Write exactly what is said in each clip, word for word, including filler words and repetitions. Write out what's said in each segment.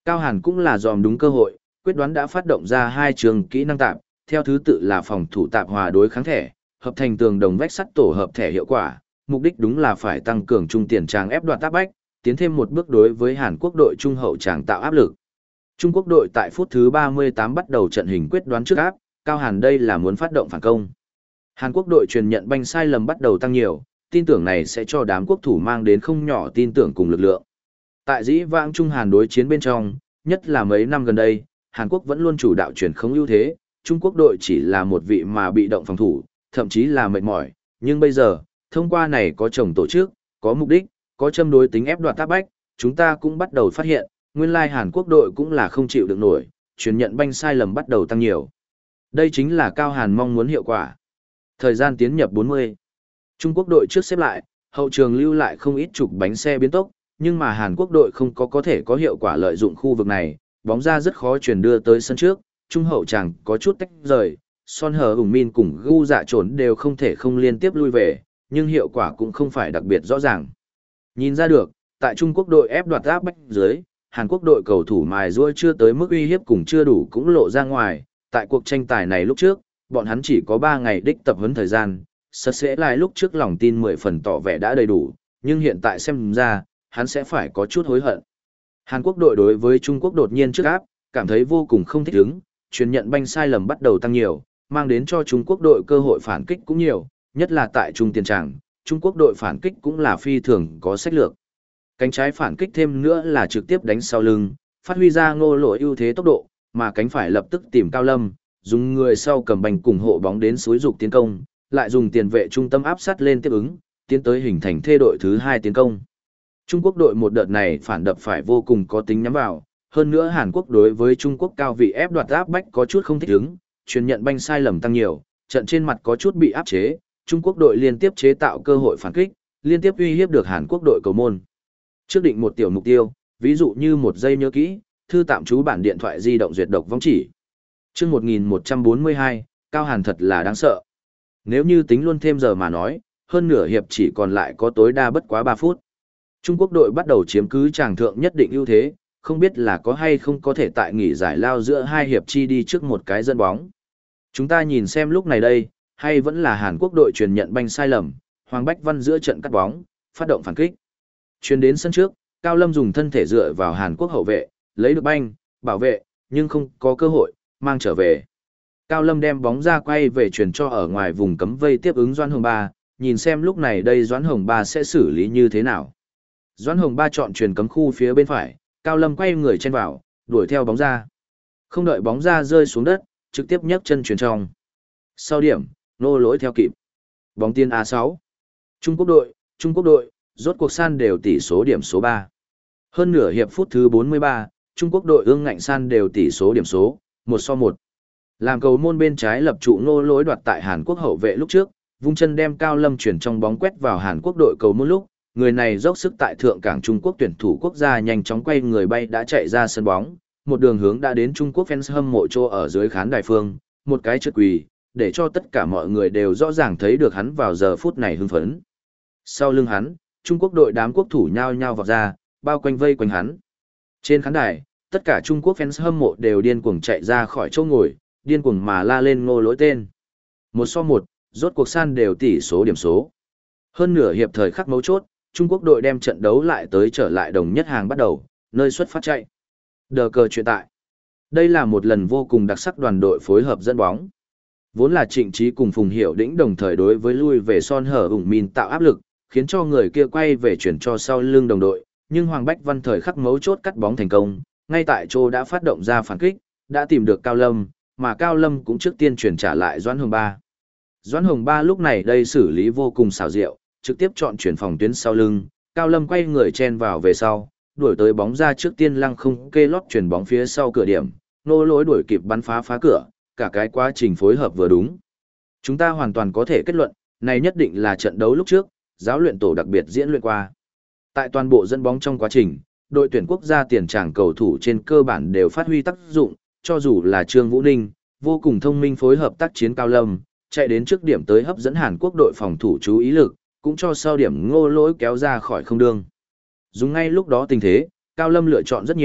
Cao Hàn cũng là dòm đúng cơ hội, quyết đoán đã phát động ra hai trường kỹ năng tạp, theo thứ tự là phòng thủ tạp hòa đối kháng thẻ, hợp thành tường đồng vách sắt tổ hợp thẻ hiệu quả, mục đích đúng là phải tăng cường trung tiền tràng ép đoạt áp bách, tiến thêm một bước đối với Hàn Quốc đội trung hậu tràng tạo áp lực. Trung Quốc đội tại phút thứ ba mươi tám bắt đầu trận hình quyết đoán trước áp, Cao Hàn đây là muốn phát động phản công. Hàn Quốc đội truyền nhận banh sai lầm bắt đầu tăng nhiều, tin tưởng này sẽ cho đám quốc thủ mang đến không nhỏ tin tưởng cùng lực lượng. Tại dĩ vãng Trung Hàn đối chiến bên trong, nhất là mấy năm gần đây, Hàn Quốc vẫn luôn chủ đạo truyền không ưu thế, Trung Quốc đội chỉ là một vị mà bị động phòng thủ, thậm chí là mệt mỏi, nhưng bây giờ, thông qua này có chồng tổ chức, có mục đích, có châm đối tính ép đoạt áp bách, chúng ta cũng bắt đầu phát hiện, nguyên lai Hàn Quốc đội cũng là không chịu được nổi, truyền nhận banh sai lầm bắt đầu tăng nhiều. Đây chính là Cao Hàn mong muốn hiệu quả. Thời gian tiến nhập bốn mươi. Trung Quốc đội trước xếp lại, hậu trường lưu lại không ít chục bánh xe biến tốc, nhưng mà Hàn Quốc đội không có có thể có hiệu quả lợi dụng khu vực này, bóng ra rất khó chuyển đưa tới sân trước, trung hậu chàng có chút tách rời, Son Hờ Hùng Min cùng Gu Dạ Trốn đều không thể không liên tiếp lui về, nhưng hiệu quả cũng không phải đặc biệt rõ ràng. Nhìn ra được, tại Trung Quốc đội ép đoạt áp bách dưới, Hàn Quốc đội cầu thủ mài giũa chưa tới mức uy hiếp cùng chưa đủ cũng lộ ra ngoài, tại cuộc tranh tài này lúc trước, bọn hắn chỉ có ba ngày đích tập huấn thời gian, sật sẽ lại lúc trước lòng tin mười phần tỏ vẻ đã đầy đủ, nhưng hiện tại xem ra, hắn sẽ phải có chút hối hận. Hàn Quốc đội đối với Trung Quốc đột nhiên trước áp, cảm thấy vô cùng không thích ứng, truyền nhận banh sai lầm bắt đầu tăng nhiều, mang đến cho Trung Quốc đội cơ hội phản kích cũng nhiều, nhất là tại Trung tiền tràng, Trung Quốc đội phản kích cũng là phi thường có sách lược. Cánh trái phản kích thêm nữa là trực tiếp đánh sau lưng, phát huy ra Ngô Lỗi ưu thế tốc độ, mà cánh phải lập tức tìm Cao Lâm, dùng người sau cầm banh cùng hộ bóng đến xúi dục tiến công, lại dùng tiền vệ trung tâm áp sát lên tiếp ứng, tiến tới hình thành thê đội thứ hai tiến công. Trung Quốc đội một đợt này phản đập phải vô cùng có tính nhắm vào, hơn nữa Hàn Quốc đối với Trung Quốc cao vị ép đoạt áp bách có chút không thích ứng, truyền nhận banh sai lầm tăng nhiều, trận trên mặt có chút bị áp chế, Trung Quốc đội liên tiếp chế tạo cơ hội phản kích, liên tiếp uy hiếp được Hàn Quốc đội cầu môn. Trước định một tiểu mục tiêu, ví dụ như một giây nhớ kỹ, thư tạm trú bản điện thoại di động duyệt độc vong chỉ. Chương một nghìn một trăm bốn mươi hai, Cao Hàn thật là đáng sợ. Nếu như tính luôn thêm giờ mà nói, hơn nửa hiệp chỉ còn lại có tối đa bất quá ba phút. Trung Quốc đội bắt đầu chiếm cứ tràng thượng nhất định ưu thế, không biết là có hay không có thể tại nghỉ giải lao giữa hai hiệp chi đi trước một cái dẫn bóng. Chúng ta nhìn xem lúc này đây, hay vẫn là Hàn Quốc đội truyền nhận banh sai lầm, Hoàng Bách Văn giữa trận cắt bóng, phát động phản kích. Truyền đến sân trước, Cao Lâm dùng thân thể dựa vào Hàn Quốc hậu vệ, lấy được banh, bảo vệ, nhưng không có cơ hội, mang trở về. Cao Lâm đem bóng ra quay về truyền cho ở ngoài vùng cấm vây tiếp ứng Doãn Hồng Ba, nhìn xem lúc này đây Doãn Hồng Ba sẽ xử lý như thế nào. Doãn Hồng Ba chọn truyền cấm khu phía bên phải, Cao Lâm quay người chen vào, đuổi theo bóng ra. Không đợi bóng ra rơi xuống đất, trực tiếp nhấc chân truyền trong. Sau điểm, Ngô Lỗi theo kịp. Bóng tiên a sáu. Trung Quốc đội, Trung Quốc đội, rốt cuộc san đều tỷ số điểm số ba. Hơn nửa hiệp phút thứ bốn mươi ba, Trung Quốc đội ương ngạnh san đều tỷ số điểm số, một so một. Làm cầu môn bên trái lập trụ Ngô Lỗi đoạt tại Hàn Quốc hậu vệ lúc trước, vung chân đem Cao Lâm chuyển trong bóng quét vào Hàn Quốc đội cầu môn lúc, người này dốc sức tại thượng cảng Trung Quốc tuyển thủ quốc gia nhanh chóng quay người bay đã chạy ra sân bóng, một đường hướng đã đến Trung Quốc fans hâm mộ chỗ ở dưới khán đài phương, một cái trượt quỳ, để cho tất cả mọi người đều rõ ràng thấy được hắn vào giờ phút này hưng phấn. Sau lưng hắn, Trung Quốc đội đám quốc thủ nhao nhao vọt ra, bao quanh vây quanh hắn. Trên khán đài, tất cả Trung Quốc fans hâm mộ đều điên cuồng chạy ra khỏi chỗ ngồi, điên cuồng mà la lên Ngô Lỗi tên. Một so một, rốt cuộc san đều tỷ số điểm số. Hơn nửa hiệp thời khắc mấu chốt, Trung Quốc đội đem trận đấu lại tới trở lại đồng nhất hàng bắt đầu, nơi xuất phát chạy. Đờ cờ chuyện tại. Đây là một lần vô cùng đặc sắc đoàn đội phối hợp dẫn bóng. Vốn là Trịnh Trí cùng Phùng Hiểu Đĩnh đồng thời đối với lui về Son Hở Ủng Min tạo áp lực, khiến cho người kia quay về chuyển cho sau lưng đồng đội, nhưng Hoàng Bách Văn thời khắc mấu chốt cắt bóng thành công, ngay tại chỗ đã phát động ra phản kích, đã tìm được Cao Lâm, mà Cao Lâm cũng trước tiên chuyển trả lại Doãn Hồng Ba. Doãn Hồng Ba lúc này đây xử lý vô cùng xảo diệu, trực tiếp chọn chuyển phòng tuyến sau lưng, Cao Lâm quay người chen vào về sau, đuổi tới bóng ra trước tiên lăng không kê lót chuyển bóng phía sau cửa điểm, Ngô Lỗi đuổi kịp bắn phá phá cửa, cả cái quá trình phối hợp vừa đúng. Chúng ta hoàn toàn có thể kết luận, này nhất định là trận đấu lúc trước, giáo luyện tổ đặc biệt diễn luyện qua. Tại toàn bộ dẫn bóng trong quá trình, đội tuyển quốc gia tiền tràng cầu thủ trên cơ bản đều phát huy tác dụng, cho dù là Trương Vũ Ninh, vô cùng thông minh phối hợp tác chiến Cao Lâm, chạy đến trước điểm tới hấp dẫn Hàn Quốc đội phòng thủ chú ý lực, cũng cho sau điểm Ngô Lỗi kéo ra khỏi không đương. Dùng ngay lúc đó tình thế, Cao Lâm lựa chọn rất nhiều,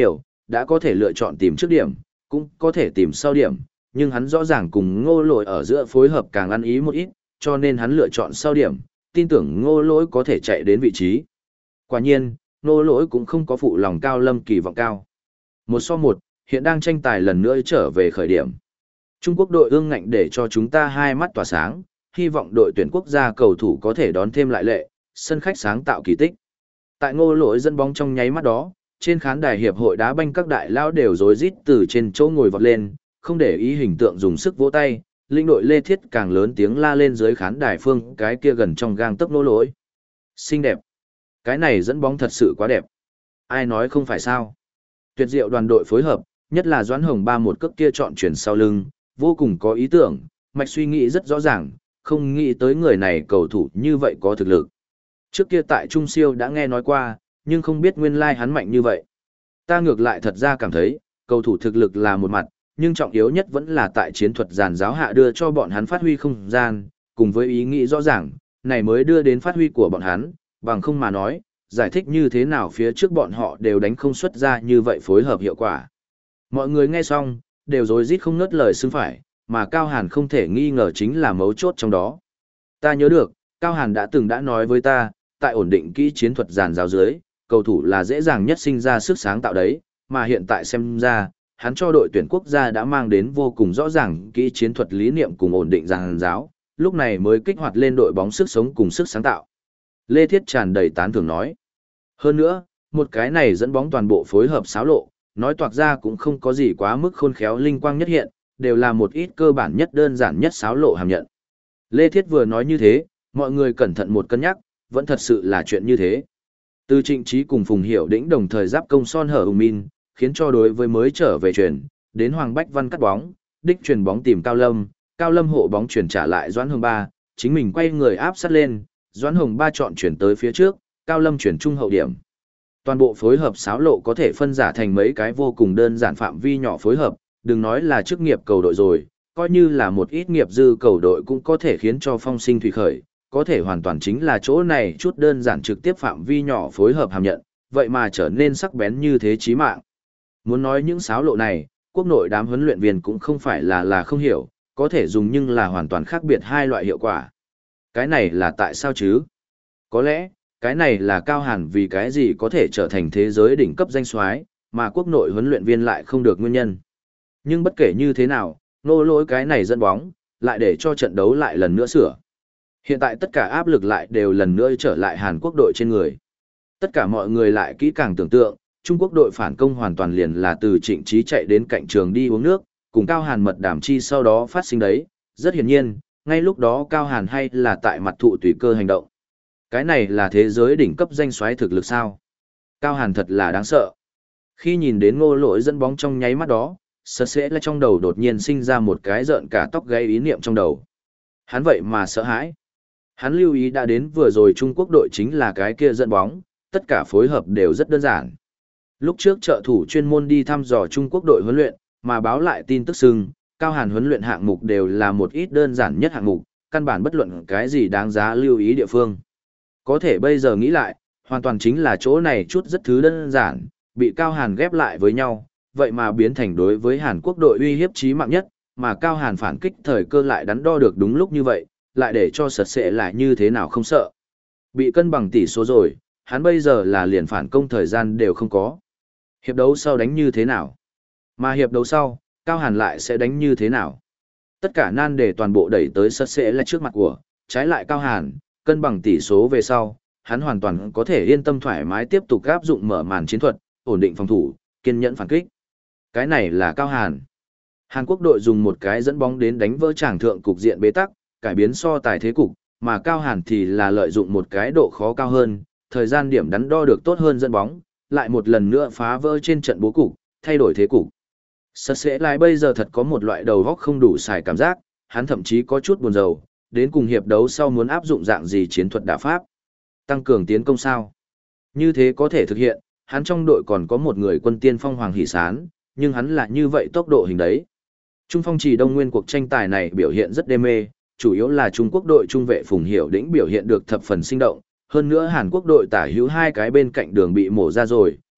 đã có thể lựa chọn tìm trước điểm, cũng có thể tìm sau điểm, nhưng hắn rõ ràng cùng ngô lỗi ở giữa phối hợp càng ăn ý một ít, cho nên hắn lựa chọn sau điểm, tin tưởng ngô lỗi có thể chạy đến vị trí. Quả nhiên, ngô lỗi cũng không có phụ lòng Cao Lâm kỳ vọng cao. Một so một, hiện đang tranh tài lần nữa trở về khởi điểm. Trung Quốc đội ương ngạnh để cho chúng ta hai mắt tỏa sáng, hy vọng đội tuyển quốc gia cầu thủ có thể đón thêm lại lệ, sân khách sáng tạo kỳ tích. Tại ngô lỗi dẫn bóng trong nháy mắt đó, trên khán đài hiệp hội đá banh các đại lão đều rối rít từ trên chỗ ngồi vọt lên, không để ý hình tượng dùng sức vỗ tay, linh đội Lê Thiết càng lớn tiếng la lên dưới khán đài phương cái kia gần trong gang tấc ngô lỗi. Xinh đẹp. Cái này dẫn bóng thật sự quá đẹp. Ai nói không phải sao? Tuyệt diệu đoàn đội phối hợp, nhất là Doãn Hồng Ba một cước kia chọn chuyển sau lưng, vô cùng có ý tưởng, mạch suy nghĩ rất rõ ràng, không nghĩ tới người này cầu thủ như vậy có thực lực. Trước kia tại Trung Siêu đã nghe nói qua, nhưng không biết nguyên lai hắn mạnh như vậy. Ta ngược lại thật ra cảm thấy, cầu thủ thực lực là một mặt, nhưng trọng yếu nhất vẫn là tại chiến thuật giàn giáo hạ đưa cho bọn hắn phát huy không gian, cùng với ý nghĩ rõ ràng, này mới đưa đến phát huy của bọn hắn, bằng không mà nói, giải thích như thế nào phía trước bọn họ đều đánh không xuất ra như vậy phối hợp hiệu quả. Mọi người nghe xong, đều rối rít không ngớt lời xưng phải, mà Cao Hàn không thể nghi ngờ chính là mấu chốt trong đó. Ta nhớ được, Cao Hàn đã từng đã nói với ta, tại ổn định kỹ chiến thuật giàn giáo dưới, cầu thủ là dễ dàng nhất sinh ra sức sáng tạo đấy, mà hiện tại xem ra, hắn cho đội tuyển quốc gia đã mang đến vô cùng rõ ràng kỹ chiến thuật lý niệm cùng ổn định giàn giáo, lúc này mới kích hoạt lên đội bóng sức sống cùng sức sáng tạo. Lê Thiết tràn đầy tán thưởng nói. Hơn nữa, một cái này dẫn bóng toàn bộ phối hợp xáo lộ, nói toạc ra cũng không có gì quá mức khôn khéo linh quang nhất hiện, đều là một ít cơ bản nhất đơn giản nhất xáo lộ hàm nhận. Lê Thiết vừa nói như thế, mọi người cẩn thận một cân nhắc, vẫn thật sự là chuyện như thế. Từ Trịnh Trí cùng Phùng Hiểu Đĩnh đồng thời giáp công son hở ung min, khiến cho đối với mới trở về chuyển, đến Hoàng Bách Văn cắt bóng, đích chuyển bóng tìm Cao Lâm, Cao Lâm hộ bóng chuyển trả lại Doãn Hồng Ba, chính mình quay người áp sát lên, Doãn Hồng Ba chọn chuyển tới phía trước, Cao Lâm chuyển trung hậu điểm. Toàn bộ phối hợp xáo lộ có thể phân giả thành mấy cái vô cùng đơn giản phạm vi nhỏ phối hợp, đừng nói là chức nghiệp cầu đội rồi, coi như là một ít nghiệp dư cầu đội cũng có thể khiến cho phong sinh thủy khởi, có thể hoàn toàn chính là chỗ này chút đơn giản trực tiếp phạm vi nhỏ phối hợp hàm nhận, vậy mà trở nên sắc bén như thế chí mạng. Muốn nói những xáo lộ này, quốc nội đám huấn luyện viên cũng không phải là là không hiểu, có thể dùng nhưng là hoàn toàn khác biệt hai loại hiệu quả. Cái này là tại sao chứ? Có lẽ, cái này là Cao Hàn vì cái gì có thể trở thành thế giới đỉnh cấp danh soái, mà quốc nội huấn luyện viên lại không được nguyên nhân. Nhưng bất kể như thế nào, nô lỗi cái này dẫn bóng, lại để cho trận đấu lại lần nữa sửa. Hiện tại tất cả áp lực lại đều lần nữa trở lại Hàn Quốc đội trên người. Tất cả mọi người lại kỹ càng tưởng tượng, Trung Quốc đội phản công hoàn toàn liền là từ Trịnh Trí chạy đến cạnh trường đi uống nước, cùng Cao Hàn mật đàm chi sau đó phát sinh đấy. Rất hiển nhiên, ngay lúc đó Cao Hàn hay là tại mặt thụ tùy cơ hành động. Cái này là thế giới đỉnh cấp danh soái thực lực sao? Cao Hàn thật là đáng sợ. Khi nhìn đến Ngô Lỗi dẫn bóng trong nháy mắt đó, sợ sẽ là trong đầu đột nhiên sinh ra một cái rợn cả tóc gáy ý niệm trong đầu. Hắn vậy mà sợ hãi. Hắn lưu ý đã đến vừa rồi Trung Quốc đội chính là cái kia dẫn bóng, tất cả phối hợp đều rất đơn giản. Lúc trước trợ thủ chuyên môn đi thăm dò Trung Quốc đội huấn luyện, mà báo lại tin tức sưng, Cao Hàn huấn luyện hạng mục đều là một ít đơn giản nhất hạng mục, căn bản bất luận cái gì đáng giá lưu ý địa phương. Có thể bây giờ nghĩ lại, hoàn toàn chính là chỗ này chút rất thứ đơn giản, bị Cao Hàn ghép lại với nhau, vậy mà biến thành đối với Hàn Quốc đội uy hiếp chí mạng nhất, mà Cao Hàn phản kích thời cơ lại đắn đo được đúng lúc như vậy, lại để cho sật sệ lại như thế nào không sợ. Bị cân bằng tỷ số rồi, hắn bây giờ là liền phản công thời gian đều không có. Hiệp đấu sau đánh như thế nào? Mà hiệp đấu sau, Cao Hàn lại sẽ đánh như thế nào? Tất cả nan đề toàn bộ đẩy tới sật sệ lại trước mặt của, trái lại Cao Hàn, cân bằng tỷ số về sau, hắn hoàn toàn có thể yên tâm thoải mái tiếp tục áp dụng mở màn chiến thuật, ổn định phòng thủ, kiên nhẫn phản kích. Cái này là Cao Hàn. Hàn Quốc đội dùng một cái dẫn bóng đến đánh vỡ tràng thượng cục diện bế tắc, cải biến so tài thế cục, mà Cao Hàn thì là lợi dụng một cái độ khó cao hơn, thời gian điểm đắn đo được tốt hơn dẫn bóng, lại một lần nữa phá vỡ trên trận bố cục, thay đổi thế cục. Sật sẽ lại bây giờ thật có một loại đầu góc không đủ xài cảm giác, hắn thậm chí có chút buồn rầu, đến cùng hiệp đấu sau muốn áp dụng dạng gì chiến thuật đả pháp. Tăng cường tiến công sao? Như thế có thể thực hiện, hắn trong đội còn có một người quân tiên phong Hoàng Hỷ Sán, nhưng hắn là như vậy tốc độ hình đấy. Trung phong Trì Đông Nguyên cuộc tranh tài này biểu hiện rất đê mê, chủ yếu là Trung Quốc đội trung vệ Phùng Hiểu Đĩnh biểu hiện được thập phần sinh động, hơn nữa Hàn Quốc đội tả hữu hai cái bên cạnh đường bị mổ ra rồi,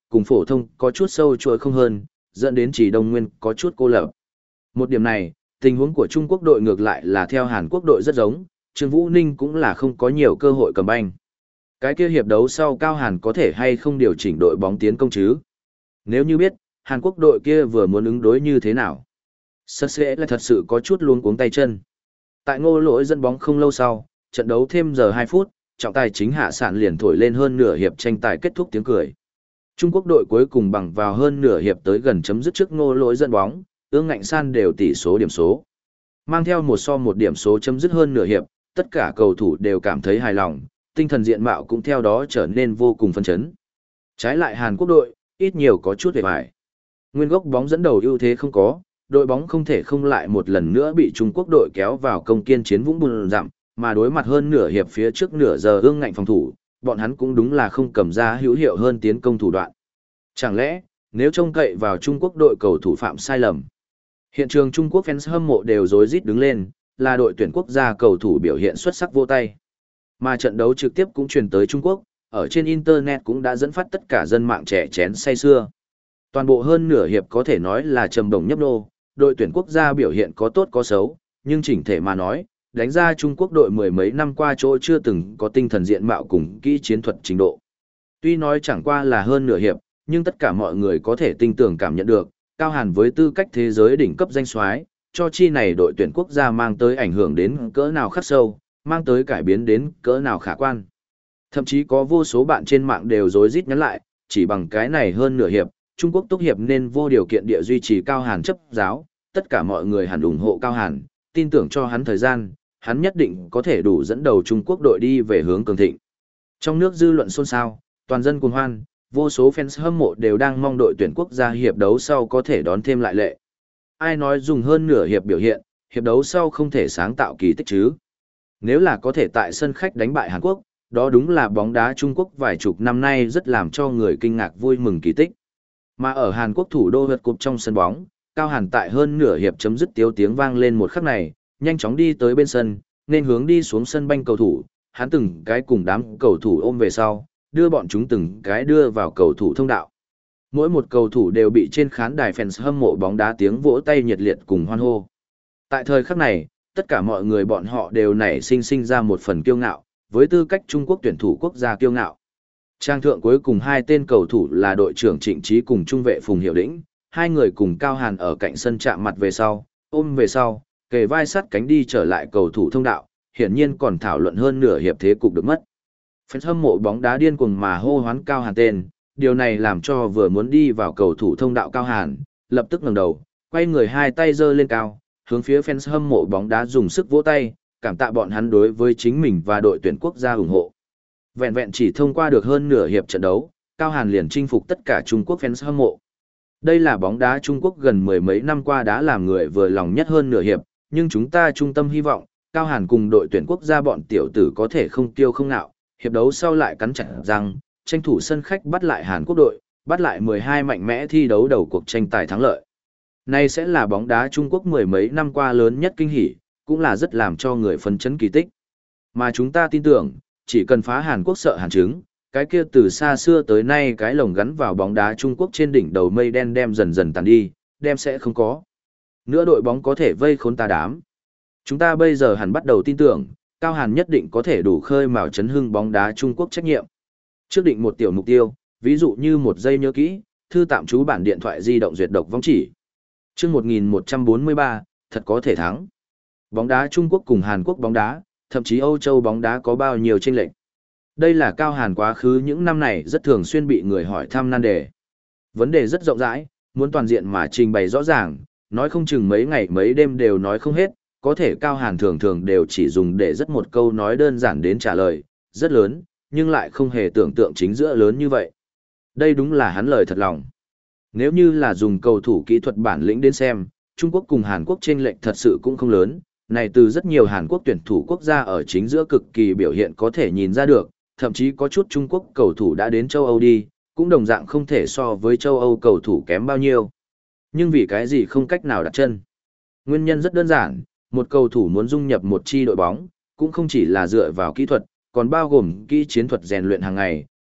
cùng phổ thông có chút sâu chuỗi không hơn, dẫn đến chỉ Đông Nguyên có chút cô lập. Một điểm này, tình huống của Trung Quốc đội ngược lại là theo Hàn Quốc đội rất giống, Trương Vũ Ninh cũng là không có nhiều cơ hội cầm banh. Cái kia hiệp đấu sau Cao Hàn có thể hay không điều chỉnh đội bóng tiến công chứ? Nếu như biết, Hàn Quốc đội kia vừa muốn ứng đối như thế nào? Sật sẽ là thật sự có chút luống cuống tay chân. Tại Ngô Lỗi dẫn bóng không lâu sau, trận đấu thêm giờ hai phút, trọng tài chính hạ sản liền thổi lên hơn nửa hiệp tranh tài kết thúc tiếng cười. Trung Quốc đội cuối cùng bằng vào hơn nửa hiệp tới gần chấm dứt trước Ngô Lỗi dẫn bóng, Ương Ngạnh San đều tỷ số điểm số. Mang theo một so một điểm số chấm dứt hơn nửa hiệp, tất cả cầu thủ đều cảm thấy hài lòng, tinh thần diện mạo cũng theo đó trở nên vô cùng phấn chấn. Trái lại Hàn Quốc đội, ít nhiều có chút hề bại. Nguyên gốc bóng dẫn đầu ưu thế không có, đội bóng không thể không lại một lần nữa bị Trung Quốc đội kéo vào công kiên chiến vũng bùn dặm, mà đối mặt hơn nửa hiệp phía trước nửa giờ Ương Ngạnh phòng thủ, bọn hắn cũng đúng là không cầm ra hữu hiệu hơn tiến công thủ đoạn. Chẳng lẽ, nếu trông cậy vào Trung Quốc đội cầu thủ phạm sai lầm? Hiện trường Trung Quốc fans hâm mộ đều rối rít đứng lên, là đội tuyển quốc gia cầu thủ biểu hiện xuất sắc vô tay. Mà trận đấu trực tiếp cũng truyền tới Trung Quốc, ở trên Internet cũng đã dẫn phát tất cả dân mạng trẻ chén say xưa. Toàn bộ hơn nửa hiệp có thể nói là trầm đồng nhấp nô, đội tuyển quốc gia biểu hiện có tốt có xấu, nhưng chỉnh thể mà nói, đánh ra Trung Quốc đội mười mấy năm qua chỗ chưa từng có tinh thần diện mạo cùng kỹ chiến thuật trình độ. Tuy nói chẳng qua là hơn nửa hiệp, nhưng tất cả mọi người có thể tinh tưởng cảm nhận được, Cao Hàn với tư cách thế giới đỉnh cấp danh soái, cho chi này đội tuyển quốc gia mang tới ảnh hưởng đến cỡ nào khắc sâu, mang tới cải biến đến cỡ nào khả quan. Thậm chí có vô số bạn trên mạng đều rối rít nhắn lại, chỉ bằng cái này hơn nửa hiệp, Trung Quốc túc hiệp nên vô điều kiện địa duy trì Cao Hàn chấp giáo, tất cả mọi người hẳn ủng hộ Cao Hàn, tin tưởng cho hắn thời gian, hắn nhất định có thể đủ dẫn đầu Trung Quốc đội đi về hướng cường thịnh. Trong nước dư luận xôn xao, toàn dân cuồng hoan, vô số fans hâm mộ đều đang mong đội tuyển quốc gia hiệp đấu sau có thể đón thêm lại lệ. Ai nói dùng hơn nửa hiệp biểu hiện, hiệp đấu sau không thể sáng tạo kỳ tích chứ? Nếu là có thể tại sân khách đánh bại Hàn Quốc, đó đúng là bóng đá Trung Quốc vài chục năm nay rất làm cho người kinh ngạc vui mừng kỳ tích. Mà ở Hàn Quốc thủ đô Hượt Cụp trong sân bóng, Cao Hàn tại hơn nửa hiệp chấm dứt tiếu tiếng vang lên một khắc này, nhanh chóng đi tới bên sân, nên hướng đi xuống sân banh cầu thủ, hắn từng cái cùng đám cầu thủ ôm về sau, đưa bọn chúng từng cái đưa vào cầu thủ thông đạo. Mỗi một cầu thủ đều bị trên khán đài fans hâm mộ bóng đá tiếng vỗ tay nhiệt liệt cùng hoan hô. Tại thời khắc này, tất cả mọi người bọn họ đều nảy sinh sinh ra một phần kiêu ngạo, với tư cách Trung Quốc tuyển thủ quốc gia kiêu ngạo. Trang thượng cuối cùng hai tên cầu thủ là đội trưởng Trịnh Trí cùng trung vệ Phùng Hiệu Đĩnh, hai người cùng Cao Hàn ở cạnh sân chạm mặt về sau, ôm về sau, kề vai sát cánh đi trở lại cầu thủ thông đạo, hiển nhiên còn thảo luận hơn nửa hiệp thế cục được mất. Fans hâm mộ bóng đá điên cuồng mà hô hoán Cao Hàn tên, điều này làm cho vừa muốn đi vào cầu thủ thông đạo Cao Hàn, lập tức ngẩng đầu, quay người hai tay giơ lên cao, hướng phía fans hâm mộ bóng đá dùng sức vỗ tay, cảm tạ bọn hắn đối với chính mình và đội tuyển quốc gia ủng hộ. Vẹn vẹn chỉ thông qua được hơn nửa hiệp trận đấu, Cao Hàn liền chinh phục tất cả Trung Quốc fans hâm mộ. Đây là bóng đá Trung Quốc gần mười mấy năm qua đã làm người vừa lòng nhất hơn nửa hiệp, nhưng chúng ta trung tâm hy vọng, Cao Hàn cùng đội tuyển quốc gia bọn tiểu tử có thể không tiêu không nạo, hiệp đấu sau lại cắn chặt răng, tranh thủ sân khách bắt lại Hàn Quốc đội, bắt lại mười hai mạnh mẽ thi đấu đầu cuộc tranh tài thắng lợi. Này sẽ là bóng đá Trung Quốc mười mấy năm qua lớn nhất kinh hỉ, cũng là rất làm cho người phấn chấn kỳ tích. Mà chúng ta tin tưởng, chỉ cần phá Hàn Quốc sợ Hàn trứng, cái kia từ xa xưa tới nay cái lồng gắn vào bóng đá Trung Quốc trên đỉnh đầu mây đen đem dần dần tàn đi, đem sẽ không có. Nữa đội bóng có thể vây khốn ta đám. Chúng ta bây giờ hẳn bắt đầu tin tưởng, Cao Hàn nhất định có thể đủ khơi mào chấn hưng bóng đá Trung Quốc trách nhiệm. Trước định một tiểu mục tiêu, ví dụ như một giây nhớ kỹ, thư tạm trú bản điện thoại di động duyệt độc vong chỉ. Chương một nghìn một trăm bốn mươi ba, thật có thể thắng. Bóng đá Trung Quốc cùng Hàn Quốc bóng đá, thậm chí Âu Châu bóng đá có bao nhiêu chênh lệch. Đây là Cao Hàn quá khứ những năm này rất thường xuyên bị người hỏi thăm nan đề. Vấn đề rất rộng rãi, muốn toàn diện mà trình bày rõ ràng, nói không chừng mấy ngày mấy đêm đều nói không hết, có thể Cao Hàn thường thường đều chỉ dùng để rất một câu nói đơn giản đến trả lời, rất lớn, nhưng lại không hề tưởng tượng chính giữa lớn như vậy. Đây đúng là hắn lời thật lòng. Nếu như là dùng cầu thủ kỹ thuật bản lĩnh đến xem, Trung Quốc cùng Hàn Quốc chênh lệch thật sự cũng không lớn, này từ rất nhiều Hàn Quốc tuyển thủ quốc gia ở chính giữa cực kỳ biểu hiện có thể nhìn ra được, thậm chí có chút Trung Quốc cầu thủ đã đến châu Âu đi, cũng đồng dạng không thể so với châu Âu cầu thủ kém bao nhiêu. Nhưng vì cái gì không cách nào đặt chân? Nguyên nhân rất đơn giản, một cầu thủ muốn dung nhập một chi đội bóng, cũng không chỉ là dựa vào kỹ thuật, còn bao gồm kỹ chiến thuật rèn luyện hàng ngày,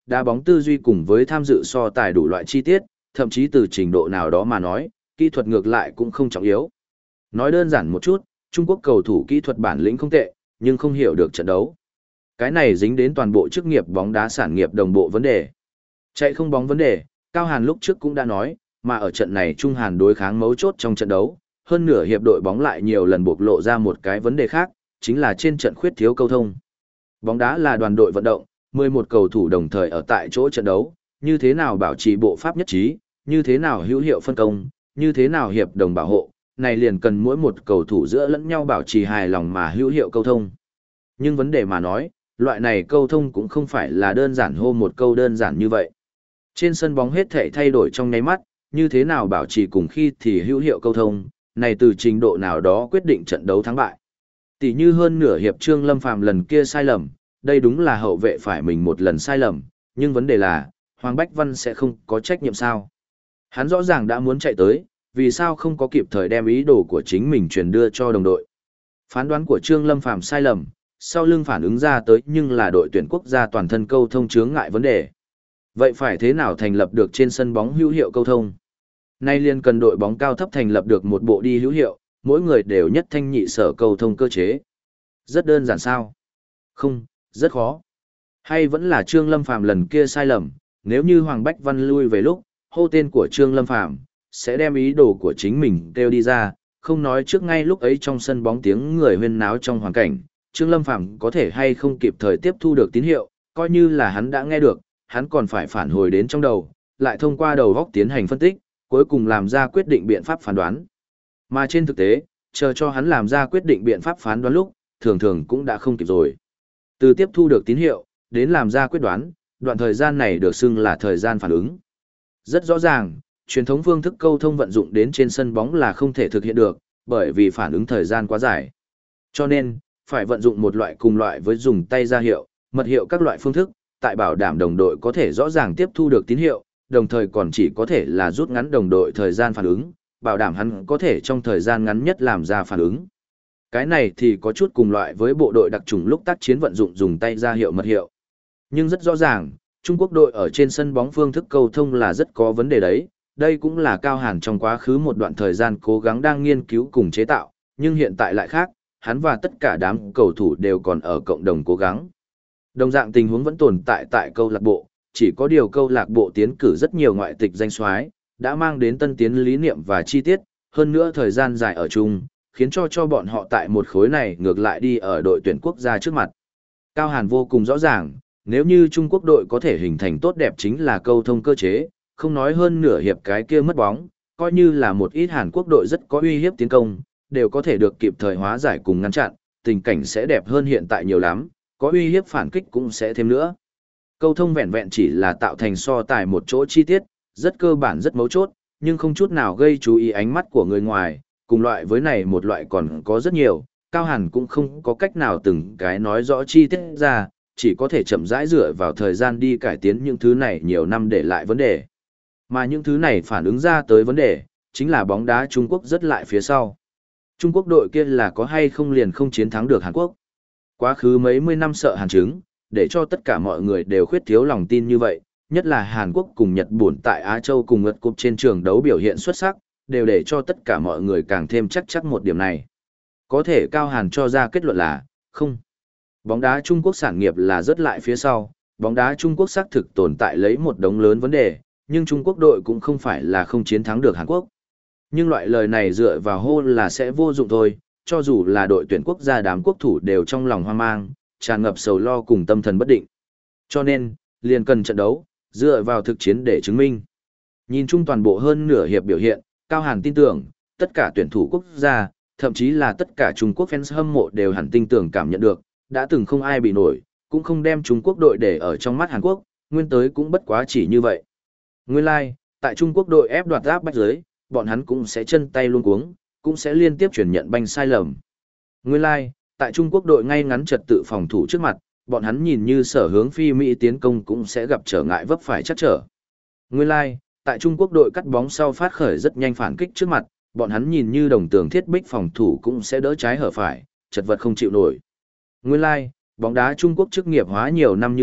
đá bóng tư duy cùng với tham dự so tài đủ loại chi tiết, thậm chí từ trình độ nào đó mà nói, kỹ thuật ngược lại cũng không trọng yếu. Nói đơn giản một chút, Trung Quốc cầu thủ kỹ thuật bản lĩnh không tệ, nhưng không hiểu được trận đấu. Cái này dính đến toàn bộ chức nghiệp bóng đá sản nghiệp đồng bộ vấn đề. Chạy không bóng vấn đề, Cao Hàn lúc trước cũng đã nói, mà ở trận này Trung Hàn đối kháng mấu chốt trong trận đấu, hơn nửa hiệp đội bóng lại nhiều lần bộc lộ ra một cái vấn đề khác, chính là trên trận khuyết thiếu câu thông. Bóng đá là đoàn đội vận động, mười một cầu thủ đồng thời ở tại chỗ trận đấu, như thế nào bảo trì bộ pháp nhất trí, như thế nào hữu hiệu phân công, như thế nào hiệp đồng bảo hộ, này liền cần mỗi một cầu thủ giữa lẫn nhau bảo trì hài lòng mà hữu hiệu câu thông. Nhưng vấn đề mà nói, loại này câu thông cũng không phải là đơn giản hô một câu đơn giản như vậy. Trên sân bóng hết thể thay đổi trong nháy mắt, như thế nào bảo trì cùng khi thì hữu hiệu câu thông, này từ trình độ nào đó quyết định trận đấu thắng bại. Tỷ như hơn nửa hiệp Trương Lâm Phàm lần kia sai lầm, đây đúng là hậu vệ phải mình một lần sai lầm, nhưng vấn đề là, Hoàng Bách Văn sẽ không có trách nhiệm sao. Hắn rõ ràng đã muốn chạy tới, vì sao không có kịp thời đem ý đồ của chính mình truyền đưa cho đồng đội. Phán đoán của Trương Lâm Phàm sai lầm, sau lưng phản ứng ra tới nhưng là đội tuyển quốc gia toàn thân câu thông chướng ngại vấn đề. Vậy phải thế nào thành lập được trên sân bóng hữu hiệu câu thông? Nay liên cần đội bóng cao thấp thành lập được một bộ đi hữu hiệu, mỗi người đều nhất thanh nhị sở câu thông cơ chế. Rất đơn giản sao? Không, rất khó. Hay vẫn là Trương Lâm Phàm lần kia sai lầm, nếu như Hoàng Bách Văn lui về lúc, hô tên của Trương Lâm Phàm sẽ đem ý đồ của chính mình kêu đi ra, không nói trước ngay lúc ấy trong sân bóng tiếng người huyên náo trong hoàn cảnh, Trương Lâm Phàm có thể hay không kịp thời tiếp thu được tín hiệu, coi như là hắn đã nghe được, hắn còn phải phản hồi đến trong đầu, lại thông qua đầu góc tiến hành phân tích, cuối cùng làm ra quyết định biện pháp phán đoán. Mà trên thực tế, chờ cho hắn làm ra quyết định biện pháp phán đoán lúc, thường thường cũng đã không kịp rồi. Từ tiếp thu được tín hiệu, đến làm ra quyết đoán, đoạn thời gian này được xưng là thời gian phản ứng. Rất rõ ràng, truyền thống phương thức câu thông vận dụng đến trên sân bóng là không thể thực hiện được, bởi vì phản ứng thời gian quá dài. Cho nên, phải vận dụng một loại cùng loại với dùng tay ra hiệu, mật hiệu các loại phương thức, tại bảo đảm đồng đội có thể rõ ràng tiếp thu được tín hiệu, đồng thời còn chỉ có thể là rút ngắn đồng đội thời gian phản ứng, bảo đảm hắn có thể trong thời gian ngắn nhất làm ra phản ứng. Cái này thì có chút cùng loại với bộ đội đặc trùng lúc tác chiến vận dụng dùng tay ra hiệu mật hiệu. Nhưng rất rõ ràng, Trung Quốc đội ở trên sân bóng phương thức câu thông là rất có vấn đề đấy, đây cũng là Cao Hàn trong quá khứ một đoạn thời gian cố gắng đang nghiên cứu cùng chế tạo, nhưng hiện tại lại khác, hắn và tất cả đám cầu thủ đều còn ở cộng đồng cố gắng. Đồng dạng tình huống vẫn tồn tại tại câu lạc bộ, chỉ có điều câu lạc bộ tiến cử rất nhiều ngoại tịch danh soái, đã mang đến tân tiến lý niệm và chi tiết, hơn nữa thời gian dài ở chung, khiến cho cho bọn họ tại một khối này ngược lại đi ở đội tuyển quốc gia trước mặt. Cao Hàn vô cùng rõ ràng, nếu như Trung Quốc đội có thể hình thành tốt đẹp chính là câu thông cơ chế, không nói hơn nửa hiệp cái kia mất bóng, coi như là một ít Hàn Quốc đội rất có uy hiếp tiến công, đều có thể được kịp thời hóa giải cùng ngăn chặn, tình cảnh sẽ đẹp hơn hiện tại nhiều lắm, có uy hiếp phản kích cũng sẽ thêm nữa. Câu thông vẹn vẹn chỉ là tạo thành so tài một chỗ chi tiết, rất cơ bản rất mấu chốt, nhưng không chút nào gây chú ý ánh mắt của người ngoài, cùng loại với này một loại còn có rất nhiều, Cao Hàn cũng không có cách nào từng cái nói rõ chi tiết ra, chỉ có thể chậm rãi dựa vào thời gian đi cải tiến những thứ này nhiều năm để lại vấn đề. Mà những thứ này phản ứng ra tới vấn đề, chính là bóng đá Trung Quốc rất lại phía sau. Trung Quốc đội kia là có hay không liền không chiến thắng được Hàn Quốc. Quá khứ mấy mươi năm sợ Hàn chứng, để cho tất cả mọi người đều khuyết thiếu lòng tin như vậy, nhất là Hàn Quốc cùng Nhật Bản tại Á Châu cùng ngật cúp trên trường đấu biểu hiện xuất sắc, đều để cho tất cả mọi người càng thêm chắc chắc một điểm này. Có thể Cao Hàn cho ra kết luận là, không. Bóng đá Trung Quốc sản nghiệp là rất lại phía sau, bóng đá Trung Quốc xác thực tồn tại lấy một đống lớn vấn đề, nhưng Trung Quốc đội cũng không phải là không chiến thắng được Hàn Quốc. Nhưng loại lời này dựa vào hô là sẽ vô dụng thôi, cho dù là đội tuyển quốc gia đám quốc thủ đều trong lòng hoang mang, tràn ngập sầu lo cùng tâm thần bất định. Cho nên, liền cần trận đấu, dựa vào thực chiến để chứng minh. Nhìn chung toàn bộ hơn nửa hiệp biểu hiện, Cao Hàn tin tưởng, tất cả tuyển thủ quốc gia, thậm chí là tất cả Trung Quốc fans hâm mộ đều hẳn tin tưởng cảm nhận được, đã từng không ai bị nổi, cũng không đem Trung Quốc đội để ở trong mắt Hàn Quốc, nguyên tới cũng bất quá chỉ như vậy. Nguyên lai, like, tại Trung Quốc đội ép đoạt áp bách giới, bọn hắn cũng sẽ chân tay luôn cuống, cũng sẽ liên tiếp chuyển nhận banh sai lầm. Nguyên lai, like, tại Trung Quốc đội ngay ngắn trật tự phòng thủ trước mặt, bọn hắn nhìn như sở hướng phi Mỹ tiến công cũng sẽ gặp trở ngại vấp phải chắc trở. Nguyên lai, like, tại Trung Quốc đội cắt bóng sau phát khởi rất nhanh phản kích trước mặt, bọn hắn nhìn như đồng tường thiết bích phòng thủ cũng sẽ đỡ trái hở phải, chật vật không chịu nổi. Nguyên lai, like, bóng đá Trung Quốc chức nghiệp hóa nhiều năm như vậy,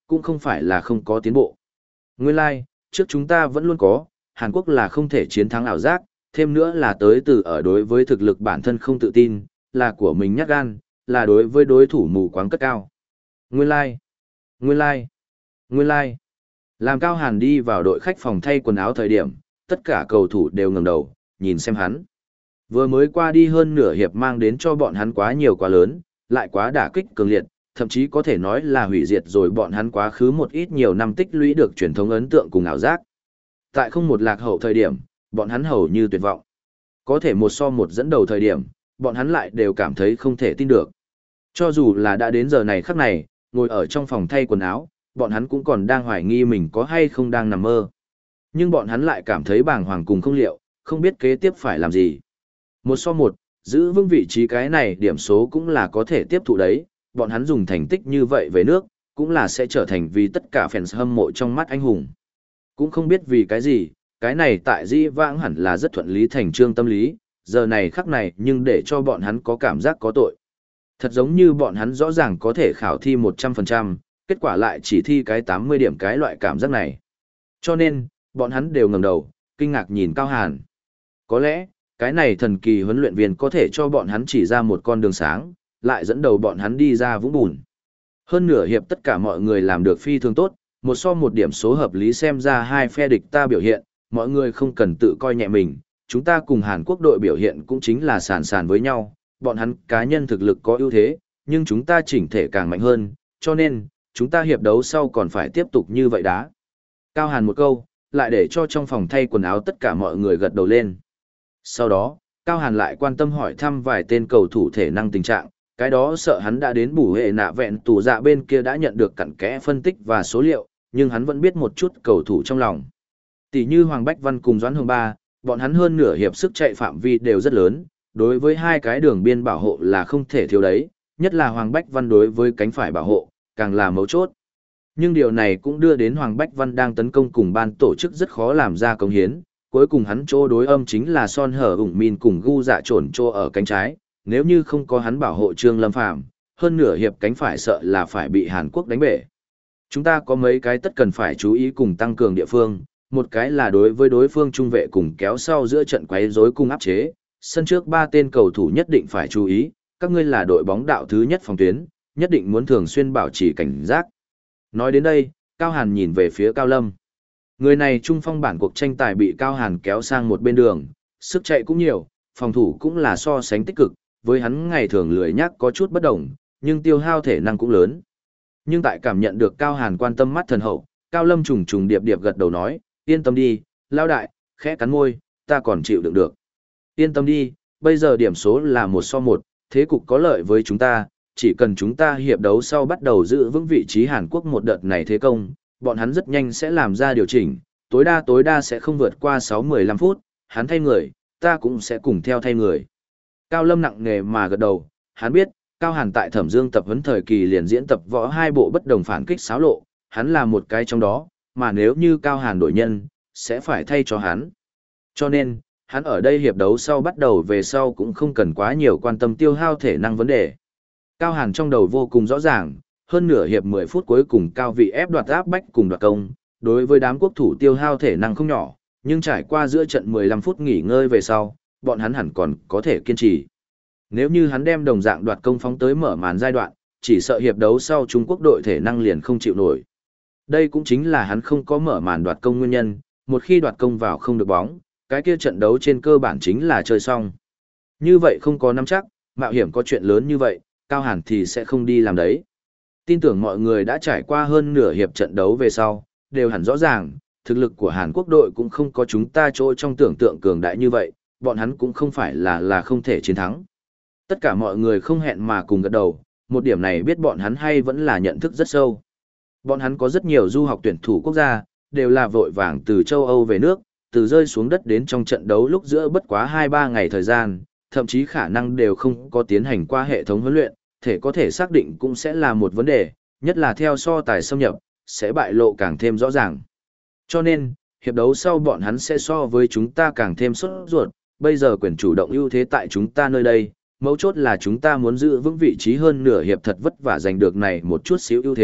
cũng không phải là không có tiến bộ. Nguyên lai, like, trước chúng ta vẫn luôn có, Hàn Quốc là không thể chiến thắng ảo giác, thêm nữa là tới từ ở đối với thực lực bản thân không tự tin, là của mình nhát gan, là đối với đối thủ mù quáng cất cao. Nguyên lai, like, nguyên lai, like, nguyên lai. Like. Làm Cao Hàn đi vào đội khách phòng thay quần áo thời điểm, tất cả cầu thủ đều ngẩng đầu, nhìn xem hắn. Vừa mới qua đi hơn nửa hiệp mang đến cho bọn hắn quá nhiều quá lớn, lại quá đả kích cường liệt, thậm chí có thể nói là hủy diệt rồi bọn hắn quá khứ một ít nhiều năm tích lũy được truyền thống ấn tượng cùng ảo giác. Tại không một lạc hậu thời điểm, bọn hắn hầu như tuyệt vọng. Có thể một so một dẫn đầu thời điểm, bọn hắn lại đều cảm thấy không thể tin được. Cho dù là đã đến giờ này khắc này, ngồi ở trong phòng thay quần áo, bọn hắn cũng còn đang hoài nghi mình có hay không đang nằm mơ. Nhưng bọn hắn lại cảm thấy bàng hoàng cùng không liệu, không biết kế tiếp phải làm gì. Một so một, giữ vững vị trí cái này điểm số cũng là có thể tiếp thụ đấy, bọn hắn dùng thành tích như vậy về nước, cũng là sẽ trở thành vì tất cả fans hâm mộ trong mắt anh hùng. Cũng không biết vì cái gì, cái này tại Dĩ Vãng hẳn là rất thuận lý thành trương tâm lý, giờ này khắc này nhưng để cho bọn hắn có cảm giác có tội. Thật giống như bọn hắn rõ ràng có thể khảo thi một trăm phần trăm, kết quả lại chỉ thi cái tám mươi điểm cái loại cảm giác này. Cho nên, bọn hắn đều ngẩng đầu, kinh ngạc nhìn Cao Hàn. Có lẽ, cái này thần kỳ huấn luyện viên có thể cho bọn hắn chỉ ra một con đường sáng, lại dẫn đầu bọn hắn đi ra vũng bùn. Hơn nửa hiệp tất cả mọi người làm được phi thường tốt, một so một điểm số hợp lý xem ra hai phe địch ta biểu hiện, mọi người không cần tự coi nhẹ mình, chúng ta cùng Hàn Quốc đội biểu hiện cũng chính là sàn sàn với nhau, bọn hắn cá nhân thực lực có ưu thế, nhưng chúng ta chỉnh thể càng mạnh hơn, cho nên, chúng ta hiệp đấu sau còn phải tiếp tục như vậy đá. Cao Hàn một câu, lại để cho trong phòng thay quần áo tất cả mọi người gật đầu lên. Sau đó, Cao Hàn lại quan tâm hỏi thăm vài tên cầu thủ thể năng tình trạng, cái đó sợ hắn đã đến bù hệ nạ vẹn tủ dạ bên kia đã nhận được cặn kẽ phân tích và số liệu, nhưng hắn vẫn biết một chút cầu thủ trong lòng. Tỷ như Hoàng Bách Văn cùng Doãn Hồng Ba, bọn hắn hơn nửa hiệp sức chạy phạm vi đều rất lớn, đối với hai cái đường biên bảo hộ là không thể thiếu đấy, nhất là Hoàng Bách Văn đối với cánh phải bảo hộ, càng là mấu chốt. Nhưng điều này cũng đưa đến Hoàng Bách Văn đang tấn công cùng ban tổ chức rất khó làm ra công hiến, cuối cùng hắn chỗ đối âm chính là Son Hở ủng Min cùng Gu Dạ Trổn Trô ở cánh trái, nếu như không có hắn bảo hộ Trương Lâm Phàm, hơn nửa hiệp cánh phải sợ là phải bị Hàn Quốc đánh bể. Chúng ta có mấy cái tất cần phải chú ý cùng tăng cường địa phương, một cái là đối với đối phương trung vệ cùng kéo sau giữa trận quấy rối cùng áp chế, sân trước ba tên cầu thủ nhất định phải chú ý, các ngươi là đội bóng đạo thứ nhất phòng tuyến, nhất định muốn thường xuyên bảo trì cảnh giác. Nói đến đây, Cao Hàn nhìn về phía Cao Lâm. Người này trung phong bản cuộc tranh tài bị Cao Hàn kéo sang một bên đường, sức chạy cũng nhiều, phòng thủ cũng là so sánh tích cực, với hắn ngày thường lười nhác có chút bất đồng, nhưng tiêu hao thể năng cũng lớn. Nhưng tại cảm nhận được Cao Hàn quan tâm mắt thần hậu, Cao Lâm trùng trùng điệp điệp gật đầu nói, yên tâm đi, lao đại, khẽ cắn môi, ta còn chịu đựng được. Yên tâm đi, bây giờ điểm số là một so một, thế cục có lợi với chúng ta, chỉ cần chúng ta hiệp đấu sau bắt đầu giữ vững vị trí Hàn Quốc một đợt này thế công, bọn hắn rất nhanh sẽ làm ra điều chỉnh, tối đa tối đa sẽ không vượt qua sáu mười lăm phút, hắn thay người, ta cũng sẽ cùng theo thay người. Cao Lâm nặng nề mà gật đầu, hắn biết, Cao Hàn tại Thẩm Dương tập huấn thời kỳ liền diễn tập võ hai bộ bất đồng phản kích xáo lộ, hắn là một cái trong đó, mà nếu như Cao Hàn đổi nhân, sẽ phải thay cho hắn. Cho nên, hắn ở đây hiệp đấu sau bắt đầu về sau cũng không cần quá nhiều quan tâm tiêu hao thể năng vấn đề. Cao Hàn trong đầu vô cùng rõ ràng, hơn nửa hiệp mười phút cuối cùng Cao Vị ép đoạt áp bách cùng đoạt công, đối với đám quốc thủ tiêu hao thể năng không nhỏ, nhưng trải qua giữa trận mười lăm phút nghỉ ngơi về sau, bọn hắn hẳn còn có thể kiên trì. Nếu như hắn đem đồng dạng đoạt công phóng tới mở màn giai đoạn, chỉ sợ hiệp đấu sau Trung Quốc đội thể năng liền không chịu nổi. Đây cũng chính là hắn không có mở màn đoạt công nguyên nhân, một khi đoạt công vào không được bóng, cái kia trận đấu trên cơ bản chính là chơi xong. Như vậy không có nắm chắc, mạo hiểm có chuyện lớn như vậy, Cao Hàn thì sẽ không đi làm đấy. Tin tưởng mọi người đã trải qua hơn nửa hiệp trận đấu về sau, đều hẳn rõ ràng, thực lực của Hàn Quốc đội cũng không có chúng ta chỗ trong tưởng tượng cường đại như vậy, bọn hắn cũng không phải là là không thể chiến thắng. Tất cả mọi người không hẹn mà cùng gật đầu, một điểm này biết bọn hắn hay vẫn là nhận thức rất sâu. Bọn hắn có rất nhiều du học tuyển thủ quốc gia, đều là vội vàng từ châu Âu về nước, từ rơi xuống đất đến trong trận đấu lúc giữa bất quá hai ba ngày thời gian, thậm chí khả năng đều không có tiến hành qua hệ thống huấn luyện, thể có thể xác định cũng sẽ là một vấn đề, nhất là theo so tài xâm nhập, sẽ bại lộ càng thêm rõ ràng. Cho nên, hiệp đấu sau bọn hắn sẽ so với chúng ta càng thêm sốt ruột, bây giờ quyền chủ động ưu thế tại chúng ta nơi đây, mấu chốt là chúng ta muốn giữ vững vị trí hơn nửa hiệp thật vất vả giành được này một chút xíu ưu thế,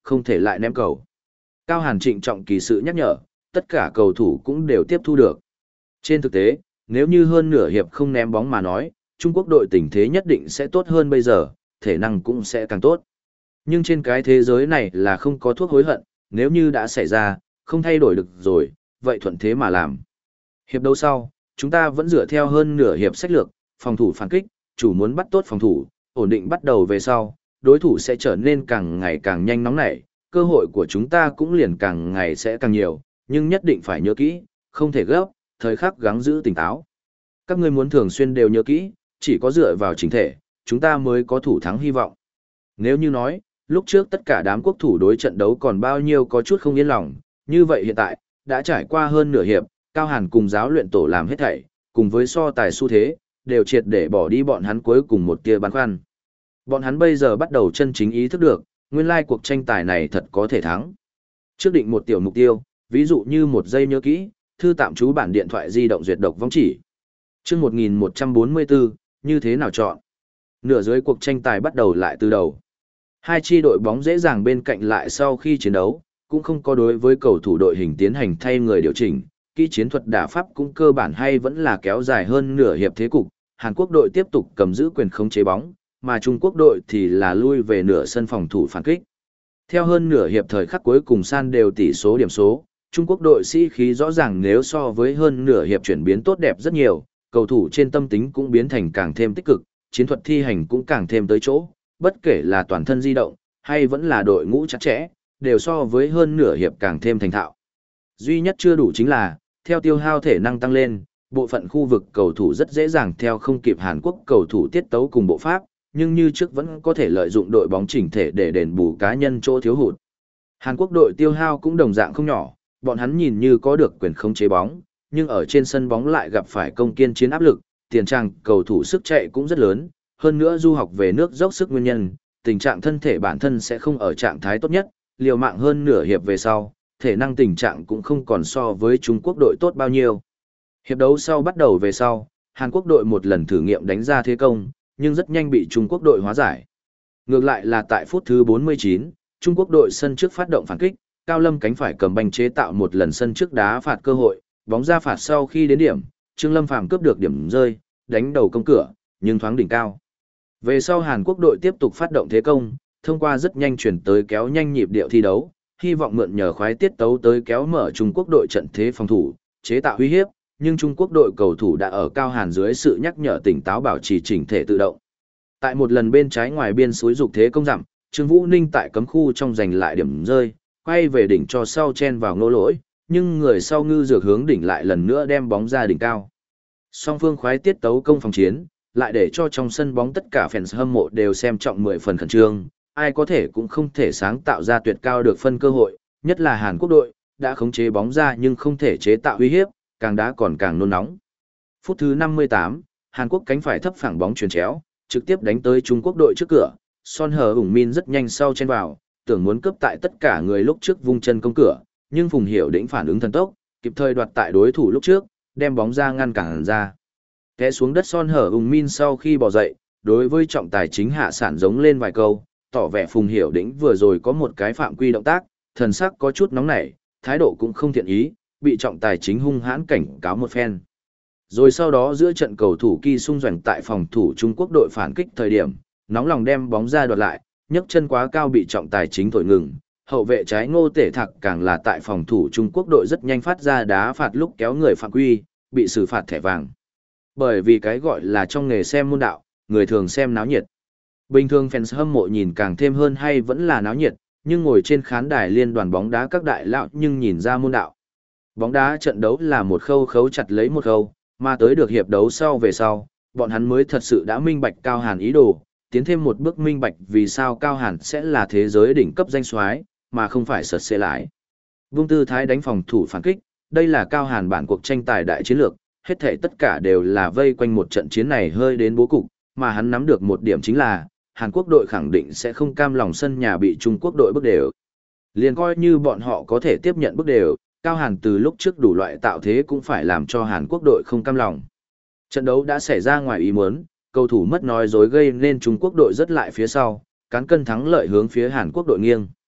không thể lại ném cầu. Cao Hàn trịnh trọng kỳ sự nhắc nhở, tất cả cầu thủ cũng đều tiếp thu được. Trên thực tế, nếu như hơn nửa hiệp không ném bóng mà nói, Trung Quốc đội tình thế nhất định sẽ tốt hơn bây giờ, thể năng cũng sẽ càng tốt. Nhưng trên cái thế giới này là không có thuốc hối hận, nếu như đã xảy ra, không thay đổi được rồi, vậy thuận thế mà làm. Hiệp đấu sau, chúng ta vẫn dựa theo hơn nửa hiệp sách lược, phòng thủ phản kích, chủ muốn bắt tốt phòng thủ, ổn định bắt đầu về sau, đối thủ sẽ trở nên càng ngày càng nhanh nóng nảy, cơ hội của chúng ta cũng liền càng ngày sẽ càng nhiều, nhưng nhất định phải nhớ kỹ, không thể gấp, thời khắc gắng giữ tỉnh táo. Các ngươi muốn thường xuyên đều nhớ kỹ, chỉ có dựa vào chính thể, chúng ta mới có thủ thắng hy vọng. Nếu như nói, lúc trước tất cả đám quốc thủ đối trận đấu còn bao nhiêu có chút không yên lòng, như vậy hiện tại, đã trải qua hơn nửa hiệp, Cao Hàn cùng giáo luyện tổ làm hết thảy, cùng với so tài xu thế, đều triệt để bỏ đi bọn hắn cuối cùng một tia băn khoăn. Bọn hắn bây giờ bắt đầu chân chính ý thức được, nguyên lai cuộc tranh tài này thật có thể thắng. Trước định một tiểu mục tiêu, ví dụ như một giây nhớ kỹ, thư tạm trú bản điện thoại di động duyệt độc vong chỉ. Chương một nghìn một trăm bốn mươi bốn, như thế nào chọn? Nửa dưới cuộc tranh tài bắt đầu lại từ đầu. Hai chi đội bóng dễ dàng bên cạnh lại sau khi chiến đấu, cũng không có đối với cầu thủ đội hình tiến hành thay người điều chỉnh, kỹ chiến thuật đả pháp cũng cơ bản hay vẫn là kéo dài hơn nửa hiệp thế cục. Hàn Quốc đội tiếp tục cầm giữ quyền khống chế bóng, mà Trung Quốc đội thì là lui về nửa sân phòng thủ phản kích. Theo hơn nửa hiệp thời khắc cuối cùng san đều tỷ số điểm số, Trung Quốc đội sĩ khí rõ ràng nếu so với hơn nửa hiệp chuyển biến tốt đẹp rất nhiều, cầu thủ trên tâm tính cũng biến thành càng thêm tích cực, chiến thuật thi hành cũng càng thêm tới chỗ, bất kể là toàn thân di động, hay vẫn là đội ngũ chặt chẽ, đều so với hơn nửa hiệp càng thêm thành thạo. Duy nhất chưa đủ chính là, theo tiêu hao thể năng tăng lên, bộ phận khu vực cầu thủ rất dễ dàng theo không kịp Hàn Quốc cầu thủ tiết tấu cùng bộ pháp, nhưng như trước vẫn có thể lợi dụng đội bóng chỉnh thể để đền bù cá nhân chỗ thiếu hụt. Hàn Quốc đội tiêu hao cũng đồng dạng không nhỏ, bọn hắn nhìn như có được quyền khống chế bóng, nhưng ở trên sân bóng lại gặp phải công kiên chiến áp lực, tiền trang cầu thủ sức chạy cũng rất lớn, hơn nữa du học về nước dốc sức nguyên nhân, tình trạng thân thể bản thân sẽ không ở trạng thái tốt nhất, liều mạng hơn nửa hiệp về sau, thể năng tình trạng cũng không còn so với Trung Quốc đội tốt bao nhiêu. Hiệp đấu sau bắt đầu về sau, Hàn Quốc đội một lần thử nghiệm đánh ra thế công, nhưng rất nhanh bị Trung Quốc đội hóa giải. Ngược lại là tại phút thứ bốn mươi chín, Trung Quốc đội sân trước phát động phản kích, Cao Lâm cánh phải cầm banh chế tạo một lần sân trước đá phạt cơ hội, bóng ra phạt sau khi đến điểm, Trương Lâm Phàm cướp được điểm rơi, đánh đầu công cửa, nhưng thoáng đỉnh cao. Về sau Hàn Quốc đội tiếp tục phát động thế công, thông qua rất nhanh chuyển tới kéo nhanh nhịp điệu thi đấu, hy vọng mượn nhờ khoái tiết tấu tới kéo mở Trung Quốc đội trận thế phòng thủ, chế tạo uy hiếp, nhưng Trung Quốc đội cầu thủ đã ở Cao Hàn dưới sự nhắc nhở tỉnh táo bảo trì chỉnh thể tự động. Tại một lần bên trái ngoài biên suối dục thế công dặm, Trương Vũ Ninh tại cấm khu trong giành lại điểm rơi, quay về đỉnh cho sau chen vào Ngô Lỗi, nhưng người sau ngư dược hướng đỉnh lại lần nữa đem bóng ra đỉnh cao. Song phương khoái tiết tấu công phòng chiến, lại để cho trong sân bóng tất cả fans hâm mộ đều xem trọng mười phần khẩn trương, ai có thể cũng không thể sáng tạo ra tuyệt cao được phân cơ hội, nhất là Hàn Quốc đội, đã khống chế bóng ra nhưng không thể chế tạo uy hiếp, càng đá còn càng nôn nóng. Phút thứ năm mươi tám, Hàn Quốc cánh phải thấp phẳng bóng chuyền chéo, trực tiếp đánh tới Trung Quốc đội trước cửa, Son Hờ Ủng Min rất nhanh sau chen vào, tưởng muốn cướp tại tất cả người lúc trước vung chân công cửa, nhưng Phùng Hiểu Đĩnh phản ứng thần tốc, kịp thời đoạt tại đối thủ lúc trước, đem bóng ra ngăn cản ra. Té xuống đất Son Hờ Ủng Min sau khi bò dậy, đối với trọng tài chính hạ sản giống lên vài câu, tỏ vẻ Phùng Hiểu Đĩnh vừa rồi có một cái phạm quy động tác, thần sắc có chút nóng nảy, thái độ cũng không thiện ý, bị trọng tài chính hung hãn cảnh cáo một phen. Rồi sau đó giữa trận cầu thủ Ki Sung Doành tại phòng thủ Trung Quốc đội phản kích thời điểm, nóng lòng đem bóng ra đoạt lại, nhấc chân quá cao bị trọng tài chính thổi ngừng. Hậu vệ trái Ngô Tể Thạc càng là tại phòng thủ Trung Quốc đội rất nhanh phát ra đá phạt lúc kéo người phạm quy, bị xử phạt thẻ vàng. Bởi vì cái gọi là trong nghề xem môn đạo, người thường xem náo nhiệt. Bình thường fans hâm mộ nhìn càng thêm hơn hay vẫn là náo nhiệt, nhưng ngồi trên khán đài liên đoàn bóng đá các đại lão nhưng nhìn ra môn đạo. Bóng đá trận đấu là một khâu khấu chặt lấy một khâu, mà tới được hiệp đấu sau về sau, bọn hắn mới thật sự đã minh bạch Cao Hàn ý đồ, tiến thêm một bước minh bạch vì sao Cao Hàn sẽ là thế giới đỉnh cấp danh soái, mà không phải sật xê lái. Vung tư thái đánh phòng thủ phản kích, đây là Cao Hàn bản cuộc tranh tài đại chiến lược, hết thảy tất cả đều là vây quanh một trận chiến này hơi đến bố cục, mà hắn nắm được một điểm chính là, Hàn Quốc đội khẳng định sẽ không cam lòng sân nhà bị Trung Quốc đội bước đều. Liền coi như bọn họ có thể tiếp nhận bước đều, Cao Hàn từ lúc trước đủ loại tạo thế cũng phải làm cho Hàn Quốc đội không cam lòng. Trận đấu đã xảy ra ngoài ý muốn, cầu thủ mất nói dối gây nên Trung Quốc đội rất lại phía sau, cán cân thắng lợi hướng phía Hàn Quốc đội nghiêng.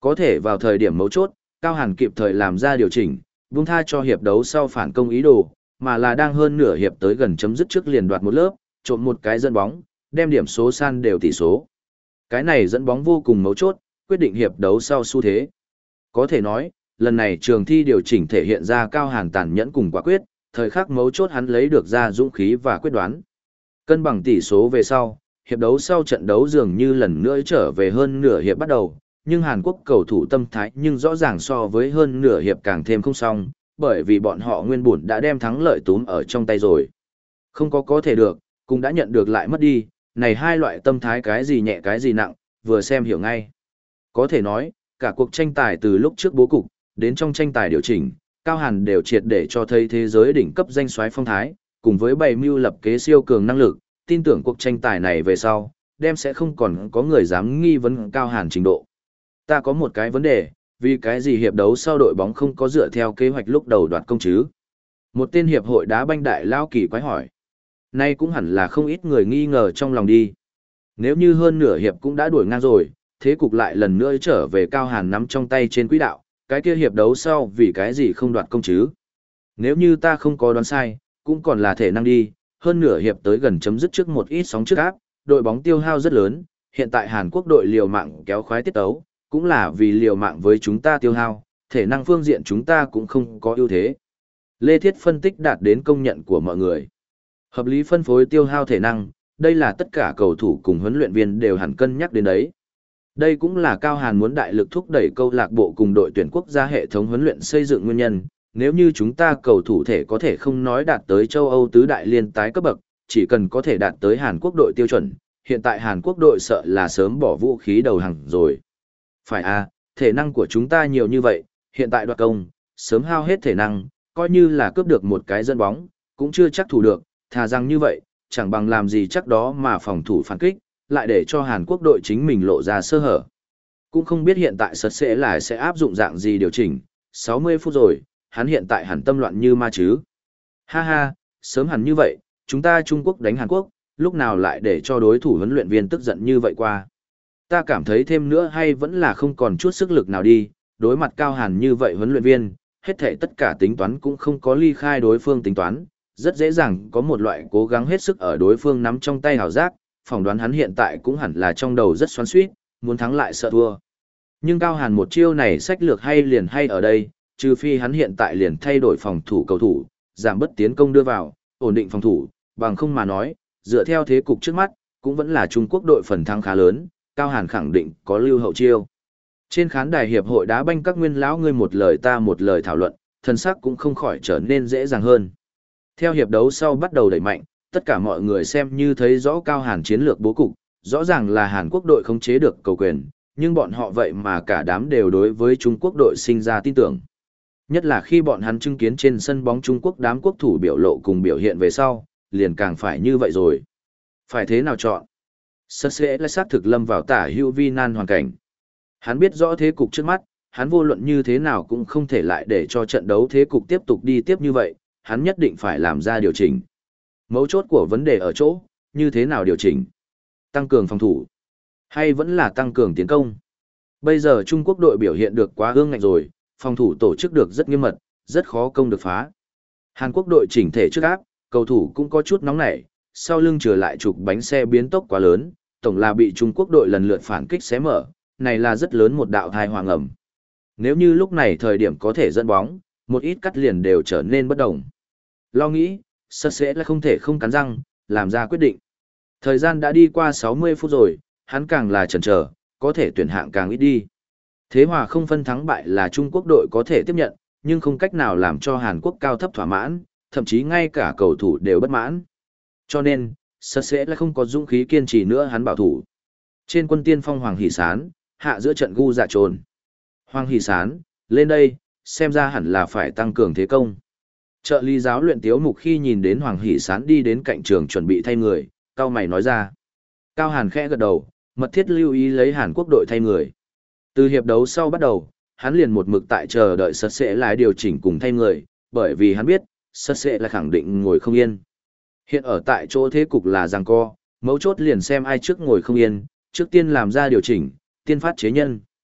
Có thể vào thời điểm mấu chốt, Cao Hàn kịp thời làm ra điều chỉnh, buông tha cho hiệp đấu sau phản công ý đồ, mà là đang hơn nửa hiệp tới gần chấm dứt trước liền đoạt một lớp, trộm một cái dẫn bóng, đem điểm số san đều tỷ số. Cái này dẫn bóng vô cùng mấu chốt, quyết định hiệp đấu sau xu thế. Có thể nói, lần này trường thi điều chỉnh thể hiện ra Cao Hàn tàn nhẫn cùng quả quyết, thời khắc mấu chốt hắn lấy được ra dũng khí và quyết đoán. Cân bằng tỷ số về sau, hiệp đấu sau trận đấu dường như lần nữa trở về hơn nửa hiệp bắt đầu, nhưng Hàn Quốc cầu thủ tâm thái nhưng rõ ràng so với hơn nửa hiệp càng thêm không xong, bởi vì bọn họ nguyên bổn đã đem thắng lợi túm ở trong tay rồi. Không có có thể được, cũng đã nhận được lại mất đi, này hai loại tâm thái cái gì nhẹ cái gì nặng, vừa xem hiểu ngay. Có thể nói, cả cuộc tranh tài từ lúc trước bố cục, đến trong tranh tài điều chỉnh, Cao Hàn đều triệt để cho thấy thế giới đỉnh cấp danh soái phong thái, cùng với bày mưu lập kế siêu cường năng lực, tin tưởng cuộc tranh tài này về sau, đem sẽ không còn có người dám nghi vấn Cao Hàn trình độ. Ta có một cái vấn đề, vì cái gì hiệp đấu sau đội bóng không có dựa theo kế hoạch lúc đầu đoạt công chứ? Một tên hiệp hội đá banh đại lao kỳ quái hỏi. Nay cũng hẳn là không ít người nghi ngờ trong lòng đi. Nếu như hơn nửa hiệp cũng đã đuổi ngang rồi, thế cục lại lần nữa trở về Cao Hàn nắm trong tay trên quỹ đạo, cái kia hiệp đấu sau vì cái gì không đoạt công chứ? Nếu như ta không có đoán sai, cũng còn là thể năng đi, hơn nửa hiệp tới gần chấm dứt trước một ít sóng trước áp, đội bóng tiêu hao rất lớn, hiện tại Hàn Quốc đội liều mạng kéo khoái tiết tấu, cũng là vì liều mạng với chúng ta tiêu hao, thể năng phương diện chúng ta cũng không có ưu thế. Lê Thiết phân tích đạt đến công nhận của mọi người. Hợp lý phân phối tiêu hao thể năng, đây là tất cả cầu thủ cùng huấn luyện viên đều hẳn cân nhắc đến đấy. Đây cũng là Cao Hàn muốn đại lực thúc đẩy câu lạc bộ cùng đội tuyển quốc gia hệ thống huấn luyện xây dựng nguyên nhân. Nếu như chúng ta cầu thủ thể có thể không nói đạt tới châu Âu tứ đại liên tái cấp bậc, chỉ cần có thể đạt tới Hàn Quốc đội tiêu chuẩn, hiện tại Hàn Quốc đội sợ là sớm bỏ vũ khí đầu hàng rồi. Phải à, thể năng của chúng ta nhiều như vậy, hiện tại đoạt công, sớm hao hết thể năng, coi như là cướp được một cái dẫn bóng, cũng chưa chắc thủ được, thà rằng như vậy, chẳng bằng làm gì chắc đó mà phòng thủ phản kích, lại để cho Hàn Quốc đội chính mình lộ ra sơ hở. Cũng không biết hiện tại sật sẽ lại sẽ áp dụng dạng gì điều chỉnh, sáu mươi phút rồi, hắn hiện tại hẳn tâm loạn như ma chứ. Ha ha, sớm hẳn như vậy, chúng ta Trung Quốc đánh Hàn Quốc, lúc nào lại để cho đối thủ huấn luyện viên tức giận như vậy qua. Ta cảm thấy thêm nữa hay vẫn là không còn chút sức lực nào đi, đối mặt Cao Hàn như vậy huấn luyện viên, hết thảy tất cả tính toán cũng không có ly khai đối phương tính toán, rất dễ dàng có một loại cố gắng hết sức ở đối phương nắm trong tay hào giác, phỏng đoán hắn hiện tại cũng hẳn là trong đầu rất xoắn xuýt, muốn thắng lại sợ thua. Nhưng Cao Hàn một chiêu này sách lược hay liền hay ở đây, trừ phi hắn hiện tại liền thay đổi phòng thủ cầu thủ, giảm bất tiến công đưa vào, ổn định phòng thủ, bằng không mà nói, dựa theo thế cục trước mắt, cũng vẫn là Trung Quốc đội phần thắng khá lớn, Cao Hàn khẳng định có lưu hậu chiêu. Trên khán đài hiệp hội đá banh các nguyên lão ngươi một lời ta một lời thảo luận, thân sắc cũng không khỏi trở nên dễ dàng hơn. Theo hiệp đấu sau bắt đầu đẩy mạnh, tất cả mọi người xem như thấy rõ Cao Hàn chiến lược bố cục, rõ ràng là Hàn Quốc đội khống chế được cầu quyền, nhưng bọn họ vậy mà cả đám đều đối với Trung Quốc đội sinh ra tin tưởng. Nhất là khi bọn hắn chứng kiến trên sân bóng Trung Quốc đám quốc thủ biểu lộ cùng biểu hiện về sau, liền càng phải như vậy rồi. Phải thế nào chọn? Sật sẽ là xác thực lâm vào tả hữu vi nan hoàn cảnh. Hắn biết rõ thế cục trước mắt, hắn vô luận như thế nào cũng không thể lại để cho trận đấu thế cục tiếp tục đi tiếp như vậy, hắn nhất định phải làm ra điều chỉnh. Mấu chốt của vấn đề ở chỗ, như thế nào điều chỉnh? Tăng cường phòng thủ, hay vẫn là tăng cường tiến công? Bây giờ Trung Quốc đội biểu hiện được quá ương ngạnh rồi, phòng thủ tổ chức được rất nghiêm mật, rất khó công được phá. Hàn Quốc đội chỉnh thể trước áp, cầu thủ cũng có chút nóng nảy, sau lưng trở lại trục bánh xe biến tốc quá lớn, tổng là bị Trung Quốc đội lần lượt phản kích xé mở, này là rất lớn một đạo thai hoàng ẩm. Nếu như lúc này thời điểm có thể dẫn bóng, một ít cắt liền đều trở nên bất động. Lo nghĩ, sật sẽ là không thể không cắn răng, làm ra quyết định. Thời gian đã đi qua sáu mươi phút rồi, hắn càng là chần chờ, có thể tuyển hạng càng ít đi. Thế hòa không phân thắng bại là Trung Quốc đội có thể tiếp nhận, nhưng không cách nào làm cho Hàn Quốc cao thấp thỏa mãn, thậm chí ngay cả cầu thủ đều bất mãn. Cho nên, sật sẽ là không có dũng khí kiên trì nữa hắn bảo thủ. Trên quân tiên phong Hoàng Hỷ Sán, hạ giữa trận gu dạ trồn. Hoàng Hỷ Sán, lên đây, xem ra hẳn là phải tăng cường thế công. Trợ lý giáo luyện Tiếu Mục khi nhìn đến Hoàng Hỷ Sán đi đến cạnh trường chuẩn bị thay người, cao mày nói ra. Cao Hàn khẽ gật đầu, mật thiết lưu ý lấy Hàn Quốc đội thay người. Từ hiệp đấu sau bắt đầu, hắn liền một mực tại chờ đợi sật sẽ lại điều chỉnh cùng thay người, bởi vì hắn biết, sật sẽ là khẳng định ngồi không yên. Hiện ở tại chỗ thế cục là giằng co, mấu chốt liền xem ai trước ngồi không yên, trước tiên làm ra điều chỉnh, tiên phát chế nhân.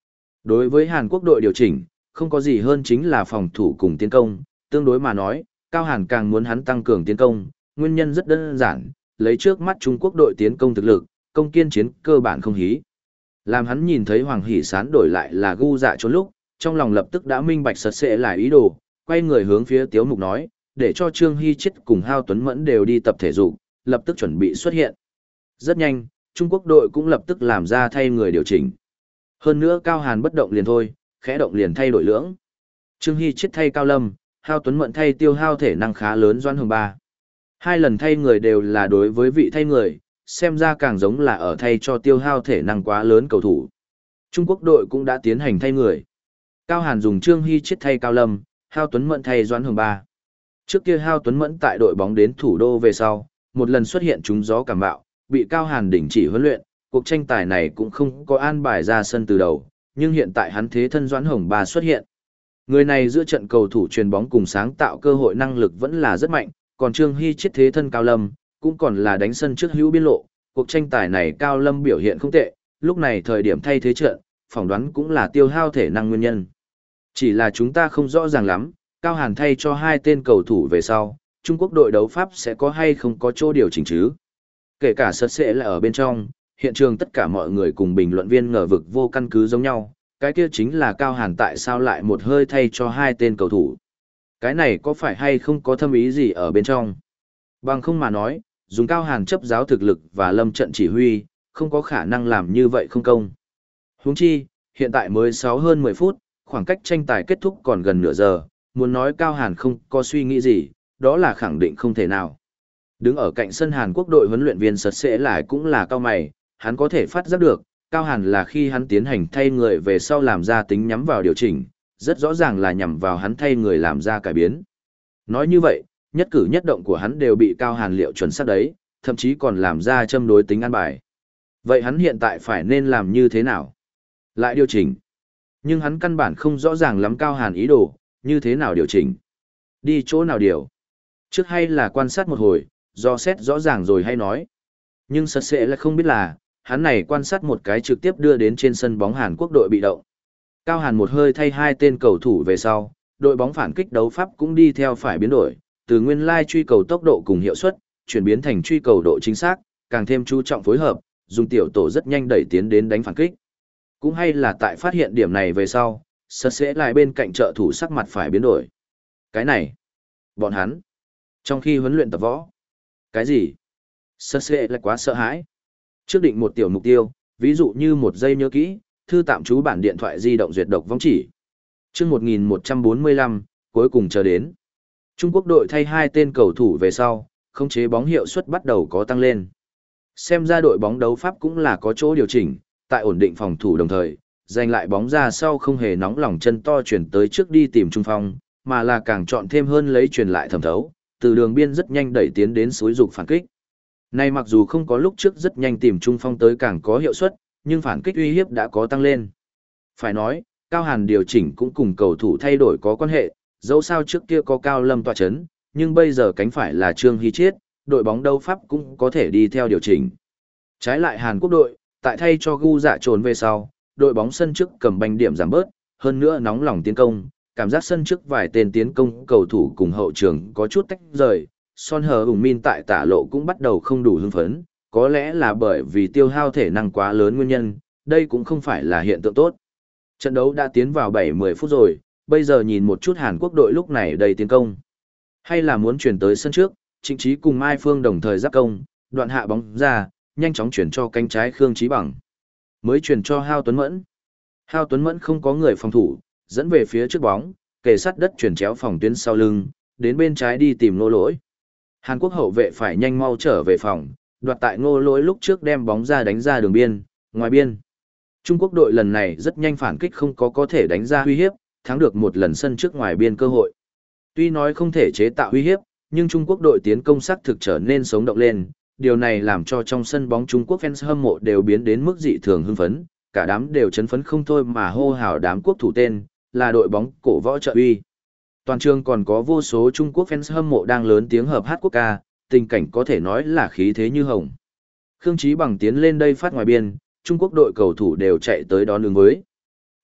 Đối với Hàn Quốc đội điều chỉnh, không có gì hơn chính là phòng thủ cùng tiến công, tương đối mà nói, Cao Hàn càng muốn hắn tăng cường tiến công, nguyên nhân rất đơn giản, lấy trước mắt Trung Quốc đội tiến công thực lực, công kiên chiến cơ bản không hí. Làm hắn nhìn thấy Hoàng Hỷ Sán đổi lại là gu dạ trốn lúc, trong lòng lập tức đã minh bạch sật sẽ lại ý đồ, quay người hướng phía Tiếu Mục nói, để cho Trương Hy Chết cùng Hao Tuấn Mẫn đều đi tập thể dục, lập tức chuẩn bị xuất hiện. Rất nhanh, Trung Quốc đội cũng lập tức làm ra thay người điều chỉnh. Hơn nữa Cao Hàn bất động liền thôi, khẽ động liền thay đổi lưỡng. Trương Hy Chết thay Cao Lâm, Hao Tuấn Mẫn thay tiêu hao thể năng khá lớn Doãn Hồng Ba. Hai lần thay người đều là đối với vị thay người, xem ra càng giống là ở thay cho tiêu hao thể năng quá lớn cầu thủ. Trung Quốc đội cũng đã tiến hành thay người. Cao Hàn dùng Trương Hy Chết thay Cao Lâm, Hao Tuấn Mẫn thay Doãn Hồng Ba. Trước kia Hao Tuấn Mẫn tại đội bóng đến thủ đô về sau, một lần xuất hiện trúng gió cảm bạo, bị Cao Hàn đình chỉ huấn luyện, cuộc tranh tài này cũng không có an bài ra sân từ đầu, nhưng hiện tại hắn thế thân Doãn Hồng Ba xuất hiện. Người này giữa trận cầu thủ truyền bóng cùng sáng tạo cơ hội năng lực vẫn là rất mạnh, còn Trương Hy Chết thế thân Cao Lâm, cũng còn là đánh sân trước hữu biên lộ, cuộc tranh tài này Cao Lâm biểu hiện không tệ, lúc này thời điểm thay thế trận, phỏng đoán cũng là tiêu hao thể năng nguyên nhân. Chỉ là chúng ta không rõ ràng lắm, Cao Hàn thay cho hai tên cầu thủ về sau, Trung Quốc đội đấu pháp sẽ có hay không có chỗ điều chỉnh chứ? Kể cả sật sẽ là ở bên trong, hiện trường tất cả mọi người cùng bình luận viên ngờ vực vô căn cứ giống nhau, cái kia chính là Cao Hàn tại sao lại một hơi thay cho hai tên cầu thủ. Cái này có phải hay không có thâm ý gì ở bên trong? Bằng không mà nói, dùng Cao Hàn chấp giáo thực lực và lâm trận chỉ huy, không có khả năng làm như vậy không công. Huống chi, hiện tại mới sáu hơn mười phút, khoảng cách tranh tài kết thúc còn gần nửa giờ, muốn nói Cao Hàn không có suy nghĩ gì, đó là khẳng định không thể nào. Đứng ở cạnh sân Hàn Quốc đội huấn luyện viên sật sẽ lại cũng là cao mày, hắn có thể phát giác được, Cao Hàn là khi hắn tiến hành thay người về sau làm ra tính nhắm vào điều chỉnh, rất rõ ràng là nhằm vào hắn thay người làm ra cải biến. Nói như vậy, nhất cử nhất động của hắn đều bị Cao Hàn liệu chuẩn xác đấy, thậm chí còn làm ra châm đối tính ăn bài. Vậy hắn hiện tại phải nên làm như thế nào? Lại điều chỉnh. Nhưng hắn căn bản không rõ ràng lắm Cao Hàn ý đồ, như thế nào điều chỉnh. Đi chỗ nào điều. Trước hay là quan sát một hồi, do xét rõ ràng rồi hay nói. Nhưng sật sẽ là không biết là, hắn này quan sát một cái trực tiếp đưa đến trên sân bóng Hàn Quốc đội bị động. Cao Hàn một hơi thay hai tên cầu thủ về sau, đội bóng phản kích đấu pháp cũng đi theo phải biến đổi, từ nguyên lai truy cầu tốc độ cùng hiệu suất, chuyển biến thành truy cầu độ chính xác, càng thêm chú trọng phối hợp, dùng tiểu tổ rất nhanh đẩy tiến đến đánh phản kích. Cũng hay là tại phát hiện điểm này về sau, sật sẽ lại bên cạnh trợ thủ sắc mặt phải biến đổi. Cái này, bọn hắn, trong khi huấn luyện tập võ, cái gì? Sật sẽ lại quá sợ hãi. Trước định một tiểu mục tiêu, ví dụ như một giây nhớ kỹ, thư tạm trú bản điện thoại di động duyệt độc vong chỉ. Chương một nghìn một trăm bốn mươi lăm, cuối cùng chờ đến. Trung Quốc đội thay hai tên cầu thủ về sau, khống chế bóng hiệu suất bắt đầu có tăng lên. Xem ra đội bóng đấu pháp cũng là có chỗ điều chỉnh, tại ổn định phòng thủ đồng thời, giành lại bóng ra sau không hề nóng lòng chân to chuyển tới trước đi tìm trung phong, mà là càng chọn thêm hơn lấy truyền lại thẩm thấu, từ đường biên rất nhanh đẩy tiến đến suối dục phản kích. Này mặc dù không có lúc trước rất nhanh tìm trung phong tới càng có hiệu suất, nhưng phản kích uy hiếp đã có tăng lên. Phải nói, Cao Hàn điều chỉnh cũng cùng cầu thủ thay đổi có quan hệ, dẫu sao trước kia có Cao Lâm tọa chấn, nhưng bây giờ cánh phải là Trương Hy Chiết, đội bóng đấu pháp cũng có thể đi theo điều chỉnh. Trái lại Hàn Quốc đội, tại thay cho gu dạ trồn về sau, đội bóng sân trước cầm banh điểm giảm bớt, hơn nữa nóng lòng tiến công, cảm giác sân trước vài tên tiến công cầu thủ cùng hậu trường có chút tách rời, Son Hờ Hùng Min tại tả lộ cũng bắt đầu không đủ hưng phấn, có lẽ là bởi vì tiêu hao thể năng quá lớn nguyên nhân, đây cũng không phải là hiện tượng tốt. Trận đấu đã tiến vào bảy mươi phút rồi, bây giờ nhìn một chút Hàn Quốc đội lúc này đầy tiến công. Hay là muốn chuyển tới sân trước, Trịnh Trí cùng Mai Phương đồng thời giáp công, đoạn hạ bóng ra, nhanh chóng chuyển cho cánh trái Khương Chí Bằng. Mới chuyển cho Hao Tuấn Mẫn. Hao Tuấn Mẫn không có người phòng thủ, dẫn về phía trước bóng, kề sát đất chuyển chéo phòng tuyến sau lưng, đến bên trái đi tìm Ngô Lỗi. Hàn Quốc hậu vệ phải nhanh mau trở về phòng, đoạt tại Ngô Lỗi lúc trước đem bóng ra đánh ra đường biên, ngoài biên. Trung Quốc đội lần này rất nhanh phản kích không có có thể đánh ra uy hiếp, thắng được một lần sân trước ngoài biên cơ hội. Tuy nói không thể chế tạo uy hiếp, nhưng Trung Quốc đội tiến công sắc thực trở nên sống động lên, điều này làm cho trong sân bóng Trung Quốc fans hâm mộ đều biến đến mức dị thường hưng phấn, cả đám đều chấn phấn không thôi mà hô hào đám quốc thủ tên, là đội bóng cổ võ trợ uy. Toàn trường còn có vô số Trung Quốc fans hâm mộ đang lớn tiếng hợp hát quốc ca, tình cảnh có thể nói là khí thế như hồng. Khương Chí Bằng tiến lên đây phát ngoài biên, Trung Quốc đội cầu thủ đều chạy tới đón ứng với.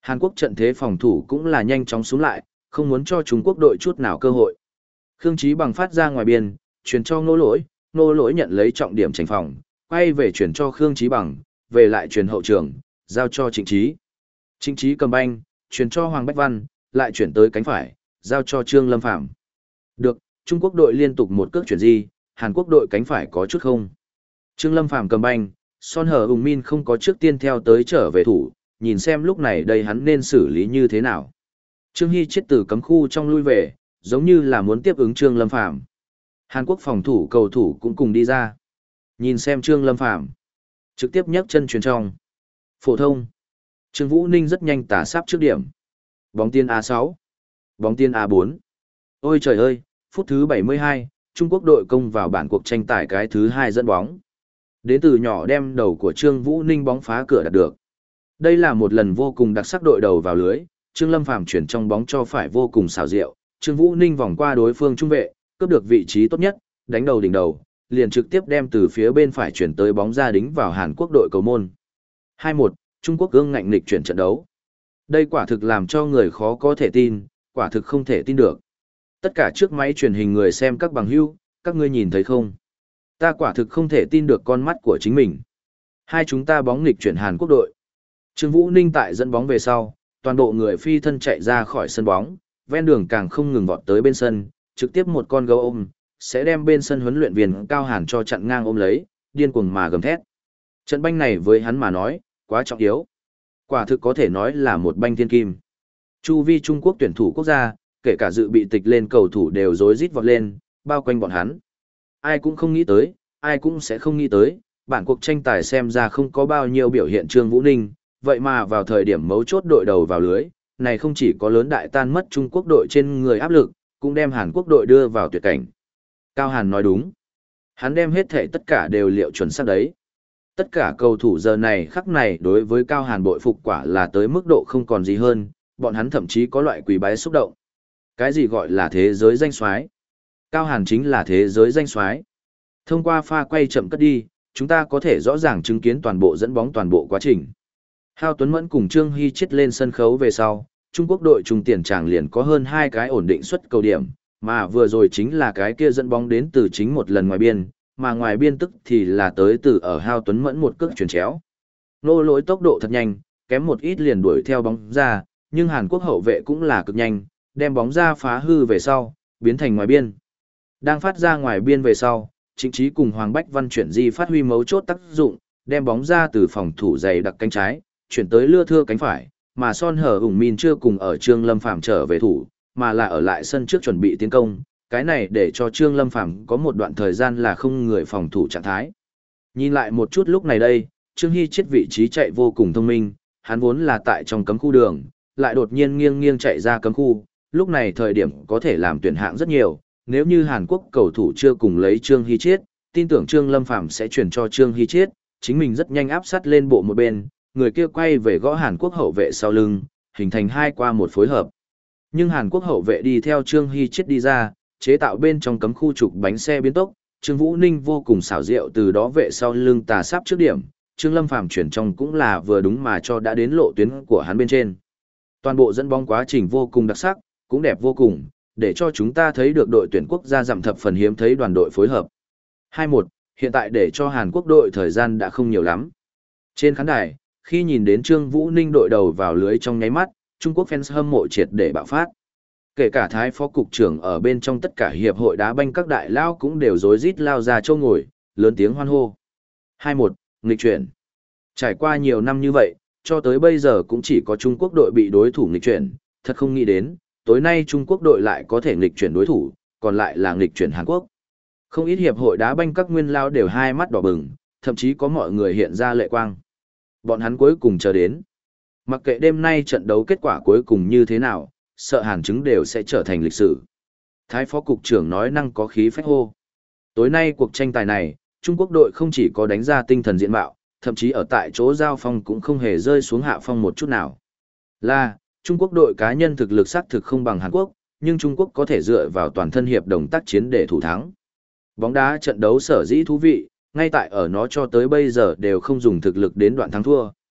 Hàn Quốc trận thế phòng thủ cũng là nhanh chóng xuống lại, không muốn cho Trung Quốc đội chút nào cơ hội. Khương Chí Bằng phát ra ngoài biên, chuyển cho Ngô Lỗi, Ngô Lỗi nhận lấy trọng điểm tránh phòng, quay về chuyển cho Khương Chí Bằng, về lại chuyển hậu trường, giao cho Trịnh Chí. Trịnh Chí cầm banh, chuyển cho Hoàng Bách Văn, lại chuyển tới cánh phải, giao cho Trương Lâm Phàm. Được, Trung Quốc đội liên tục một cước chuyển di, Hàn Quốc đội cánh phải có chút không. Trương Lâm Phàm cầm banh, Son Hờ Ung Min không có trước tiên theo tới trở về thủ, nhìn xem lúc này đây hắn nên xử lý như thế nào. Trương Hy chết từ cấm khu trong lui về, giống như là muốn tiếp ứng Trương Lâm Phàm. Hàn Quốc phòng thủ cầu thủ cũng cùng đi ra. Nhìn xem Trương Lâm Phàm trực tiếp nhấc chân chuyền trong. Phổ thông. Trương Vũ Ninh rất nhanh tả sáp trước điểm. Bóng tiên a sáu. Bóng tiên a bốn. Ôi trời ơi, phút thứ bảy mươi hai, Trung Quốc đội công vào bản cuộc tranh tài cái thứ hai dẫn bóng. Đến từ nhỏ đem đầu của Trương Vũ Ninh bóng phá cửa đạt được. Đây là một lần vô cùng đặc sắc đội đầu vào lưới, Trương Lâm Phàm chuyển trong bóng cho phải vô cùng xảo diệu, Trương Vũ Ninh vòng qua đối phương trung vệ, cướp được vị trí tốt nhất, đánh đầu đỉnh đầu, liền trực tiếp đem từ phía bên phải chuyển tới bóng ra đính vào Hàn Quốc đội cầu môn. hai một, Trung Quốc ương ngạnh nghịch chuyển trận đấu. Đây quả thực làm cho người khó có thể tin, quả thực không thể tin được. Tất cả trước máy truyền hình người xem các bằng hữu, các ngươi nhìn thấy không? Ta quả thực không thể tin được con mắt của chính mình. Hai chúng ta bóng nghịch chuyển Hàn Quốc đội. Trương Vũ Ninh tại dẫn bóng về sau, toàn bộ người phi thân chạy ra khỏi sân bóng, ven đường càng không ngừng vọt tới bên sân, trực tiếp một con gấu ôm, sẽ đem bên sân huấn luyện viên Cao Hàn cho chặn ngang ôm lấy, điên cuồng mà gầm thét. Trận banh này với hắn mà nói, quá trọng yếu. Quả thực có thể nói là một banh thiên kim. Chu vi Trung Quốc tuyển thủ quốc gia, kể cả dự bị tịch lên cầu thủ đều rối rít vọt lên, bao quanh bọn hắn. Ai cũng không nghĩ tới, ai cũng sẽ không nghĩ tới, bản cuộc tranh tài xem ra không có bao nhiêu biểu hiện Trương Vũ Ninh, vậy mà vào thời điểm mấu chốt đội đầu vào lưới, này không chỉ có lớn đại tan mất Trung Quốc đội trên người áp lực, cũng đem Hàn Quốc đội đưa vào tuyệt cảnh. Cao Hàn nói đúng. Hắn đem hết thể tất cả đều liệu chuẩn xác đấy. Tất cả cầu thủ giờ này khắc này đối với Cao Hàn bội phục quả là tới mức độ không còn gì hơn, bọn hắn thậm chí có loại quỳ bái xúc động. Cái gì gọi là thế giới danh soái? Cao Hàn chính là thế giới danh soái. Thông qua pha quay chậm cất đi, chúng ta có thể rõ ràng chứng kiến toàn bộ dẫn bóng toàn bộ quá trình. Hao Tuấn Mẫn cùng Trương Hy chết lên sân khấu về sau, Trung Quốc đội trung tiền tràng liền có hơn hai cái ổn định suất cầu điểm, mà vừa rồi chính là cái kia dẫn bóng đến từ chính một lần ngoài biên, mà ngoài biên tức thì là tới từ ở Hao Tuấn Mẫn một cước chuyển chéo. Nô Lỗi tốc độ thật nhanh, kém một ít liền đuổi theo bóng ra, nhưng Hàn Quốc hậu vệ cũng là cực nhanh, đem bóng ra phá hư về sau, biến thành ngoài biên. Đang phát ra ngoài biên về sau, Trịnh Chí cùng Hoàng Bách Văn chuyển di phát huy mấu chốt tác dụng, đem bóng ra từ phòng thủ dày đặc cánh trái, chuyển tới lưa thưa cánh phải, mà Son Hờ Ung Min chưa cùng ở Trương Lâm Phàm trở về thủ, mà là ở lại sân trước chuẩn bị tiến công, cái này để cho Trương Lâm Phàm có một đoạn thời gian là không người phòng thủ trạng thái. Nhìn lại một chút lúc này đây, Trương Hy chết vị trí chạy vô cùng thông minh, hắn vốn là tại trong cấm khu đường, lại đột nhiên nghiêng nghiêng chạy ra cấm khu, lúc này thời điểm có thể làm tuyển hạng rất nhiều, nếu như Hàn Quốc cầu thủ chưa cùng lấy Trương Hy chết, tin tưởng Trương Lâm Phàm sẽ chuyển cho Trương Hy chết, chính mình rất nhanh áp sát lên bộ một bên, người kia quay về gõ Hàn Quốc hậu vệ sau lưng, hình thành hai qua một phối hợp. Nhưng Hàn Quốc hậu vệ đi theo Trương Hy chết đi ra, chế tạo bên trong cấm khu trục bánh xe biến tốc, Trương Vũ Ninh vô cùng xảo diệu từ đó vệ sau lưng tà sáp trước điểm, Trương Lâm Phàm chuyển trong cũng là vừa đúng mà cho đã đến lộ tuyến của hắn bên trên. Toàn bộ dẫn bóng quá trình vô cùng đặc sắc, cũng đẹp vô cùng, để cho chúng ta thấy được đội tuyển quốc gia giảm thập phần hiếm thấy đoàn đội phối hợp. hai một, hiện tại để cho Hàn Quốc đội thời gian đã không nhiều lắm. Trên khán đài, khi nhìn đến Trương Vũ Ninh đội đầu vào lưới trong nháy mắt, Trung Quốc fans hâm mộ triệt để bạo phát. Kể cả Thái phó cục trưởng ở bên trong tất cả hiệp hội đá banh các đại lao cũng đều rối rít lao ra châu ngồi, lớn tiếng hoan hô. hai một, nghịch chuyển. Trải qua nhiều năm như vậy, cho tới bây giờ cũng chỉ có Trung Quốc đội bị đối thủ nghịch chuyển, thật không nghĩ đến, tối nay Trung Quốc đội lại có thể nghịch chuyển đối thủ, còn lại là nghịch chuyển Hàn Quốc. Không ít hiệp hội đá banh các nguyên lao đều hai mắt đỏ bừng, thậm chí có mọi người hiện ra lệ quang. Bọn hắn cuối cùng chờ đến. Mặc kệ đêm nay trận đấu kết quả cuối cùng như thế nào, sợ Hàn chứng đều sẽ trở thành lịch sử. Thái phó cục trưởng nói năng có khí phách hô. Tối nay cuộc tranh tài này, Trung Quốc đội không chỉ có đánh ra tinh thần diện mạo, thậm chí ở tại chỗ giao phong cũng không hề rơi xuống hạ phong một chút nào. Là, Trung Quốc đội cá nhân thực lực xác thực không bằng Hàn Quốc, nhưng Trung Quốc có thể dựa vào toàn thân hiệp đồng tác chiến để thủ thắng. Bóng đá trận đấu sở dĩ thú vị, ngay tại ở nó cho tới bây giờ đều không dùng thực lực đến đoạn thắng thua.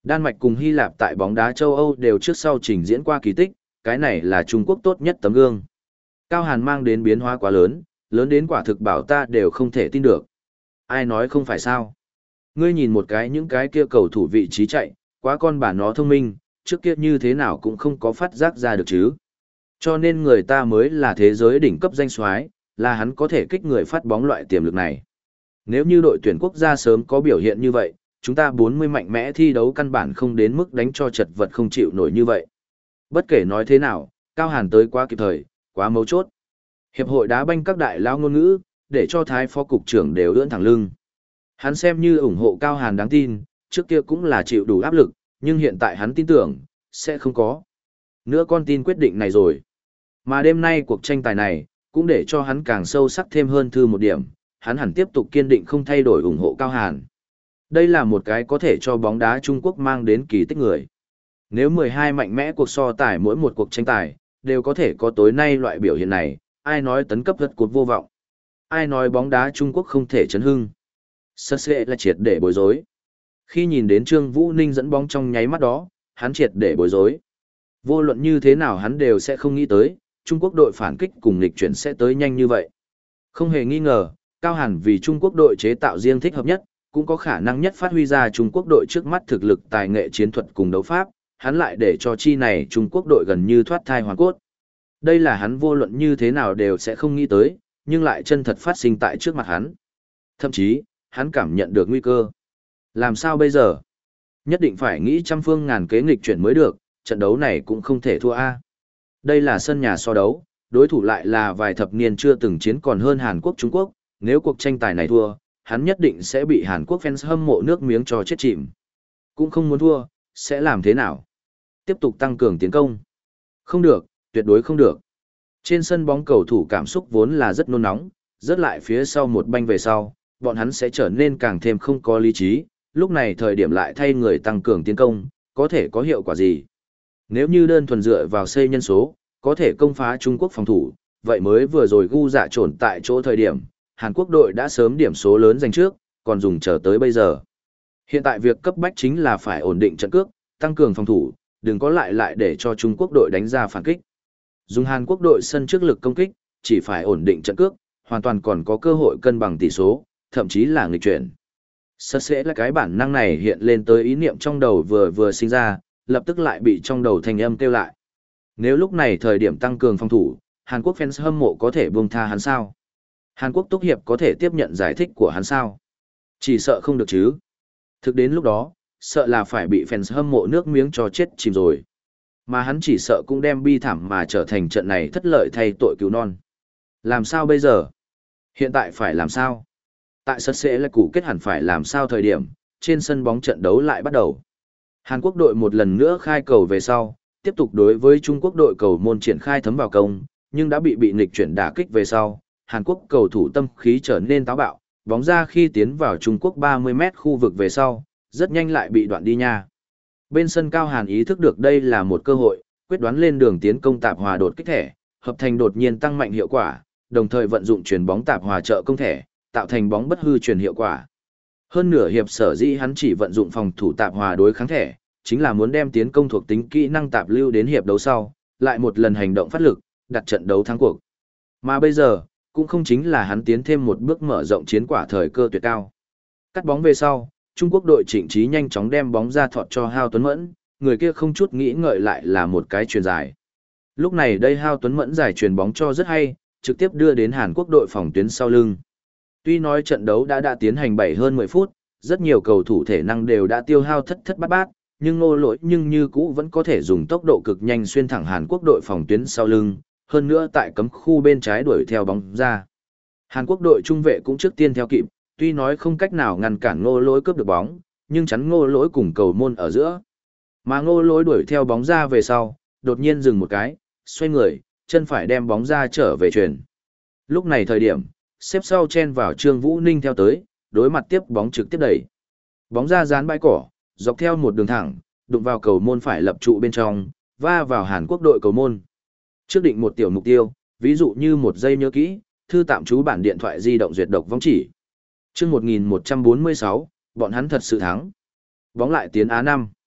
Đan Mạch cùng Hy Lạp tại bóng đá châu Âu đều trước sau trình diễn qua kỳ tích, cái này là Trung Quốc tốt nhất tấm gương. Cao Hàn mang đến biến hóa quá lớn, lớn đến quả thực bảo ta đều không thể tin được. Ai nói không phải sao? Ngươi nhìn một cái những cái kia cầu thủ vị trí chạy, quá con bà nó thông minh, trước kia như thế nào cũng không có phát giác ra được chứ. Cho nên người ta mới là thế giới đỉnh cấp danh soái, là hắn có thể kích người phát bóng loại tiềm lực này. Nếu như đội tuyển quốc gia sớm có biểu hiện như vậy, chúng ta bốn mươi mạnh mẽ thi đấu căn bản không đến mức đánh cho chật vật không chịu nổi như vậy. Bất kể nói thế nào, Cao Hàn tới quá kịp thời, quá mấu chốt. Hiệp hội đá banh các đại lao ngôn ngữ, để cho Thái phó cục trưởng đều ưỡn thẳng lưng. Hắn xem như ủng hộ Cao Hàn đáng tin, trước kia cũng là chịu đủ áp lực, nhưng hiện tại hắn tin tưởng, sẽ không có nữa con tin quyết định này rồi. Mà đêm nay cuộc tranh tài này, cũng để cho hắn càng sâu sắc thêm hơn thư một điểm, hắn hẳn tiếp tục kiên định không thay đổi ủng hộ Cao Hàn. Đây là một cái có thể cho bóng đá Trung Quốc mang đến kỳ tích người. Nếu mười hai mạnh mẽ cuộc so tài mỗi một cuộc tranh tài, đều có thể có tối nay loại biểu hiện này, ai nói tấn cấp rất cột vô vọng. Ai nói bóng đá Trung Quốc không thể chấn hưng. Sơ sệ là triệt để bối rối. Khi nhìn đến Trương Vũ Ninh dẫn bóng trong nháy mắt đó, hắn triệt để bối rối. Vô luận như thế nào hắn đều sẽ không nghĩ tới, Trung Quốc đội phản kích cùng nghịch chuyển sẽ tới nhanh như vậy. Không hề nghi ngờ, Cao Hàn vì Trung Quốc đội chế tạo riêng thích hợp nhất, cũng có khả năng nhất phát huy ra Trung Quốc đội trước mắt thực lực tài nghệ chiến thuật cùng đấu pháp, hắn lại để cho chi này Trung Quốc đội gần như thoát thai hoàn cốt. Đây là hắn vô luận như thế nào đều sẽ không nghĩ tới, nhưng lại chân thật phát sinh tại trước mặt hắn. Thậm chí, hắn cảm nhận được nguy cơ. Làm sao bây giờ? Nhất định phải nghĩ trăm phương ngàn kế nghịch chuyển mới được, trận đấu này cũng không thể thua a. Đây là sân nhà so đấu, đối thủ lại là vài thập niên chưa từng chiến còn hơn Hàn Quốc Trung Quốc, nếu cuộc tranh tài này thua, hắn nhất định sẽ bị Hàn Quốc fans hâm mộ nước miếng cho chết chìm. Cũng không muốn thua, sẽ làm thế nào? Tiếp tục tăng cường tiến công. Không được, tuyệt đối không được. Trên sân bóng cầu thủ cảm xúc vốn là rất nôn nóng, rớt lại phía sau một banh về sau, bọn hắn sẽ trở nên càng thêm không có lý trí, lúc này thời điểm lại thay người tăng cường tiến công, có thể có hiệu quả gì? Nếu như đơn thuần dựa vào xây nhân số, có thể công phá Trung Quốc phòng thủ, vậy mới vừa rồi gu dạ trồn tại chỗ thời điểm, Hàn Quốc đội đã sớm điểm số lớn giành trước, còn dùng chờ tới bây giờ. Hiện tại việc cấp bách chính là phải ổn định trận cước, tăng cường phòng thủ, đừng có lại lại để cho Trung Quốc đội đánh ra phản kích. Dùng Hàn Quốc đội sân trước lực công kích, chỉ phải ổn định trận cước, hoàn toàn còn có cơ hội cân bằng tỷ số, thậm chí là nghịch chuyển. Sơ sẽ là cái bản năng này hiện lên tới ý niệm trong đầu vừa vừa sinh ra, lập tức lại bị trong đầu thành âm kêu lại. Nếu lúc này thời điểm tăng cường phòng thủ, Hàn Quốc fans hâm mộ có thể buông tha hắn sao? Hàn Quốc túc hiệp có thể tiếp nhận giải thích của hắn sao? Chỉ sợ không được chứ. Thực đến lúc đó, sợ là phải bị fans hâm mộ nước miếng cho chết chìm rồi. Mà hắn chỉ sợ cũng đem bi thảm mà trở thành trận này thất lợi thay tội cứu non. Làm sao bây giờ? Hiện tại phải làm sao? Tại sân sẽ là củ kết hẳn phải làm sao thời điểm, trên sân bóng trận đấu lại bắt đầu. Hàn Quốc đội một lần nữa khai cầu về sau, tiếp tục đối với Trung Quốc đội cầu môn triển khai thấm vào công, nhưng đã bị bị nghịch chuyển đả kích về sau, Hàn Quốc cầu thủ tâm khí trở nên táo bạo, bóng ra khi tiến vào Trung Quốc ba mươi mét khu vực về sau, rất nhanh lại bị đoạn đi nha. Bên sân Cao Hàn ý thức được đây là một cơ hội, quyết đoán lên đường tiến công tạp hòa đột kích thẻ, hợp thành đột nhiên tăng mạnh hiệu quả, đồng thời vận dụng chuyền bóng tạp hòa trợ công thẻ, tạo thành bóng bất hư truyền hiệu quả. Hơn nửa hiệp sở dĩ hắn chỉ vận dụng phòng thủ tạp hòa đối kháng thẻ, chính là muốn đem tiến công thuộc tính kỹ năng tạp lưu đến hiệp đấu sau, lại một lần hành động phát lực, đặt trận đấu thắng cuộc. Mà bây giờ, cũng không chính là hắn tiến thêm một bước mở rộng chiến quả thời cơ tuyệt cao. Cắt bóng về sau, Trung Quốc đội Trịnh Trí nhanh chóng đem bóng ra thọt cho Hao Tuấn Mẫn, người kia không chút nghĩ ngợi lại là một cái chuyền dài. Lúc này đây Hao Tuấn Mẫn giải chuyền bóng cho rất hay, trực tiếp đưa đến Hàn Quốc đội phòng tuyến sau lưng. Tuy nói trận đấu đã đã tiến hành bảy hơn mười phút, rất nhiều cầu thủ thể năng đều đã tiêu hao thất thất bát bát, nhưng Ngô Lỗi nhưng như cũ vẫn có thể dùng tốc độ cực nhanh xuyên thẳng Hàn Quốc đội phòng tuyến sau lưng, hơn nữa tại cấm khu bên trái đuổi theo bóng ra. Hàn Quốc đội trung vệ cũng trước tiên theo kịp, tuy nói không cách nào ngăn cản Ngô Lỗi cướp được bóng, nhưng chắn Ngô Lỗi cùng cầu môn ở giữa. Mà Ngô Lỗi đuổi theo bóng ra về sau, đột nhiên dừng một cái, xoay người, chân phải đem bóng ra trở về chuyền. Lúc này thời điểm, xếp sau chen vào Trương Vũ Ninh theo tới, đối mặt tiếp bóng trực tiếp đẩy. Bóng ra dán bãi cỏ, dọc theo một đường thẳng, đụng vào cầu môn phải lập trụ bên trong, va vào Hàn Quốc đội cầu môn. Trước định một tiểu mục tiêu, ví dụ như một giây nhớ kỹ, thư tạm trú bản điện thoại di động duyệt độc vong chỉ. Chương một nghìn một trăm bốn mươi sáu, bọn hắn thật sự thắng. Bóng lại tiến Á năm.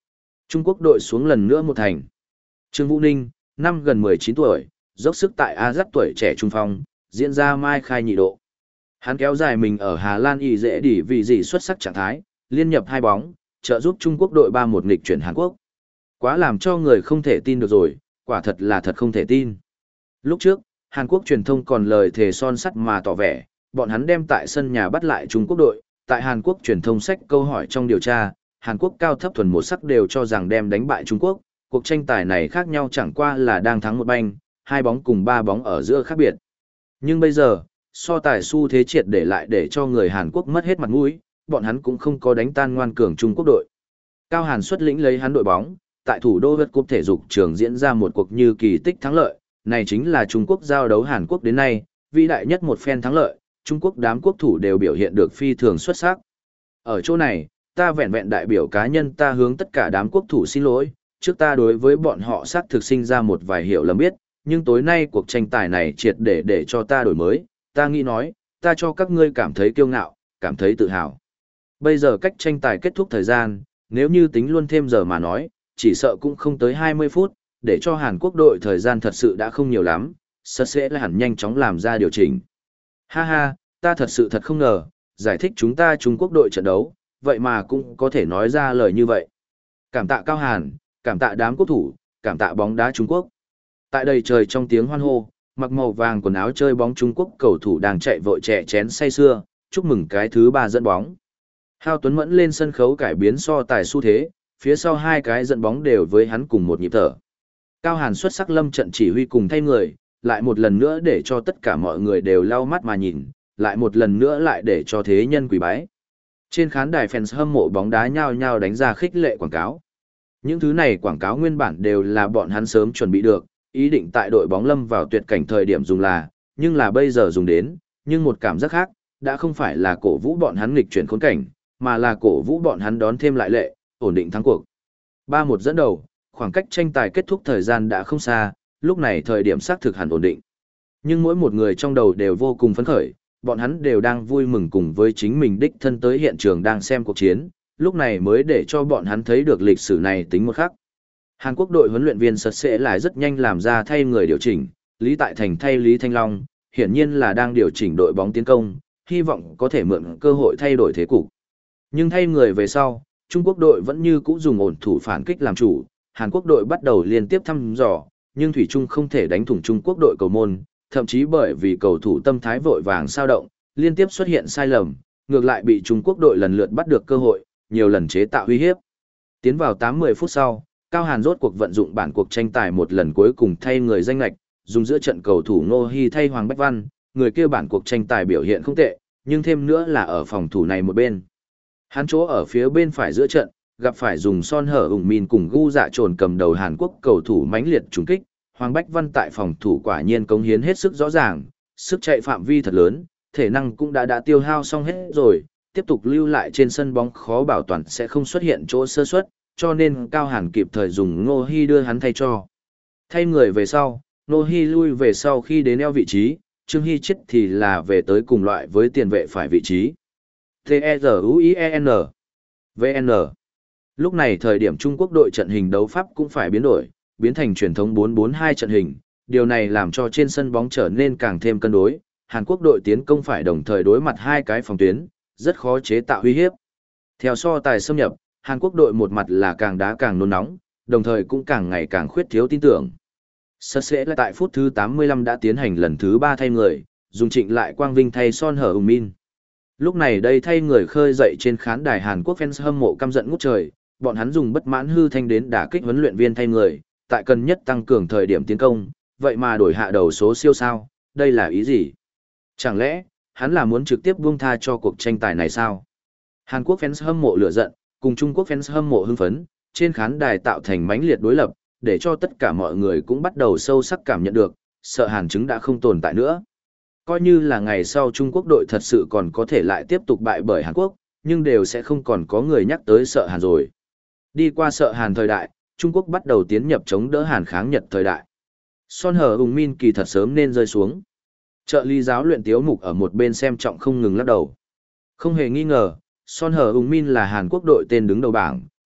Trung Quốc đội xuống lần nữa một thành. Trương Vũ Ninh, năm gần mười chín tuổi, dốc sức tại A dắt tuổi trẻ trung phong, diễn ra mai khai nhị độ. Hắn kéo dài mình ở Hà Lan y dễ đỉ vì gì xuất sắc trạng thái, liên nhập hai bóng, trợ giúp Trung Quốc đội ba một nghịch chuyển Hàn Quốc. Quá làm cho người không thể tin được rồi, quả thật là thật không thể tin. Lúc trước, Hàn Quốc truyền thông còn lời thề son sắt mà tỏ vẻ, bọn hắn đem tại sân nhà bắt lại Trung Quốc đội, tại Hàn Quốc truyền thông sách câu hỏi trong điều tra, Hàn Quốc cao thấp thuần một sắc đều cho rằng đem đánh bại Trung Quốc, cuộc tranh tài này khác nhau chẳng qua là đang thắng một banh, hai bóng cùng ba bóng ở giữa khác biệt. Nhưng bây giờ, so tài xu thế triệt để lại để cho người Hàn Quốc mất hết mặt mũi, bọn hắn cũng không có đánh tan ngoan cường Trung Quốc đội. Cao Hàn xuất lĩnh lấy hắn đội bóng, tại thủ đô Vật Cúp thể dục trường diễn ra một cuộc như kỳ tích thắng lợi, này chính là Trung Quốc giao đấu Hàn Quốc đến nay, vĩ đại nhất một phen thắng lợi, Trung Quốc đám quốc thủ đều biểu hiện được phi thường xuất sắc. Ở chỗ này, ta vẹn vẹn đại biểu cá nhân ta hướng tất cả đám quốc thủ xin lỗi, trước ta đối với bọn họ xác thực sinh ra một vài hiểu lầm biết, nhưng tối nay cuộc tranh tài này triệt để để cho ta đổi mới, ta nghĩ nói, ta cho các ngươi cảm thấy kiêu ngạo, cảm thấy tự hào. Bây giờ cách tranh tài kết thúc thời gian, nếu như tính luôn thêm giờ mà nói, chỉ sợ cũng không tới hai mươi phút, để cho Hàn Quốc đội thời gian thật sự đã không nhiều lắm, sật sẽ là hẳn nhanh chóng làm ra điều chỉnh. Ha ha, ta thật sự thật không ngờ, giải thích chúng ta Trung Quốc đội trận đấu, vậy mà cũng có thể nói ra lời như vậy. Cảm tạ Cao Hàn, cảm tạ đám quốc thủ, cảm tạ bóng đá Trung Quốc. Tại đây trời trong tiếng hoan hô, mặc màu vàng quần áo chơi bóng Trung Quốc cầu thủ đang chạy vội trẻ chén say sưa, chúc mừng cái thứ ba dẫn bóng. Hao Tuấn Mẫn lên sân khấu cải biến so tài xu thế, phía sau hai cái dẫn bóng đều với hắn cùng một nhịp thở. Cao Hàn xuất sắc lâm trận chỉ huy cùng thay người, lại một lần nữa để cho tất cả mọi người đều lau mắt mà nhìn, lại một lần nữa lại để cho thế nhân quỳ bái. Trên khán đài fans hâm mộ bóng đá nhao nhao đánh ra khích lệ quảng cáo. Những thứ này quảng cáo nguyên bản đều là bọn hắn sớm chuẩn bị được, ý định tại đội bóng lâm vào tuyệt cảnh thời điểm dùng là, nhưng là bây giờ dùng đến, nhưng một cảm giác khác, đã không phải là cổ vũ bọn hắn nghịch chuyển khốn cảnh, mà là cổ vũ bọn hắn đón thêm lại lệ, ổn định thắng cuộc. ba một dẫn đầu, khoảng cách tranh tài kết thúc thời gian đã không xa, lúc này thời điểm xác thực hẳn ổn định. Nhưng mỗi một người trong đầu đều vô cùng phấn khởi, bọn hắn đều đang vui mừng cùng với chính mình đích thân tới hiện trường đang xem cuộc chiến, lúc này mới để cho bọn hắn thấy được lịch sử này tính một khắc. Hàn Quốc đội huấn luyện viên sật sẽ lại rất nhanh làm ra thay người điều chỉnh, Lý Tại Thành thay Lý Thanh Long, hiển nhiên là đang điều chỉnh đội bóng tiến công, hy vọng có thể mượn cơ hội thay đổi thế cục. Nhưng thay người về sau, Trung Quốc đội vẫn như cũ dùng ổn thủ phản kích làm chủ, Hàn Quốc đội bắt đầu liên tiếp thăm dò, nhưng Thủy Trung không thể đánh thủng Trung Quốc đội cầu môn, thậm chí bởi vì cầu thủ tâm thái vội vàng sao động, liên tiếp xuất hiện sai lầm, ngược lại bị Trung Quốc đội lần lượt bắt được cơ hội, nhiều lần chế tạo uy hiếp. Tiến vào tám mươi phút sau, Cao Hàn rốt cuộc vận dụng bản cuộc tranh tài một lần cuối cùng thay người danh lệch, dùng giữa trận cầu thủ Ngô Hi thay Hoàng Bách Văn, người kia bản cuộc tranh tài biểu hiện không tệ, nhưng thêm nữa là ở phòng thủ này một bên. Hắn chỗ ở phía bên phải giữa trận, gặp phải dùng Son Hở Ung Min cùng Gu Dạ Trồn cầm đầu Hàn Quốc cầu thủ mãnh liệt trúng kích, Hoàng Bách Văn tại phòng thủ quả nhiên cống hiến hết sức rõ ràng, sức chạy phạm vi thật lớn, thể năng cũng đã đã tiêu hao xong hết rồi, tiếp tục lưu lại trên sân bóng khó bảo toàn sẽ không xuất hiện chỗ sơ suất, cho nên Cao Hàn kịp thời dùng Ngô Hi đưa hắn thay cho. Thay người về sau, Ngô Hi lui về sau khi đến eo vị trí, Trương Hy chết thì là về tới cùng loại với tiền vệ phải vị trí. T-E-Z-U-I-E-N V N Lúc này thời điểm Trung Quốc đội trận hình đấu pháp cũng phải biến đổi, biến thành truyền thống bốn bốn hai trận hình, điều này làm cho trên sân bóng trở nên càng thêm cân đối, Hàn Quốc đội tiến công phải đồng thời đối mặt hai cái phòng tuyến, rất khó chế tạo uy hiếp. Theo so tài xâm nhập, Hàn Quốc đội một mặt là càng đá càng nôn nóng, đồng thời cũng càng ngày càng khuyết thiếu tin tưởng. Sật sẽ là tại phút thứ tám mươi lăm đã tiến hành lần thứ ba thay người, dùng Trịnh Lại Quang Vinh thay Son Hở Ung Min. Lúc này đây thay người khơi dậy trên khán đài Hàn Quốc fans hâm mộ căm giận ngút trời, bọn hắn dùng bất mãn hư thanh đến đả kích huấn luyện viên thay người, tại cần nhất tăng cường thời điểm tiến công, vậy mà đổi hạ đầu số siêu sao, đây là ý gì? Chẳng lẽ, hắn là muốn trực tiếp buông tha cho cuộc tranh tài này sao? Hàn Quốc fans hâm mộ lửa giận, cùng Trung Quốc fans hâm mộ hưng phấn, trên khán đài tạo thành mãnh liệt đối lập, để cho tất cả mọi người cũng bắt đầu sâu sắc cảm nhận được, sợ Hàn chứng đã không tồn tại nữa. Coi như là ngày sau Trung Quốc đội thật sự còn có thể lại tiếp tục bại bởi Hàn Quốc, nhưng đều sẽ không còn có người nhắc tới sợ Hàn rồi. Đi qua sợ Hàn thời đại, Trung Quốc bắt đầu tiến nhập chống đỡ Hàn kháng Nhật thời đại. Son Hở Ung Min kỳ thật sớm nên rơi xuống. Trợ lý giáo luyện Tiếu Mục ở một bên xem trọng không ngừng lắc đầu. Không hề nghi ngờ, Son Hở Ung Min là Hàn Quốc đội tên đứng đầu bảng,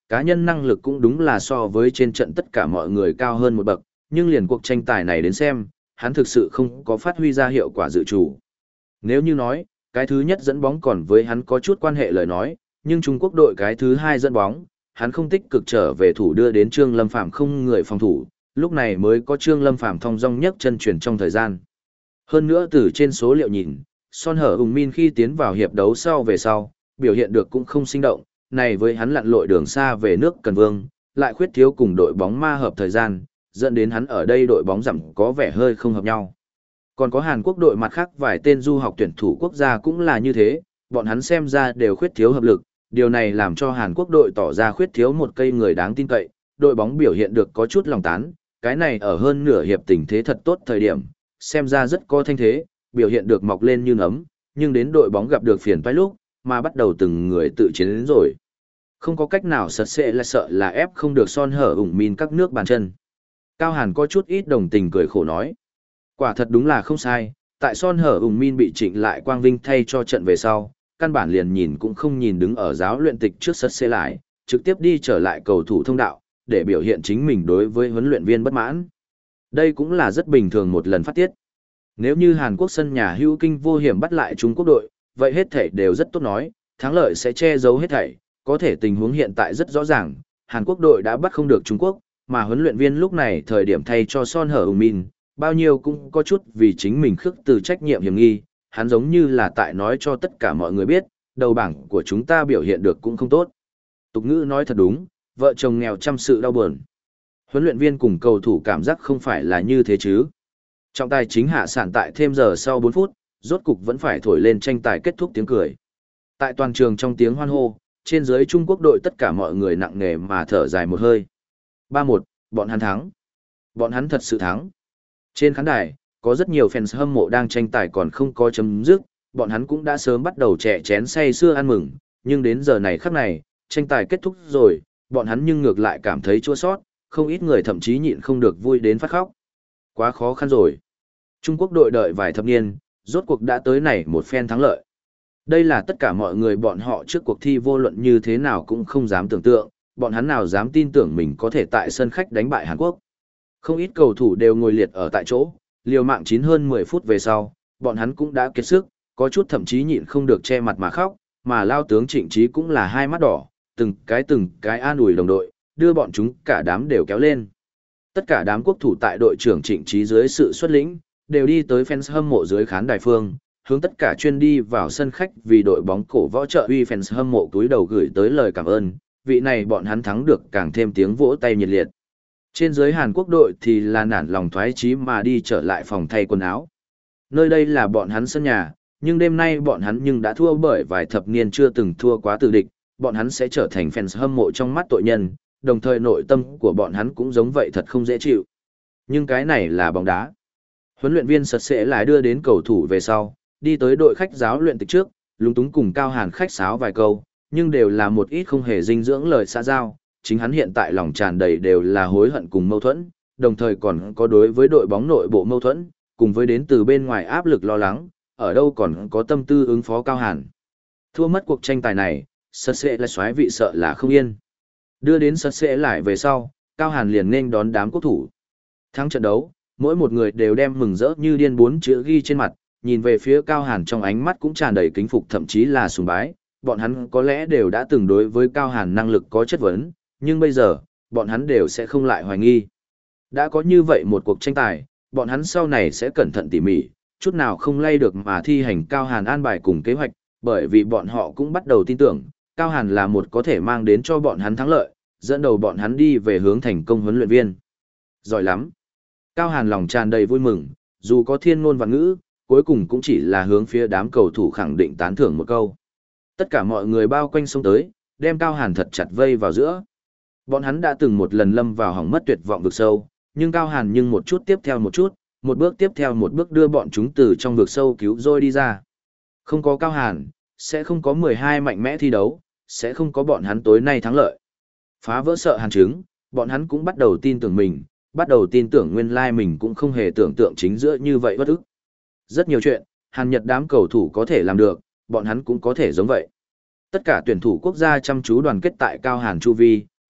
Cá nhân năng lực cũng đúng là so với trên trận tất cả mọi người cao hơn một bậc, nhưng liền cuộc tranh tài này đến xem, hắn thực sự không có phát huy ra hiệu quả dự chủ. Nếu như nói, cái thứ nhất dẫn bóng còn với hắn có chút quan hệ lời nói, nhưng Trung Quốc đội cái thứ hai dẫn bóng, hắn không tích cực trở về thủ đưa đến Trương Lâm Phàm không người phòng thủ, lúc này mới có Trương Lâm Phàm thong dong nhấc chân chuyển trong thời gian. Hơn nữa từ trên số liệu nhìn, Son Hở Ung Min khi tiến vào hiệp đấu sau về sau, biểu hiện được cũng không sinh động, này với hắn lặn lội đường xa về nước Cần Vương, lại khuyết thiếu cùng đội bóng ma hợp thời gian, dẫn đến hắn ở đây đội bóng giảm có vẻ hơi không hợp nhau. Còn có Hàn Quốc đội mặt khác vài tên du học tuyển thủ quốc gia cũng là như thế, bọn hắn xem ra đều khuyết thiếu hợp lực, điều này làm cho Hàn Quốc đội tỏ ra khuyết thiếu một cây người đáng tin cậy, đội bóng biểu hiện được có chút lòng tán, cái này ở hơn nửa hiệp tình thế thật tốt thời điểm, xem ra rất có thanh thế, biểu hiện được mọc lên như nấm, nhưng đến đội bóng gặp được phiền toái lúc, mà bắt đầu từng người tự chiến đến rồi. Không có cách nào sật sẽ là sợ là ép không được Son Hở Ung Min các nước bàn chân. Cao Hàn có chút ít đồng tình cười khổ nói. Quả thật đúng là không sai, tại Son Hở Ung Min bị Trịnh Lại Quang Vinh thay cho trận về sau, căn bản liền nhìn cũng không nhìn đứng ở giáo luyện tịch trước sật sẽ lại, trực tiếp đi trở lại cầu thủ thông đạo, để biểu hiện chính mình đối với huấn luyện viên bất mãn. Đây cũng là rất bình thường một lần phát tiết. Nếu như Hàn Quốc sân nhà hữu kinh vô hiểm bắt lại Trung Quốc đội, vậy hết thảy đều rất tốt nói, thắng lợi sẽ che giấu hết thảy, có thể tình huống hiện tại rất rõ ràng, Hàn Quốc đội đã bắt không được Trung Quốc, mà huấn luyện viên lúc này thời điểm thay cho Son Hở Ung Min, bao nhiêu cũng có chút vì chính mình khước từ trách nhiệm hiểm nghi, hắn giống như là tại nói cho tất cả mọi người biết, đầu bảng của chúng ta biểu hiện được cũng không tốt. Tục ngữ nói thật đúng, vợ chồng nghèo trăm sự đau buồn. Huấn luyện viên cùng cầu thủ cảm giác không phải là như thế chứ. Trọng tài chính hạ sản tại thêm giờ sau bốn phút, rốt cục vẫn phải thổi lên tranh tài kết thúc tiếng cười. Tại toàn trường trong tiếng hoan hô, trên dưới Trung Quốc đội tất cả mọi người nặng nề mà thở dài một hơi. ba một, bọn hắn thắng. Bọn hắn thật sự thắng. Trên khán đài, có rất nhiều fans hâm mộ đang tranh tài còn không có chấm dứt, bọn hắn cũng đã sớm bắt đầu chè chén say sưa ăn mừng, nhưng đến giờ này khắc này, tranh tài kết thúc rồi, bọn hắn nhưng ngược lại cảm thấy chua sót, không ít người thậm chí nhịn không được vui đến phát khóc. Quá khó khăn rồi. Trung Quốc đội đợi vài thập niên, rốt cuộc đã tới này một phen thắng lợi. Đây là tất cả mọi người bọn họ trước cuộc thi vô luận như thế nào cũng không dám tưởng tượng, bọn hắn nào dám tin tưởng mình có thể tại sân khách đánh bại Hàn Quốc. Không ít cầu thủ đều ngồi liệt ở tại chỗ, liều mạng chín hơn mười phút về sau, bọn hắn cũng đã kiệt sức, có chút thậm chí nhịn không được che mặt mà khóc, mà lao tướng Trịnh Trí cũng là hai mắt đỏ, từng cái từng cái an ủi đồng đội, đưa bọn chúng cả đám đều kéo lên. Tất cả đám quốc thủ tại đội trưởng Trịnh Trí dưới sự xuất lĩnh, đều đi tới fans hâm mộ dưới khán đài phương, hướng tất cả chuyên đi vào sân khách vì đội bóng cổ võ trợ uy fans hâm mộ túi đầu gửi tới lời cảm ơn, vị này bọn hắn thắng được càng thêm tiếng vỗ tay nhiệt liệt. Trên dưới Hàn Quốc đội thì là nản lòng thoái chí mà đi trở lại phòng thay quần áo. Nơi đây là bọn hắn sân nhà, nhưng đêm nay bọn hắn nhưng đã thua bởi vài thập niên chưa từng thua quá từ địch, bọn hắn sẽ trở thành fans hâm mộ trong mắt tội nhân, đồng thời nội tâm của bọn hắn cũng giống vậy thật không dễ chịu. Nhưng cái này là bóng đá. Huấn luyện viên sật sẽ lại đưa đến cầu thủ về sau, đi tới đội khách giáo luyện tịch trước, lúng túng cùng Cao Hàn khách sáo vài câu, nhưng đều là một ít không hề dinh dưỡng lời xã giao, chính hắn hiện tại lòng tràn đầy đều là hối hận cùng mâu thuẫn, đồng thời còn có đối với đội bóng nội bộ mâu thuẫn, cùng với đến từ bên ngoài áp lực lo lắng, ở đâu còn có tâm tư ứng phó Cao Hàn. Thua mất cuộc tranh tài này, sật sẽ lại xoáy vị sợ là không yên. Đưa đến sật sẽ lại về sau, Cao Hàn liền nên đón đám quốc thủ. Thắng trận đấu, mỗi một người đều đem mừng rỡ như điên bốn chữ ghi trên mặt, nhìn về phía Cao Hàn trong ánh mắt cũng tràn đầy kính phục thậm chí là sùng bái, bọn hắn có lẽ đều đã từng đối với Cao Hàn năng lực có chất vấn, nhưng bây giờ, bọn hắn đều sẽ không lại hoài nghi. Đã có như vậy một cuộc tranh tài, bọn hắn sau này sẽ cẩn thận tỉ mỉ, chút nào không lay được mà thi hành Cao Hàn an bài cùng kế hoạch, bởi vì bọn họ cũng bắt đầu tin tưởng, Cao Hàn là một có thể mang đến cho bọn hắn thắng lợi, dẫn đầu bọn hắn đi về hướng thành công huấn luyện viên. Giỏi lắm. Cao Hàn lòng tràn đầy vui mừng, dù có thiên ngôn và ngữ, cuối cùng cũng chỉ là hướng phía đám cầu thủ khẳng định tán thưởng một câu. Tất cả mọi người bao quanh sông tới, đem Cao Hàn thật chặt vây vào giữa. Bọn hắn đã từng một lần lâm vào hỏng mất tuyệt vọng vực sâu, nhưng Cao Hàn nhưng một chút tiếp theo một chút, một bước tiếp theo một bước đưa bọn chúng từ trong vực sâu cứu rỗi đi ra. Không có Cao Hàn, sẽ không có mười hai mạnh mẽ thi đấu, sẽ không có bọn hắn tối nay thắng lợi. Phá vỡ sợ hàn chứng, bọn hắn cũng bắt đầu tin tưởng mình, bắt đầu tin tưởng nguyên lai mình cũng không hề tưởng tượng chính giữa như vậy bất ức. Rất nhiều chuyện, Hàn Nhật đám cầu thủ có thể làm được, bọn hắn cũng có thể giống vậy. Tất cả tuyển thủ quốc gia chăm chú đoàn kết tại Cao Hàn chu vi,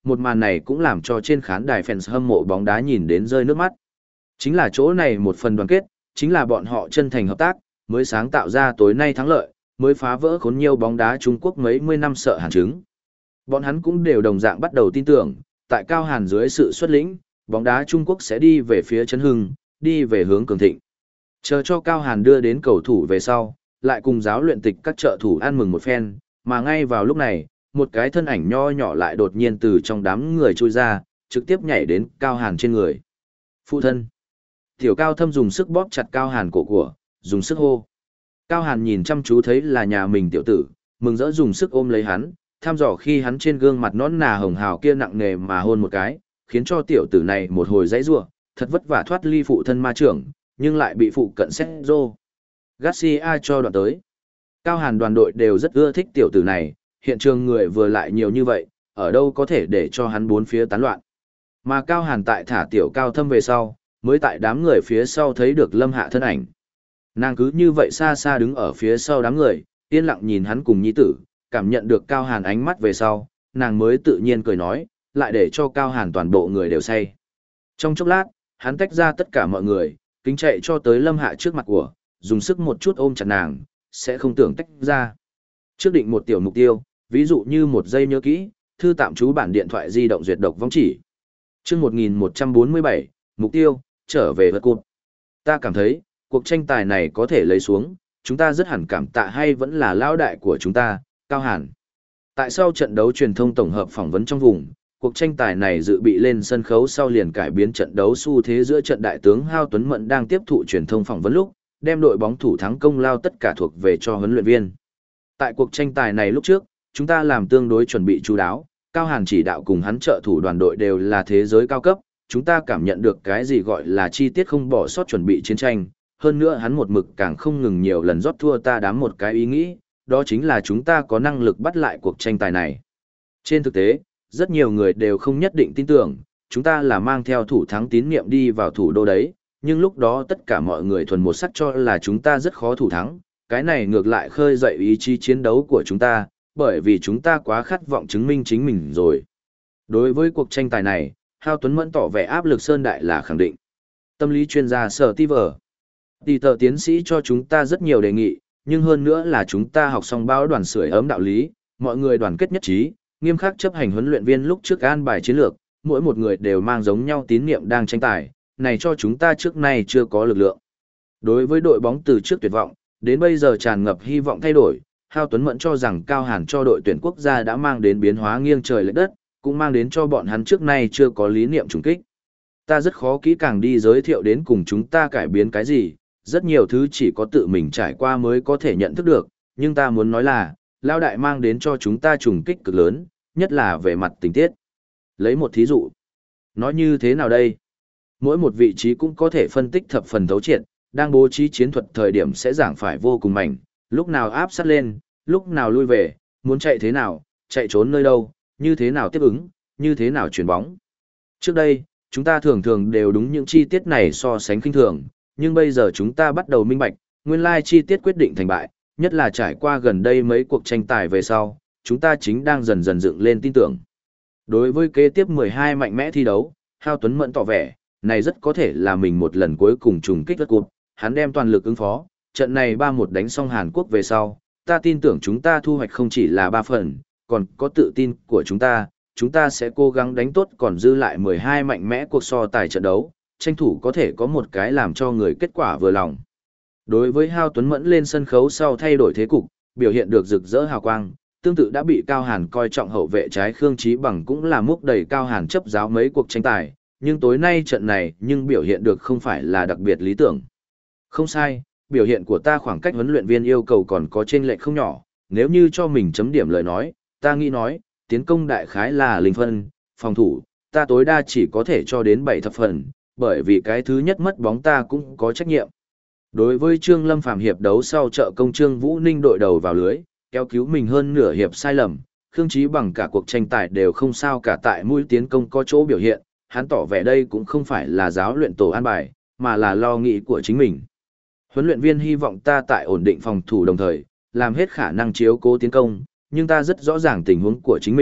một màn này cũng làm cho trên khán đài fans hâm mộ bóng đá nhìn đến rơi nước mắt. Chính là chỗ này một phần đoàn kết, chính là bọn họ chân thành hợp tác, mới sáng tạo ra tối nay thắng lợi, mới phá vỡ khốn nhiều bóng đá Trung Quốc mấy mươi năm sợ hàn chứng. Bọn hắn cũng đều đồng dạng bắt đầu tin tưởng, tại Cao Hàn dưới sự xuất lĩnh, bóng đá Trung Quốc sẽ đi về phía chấn hưng, đi về hướng cường thịnh. Chờ cho Cao Hàn đưa đến cầu thủ về sau, lại cùng giáo luyện tịch các trợ thủ ăn mừng một phen, mà ngay vào lúc này, một cái thân ảnh nho nhỏ lại đột nhiên từ trong đám người trôi ra, trực tiếp nhảy đến Cao Hàn trên người. Phụ thân. Tiểu Cao Thâm dùng sức bóp chặt Cao Hàn cổ của, dùng sức hô. Cao Hàn nhìn chăm chú thấy là nhà mình tiểu tử, mừng rỡ dùng sức ôm lấy hắn, tham dò khi hắn trên gương mặt nõn nà hồng hào kia nặng nề mà hôn một cái, khiến cho tiểu tử này một hồi dãy rủa, thật vất vả thoát ly phụ thân ma trưởng, nhưng lại bị phụ cận xét rô. Garcia cho đoạn tới. Cao Hàn đoàn đội đều rất ưa thích tiểu tử này, hiện trường người vừa lại nhiều như vậy, ở đâu có thể để cho hắn bốn phía tán loạn. Mà Cao Hàn tại thả tiểu Cao Thâm về sau, mới tại đám người phía sau thấy được Lâm Hạ thân ảnh. Nàng cứ như vậy xa xa đứng ở phía sau đám người, yên lặng nhìn hắn cùng nhi tử, cảm nhận được Cao Hàn ánh mắt về sau, nàng mới tự nhiên cười nói, lại để cho Cao Hàn toàn bộ người đều say. Trong chốc lát, hắn tách ra tất cả mọi người, kính chạy cho tới Lâm Hạ trước mặt của, dùng sức một chút ôm chặt nàng, sẽ không tưởng tách ra. Trước định một tiểu mục tiêu, ví dụ như một giây nhớ kỹ, thư tạm trú bản điện thoại di động duyệt độc vong chỉ. Chương một nghìn một trăm bốn mươi bảy, mục tiêu, trở về vật cụt. Ta cảm thấy, cuộc tranh tài này có thể lấy xuống, chúng ta rất hẳn cảm tạ hay vẫn là lão đại của chúng ta, Cao Hàn. Tại sau trận đấu truyền thông tổng hợp phỏng vấn trong vùng, cuộc tranh tài này dự bị lên sân khấu sau liền cải biến trận đấu xu thế giữa trận đại tướng Hao Tuấn Mẫn đang tiếp thụ truyền thông phỏng vấn lúc, đem đội bóng thủ thắng công lao tất cả thuộc về cho huấn luyện viên. Tại cuộc tranh tài này lúc trước, chúng ta làm tương đối chuẩn bị chú đáo, Cao Hàn chỉ đạo cùng hắn trợ thủ đoàn đội đều là thế giới cao cấp, chúng ta cảm nhận được cái gì gọi là chi tiết không bỏ sót chuẩn bị chiến tranh, hơn nữa hắn một mực càng không ngừng nhiều lần rót thua ta đám một cái ý nghĩ, đó chính là chúng ta có năng lực bắt lại cuộc tranh tài này. Trên thực tế, rất nhiều người đều không nhất định tin tưởng, chúng ta là mang theo thủ thắng tín niệm đi vào thủ đô đấy, nhưng lúc đó tất cả mọi người thuần một sắc cho là chúng ta rất khó thủ thắng, cái này ngược lại khơi dậy ý chí chiến đấu của chúng ta, bởi vì chúng ta quá khát vọng chứng minh chính mình rồi. Đối với cuộc tranh tài này, Hao Tuấn Mẫn tỏ vẻ áp lực sơn đại là khẳng định. Tâm lý chuyên gia Sở Ti Vở. Tỷ tờ tiến sĩ cho chúng ta rất nhiều đề nghị, nhưng hơn nữa là chúng ta học xong báo đoàn sưởi ấm đạo lý, mọi người đoàn kết nhất trí, nghiêm khắc chấp hành huấn luyện viên lúc trước an bài chiến lược, mỗi một người đều mang giống nhau tín niệm đang tranh tài, này cho chúng ta trước nay chưa có lực lượng. Đối với đội bóng từ trước tuyệt vọng, đến bây giờ tràn ngập hy vọng thay đổi, Hao Tuấn Mẫn cho rằng Cao Hàn cho đội tuyển quốc gia đã mang đến biến hóa nghiêng trời lệch đất, cũng mang đến cho bọn hắn trước nay chưa có lý niệm trùng kích. Ta rất khó kỹ càng đi giới thiệu đến cùng chúng ta cải biến cái gì, rất nhiều thứ chỉ có tự mình trải qua mới có thể nhận thức được, nhưng ta muốn nói là, Lao Đại mang đến cho chúng ta trùng kích cực lớn, nhất là về mặt tình tiết. Lấy một thí dụ. Nói như thế nào đây? Mỗi một vị trí cũng có thể phân tích thập phần thấu triệt, đang bố trí chiến thuật thời điểm sẽ giảng phải vô cùng mảnh, lúc nào áp sát lên, lúc nào lui về, muốn chạy thế nào, chạy trốn nơi đâu, như thế nào tiếp ứng, như thế nào chuyển bóng. Trước đây, chúng ta thường thường đều đúng những chi tiết này so sánh khinh thường, nhưng bây giờ chúng ta bắt đầu minh bạch, nguyên lai chi tiết quyết định thành bại, nhất là trải qua gần đây mấy cuộc tranh tài về sau, chúng ta chính đang dần dần dựng lên tin tưởng. Đối với kế tiếp mười hai mạnh mẽ thi đấu, Hao Tuấn Mẫn tỏ vẻ, này rất có thể là mình một lần cuối cùng trùng kích đất cụt, hắn đem toàn lực ứng phó, trận này ba một đánh xong Hàn Quốc về sau, ta tin tưởng chúng ta thu hoạch không chỉ là ba phần, còn có tự tin của chúng ta, chúng ta sẽ cố gắng đánh tốt còn dư lại mười hai mạnh mẽ cuộc so tài trận đấu, tranh thủ có thể có một cái làm cho người kết quả vừa lòng. Đối với Hao Tuấn Mẫn lên sân khấu sau thay đổi thế cục, biểu hiện được rực rỡ hào quang, tương tự đã bị Cao Hàn coi trọng hậu vệ trái Khương Chí Bằng cũng là múc đầy Cao Hàn chấp giáo mấy cuộc tranh tài, nhưng tối nay trận này nhưng biểu hiện được không phải là đặc biệt lý tưởng. Không sai, biểu hiện của ta khoảng cách huấn luyện viên yêu cầu còn có chênh lệch không nhỏ, nếu như cho mình chấm điểm lời nói, ta nghĩ nói, tiến công đại khái là linh phân, phòng thủ, ta tối đa chỉ có thể cho đến bảy thập phần, bởi vì cái thứ nhất mất bóng ta cũng có trách nhiệm. Đối với Trương Lâm Phàm hiệp đấu sau trợ công Trương Vũ Ninh đội đầu vào lưới, kéo cứu mình hơn nửa hiệp sai lầm, Khương Chí Bằng cả cuộc tranh tài đều không sao cả tại mũi tiến công có chỗ biểu hiện, hắn tỏ vẻ đây cũng không phải là giáo luyện tổ an bài, mà là lo nghĩ của chính mình. Huấn luyện viên hy vọng ta tại ổn định phòng thủ đồng thời, làm hết khả năng chiếu cố tiến công, nhưng ta rất rõ ràng tình huống của chính mình,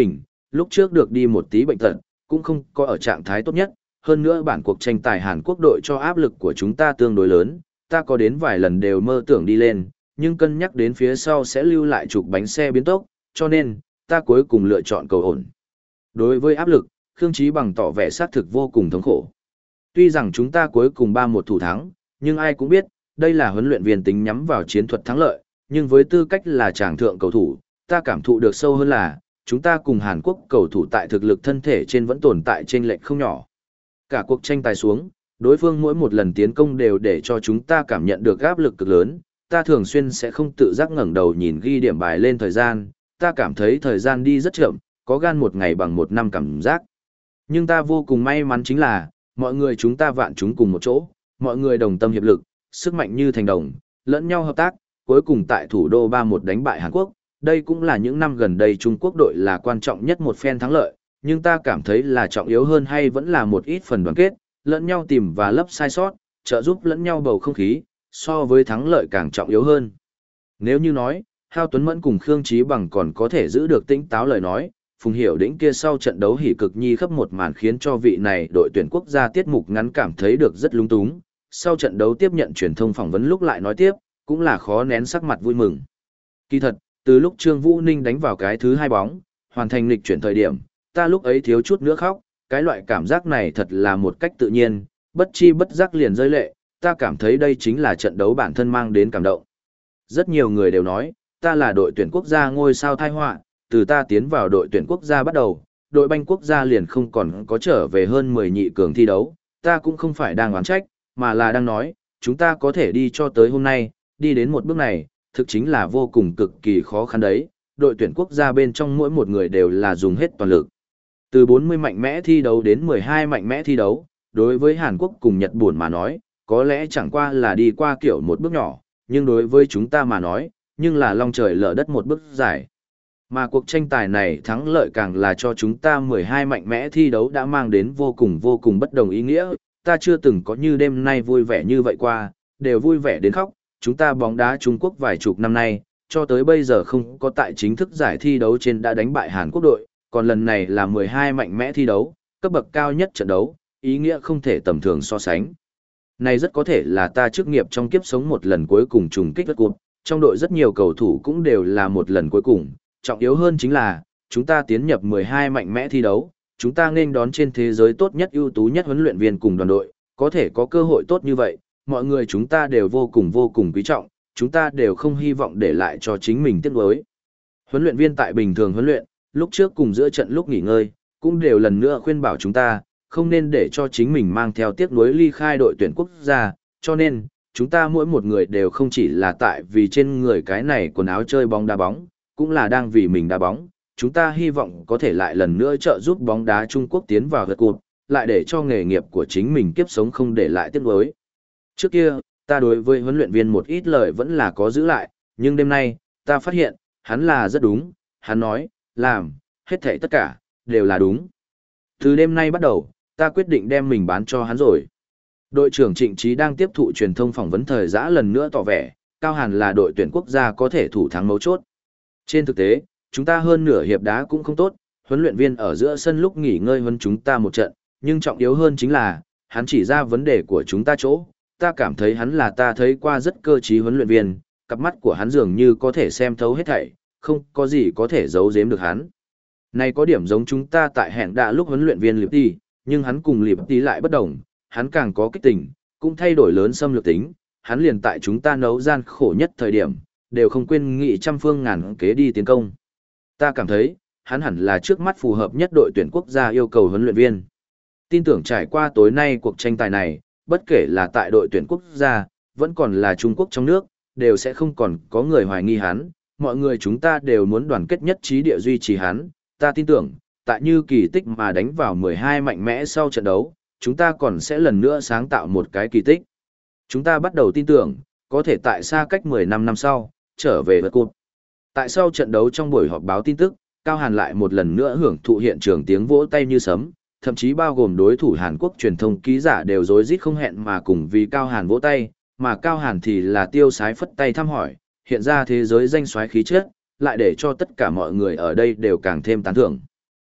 lúc trước được đi một tí bệnh tật, cũng không có ở trạng thái tốt nhất, hơn nữa bản cuộc tranh tài Hàn Quốc đội cho áp lực của chúng ta tương đối lớn, ta có đến vài lần đều mơ tưởng đi lên, nhưng cân nhắc đến phía sau sẽ lưu lại trục bánh xe biến tốc, cho nên, ta cuối cùng lựa chọn cầu ổn. Đối với áp lực, Khương Chí Bằng tỏ vẻ xác thực vô cùng thống khổ. Tuy rằng chúng ta cuối cùng ba một thủ thắng, nhưng ai cũng biết, đây là huấn luyện viên tính nhắm vào chiến thuật thắng lợi, nhưng với tư cách là tràng thượng cầu thủ, ta cảm thụ được sâu hơn là, chúng ta cùng Hàn Quốc cầu thủ tại thực lực thân thể trên vẫn tồn tại chênh lệch không nhỏ. Cả cuộc tranh tài xuống, đối phương mỗi một lần tiến công đều để cho chúng ta cảm nhận được áp lực cực lớn, ta thường xuyên sẽ không tự giác ngẩng đầu nhìn ghi điểm bài lên thời gian, ta cảm thấy thời gian đi rất chậm, có gan một ngày bằng một năm cảm giác. Nhưng ta vô cùng may mắn chính là, mọi người chúng ta vạn chúng cùng một chỗ, mọi người đồng tâm hiệp lực, sức mạnh như thành đồng, lẫn nhau hợp tác, cuối cùng tại thủ đô ba một đánh bại Hàn Quốc. Đây cũng là những năm gần đây Trung Quốc đội là quan trọng nhất một phen thắng lợi, nhưng ta cảm thấy là trọng yếu hơn hay vẫn là một ít phần đoàn kết, lẫn nhau tìm và lấp sai sót, trợ giúp lẫn nhau bầu không khí, so với thắng lợi càng trọng yếu hơn. Nếu như nói, Hao Tuấn Mẫn cùng Khương Chí Bằng còn có thể giữ được tĩnh táo lời nói, Phùng Hiểu Đĩnh kia sau trận đấu hỉ cực nhi khắp một màn khiến cho vị này đội tuyển quốc gia tiết mục ngắn cảm thấy được rất lung túng. Sau trận đấu tiếp nhận truyền thông phỏng vấn lúc lại nói tiếp, cũng là khó nén sắc mặt vui mừng. Kỳ thật, từ lúc Trương Vũ Ninh đánh vào cái thứ hai bóng, hoàn thành lịch chuyển thời điểm, ta lúc ấy thiếu chút nữa khóc, cái loại cảm giác này thật là một cách tự nhiên, bất chi bất giác liền rơi lệ, ta cảm thấy đây chính là trận đấu bản thân mang đến cảm động. Rất nhiều người đều nói, ta là đội tuyển quốc gia ngôi sao tai họa, từ ta tiến vào đội tuyển quốc gia bắt đầu, đội banh quốc gia liền không còn có trở về hơn mười nhị cường thi đấu, ta cũng không phải đang oán trách, mà là đang nói, chúng ta có thể đi cho tới hôm nay, đi đến một bước này, thực chính là vô cùng cực kỳ khó khăn đấy, đội tuyển quốc gia bên trong mỗi một người đều là dùng hết toàn lực. Từ bốn mươi mạnh mẽ thi đấu đến mười hai mạnh mẽ thi đấu, đối với Hàn Quốc cùng Nhật Bản mà nói, có lẽ chẳng qua là đi qua kiểu một bước nhỏ, nhưng đối với chúng ta mà nói, nhưng là long trời lở đất một bước dài. Mà cuộc tranh tài này thắng lợi càng là cho chúng ta mười hai mạnh mẽ thi đấu đã mang đến vô cùng vô cùng bất đồng ý nghĩa, ta chưa từng có như đêm nay vui vẻ như vậy qua, đều vui vẻ đến khóc, chúng ta bóng đá Trung Quốc vài chục năm nay, cho tới bây giờ không có tại chính thức giải thi đấu trên đã đánh bại Hàn Quốc đội, còn lần này là mười hai mạnh mẽ thi đấu, cấp bậc cao nhất trận đấu, ý nghĩa không thể tầm thường so sánh. Này rất có thể là ta chức nghiệp trong kiếp sống một lần cuối cùng trùng kích đất cuộc, trong đội rất nhiều cầu thủ cũng đều là một lần cuối cùng, trọng yếu hơn chính là, chúng ta tiến nhập mười hai mạnh mẽ thi đấu, chúng ta nên đón trên thế giới tốt nhất ưu tú nhất huấn luyện viên cùng đoàn đội, có thể có cơ hội tốt như vậy, mọi người chúng ta đều vô cùng vô cùng quý trọng, chúng ta đều không hy vọng để lại cho chính mình tiếc nuối. Huấn luyện viên tại bình thường huấn luyện, lúc trước cùng giữa trận lúc nghỉ ngơi, cũng đều lần nữa khuyên bảo chúng ta, không nên để cho chính mình mang theo tiếc nuối ly khai đội tuyển quốc gia, cho nên, chúng ta mỗi một người đều không chỉ là tại vì trên người cái này quần áo chơi bóng đá bóng, cũng là đang vì mình đá bóng, chúng ta hy vọng có thể lại lần nữa trợ giúp bóng đá Trung Quốc tiến vào gật cụt, lại để cho nghề nghiệp của chính mình kiếp sống không để lại tiếc nuối. Trước kia, ta đối với huấn luyện viên một ít lời vẫn là có giữ lại, nhưng đêm nay, ta phát hiện, hắn là rất đúng, hắn nói, làm, hết thảy tất cả, đều là đúng. Từ đêm nay bắt đầu, ta quyết định đem mình bán cho hắn rồi. Đội trưởng Trịnh Trí đang tiếp thụ truyền thông phỏng vấn thời giã lần nữa tỏ vẻ, Cao Hàn là đội tuyển quốc gia có thể thủ thắng mấu chốt. Trên thực tế, chúng ta hơn nửa hiệp đá cũng không tốt, huấn luyện viên ở giữa sân lúc nghỉ ngơi hơn chúng ta một trận, nhưng trọng yếu hơn chính là, hắn chỉ ra vấn đề của chúng ta chỗ, ta cảm thấy hắn là ta thấy qua rất cơ trí huấn luyện viên, cặp mắt của hắn dường như có thể xem thấu hết thảy, không có gì có thể giấu giếm được hắn. Này có điểm giống chúng ta tại hẹn đạ lúc huấn luyện viên Liệp Tỷ, nhưng hắn cùng Liệp Tỷ lại bất đồng, hắn càng có kích tình, cũng thay đổi lớn xâm lược tính, hắn liền tại chúng ta nấu gian khổ nhất thời điểm, đều không quên nghị trăm phương ngàn kế đi tiến công. Ta cảm thấy, hắn hẳn là trước mắt phù hợp nhất đội tuyển quốc gia yêu cầu huấn luyện viên. Tin tưởng trải qua tối nay cuộc tranh tài này, bất kể là tại đội tuyển quốc gia, vẫn còn là Trung Quốc trong nước, đều sẽ không còn có người hoài nghi hắn, mọi người chúng ta đều muốn đoàn kết nhất trí địa duy trì hắn, ta tin tưởng, tại như kỳ tích mà đánh vào mười hai mạnh mẽ sau trận đấu, chúng ta còn sẽ lần nữa sáng tạo một cái kỳ tích. Chúng ta bắt đầu tin tưởng, có thể tại xa cách mười lăm năm sau, trở về vượt cột. Tại sau trận đấu trong buổi họp báo tin tức, Cao Hàn lại một lần nữa hưởng thụ hiện trường tiếng vỗ tay như sấm, thậm chí bao gồm đối thủ Hàn Quốc truyền thông ký giả đều rối rít không hẹn mà cùng vì Cao Hàn vỗ tay, mà Cao Hàn thì là tiêu sái phất tay thăm hỏi, hiện ra thế giới danh soái khí chất, lại để cho tất cả mọi người ở đây đều càng thêm tán thưởng.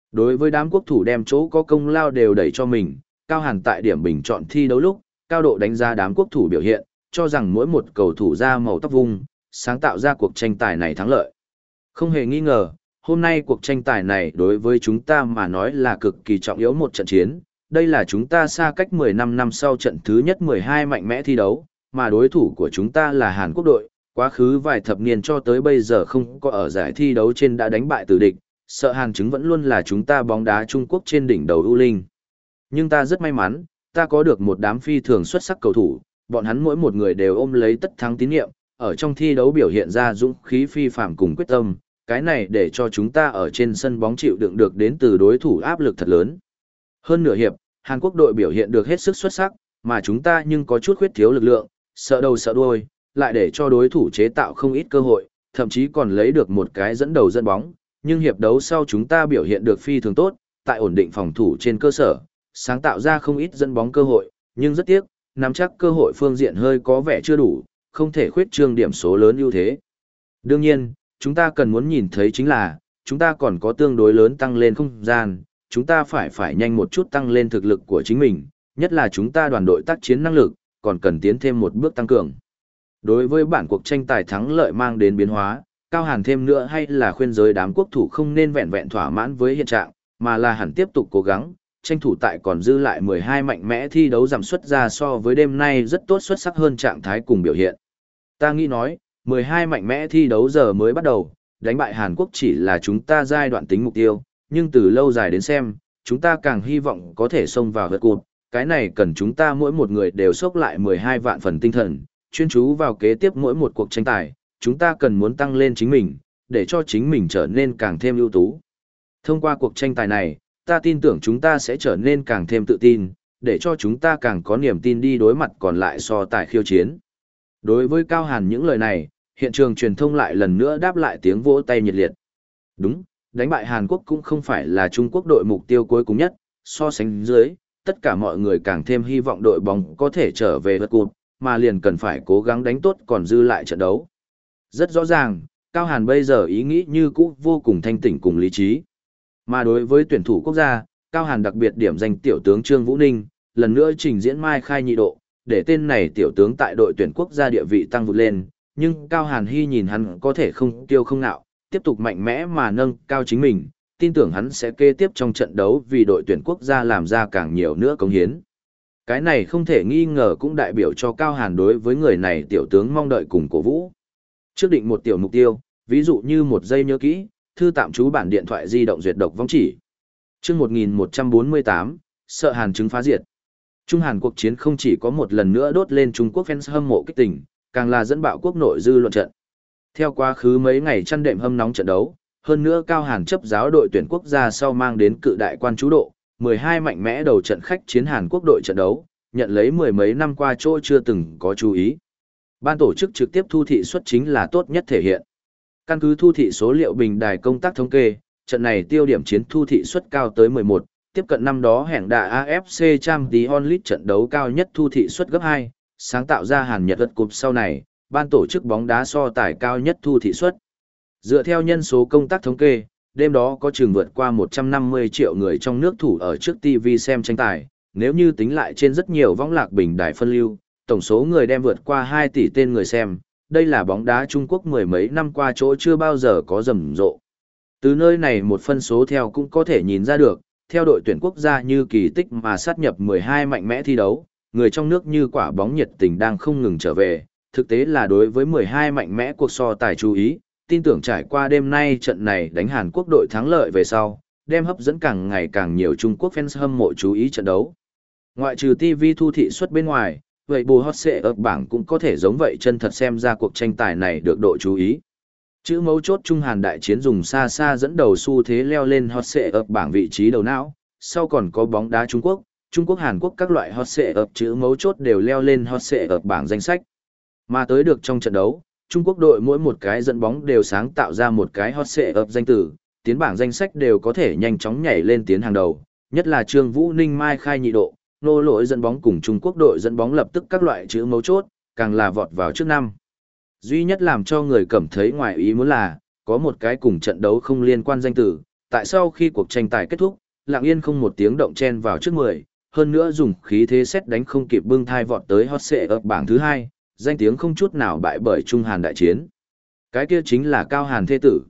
Đối với đám quốc thủ đem chỗ có công lao đều đẩy cho mình, Cao Hàn tại điểm bình chọn thi đấu lúc, cao độ đánh giá đám quốc thủ biểu hiện, cho rằng mỗi một cầu thủ ra màu tóc vung, sáng tạo ra cuộc tranh tài này thắng lợi. Không hề nghi ngờ, hôm nay cuộc tranh tài này đối với chúng ta mà nói là cực kỳ trọng yếu một trận chiến, đây là chúng ta xa cách mười lăm năm sau trận thứ nhất mười hai mạnh mẽ thi đấu, mà đối thủ của chúng ta là Hàn Quốc đội, quá khứ vài thập niên cho tới bây giờ không có ở giải thi đấu trên đã đánh bại tử địch, sợ Hàn chứng vẫn luôn là chúng ta bóng đá Trung Quốc trên đỉnh đầu ưu linh. Nhưng ta rất may mắn, ta có được một đám phi thường xuất sắc cầu thủ, bọn hắn mỗi một người đều ôm lấy tất thắng tín nhiệm, ở trong thi đấu biểu hiện ra dũng khí phi phàm cùng quyết tâm, cái này để cho chúng ta ở trên sân bóng chịu đựng được đến từ đối thủ áp lực thật lớn. Hơn nửa hiệp, Hàn Quốc đội biểu hiện được hết sức xuất sắc, mà chúng ta nhưng có chút khuyết thiếu lực lượng, sợ đầu sợ đuôi, lại để cho đối thủ chế tạo không ít cơ hội, thậm chí còn lấy được một cái dẫn đầu dẫn bóng, nhưng hiệp đấu sau chúng ta biểu hiện được phi thường tốt, tại ổn định phòng thủ trên cơ sở, sáng tạo ra không ít dẫn bóng cơ hội, nhưng rất tiếc, nắm chắc cơ hội phương diện hơi có vẻ chưa đủ, không thể khuyết trương điểm số lớn ưu thế. Đương nhiên, chúng ta cần muốn nhìn thấy chính là, chúng ta còn có tương đối lớn tăng lên không gian, chúng ta phải phải nhanh một chút tăng lên thực lực của chính mình, nhất là chúng ta đoàn đội tác chiến năng lực, còn cần tiến thêm một bước tăng cường. Đối với bản cuộc tranh tài thắng lợi mang đến biến hóa, Cao Hàn thêm nữa hay là khuyên giới đám quốc thủ không nên vẹn vẹn thỏa mãn với hiện trạng, mà là hẳn tiếp tục cố gắng, tranh thủ tại còn dư lại mười hai mạnh mẽ thi đấu giảm xuất ra so với đêm nay rất tốt xuất sắc hơn trạng thái cùng biểu hiện. Ta nghĩ nói, mười hai mạnh mẽ thi đấu giờ mới bắt đầu, đánh bại Hàn Quốc chỉ là chúng ta giai đoạn tính mục tiêu, nhưng từ lâu dài đến xem, chúng ta càng hy vọng có thể xông vào vượt cột, cái này cần chúng ta mỗi một người đều xốc lại mười hai vạn phần tinh thần, chuyên chú vào kế tiếp mỗi một cuộc tranh tài, chúng ta cần muốn tăng lên chính mình, để cho chính mình trở nên càng thêm ưu tú. Thông qua cuộc tranh tài này, ta tin tưởng chúng ta sẽ trở nên càng thêm tự tin, để cho chúng ta càng có niềm tin đi đối mặt còn lại so tài khiêu chiến. Đối với Cao Hàn những lời này, hiện trường truyền thông lại lần nữa đáp lại tiếng vỗ tay nhiệt liệt. Đúng, đánh bại Hàn Quốc cũng không phải là Trung Quốc đội mục tiêu cuối cùng nhất, so sánh dưới, tất cả mọi người càng thêm hy vọng đội bóng có thể trở về vượt cột, mà liền cần phải cố gắng đánh tốt còn dư lại trận đấu. Rất rõ ràng, Cao Hàn bây giờ ý nghĩ như cũ vô cùng thanh tỉnh cùng lý trí. Mà đối với tuyển thủ quốc gia, Cao Hàn đặc biệt điểm danh tiểu tướng Trương Vũ Ninh, lần nữa trình diễn mai khai nhị độ, để tên này tiểu tướng tại đội tuyển quốc gia địa vị tăng vụt lên, nhưng Cao Hàn Hy nhìn hắn có thể không tiêu không nạo, tiếp tục mạnh mẽ mà nâng cao chính mình, tin tưởng hắn sẽ kế tiếp trong trận đấu vì đội tuyển quốc gia làm ra càng nhiều nữa cống hiến. Cái này không thể nghi ngờ cũng đại biểu cho Cao Hàn đối với người này tiểu tướng mong đợi cùng cổ vũ. Trước định một tiểu mục tiêu, ví dụ như một giây nhớ kỹ, thư tạm trú bản điện thoại di động duyệt độc vong chỉ. Chương một nghìn một trăm bốn mươi tám, sợ Hàn chứng phá diệt. Trung Hàn cuộc chiến không chỉ có một lần nữa đốt lên Trung Quốc fans hâm mộ kích tình, càng là dẫn bạo quốc nội dư luận trận. Theo quá khứ mấy ngày chăn đệm hâm nóng trận đấu, hơn nữa Cao Hàn chấp giáo đội tuyển quốc gia sau mang đến cự đại quan chú độ, mười hai mạnh mẽ đầu trận khách chiến Hàn Quốc đội trận đấu, nhận lấy mười mấy năm qua chỗ chưa từng có chú ý. Ban tổ chức trực tiếp thu thị suất chính là tốt nhất thể hiện. Căn cứ thu thị số liệu bình đài công tác thống kê, trận này tiêu điểm chiến thu thị suất cao tới mười một, tiếp cận năm đó hẹn đà a ép xê Champions League trận đấu cao nhất thu thị suất gấp hai, sáng tạo ra Hàn Nhật World Cup sau này, ban tổ chức bóng đá so tài cao nhất thu thị suất. Dựa theo nhân số công tác thống kê, đêm đó có chừng vượt qua một trăm năm mươi triệu người trong nước thủ ở trước ti vi xem tranh tài, nếu như tính lại trên rất nhiều võng lạc bình đài phân lưu, tổng số người đem vượt qua hai tỷ tên người xem, đây là bóng đá Trung Quốc mười mấy năm qua chỗ chưa bao giờ có rầm rộ. Từ nơi này một phân số theo cũng có thể nhìn ra được, theo đội tuyển quốc gia như kỳ tích mà sát nhập mười hai mạnh mẽ thi đấu, người trong nước như quả bóng nhiệt tình đang không ngừng trở về, thực tế là đối với mười hai mạnh mẽ cuộc so tài chú ý, tin tưởng trải qua đêm nay trận này đánh Hàn Quốc đội thắng lợi về sau, đem hấp dẫn càng ngày càng nhiều Trung Quốc fans hâm mộ chú ý trận đấu. Ngoại trừ ti vi thu thị suất bên ngoài, vậy bù hot sẽ ở bảng cũng có thể giống vậy chân thật xem ra cuộc tranh tài này được độ chú ý. Chữ mấu chốt Trung Hàn đại chiến dùng xa xa dẫn đầu xu thế leo lên hot sẽ ở bảng vị trí đầu não, sau còn có bóng đá Trung Quốc, Trung Quốc Hàn Quốc các loại hot sẽ ở chữ mấu chốt đều leo lên hot sẽ ở bảng danh sách. Mà tới được trong trận đấu, Trung Quốc đội mỗi một cái dẫn bóng đều sáng tạo ra một cái hot sẽ ở danh tử, tiến bảng danh sách đều có thể nhanh chóng nhảy lên tiến hàng đầu, nhất là Trương Vũ Ninh mai khai nhị độ, nô lỗi dẫn bóng cùng Trung Quốc đội dẫn bóng lập tức các loại chữ mấu chốt, càng là vọt vào trước năm. Duy nhất làm cho người cảm thấy ngoài ý muốn là, có một cái cùng trận đấu không liên quan danh tử, tại sau khi cuộc tranh tài kết thúc, lặng yên không một tiếng động chen vào trước mười, hơn nữa dùng khí thế xét đánh không kịp bưng thai vọt tới hot seat ở bảng thứ hai, danh tiếng không chút nào bại bởi Trung Hàn đại chiến. Cái kia chính là Cao Hàn thê tử.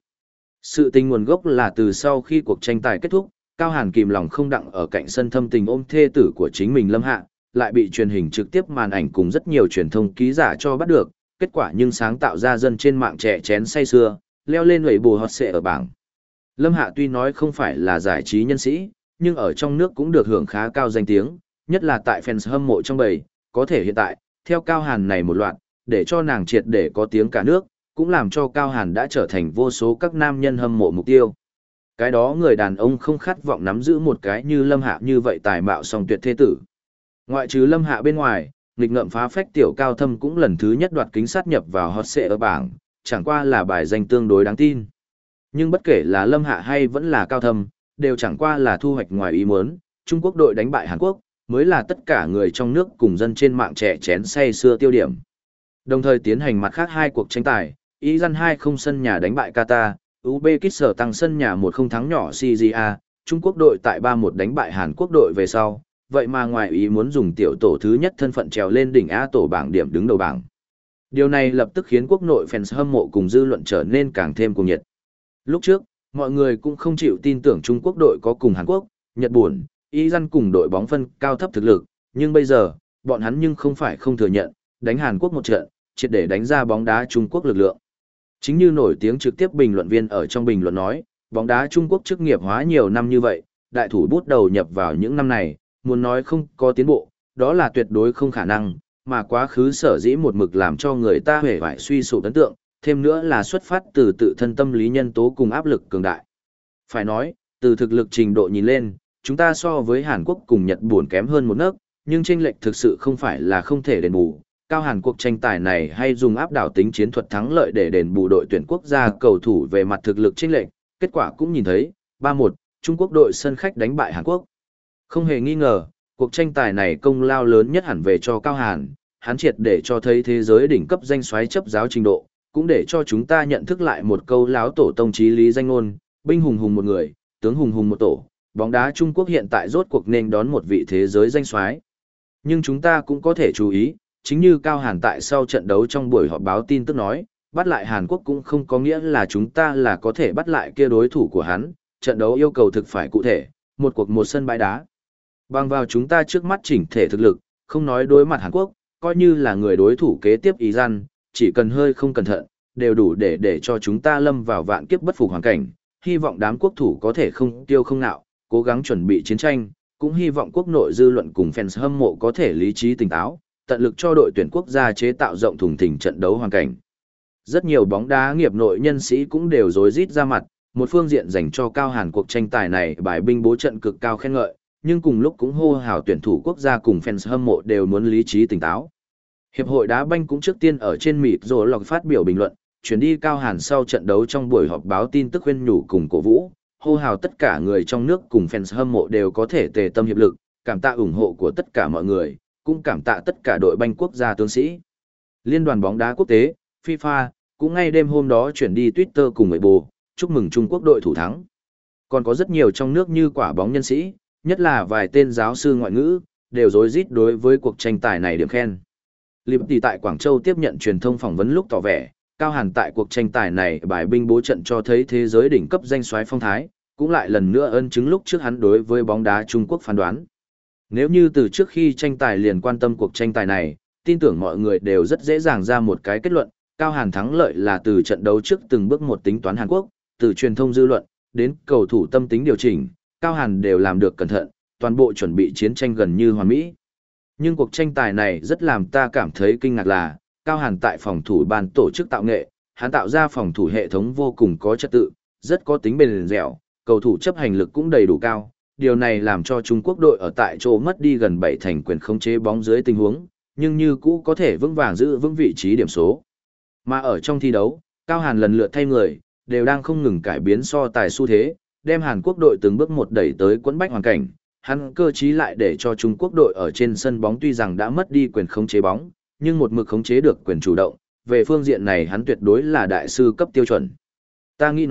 Sự tình nguồn gốc là từ sau khi cuộc tranh tài kết thúc, Cao Hàn kìm lòng không đặng ở cạnh sân thâm tình ôm thê tử của chính mình Lâm Hạ, lại bị truyền hình trực tiếp màn ảnh cùng rất nhiều truyền thông ký giả cho bắt được, kết quả nhưng sáng tạo ra dân trên mạng trẻ chén say sưa, leo lên lưỡi bù hot seat ở bảng. Lâm Hạ tuy nói không phải là giải trí nhân sĩ, nhưng ở trong nước cũng được hưởng khá cao danh tiếng, nhất là tại fans hâm mộ trong bầy, có thể hiện tại, theo Cao Hàn này một loạt, để cho nàng triệt để có tiếng cả nước, cũng làm cho Cao Hàn đã trở thành vô số các nam nhân hâm mộ mục tiêu. Cái đó người đàn ông không khát vọng nắm giữ một cái như Lâm Hạ như vậy tài mạo song tuyệt thế tử. Ngoại trừ Lâm Hạ bên ngoài, nghịch ngợm phá phách tiểu Cao Thâm cũng lần thứ nhất đoạt kính sát nhập vào hot seat ở bảng, chẳng qua là bài danh tương đối đáng tin. Nhưng bất kể là Lâm Hạ hay vẫn là Cao Thâm, đều chẳng qua là thu hoạch ngoài ý muốn, Trung Quốc đội đánh bại Hàn Quốc, mới là tất cả người trong nước cùng dân trên mạng trẻ chén say xưa tiêu điểm. Đồng thời tiến hành mặt khác hai cuộc tranh tài, Iran hai không sân nhà đánh bại Qatar, Uzbekistan tăng sân nhà một không thắng nhỏ Syria, Trung Quốc đội tại ba một đánh bại Hàn Quốc đội về sau, vậy mà ngoài ý muốn dùng tiểu tổ thứ nhất thân phận trèo lên đỉnh A tổ bảng điểm đứng đầu bảng. Điều này lập tức khiến quốc nội fans hâm mộ cùng dư luận trở nên càng thêm cuồng nhiệt. Lúc trước, mọi người cũng không chịu tin tưởng Trung Quốc đội có cùng Hàn Quốc, Nhật Bản, Iran cùng đội bóng phân cao thấp thực lực, nhưng bây giờ, bọn hắn nhưng không phải không thừa nhận, đánh Hàn Quốc một trận, triệt để đánh ra bóng đá Trung Quốc lực lượng. Chính như nổi tiếng trực tiếp bình luận viên ở trong bình luận nói, bóng đá Trung Quốc chức nghiệp hóa nhiều năm như vậy, đại thủ bút đầu nhập vào những năm này, muốn nói không có tiến bộ, đó là tuyệt đối không khả năng, mà quá khứ sở dĩ một mực làm cho người ta hề vải suy sụp ấn tượng, thêm nữa là xuất phát từ tự thân tâm lý nhân tố cùng áp lực cường đại. Phải nói, từ thực lực trình độ nhìn lên, chúng ta so với Hàn Quốc cùng Nhật Bản kém hơn một nấc, nhưng chênh lệch thực sự không phải là không thể đền bù. Cao Hàn cuộc tranh tài này hay dùng áp đảo tính chiến thuật thắng lợi để đền bù đội tuyển quốc gia cầu thủ về mặt thực lực chênh lệch, kết quả cũng nhìn thấy, ba một, Trung Quốc đội sân khách đánh bại Hàn Quốc. Không hề nghi ngờ, cuộc tranh tài này công lao lớn nhất hẳn về cho Cao Hàn, hắn triệt để cho thấy thế giới đỉnh cấp danh soái chấp giáo trình độ, cũng để cho chúng ta nhận thức lại một câu láo tổ tông chí lý danh ngôn, binh hùng hùng một người, tướng hùng hùng một tổ, bóng đá Trung Quốc hiện tại rốt cuộc nên đón một vị thế giới danh soái. Nhưng chúng ta cũng có thể chú ý, chính như Cao Hàn tại sau trận đấu trong buổi họp báo tin tức nói, bắt lại Hàn Quốc cũng không có nghĩa là chúng ta là có thể bắt lại kia đối thủ của hắn, trận đấu yêu cầu thực phải cụ thể, một cuộc một sân bãi đá. Bằng vào chúng ta trước mắt chỉnh thể thực lực, không nói đối mặt Hàn Quốc, coi như là người đối thủ kế tiếp Iran, chỉ cần hơi không cẩn thận, đều đủ để để cho chúng ta lâm vào vạn kiếp bất phục hoàn cảnh. Hy vọng đám quốc thủ có thể không tiêu không nạo, cố gắng chuẩn bị chiến tranh, cũng hy vọng quốc nội dư luận cùng fans hâm mộ có thể lý trí tỉnh táo, tận lực cho đội tuyển quốc gia chế tạo rộng thùng thình trận đấu hoàn cảnh. Rất nhiều bóng đá nghiệp nội nhân sĩ cũng đều rối rít ra mặt, một phương diện dành cho Cao Hàn cuộc tranh tài này bài binh bố trận cực cao khen ngợi, nhưng cùng lúc cũng hô hào tuyển thủ quốc gia cùng fans hâm mộ đều muốn lý trí tỉnh táo. Hiệp hội đá banh cũng trước tiên ở trên mịt rồi lọc phát biểu bình luận, chuyển đi Cao Hàn sau trận đấu trong buổi họp báo tin tức khuyên nhủ cùng cổ vũ, hô hào tất cả người trong nước cùng fans hâm mộ đều có thể tề tâm hiệp lực, cảm tạ ủng hộ của tất cả mọi người, cũng cảm tạ tất cả đội banh quốc gia tướng sĩ. Liên đoàn bóng đá quốc tế, FIFA, cũng ngay đêm hôm đó chuyển đi Twitter cùng người bồ, chúc mừng Trung Quốc đội thủ thắng. Còn có rất nhiều trong nước như quả bóng nhân sĩ, nhất là vài tên giáo sư ngoại ngữ, đều rối rít đối với cuộc tranh tài này điểm khen. Liberty tại Quảng Châu tiếp nhận truyền thông phỏng vấn lúc tỏ vẻ, Cao Hàn tại cuộc tranh tài này bài binh bố trận cho thấy thế giới đỉnh cấp danh soái phong thái, cũng lại lần nữa ân chứng lúc trước hắn đối với bóng đá Trung Quốc phán đoán. Nếu như từ trước khi tranh tài liền quan tâm cuộc tranh tài này, tin tưởng mọi người đều rất dễ dàng ra một cái kết luận, Cao Hàn thắng lợi là từ trận đấu trước từng bước một tính toán Hàn Quốc, từ truyền thông dư luận, đến cầu thủ tâm tính điều chỉnh, Cao Hàn đều làm được cẩn thận, toàn bộ chuẩn bị chiến tranh gần như hoàn mỹ. Nhưng cuộc tranh tài này rất làm ta cảm thấy kinh ngạc là, Cao Hàn tại phòng thủ ban tổ chức tạo nghệ, hắn tạo ra phòng thủ hệ thống vô cùng có trật tự, rất có tính bền dẻo, cầu thủ chấp hành lực cũng đầy đủ cao. Điều này làm cho Trung Quốc đội ở tại chỗ mất đi gần bảy thành quyền khống chế bóng dưới tình huống, nhưng như cũ có thể vững vàng giữ vững vị trí điểm số. Mà ở trong thi đấu, Cao Hàn lần lượt thay người, đều đang không ngừng cải biến so tài xu thế, đem Hàn Quốc đội từng bước một đẩy tới quẫn bách hoàn cảnh. Hắn cơ trí lại để cho Trung Quốc đội ở trên sân bóng tuy rằng đã mất đi quyền khống chế bóng, nhưng một mực khống chế được quyền chủ động, về phương diện này hắn tuyệt đối là đại sư cấp tiêu chuẩn. Ta nghĩ nói,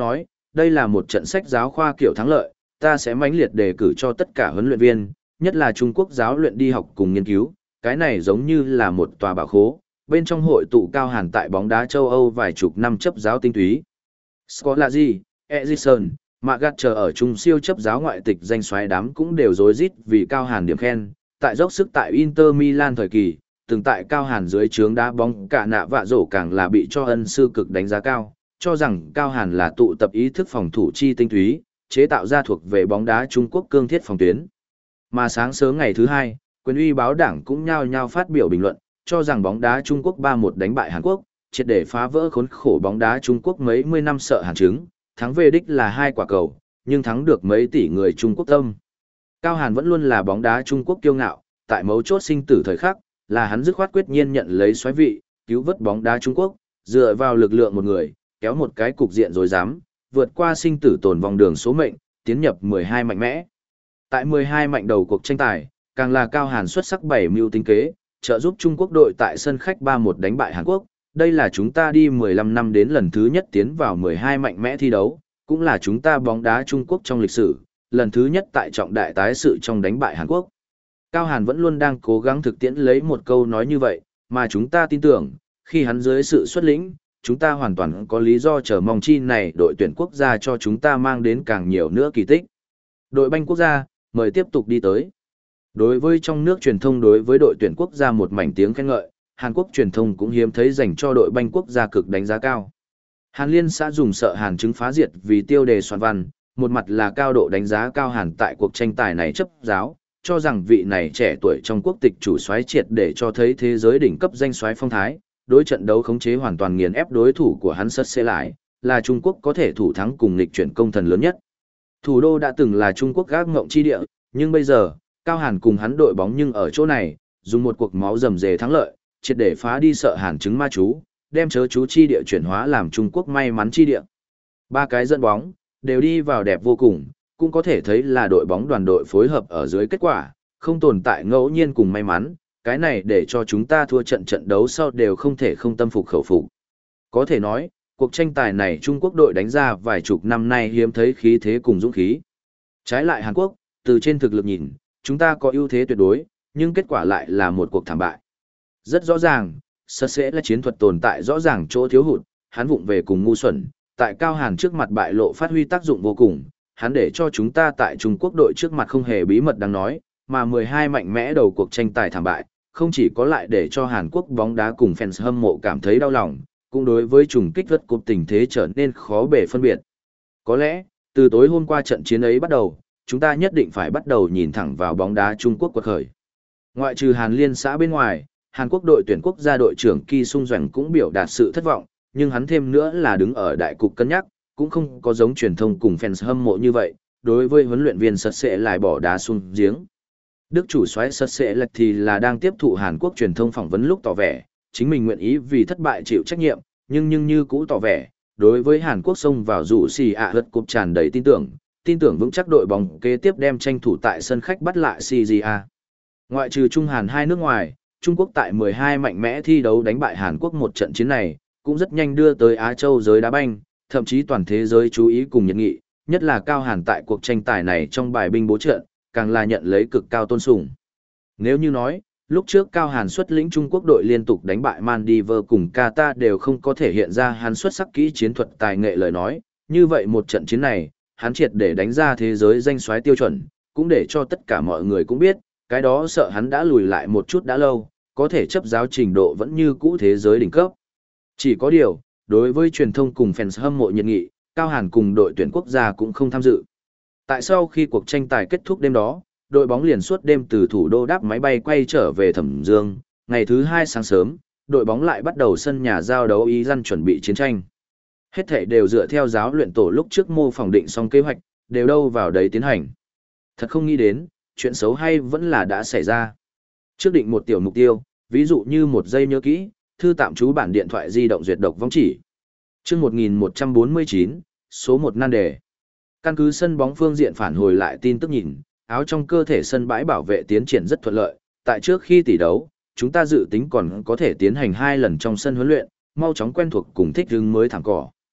đây là một trận sách giáo khoa kiểu thắng lợi, ta sẽ mãnh liệt đề cử cho tất cả huấn luyện viên, nhất là Trung Quốc giáo luyện đi học cùng nghiên cứu, cái này giống như là một tòa bảo khố, bên trong hội tụ Cao Hàn tại bóng đá châu Âu vài chục năm chấp giáo tinh túy. Scolari, Edison, Magatcher ở trung siêu chấp giáo ngoại tịch danh soái đám cũng đều rối rít vì Cao Hàn điểm khen, tại dốc sức tại Inter Milan thời kỳ, từng tại Cao Hàn dưới trướng đá bóng cả nạ vạ rổ càng là bị cho ân sư cực đánh giá cao, cho rằng Cao Hàn là tụ tập ý thức phòng thủ chi tinh túy, chế tạo ra thuộc về bóng đá Trung Quốc cương thiết phòng tuyến. Mà sáng sớm ngày thứ hai, quyền uy báo đảng cũng nhao nhao phát biểu bình luận, cho rằng bóng đá Trung Quốc ba một đánh bại Hàn Quốc, triệt để phá vỡ khốn khổ bóng đá Trung Quốc mấy mươi năm sợ Hàn chứng, thắng về đích là hai quả cầu, nhưng thắng được mấy tỷ người Trung Quốc tâm. Cao Hàn vẫn luôn là bóng đá Trung Quốc kiêu ngạo, tại mấu chốt sinh tử thời khắc, là hắn dứt khoát quyết nhiên nhận lấy soái vị, cứu vớt bóng đá Trung Quốc, dựa vào lực lượng một người, kéo một cái cục diện rồi dám, vượt qua sinh tử tồn vòng đường số mệnh, tiến nhập mười hai mạnh mẽ. Tại mười hai mạnh đầu cuộc tranh tài, càng là Cao Hàn xuất sắc bảy mưu tính kế, trợ giúp Trung Quốc đội tại sân khách ba một đánh bại Hàn Quốc. Đây là chúng ta đi mười lăm năm đến lần thứ nhất tiến vào mười hai mạnh mẽ thi đấu, cũng là chúng ta bóng đá Trung Quốc trong lịch sử, lần thứ nhất tại trọng đại tái sự trong đánh bại Hàn Quốc. Cao Hàn vẫn luôn đang cố gắng thực tiễn lấy một câu nói như vậy, mà chúng ta tin tưởng, khi hắn dưới sự xuất lĩnh, chúng ta hoàn toàn có lý do chờ mong chi này đội tuyển quốc gia cho chúng ta mang đến càng nhiều nữa kỳ tích. Đội banh quốc gia, mời tiếp tục đi tới. Đối với trong nước truyền thông đối với đội tuyển quốc gia một mảnh tiếng khen ngợi, Hàn Quốc truyền thông cũng hiếm thấy dành cho đội banh quốc gia cực đánh giá cao. Hàn Liên xã dùng sợ Hàn chứng phá diệt vì tiêu đề soạn văn, một mặt là cao độ đánh giá cao Hàn tại cuộc tranh tài này chấp giáo, cho rằng vị này trẻ tuổi trong quốc tịch chủ soái triệt để cho thấy thế giới đỉnh cấp danh soái phong thái, đối trận đấu khống chế hoàn toàn nghiền ép đối thủ của hắn sất sẽ lại, là Trung Quốc có thể thủ thắng cùng nghịch chuyển công thần lớn nhất. Thủ đô đã từng là Trung Quốc gác ngộng chi địa, nhưng bây giờ, Cao Hàn cùng hắn đội bóng nhưng ở chỗ này, dùng một cuộc máu rầm rề thắng lợi, triệt để phá đi sợ Hàn chứng ma chú, đem chớ chú chi địa chuyển hóa làm Trung Quốc may mắn chi địa. Ba cái dẫn bóng, đều đi vào đẹp vô cùng, cũng có thể thấy là đội bóng đoàn đội phối hợp ở dưới kết quả, không tồn tại ngẫu nhiên cùng may mắn, cái này để cho chúng ta thua trận trận đấu sau đều không thể không tâm phục khẩu phục. Có thể nói, cuộc tranh tài này Trung Quốc đội đánh ra vài chục năm nay hiếm thấy khí thế cùng dũng khí. Trái lại Hàn Quốc, từ trên thực lực nhìn, chúng ta có ưu thế tuyệt đối, nhưng kết quả lại là một cuộc thảm bại. Rất rõ ràng, sơ sẽ là chiến thuật tồn tại rõ ràng chỗ thiếu hụt, hắn vụng về cùng ngu xuẩn, tại Cao Hàn trước mặt bại lộ phát huy tác dụng vô cùng, hắn để cho chúng ta tại Trung Quốc đội trước mặt không hề bí mật đáng nói, mà mười hai mạnh mẽ đầu cuộc tranh tài thảm bại, không chỉ có lại để cho Hàn Quốc bóng đá cùng fans hâm mộ cảm thấy đau lòng, cũng đối với trùng kích vất cúp tình thế trở nên khó bề phân biệt. Có lẽ, từ tối hôm qua trận chiến ấy bắt đầu, chúng ta nhất định phải bắt đầu nhìn thẳng vào bóng đá Trung Quốc quật khởi. Ngoại trừ Hàn Liên xã bên ngoài, Hàn Quốc đội tuyển quốc gia đội trưởng Ki Sung Doãn cũng biểu đạt sự thất vọng, nhưng hắn thêm nữa là đứng ở đại cục cân nhắc, cũng không có giống truyền thông cùng fans hâm mộ như vậy, đối với huấn luyện viên Sật Sệ lại bỏ đá xuống giếng. Đức chủ soái Sật Sệ Lệch thì là đang tiếp thụ Hàn Quốc truyền thông phỏng vấn lúc tỏ vẻ, chính mình nguyện ý vì thất bại chịu trách nhiệm, nhưng nhưng như cũ tỏ vẻ, đối với Hàn Quốc xông vào rủ xì ạ hất cúp tràn đầy tin tưởng, tin tưởng vững chắc đội bóng kế tiếp đem tranh thủ tại sân khách bắt lại xê giê a. Ngoại trừ Trung Hàn hai nước ngoài, Trung Quốc tại mười hai mạnh mẽ thi đấu đánh bại Hàn Quốc một trận chiến này, cũng rất nhanh đưa tới Á Châu giới đá banh, thậm chí toàn thế giới chú ý cùng nhiệt nghị, nhất là Cao Hàn tại cuộc tranh tài này trong bài binh bố trận, càng là nhận lấy cực cao tôn sùng. Nếu như nói, lúc trước Cao Hàn xuất lĩnh Trung Quốc đội liên tục đánh bại Maldives cùng Qatar đều không có thể hiện ra hắn xuất sắc kỹ chiến thuật tài nghệ lời nói, như vậy một trận chiến này, hắn triệt để đánh ra thế giới danh soái tiêu chuẩn, cũng để cho tất cả mọi người cũng biết, cái đó sợ hắn đã lùi lại một chút đã lâu, có thể chấp giáo trình độ vẫn như cũ thế giới đỉnh cấp. Chỉ có điều, đối với truyền thông cùng fans hâm mộ nhiệt nghị, Cao Hàn cùng đội tuyển quốc gia cũng không tham dự. Tại sau khi cuộc tranh tài kết thúc đêm đó, đội bóng liền suốt đêm từ thủ đô đáp máy bay quay trở về Thẩm Dương, ngày thứ hai sáng sớm, đội bóng lại bắt đầu sân nhà giao đấu ý dân chuẩn bị chiến tranh. Hết thảy đều dựa theo giáo luyện tổ lúc trước mô phỏng định xong kế hoạch, đều đâu vào đấy tiến hành. Thật không nghĩ đến, chuyện xấu hay vẫn là đã xảy ra. Trước định một tiểu mục tiêu, ví dụ như một giây nhớ kỹ, thư tạm trú bản điện thoại di động duyệt độc vong chỉ. Chương một nghìn một trăm bốn mươi chín, số một nan đề. Căn cứ sân bóng phương diện phản hồi lại tin tức nhìn, áo trong cơ thể sân bãi bảo vệ tiến triển rất thuận lợi, tại trước khi tỷ đấu, chúng ta dự tính còn có thể tiến hành hai lần trong sân huấn luyện, mau chóng quen thuộc cùng thích ứng mới thẳng cỏ.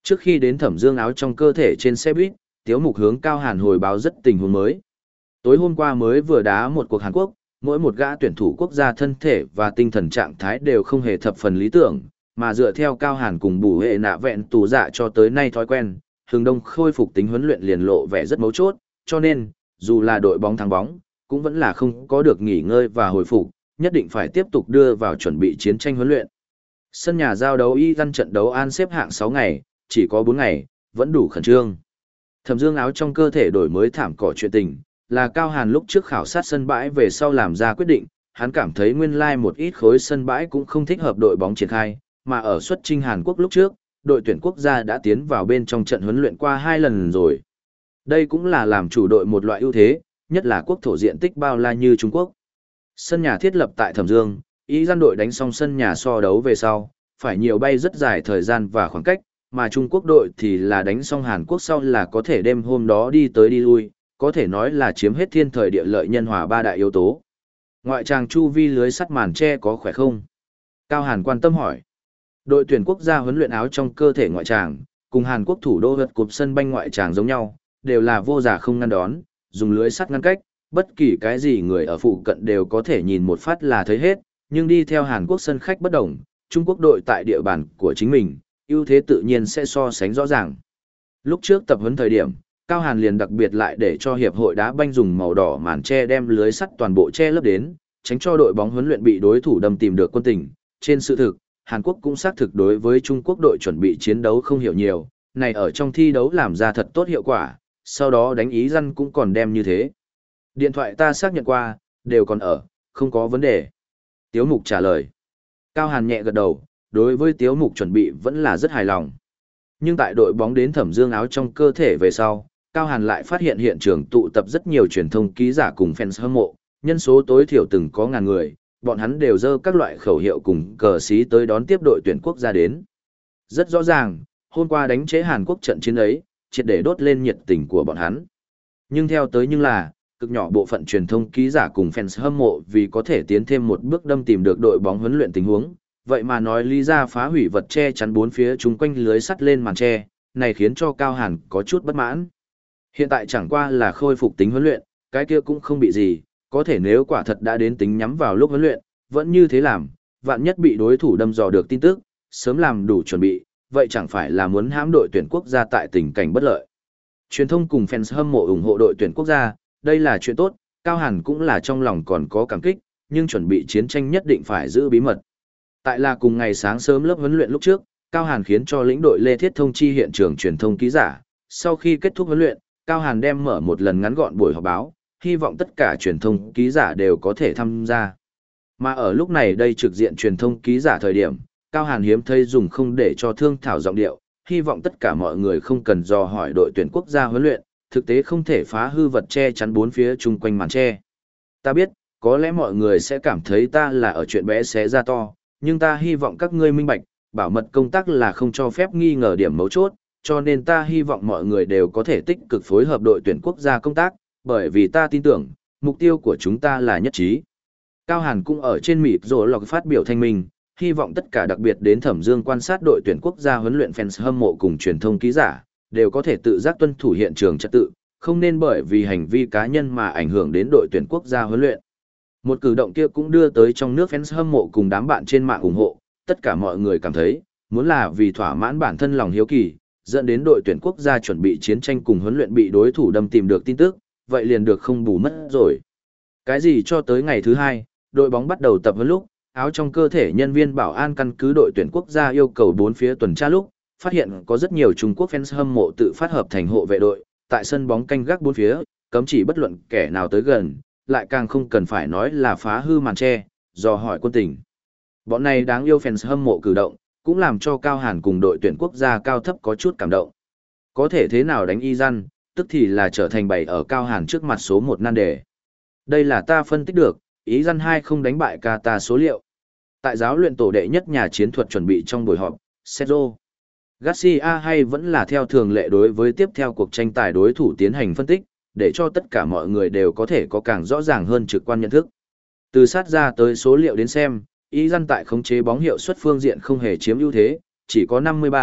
Trước khi đến Thẩm Dương áo trong cơ thể trên xe buýt, Tiếu Mục hướng Cao Hàn hồi báo rất tình huống mới. Tối hôm qua mới vừa đá một cuộc Hàn Quốc, mỗi một gã tuyển thủ quốc gia thân thể và tinh thần trạng thái đều không hề thập phần lý tưởng, mà dựa theo Cao Hàn cùng bù hệ nạ vẹn tù dạ cho tới nay thói quen, Hướng Đông khôi phục tính huấn luyện liền lộ vẻ rất mấu chốt, cho nên, dù là đội bóng thắng bóng, cũng vẫn là không có được nghỉ ngơi và hồi phục, nhất định phải tiếp tục đưa vào chuẩn bị chiến tranh huấn luyện. Sân nhà giao đấu y găn trận đấu an xếp hạng sáu ngày, chỉ có bốn ngày, vẫn đủ khẩn trương. Thẩm Dương áo trong cơ thể đổi mới thảm cỏ chuyện tình, là Cao Hàn lúc trước khảo sát sân bãi về sau làm ra quyết định, hắn cảm thấy nguyên lai like một ít khối sân bãi cũng không thích hợp đội bóng triển khai, mà ở xuất chinh Hàn Quốc lúc trước, đội tuyển quốc gia đã tiến vào bên trong trận huấn luyện qua hai lần rồi. Đây cũng là làm chủ đội một loại ưu thế, nhất là quốc thổ diện tích bao la như Trung Quốc. Sân nhà thiết lập tại Thẩm Dương, ý gian đội đánh xong sân nhà so đấu về sau, phải nhiều bay rất dài thời gian và khoảng cách, mà Trung Quốc đội thì là đánh xong Hàn Quốc sau là có thể đêm hôm đó đi tới đi lui, có thể nói là chiếm hết thiên thời địa lợi nhân hòa ba đại yếu tố. Ngoại tràng chu vi lưới sắt màn tre có khỏe không? Cao Hàn quan tâm hỏi. Đội tuyển quốc gia huấn luyện áo trong cơ thể ngoại tràng, cùng Hàn Quốc thủ đô vật cục sân banh ngoại tràng giống nhau, đều là vô giả không ngăn đón, dùng lưới sắt ngăn cách, bất kỳ cái gì người ở phụ cận đều có thể nhìn một phát là thấy hết, nhưng đi theo Hàn Quốc sân khách bất đồng, Trung Quốc đội tại địa bàn của chính mình, ưu thế tự nhiên sẽ so sánh rõ ràng. Lúc trước tập huấn thời điểm, Cao Hàn liền đặc biệt lại để cho hiệp hội đá banh dùng màu đỏ màn che đem lưới sắt toàn bộ che lấp đến, tránh cho đội bóng huấn luyện bị đối thủ đâm tìm được quân tình. Trên sự thực, Hàn Quốc cũng xác thực đối với Trung Quốc đội chuẩn bị chiến đấu không hiểu nhiều, này ở trong thi đấu làm ra thật tốt hiệu quả, sau đó đánh ý răn cũng còn đem như thế. Điện thoại ta xác nhận qua, đều còn ở, không có vấn đề. Tiếu Mục trả lời. Cao Hàn nhẹ gật đầu, đối với Tiếu Mục chuẩn bị vẫn là rất hài lòng. Nhưng tại đội bóng đến Thẩm Dương áo trong cơ thể về sau, Cao Hàn lại phát hiện hiện trường tụ tập rất nhiều truyền thông ký giả cùng fans hâm mộ, nhân số tối thiểu từng có ngàn người, bọn hắn đều dơ các loại khẩu hiệu cùng cờ xí tới đón tiếp đội tuyển quốc gia đến. Rất rõ ràng, hôm qua đánh chế Hàn Quốc trận chiến ấy, triệt để đốt lên nhiệt tình của bọn hắn. Nhưng theo tới nhưng là, cực nhỏ bộ phận truyền thông ký giả cùng fans hâm mộ vì có thể tiến thêm một bước đâm tìm được đội bóng huấn luyện tình huống, vậy mà nói lý ra phá hủy vật che chắn bốn phía chung quanh lưới sắt lên màn che, này khiến cho Cao Hàn có chút bất mãn. Hiện tại chẳng qua là khôi phục tính huấn luyện, cái kia cũng không bị gì, có thể nếu quả thật đã đến tính nhắm vào lúc huấn luyện, vẫn như thế làm, vạn nhất bị đối thủ đâm dò được tin tức, sớm làm đủ chuẩn bị, vậy chẳng phải là muốn hãm đội tuyển quốc gia tại tình cảnh bất lợi. Truyền thông cùng fans hâm mộ ủng hộ đội tuyển quốc gia, đây là chuyện tốt, Cao Hàn cũng là trong lòng còn có cảm kích, nhưng chuẩn bị chiến tranh nhất định phải giữ bí mật. Tại là cùng ngày sáng sớm lớp huấn luyện lúc trước, Cao Hàn khiến cho lĩnh đội Lê Thiết thông chi hiện trường truyền thông ký giả, sau khi kết thúc huấn luyện, Cao Hàn đem mở một lần ngắn gọn buổi họp báo, hy vọng tất cả truyền thông ký giả đều có thể tham gia. Mà ở lúc này đây trực diện truyền thông ký giả thời điểm, Cao Hàn hiếm thấy dùng không để cho thương thảo giọng điệu, hy vọng tất cả mọi người không cần dò hỏi đội tuyển quốc gia huấn luyện, thực tế không thể phá hư vật che chắn bốn phía chung quanh màn che. Ta biết, có lẽ mọi người sẽ cảm thấy ta là ở chuyện bé xé ra to, nhưng ta hy vọng các ngươi minh bạch, bảo mật công tác là không cho phép nghi ngờ điểm mấu chốt, cho nên ta hy vọng mọi người đều có thể tích cực phối hợp đội tuyển quốc gia công tác, bởi vì ta tin tưởng, mục tiêu của chúng ta là nhất trí. Cao Hàn cũng ở trên mịt rồi lọc phát biểu thanh minh, hy vọng tất cả đặc biệt đến Thẩm Dương quan sát đội tuyển quốc gia huấn luyện fans hâm mộ cùng truyền thông ký giả, đều có thể tự giác tuân thủ hiện trường trật tự, không nên bởi vì hành vi cá nhân mà ảnh hưởng đến đội tuyển quốc gia huấn luyện. Một cử động kia cũng đưa tới trong nước fans hâm mộ cùng đám bạn trên mạng ủng hộ, tất cả mọi người cảm thấy, muốn là vì thỏa mãn bản thân lòng hiếu kỳ, dẫn đến đội tuyển quốc gia chuẩn bị chiến tranh cùng huấn luyện bị đối thủ đâm tìm được tin tức, vậy liền được không bù mất rồi. Cái gì cho tới ngày thứ hai, đội bóng bắt đầu tập huấn lúc, áo trong cơ thể nhân viên bảo an căn cứ đội tuyển quốc gia yêu cầu bốn phía tuần tra lúc, phát hiện có rất nhiều Trung Quốc fans hâm mộ tự phát hợp thành hộ vệ đội, tại sân bóng canh gác bốn phía, cấm chỉ bất luận kẻ nào tới gần, lại càng không cần phải nói là phá hư màn che, dò hỏi quân tình. Bọn này đáng yêu fans hâm mộ cử động, cũng làm cho Cao Hàn cùng đội tuyển quốc gia cao thấp có chút cảm động. Có thể thế nào đánh y răn, tức thì là trở thành bày ở Cao Hàn trước mặt số một nan đề. Đây là ta phân tích được, ý răn hai không đánh bại Qatar số liệu. Tại giáo luyện tổ đệ nhất nhà chiến thuật chuẩn bị trong buổi họp, Sergio Garcia hay vẫn là theo thường lệ đối với tiếp theo cuộc tranh tài đối thủ tiến hành phân tích, để cho tất cả mọi người đều có thể có càng rõ ràng hơn trực quan nhận thức. Từ sát ra tới số liệu đến xem, ý răn tại khống chế bóng hiệu suất phương diện không hề chiếm ưu thế, chỉ có năm mươi ba,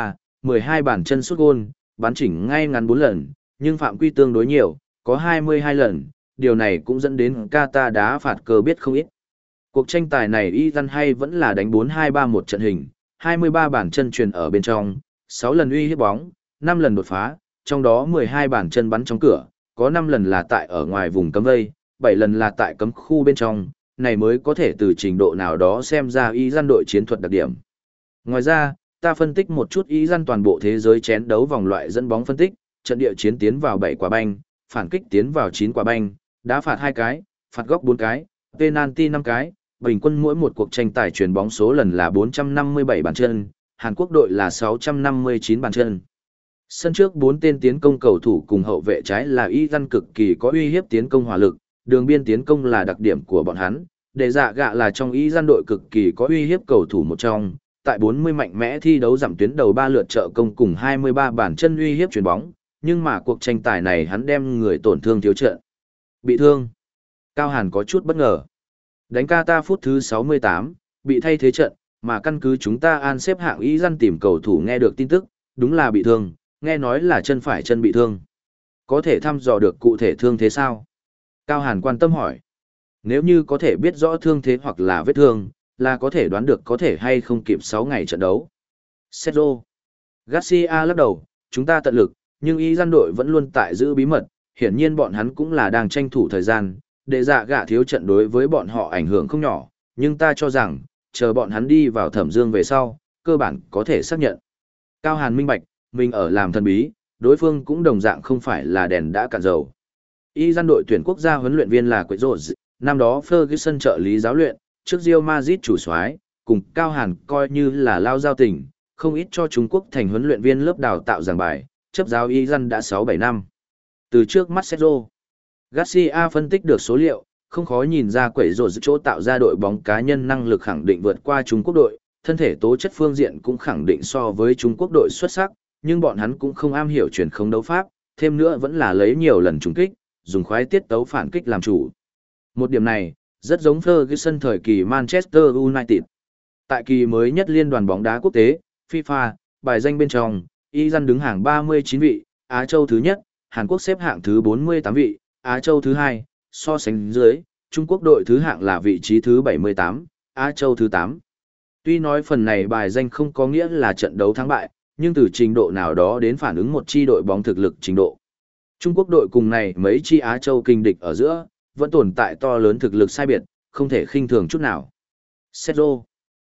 mười hai bàn chân sút gôn, bắn chỉnh ngay ngắn bốn lần, nhưng phạm quy tương đối nhiều, có hai mươi hai lần, điều này cũng dẫn đến Qatar đá phạt cơ biết không ít. Cuộc tranh tài này Iran hay vẫn là đánh bốn hai ba một trận hình, hai mươi ba bàn chân truyền ở bên trong, sáu lần uy hiếp bóng, năm lần đột phá, trong đó mười hai bàn chân bắn trong cửa, có năm lần là tại ở ngoài vùng cấm vây, bảy lần là tại cấm khu bên trong, này mới có thể từ trình độ nào đó xem ra Iran đội chiến thuật đặc điểm. Ngoài ra, ta phân tích một chút Iran toàn bộ thế giới chén đấu vòng loại dẫn bóng phân tích, trận địa chiến tiến vào bảy quả banh, phản kích tiến vào chín quả banh, đá phạt hai cái, phạt góc bốn cái, penalty năm cái, bình quân mỗi một cuộc tranh tài chuyền bóng số lần là bốn trăm năm mươi bảy bàn chân, Hàn Quốc đội là sáu trăm năm mươi chín bàn chân. Sân trước bốn tên tiến công cầu thủ cùng hậu vệ trái là Iran cực kỳ có uy hiếp tiến công hỏa lực, đường biên tiến công là đặc điểm của bọn hắn, để dạ gạ là trong Iran đội cực kỳ có uy hiếp cầu thủ một trong, tại bốn mươi mạnh mẽ thi đấu giảm tuyến đầu ba lượt trợ công cùng hai mươi ba bàn chân uy hiếp chuyền bóng, nhưng mà cuộc tranh tài này hắn đem người tổn thương thiếu trận. Bị thương. Cao Hàn có chút bất ngờ. Đánh Qatar phút thứ sáu mươi tám, bị thay thế trận, mà căn cứ chúng ta an xếp hạng Iran tìm cầu thủ nghe được tin tức, đúng là bị thương, nghe nói là chân phải chân bị thương. Có thể thăm dò được cụ thể thương thế sao? Cao Hàn quan tâm hỏi. Nếu như có thể biết rõ thương thế hoặc là vết thương, là có thể đoán được có thể hay không kịp sáu ngày trận đấu. Sergio Garcia lắc đầu, chúng ta tận lực, nhưng Iran đội vẫn luôn tại giữ bí mật, hiển nhiên bọn hắn cũng là đang tranh thủ thời gian, để dạ gạ thiếu trận đối với bọn họ ảnh hưởng không nhỏ, nhưng ta cho rằng, chờ bọn hắn đi vào thẩm dương về sau, cơ bản có thể xác nhận. Cao Hàn minh bạch, mình ở làm thần bí, đối phương cũng đồng dạng không phải là đèn đã cạn dầu. Iran đội tuyển quốc gia huấn luyện viên là Quế Rồ, năm đó Ferguson trợ lý giáo luyện, trước Real Madrid chủ soái, cùng Cao Hàn coi như là lao giao tình, không ít cho Trung Quốc thành huấn luyện viên lớp đào tạo giảng bài, chấp giáo Iran đã sáu bảy năm. Từ trước mắt Sergio Garcia phân tích được số liệu, không khó nhìn ra Quế Rồ chỗ tạo ra đội bóng cá nhân năng lực khẳng định vượt qua Trung Quốc đội, thân thể tố chất phương diện cũng khẳng định so với Trung Quốc đội xuất sắc, nhưng bọn hắn cũng không am hiểu truyền không đấu pháp, thêm nữa vẫn là lấy nhiều lần trúng kích, dùng khoái tiết tấu phản kích làm chủ. Một điểm này, rất giống Ferguson thời kỳ Manchester United. Tại kỳ mới nhất liên đoàn bóng đá quốc tế, FIFA, bài danh bên trong, Iran đứng hàng ba mươi chín vị, Á Châu thứ nhất, Hàn Quốc xếp hạng thứ bốn mươi tám vị, Á Châu thứ hai, so sánh dưới, Trung Quốc đội thứ hạng là vị trí thứ bảy mươi tám, Á Châu thứ tám. Tuy nói phần này bài danh không có nghĩa là trận đấu thắng bại, nhưng từ trình độ nào đó đến phản ứng một chi đội bóng thực lực trình độ. Trung Quốc đội cùng này mấy chi Á Châu kinh địch ở giữa, vẫn tồn tại to lớn thực lực sai biệt, không thể khinh thường chút nào. Sergio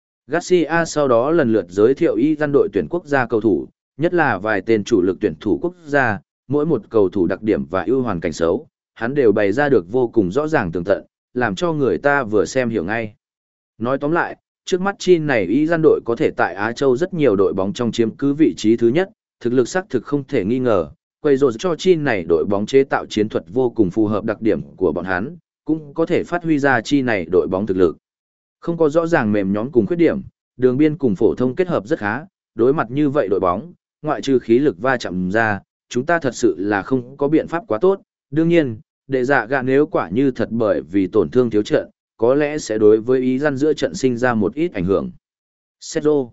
Garcia sau đó lần lượt giới thiệu Iran đội tuyển quốc gia cầu thủ, nhất là vài tên chủ lực tuyển thủ quốc gia, mỗi một cầu thủ đặc điểm và ưu hoàn cảnh xấu, hắn đều bày ra được vô cùng rõ ràng tường tận, làm cho người ta vừa xem hiểu ngay. Nói tóm lại, trước mắt chi này Iran đội có thể tại Á Châu rất nhiều đội bóng trong chiếm cứ vị trí thứ nhất, thực lực xác thực không thể nghi ngờ, quay rồi cho chi này đội bóng chế tạo chiến thuật vô cùng phù hợp đặc điểm của bọn hắn, cũng có thể phát huy ra chi này đội bóng thực lực. Không có rõ ràng mềm nhón cùng khuyết điểm, đường biên cùng phổ thông kết hợp rất khá, đối mặt như vậy đội bóng, ngoại trừ khí lực va chạm ra, chúng ta thật sự là không có biện pháp quá tốt. Đương nhiên, để dạ gạ nếu quả như thật bởi vì tổn thương thiếu trận, có lẽ sẽ đối với Iran giữa trận sinh ra một ít ảnh hưởng. Sergio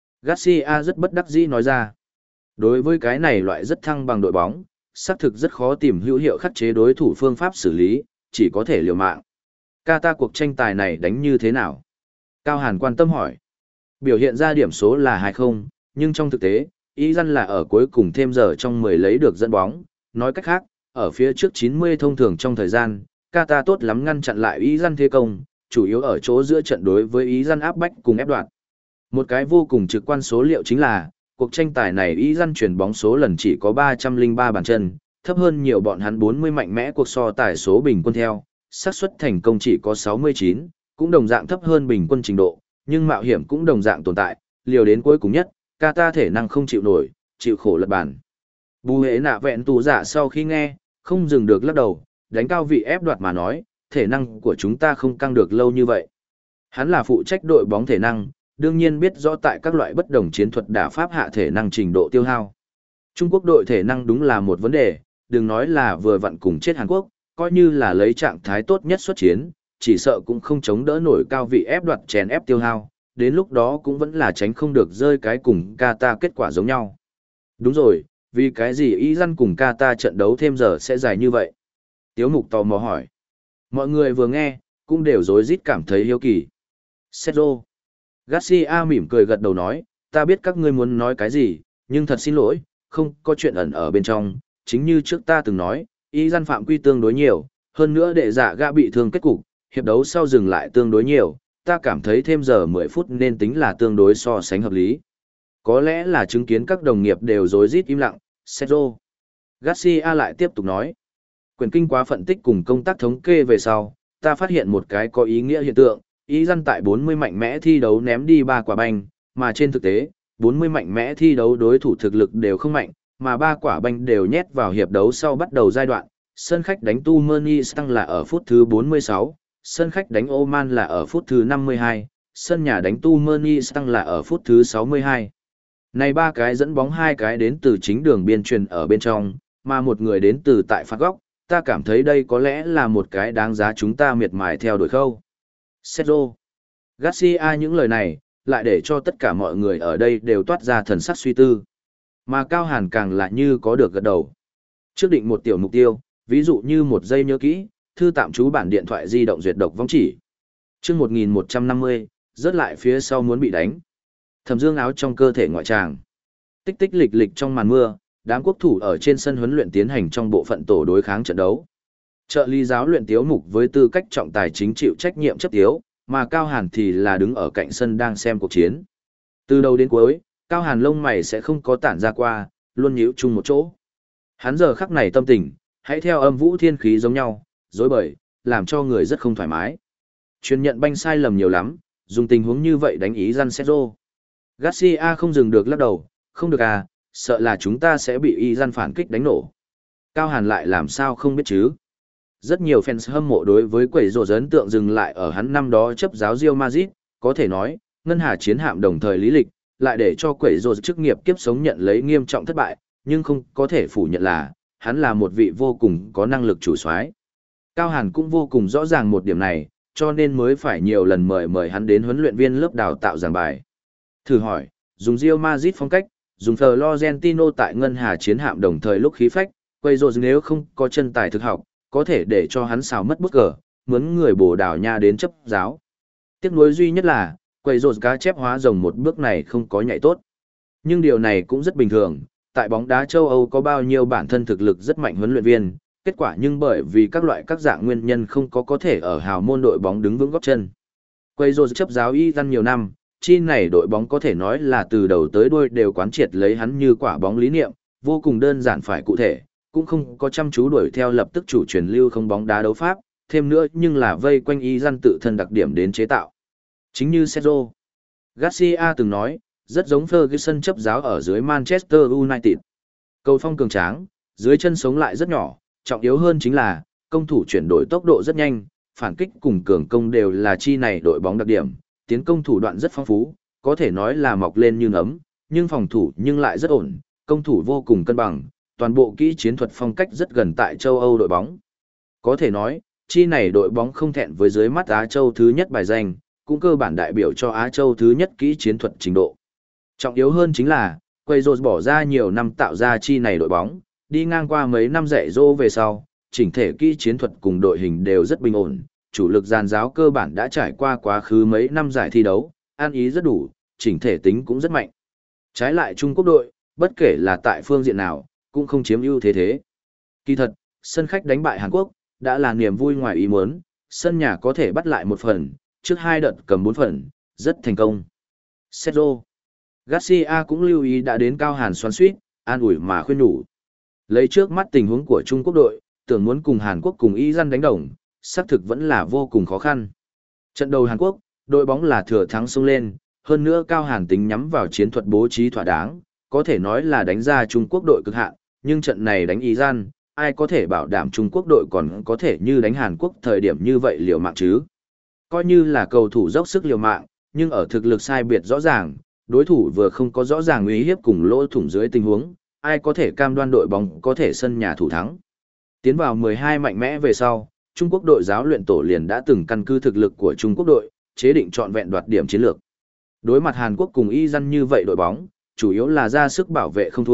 Garcia rất bất đắc dĩ nói ra. Đối với cái này loại rất thăng bằng đội bóng, xác thực rất khó tìm hữu hiệu khắc chế đối thủ phương pháp xử lý, chỉ có thể liều mạng. Qatar cuộc tranh tài này đánh như thế nào? Cao Hàn quan tâm hỏi. Biểu hiện ra điểm số là hai không, nhưng trong thực tế, Iran là ở cuối cùng thêm giờ trong mười lấy được dẫn bóng. Nói cách khác, ở phía trước chín mươi thông thường trong thời gian, Qatar tốt lắm ngăn chặn lại Iran thế công, chủ yếu ở chỗ giữa trận đối với Iran áp bách cùng ép đoạt. Một cái vô cùng trực quan số liệu chính là, cuộc tranh tài này Iran chuyển bóng số lần chỉ có ba trăm lẻ ba bàn chân, thấp hơn nhiều bọn hắn bốn mươi mạnh mẽ cuộc so tài số bình quân theo, xác suất thành công chỉ có sáu mươi chín, cũng đồng dạng thấp hơn bình quân trình độ, nhưng mạo hiểm cũng đồng dạng tồn tại, liều đến cuối cùng nhất, Qatar thể năng không chịu nổi, chịu khổ lật bàn. Bù hệ nạ vẹn tù giả sau khi nghe, không dừng được lắc đầu, đánh cao vị ép đoạt mà nói, thể năng của chúng ta không căng được lâu như vậy. Hắn là phụ trách đội bóng thể năng, đương nhiên biết rõ tại các loại bất đồng chiến thuật đả pháp hạ thể năng trình độ tiêu hao. Trung Quốc đội thể năng đúng là một vấn đề, đừng nói là vừa vặn cùng chết Hàn Quốc, coi như là lấy trạng thái tốt nhất xuất chiến, chỉ sợ cũng không chống đỡ nổi cao vị ép đoạt chèn ép tiêu hao, đến lúc đó cũng vẫn là tránh không được rơi cái cùng Qatar kết quả giống nhau. Đúng rồi, vì cái gì Iran cùng Qatar trận đấu thêm giờ sẽ dài như vậy? Tiếu mục tò mò hỏi. Mọi người vừa nghe, cũng đều rối rít cảm thấy hiếu kỳ. Sergio Garcia mỉm cười gật đầu nói, ta biết các ngươi muốn nói cái gì, nhưng thật xin lỗi, không có chuyện ẩn ở bên trong, chính như trước ta từng nói, Iran phạm quy tương đối nhiều, hơn nữa đệ dạ gã bị thương kết cục, hiệp đấu sau dừng lại tương đối nhiều, ta cảm thấy thêm giờ mười phút nên tính là tương đối so sánh hợp lý. Có lẽ là chứng kiến các đồng nghiệp đều rối rít im lặng, Sergio Garcia lại tiếp tục nói. Quyền kinh quá phân tích cùng công tác thống kê về sau, ta phát hiện một cái có ý nghĩa hiện tượng, Iran tại bốn mươi mạnh mẽ thi đấu ném đi ba quả banh, mà trên thực tế, bốn mươi mạnh mẽ thi đấu đối thủ thực lực đều không mạnh, mà ba quả banh đều nhét vào hiệp đấu sau bắt đầu giai đoạn. Sân khách đánh Turkmenistan là ở phút thứ bốn mươi sáu, sân khách đánh Oman là ở phút thứ năm mươi hai, sân nhà đánh Turkmenistan là ở phút thứ sáu mươi hai. Này ba cái dẫn bóng hai cái đến từ chính đường biên truyền ở bên trong, mà một người đến từ tại phạt góc, ta cảm thấy đây có lẽ là một cái đáng giá chúng ta miệt mài theo đuổi khâu. Sergio Garcia những lời này, lại để cho tất cả mọi người ở đây đều toát ra thần sắc suy tư. Mà Cao Hàn càng lại như có được gật đầu. Trước định một tiểu mục tiêu, ví dụ như một giây nhớ kỹ, thư tạm trú bản điện thoại di động duyệt độc vong chỉ. Trước một nghìn một trăm năm mươi, rớt lại phía sau muốn bị đánh. Thẩm Dương áo trong cơ thể ngoại tràng. Tích tích lịch lịch trong màn mưa, đám quốc thủ ở trên sân huấn luyện tiến hành trong bộ phận tổ đối kháng trận đấu. Trợ lý giáo luyện Tiếu Mục với tư cách trọng tài chính chịu trách nhiệm chấp tiếu, mà Cao Hàn thì là đứng ở cạnh sân đang xem cuộc chiến. Từ đầu đến cuối, Cao Hàn lông mày sẽ không có tản ra qua, luôn nhíu chung một chỗ. Hắn giờ khắc này tâm tình, hãy theo âm vũ thiên khí giống nhau, dối bời, làm cho người rất không thoải mái. Truyền nhận banh sai lầm nhiều lắm, dùng tình huống như vậy đánh ý răn Sergio Garcia không dừng được lắc đầu, không được à, sợ là chúng ta sẽ bị Iran phản kích đánh nổ. Cao Hàn lại làm sao không biết chứ. Rất nhiều fans hâm mộ đối với quẩy rổ ấn tượng dừng lại ở hắn năm đó chấp giáo Real Madrid, có thể nói, ngân hà chiến hạm đồng thời lý lịch, lại để cho quẩy rổ chức nghiệp kiếp sống nhận lấy nghiêm trọng thất bại, nhưng không có thể phủ nhận là, hắn là một vị vô cùng có năng lực chủ soái. Cao Hàn cũng vô cùng rõ ràng một điểm này, cho nên mới phải nhiều lần mời mời hắn đến huấn luyện viên lớp đào tạo giảng bài. Thử hỏi, dùng Real Madrid phong cách, dùng Florentino tại ngân hà chiến hạm đồng thời lúc khí phách, quay rồi nếu không có chân tài thực học, có thể để cho hắn xào mất bất cờ, mướn người Bồ Đào Nha đến chấp giáo. Tiếc nuối duy nhất là, quay rồi cá chép hóa rồng một bước này không có nhảy tốt. Nhưng điều này cũng rất bình thường, tại bóng đá châu Âu có bao nhiêu bản thân thực lực rất mạnh huấn luyện viên, kết quả nhưng bởi vì các loại các dạng nguyên nhân không có có thể ở hào môn đội bóng đứng vững gót chân. Quay rồi chấp giáo Iran nhiều năm, chi này đội bóng có thể nói là từ đầu tới đuôi đều quán triệt lấy hắn như quả bóng lý niệm, vô cùng đơn giản phải cụ thể, cũng không có chăm chú đuổi theo lập tức chủ truyền lưu không bóng đá đấu pháp, thêm nữa nhưng là vây quanh Iran tự thân đặc điểm đến chế tạo. Chính như Sergio Garcia từng nói, rất giống Ferguson chấp giáo ở dưới Manchester United. Cầu phong cường tráng, dưới chân sống lại rất nhỏ, trọng yếu hơn chính là, công thủ chuyển đổi tốc độ rất nhanh, phản kích cùng cường công đều là chi này đội bóng đặc điểm, tiến công thủ đoạn rất phong phú, có thể nói là mọc lên như nấm, nhưng phòng thủ nhưng lại rất ổn, công thủ vô cùng cân bằng, toàn bộ kỹ chiến thuật phong cách rất gần tại châu Âu đội bóng. Có thể nói, chi này đội bóng không thẹn với dưới mắt Á Châu thứ nhất bài danh, cũng cơ bản đại biểu cho Á Châu thứ nhất kỹ chiến thuật trình độ. Trọng yếu hơn chính là, Quezos bỏ ra nhiều năm tạo ra chi này đội bóng, đi ngang qua mấy năm dạy dỗ về sau, chỉnh thể kỹ chiến thuật cùng đội hình đều rất bình ổn, chủ lực giàn giáo cơ bản đã trải qua quá khứ mấy năm giải thi đấu, an ý rất đủ, chỉnh thể tính cũng rất mạnh. Trái lại Trung Quốc đội, bất kể là tại phương diện nào, cũng không chiếm ưu thế thế. Kỳ thật, sân khách đánh bại Hàn Quốc, đã là niềm vui ngoài ý muốn, sân nhà có thể bắt lại một phần, trước hai đợt cầm bốn phần, rất thành công. Sergio Garcia cũng lưu ý đã đến Cao Hàn xoắn suýt, an ủi mà khuyên nhủ. Lấy trước mắt tình huống của Trung Quốc đội, tưởng muốn cùng Hàn Quốc cùng Iran đánh đồng, xác thực vẫn là vô cùng khó khăn. Trận đầu Hàn Quốc, đội bóng là thừa thắng xông lên, hơn nữa Cao Hàn tính nhắm vào chiến thuật bố trí thỏa đáng, có thể nói là đánh ra Trung Quốc đội cực hạn, nhưng trận này đánh Iran, ai có thể bảo đảm Trung Quốc đội còn có thể như đánh Hàn Quốc thời điểm như vậy liều mạng chứ? Coi như là cầu thủ dốc sức liều mạng, nhưng ở thực lực sai biệt rõ ràng, đối thủ vừa không có rõ ràng uy hiếp cùng lỗ thủng dưới tình huống, ai có thể cam đoan đội bóng có thể sân nhà thủ thắng. Tiến vào mười hai mạnh mẽ về sau, Trung Quốc đội giáo luyện tổ liền đã từng căn cứ thực lực của Trung Quốc đội, chế định trọn vẹn đoạt điểm chiến lược. Đối mặt Hàn Quốc cùng Iran như vậy đội bóng, chủ yếu là ra sức bảo vệ không thua,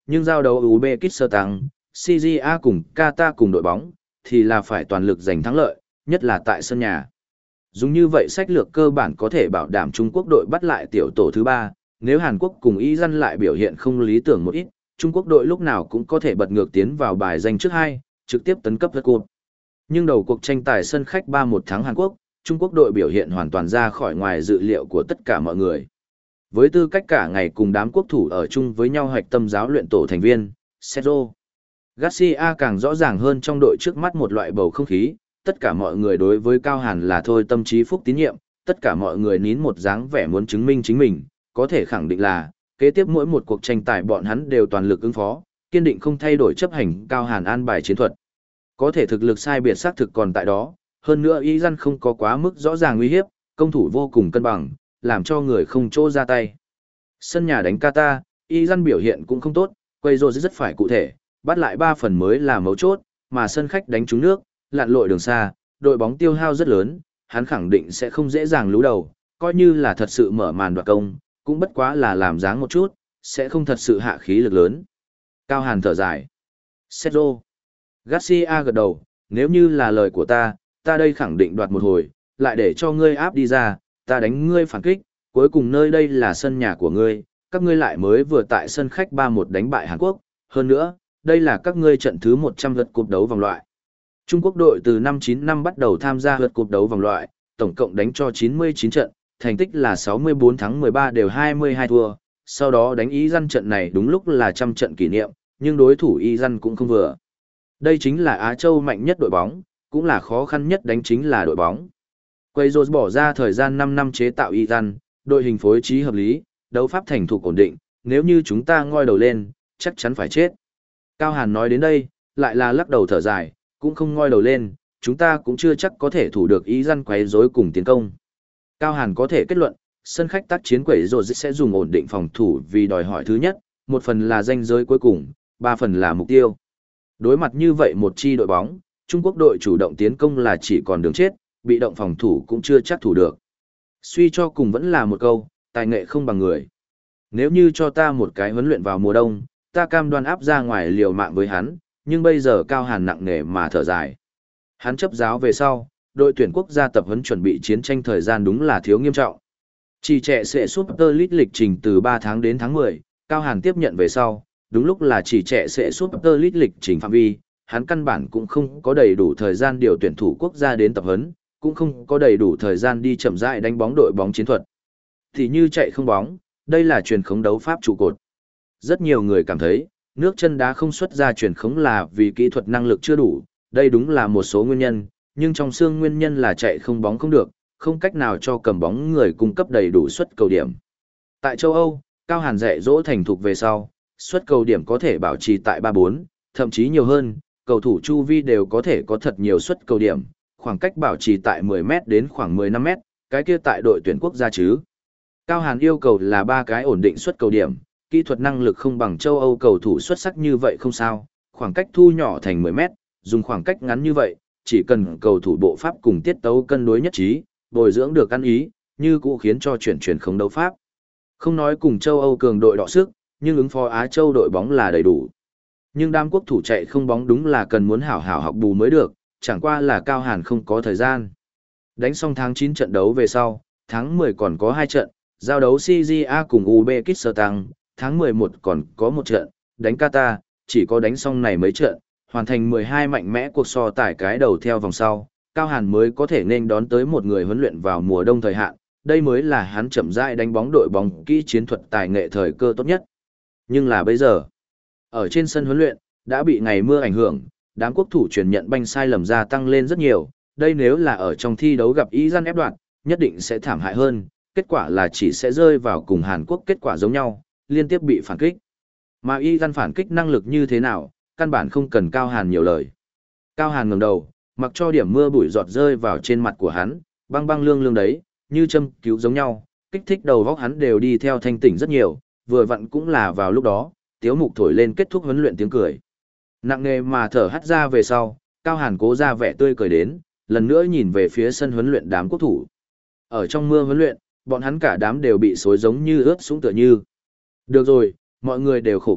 nhưng giao đấu Uzbekistan, xê giê a cùng Qatar cùng đội bóng, thì là phải toàn lực giành thắng lợi, nhất là tại sân nhà. Dùng như vậy sách lược cơ bản có thể bảo đảm Trung Quốc đội bắt lại tiểu tổ thứ ba, nếu Hàn Quốc cùng Iran lại biểu hiện không lý tưởng một ít, Trung Quốc đội lúc nào cũng có thể bật ngược tiến vào bài danh trước hai, trực tiếp tấn cấp World Cup. Nhưng đầu cuộc tranh tài sân khách ba một thắng Hàn Quốc, Trung Quốc đội biểu hiện hoàn toàn ra khỏi ngoài dự liệu của tất cả mọi người. Với tư cách cả ngày cùng đám quốc thủ ở chung với nhau hoạch tâm giáo luyện tổ thành viên, Sergio Garcia càng rõ ràng hơn trong đội trước mắt một loại bầu không khí, tất cả mọi người đối với Cao Hàn là thôi tâm trí phúc tín nhiệm, tất cả mọi người nín một dáng vẻ muốn chứng minh chính mình, có thể khẳng định là, kế tiếp mỗi một cuộc tranh tài bọn hắn đều toàn lực ứng phó, kiên định không thay đổi chấp hành Cao Hàn an bài chiến thuật. Có thể thực lực sai biệt xác thực còn tại đó, hơn nữa Iran không có quá mức rõ ràng uy hiếp, công thủ vô cùng cân bằng, làm cho người không chỗ ra tay. Sân nhà đánh Qatar, Iran biểu hiện cũng không tốt, quay rồi rất phải cụ thể, bắt lại ba phần mới là mấu chốt, mà sân khách đánh trúng nước, lặn lội đường xa, đội bóng tiêu hao rất lớn, hắn khẳng định sẽ không dễ dàng lú đầu, coi như là thật sự mở màn đoạt công, cũng bất quá là làm dáng một chút, sẽ không thật sự hạ khí lực lớn. Cao Hàn thở dài. Sergio Garcia gật đầu, nếu như là lời của ta, ta đây khẳng định đoạt một hồi, lại để cho ngươi áp đi ra, ta đánh ngươi phản kích, cuối cùng nơi đây là sân nhà của ngươi, các ngươi lại mới vừa tại sân khách ba một đánh bại Hàn Quốc, hơn nữa, đây là các ngươi trận thứ một trăm lượt cúp đấu vòng loại. Trung Quốc đội từ năm chín năm bắt đầu tham gia lượt cúp đấu vòng loại, tổng cộng đánh cho chín mươi chín trận, thành tích là sáu mươi bốn thắng mười ba đều hai mươi hai thua, sau đó đánh Iran trận này đúng lúc là trăm trận kỷ niệm, nhưng đối thủ Iran cũng không vừa. Đây chính là Á Châu mạnh nhất đội bóng, cũng là khó khăn nhất đánh chính là đội bóng. Quaizos bỏ ra thời gian năm năm chế tạo Iran, đội hình phối trí hợp lý, đấu pháp thành thục ổn định, nếu như chúng ta ngoi đầu lên, chắc chắn phải chết. Cao Hàn nói đến đây, lại là lắc đầu thở dài, cũng không ngoi đầu lên, chúng ta cũng chưa chắc có thể thủ được Iran quấy rối cùng tiến công. Cao Hàn có thể kết luận, sân khách tác chiến Quaizos sẽ dùng ổn định phòng thủ vì đòi hỏi thứ nhất, một phần là danh giới cuối cùng, ba phần là mục tiêu. Đối mặt như vậy một chi đội bóng, Trung Quốc đội chủ động tiến công là chỉ còn đường chết, bị động phòng thủ cũng chưa chắc thủ được. Suy cho cùng vẫn là một câu, tài nghệ không bằng người. Nếu như cho ta một cái huấn luyện vào mùa đông, ta cam đoan áp ra ngoài liều mạng với hắn, nhưng bây giờ Cao Hàn nặng nề mà thở dài. Hắn chấp giáo về sau, đội tuyển quốc gia tập huấn chuẩn bị chiến tranh thời gian đúng là thiếu nghiêm trọng. Chỉ trẻ sẽ Super League lịch trình từ ba tháng đến tháng mười, Cao Hàn tiếp nhận về sau, đúng lúc là chỉ trẻ sẽ Super League lịch trình phạm vi, hắn căn bản cũng không có đầy đủ thời gian điều tuyển thủ quốc gia đến tập huấn, cũng không có đầy đủ thời gian đi chậm rãi đánh bóng đội bóng chiến thuật. Thì như chạy không bóng, đây là truyền khống đấu pháp trụ cột. Rất nhiều người cảm thấy, nước chân đá không xuất ra truyền khống là vì kỹ thuật năng lực chưa đủ, đây đúng là một số nguyên nhân, nhưng trong xương nguyên nhân là chạy không bóng không được, không cách nào cho cầm bóng người cung cấp đầy đủ suất cầu điểm. Tại châu Âu, Cao Hàn dạy dỗ thành thục về sau, suất cầu điểm có thể bảo trì tại ba bốn, thậm chí nhiều hơn, cầu thủ chu vi đều có thể có thật nhiều suất cầu điểm, khoảng cách bảo trì tại mười mét đến khoảng mười lăm mét, cái kia tại đội tuyển quốc gia chứ. Cao Hàn yêu cầu là ba cái ổn định suất cầu điểm, kỹ thuật năng lực không bằng châu Âu cầu thủ xuất sắc như vậy không sao, khoảng cách thu nhỏ thành mười mét, dùng khoảng cách ngắn như vậy, chỉ cần cầu thủ bộ pháp cùng tiết tấu cân đối nhất trí, bồi dưỡng được ăn ý, như cũ khiến cho chuyển chuyển không đấu pháp. Không nói cùng châu Âu cường đội đọ sức, nhưng ứng phó Á Châu đội bóng là đầy đủ. Nhưng đám quốc thủ chạy không bóng đúng là cần muốn hảo hảo học bù mới được, chẳng qua là Cao Hàn không có thời gian. Đánh xong tháng chín trận đấu về sau, tháng mười còn có hai trận, giao đấu xê giê a cùng Uzbekistan, tháng mười một còn có một trận, đánh Qatar, chỉ có đánh xong này mấy trận, hoàn thành mười hai mạnh mẽ cuộc so tài cái đầu theo vòng sau, Cao Hàn mới có thể nên đón tới một người huấn luyện vào mùa đông thời hạn, đây mới là hắn chậm rãi đánh bóng đội bóng kỹ chiến thuật tài nghệ thời cơ tốt nhất. Nhưng là bây giờ, ở trên sân huấn luyện, đã bị ngày mưa ảnh hưởng, đám quốc thủ truyền nhận banh sai lầm gia tăng lên rất nhiều, đây nếu là ở trong thi đấu gặp Iran ép đoạt, nhất định sẽ thảm hại hơn, kết quả là chỉ sẽ rơi vào cùng Hàn Quốc kết quả giống nhau, liên tiếp bị phản kích. Mà Iran phản kích năng lực như thế nào, căn bản không cần Cao Hàn nhiều lời. Cao Hàn ngẩng đầu, mặc cho điểm mưa bụi giọt rơi vào trên mặt của hắn, băng băng lương lương đấy, như châm cứu giống nhau, kích thích đầu óc hắn đều đi theo thanh tỉnh rất nhiều, vừa vặn cũng là vào lúc đó, Tiếu Mục thổi lên kết thúc huấn luyện tiếng cười. Nặng nề mà thở hắt ra về sau, Cao Hàn cố ra vẻ tươi cười đến, lần nữa nhìn về phía sân huấn luyện đám quốc thủ. Ở trong mưa huấn luyện, bọn hắn cả đám đều bị xối giống như ướt sũng tựa như. Được rồi, mọi người đều khổ cực,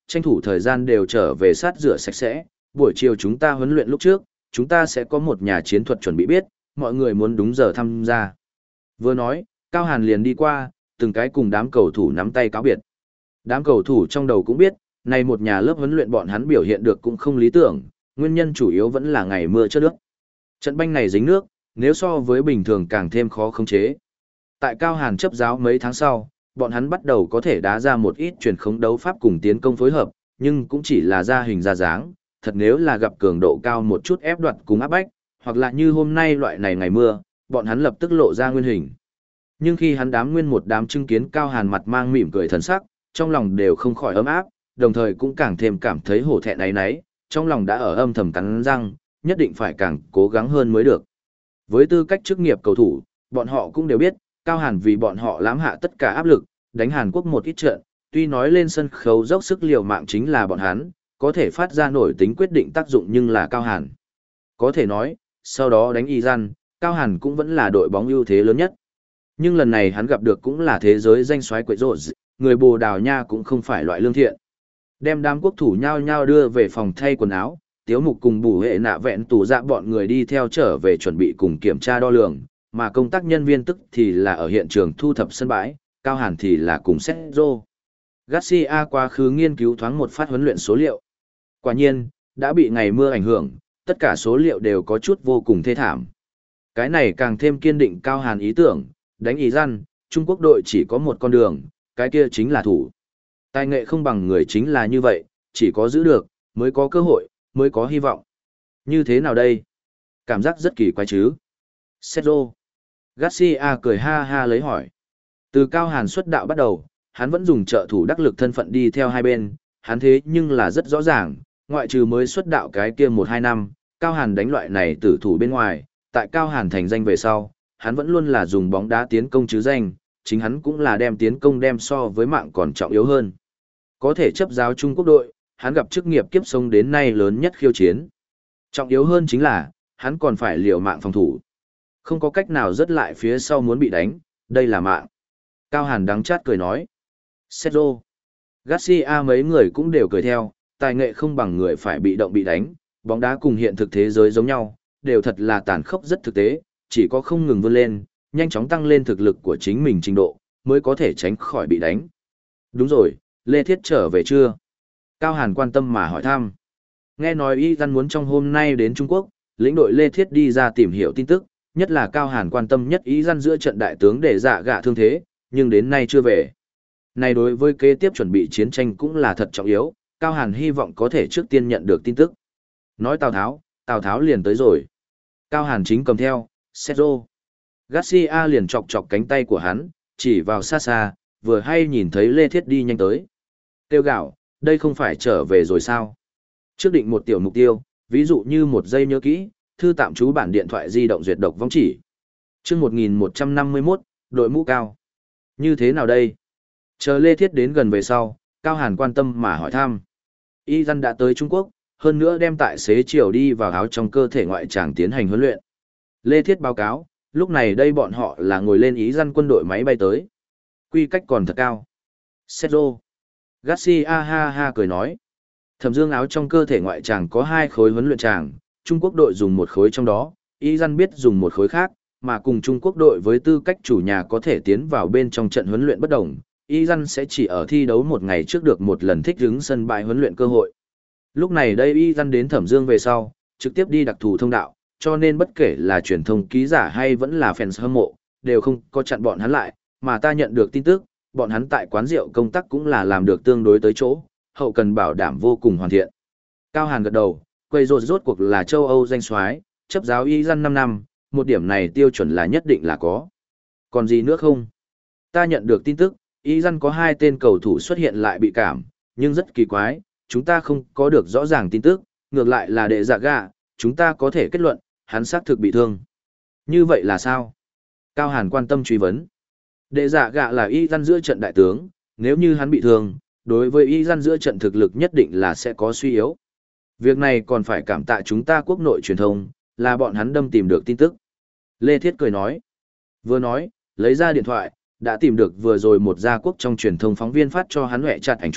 tranh thủ thời gian đều trở về sát rửa sạch sẽ, buổi chiều chúng ta huấn luyện lúc trước, chúng ta sẽ có một nhà chiến thuật chuẩn bị biết, mọi người muốn đúng giờ tham gia. Vừa nói, Cao Hàn liền đi qua, từng cái cùng đám cầu thủ nắm tay cáo biệt. Đám cầu thủ trong đầu cũng biết, này một nhà lớp huấn luyện bọn hắn biểu hiện được cũng không lý tưởng, nguyên nhân chủ yếu vẫn là ngày mưa chất nước. Trận banh này dính nước, nếu so với bình thường càng thêm khó khống chế. Tại Cao Hàn chấp giáo mấy tháng sau, bọn hắn bắt đầu có thể đá ra một ít truyền khống đấu pháp cùng tiến công phối hợp, nhưng cũng chỉ là ra hình ra dáng, thật nếu là gặp cường độ cao một chút ép đoạt cùng áp bách, hoặc là như hôm nay loại này ngày mưa, bọn hắn lập tức lộ ra nguyên hình. Nhưng khi hắn đám nguyên một đám chứng kiến Cao Hàn mặt mang mỉm cười thần sắc, trong lòng đều không khỏi ấm áp, đồng thời cũng càng thêm cảm thấy hổ thẹn ấy nấy, trong lòng đã ở âm thầm cắn răng, nhất định phải càng cố gắng hơn mới được. Với tư cách chức nghiệp cầu thủ, bọn họ cũng đều biết, Cao Hàn vì bọn họ lãm hạ tất cả áp lực, đánh Hàn Quốc một ít trận, tuy nói lên sân khấu dốc sức liều mạng chính là bọn hắn, có thể phát ra nổi tính quyết định tác dụng nhưng là Cao Hàn. Có thể nói, sau đó đánh Iran, Cao Hàn cũng vẫn là đội bóng ưu thế lớn nhất. Nhưng lần này hắn gặp được cũng là thế giới danh soái quậy rộ, người Bồ Đào Nha cũng không phải loại lương thiện. Đem đám quốc thủ nhau nhau đưa về phòng thay quần áo, Tiếu Mục cùng Bù Hệ Nạ vẹn tủ dạ bọn người đi theo trở về chuẩn bị cùng kiểm tra đo lường, mà công tác nhân viên tức thì là ở hiện trường thu thập sân bãi, Cao Hàn thì là cùng Sergio Garcia quá khứ nghiên cứu thoáng một phát huấn luyện số liệu. Quả nhiên, đã bị ngày mưa ảnh hưởng, tất cả số liệu đều có chút vô cùng thê thảm. Cái này càng thêm kiên định Cao Hàn ý tưởng, đánh Iran, Trung Quốc đội chỉ có một con đường, cái kia chính là thủ. Tài nghệ không bằng người chính là như vậy, chỉ có giữ được, mới có cơ hội, mới có hy vọng. Như thế nào đây? Cảm giác rất kỳ quái chứ? Sergio Garcia cười ha ha lấy hỏi. Từ Cao Hàn xuất đạo bắt đầu, hắn vẫn dùng trợ thủ đắc lực thân phận đi theo hai bên, hắn thế nhưng là rất rõ ràng, ngoại trừ mới xuất đạo cái kia một hai năm, Cao Hàn đánh loại này tử thủ bên ngoài, tại Cao Hàn thành danh về sau, hắn vẫn luôn là dùng bóng đá tiến công chứ danh, chính hắn cũng là đem tiến công đem so với mạng còn trọng yếu hơn. Có thể chấp giáo Trung Quốc đội, hắn gặp chức nghiệp kiếp sống đến nay lớn nhất khiêu chiến. Trọng yếu hơn chính là, hắn còn phải liều mạng phòng thủ. Không có cách nào rớt lại phía sau muốn bị đánh, đây là mạng. Cao Hàn đắng chát cười nói. Sergio Garcia mấy người cũng đều cười theo, tài nghệ không bằng người phải bị động bị đánh, bóng đá cùng hiện thực thế giới giống nhau, đều thật là tàn khốc rất thực tế, chỉ có không ngừng vươn lên, nhanh chóng tăng lên thực lực của chính mình trình độ, mới có thể tránh khỏi bị đánh. Đúng rồi, Lê Thiết trở về chưa? Cao Hàn quan tâm mà hỏi thăm. Nghe nói Y Dân muốn trong hôm nay đến Trung Quốc, lĩnh đội Lê Thiết đi ra tìm hiểu tin tức, nhất là Cao Hàn quan tâm nhất Y Dân giữa trận đại tướng để dạ gạ thương thế, nhưng đến nay chưa về. Này đối với kế tiếp chuẩn bị chiến tranh cũng là thật trọng yếu, Cao Hàn hy vọng có thể trước tiên nhận được tin tức. Nói Tào Tháo, Tào Tháo liền tới rồi. Cao Hàn chính cầm theo, Sergio Garcia liền chọc chọc cánh tay của hắn, chỉ vào xa xa, vừa hay nhìn thấy Lê Thiết đi nhanh tới. Tiêu gạo, đây không phải trở về rồi sao? Trước định một tiểu mục tiêu, ví dụ như một giây nhớ kỹ, thư tạm trú bản điện thoại di động duyệt độc vong chỉ. Chương một nghìn một trăm năm mươi mốt, đội mũ cao. Như thế nào đây? Chờ Lê Thiết đến gần về sau, Cao Hàn quan tâm mà hỏi thăm. Y Dân đã tới Trung Quốc, hơn nữa đem tại xế chiều đi vào áo trong cơ thể ngoại tràng tiến hành huấn luyện. Lê Thiết báo cáo, lúc này đây bọn họ là ngồi lên ý dân quân đội máy bay tới. Quy cách còn thật cao. Sergio Garcia ha ha cười nói. Thẩm Dương áo trong cơ thể ngoại tràng có hai khối huấn luyện tràng, Trung Quốc đội dùng một khối trong đó, ý dân biết dùng một khối khác, mà cùng Trung Quốc đội với tư cách chủ nhà có thể tiến vào bên trong trận huấn luyện bất đồng. Y Dân sẽ chỉ ở thi đấu một ngày trước được một lần thích ứng sân bãi huấn luyện cơ hội. Lúc này đây Y Dân đến Thẩm Dương về sau, trực tiếp đi đặc thù thông đạo, cho nên bất kể là truyền thông ký giả hay vẫn là fans hâm mộ, đều không có chặn bọn hắn lại, mà ta nhận được tin tức, bọn hắn tại quán rượu công tác cũng là làm được tương đối tới chỗ, hậu cần bảo đảm vô cùng hoàn thiện. Cao Hàn gật đầu, quay rột rốt cuộc là châu Âu danh soái, chấp giáo Y Dân năm năm, một điểm này tiêu chuẩn là nhất định là có. Còn gì nữa không? Ta nhận được tin tức, Y Dân có hai tên cầu thủ xuất hiện lại bị cảm, nhưng rất kỳ quái, chúng ta không có được rõ ràng tin tức, ngược lại là đệ dạ gạ, chúng ta có thể kết luận, hắn xác thực bị thương. Như vậy là sao? Cao Hàn quan tâm truy vấn. Đệ dạ gạ là Y Dân giữa trận đại tướng, nếu như hắn bị thương, đối với Y Dân giữa trận thực lực nhất định là sẽ có suy yếu. Việc này còn phải cảm tạ chúng ta quốc nội truyền thông, là bọn hắn đâm tìm được tin tức. Lê Thiết cười nói. Vừa nói, lấy ra điện thoại, đã tìm được vừa rồi một gia quốc trong truyền thông phóng viên phát cho hắn hẹ chặt ảnh chụp,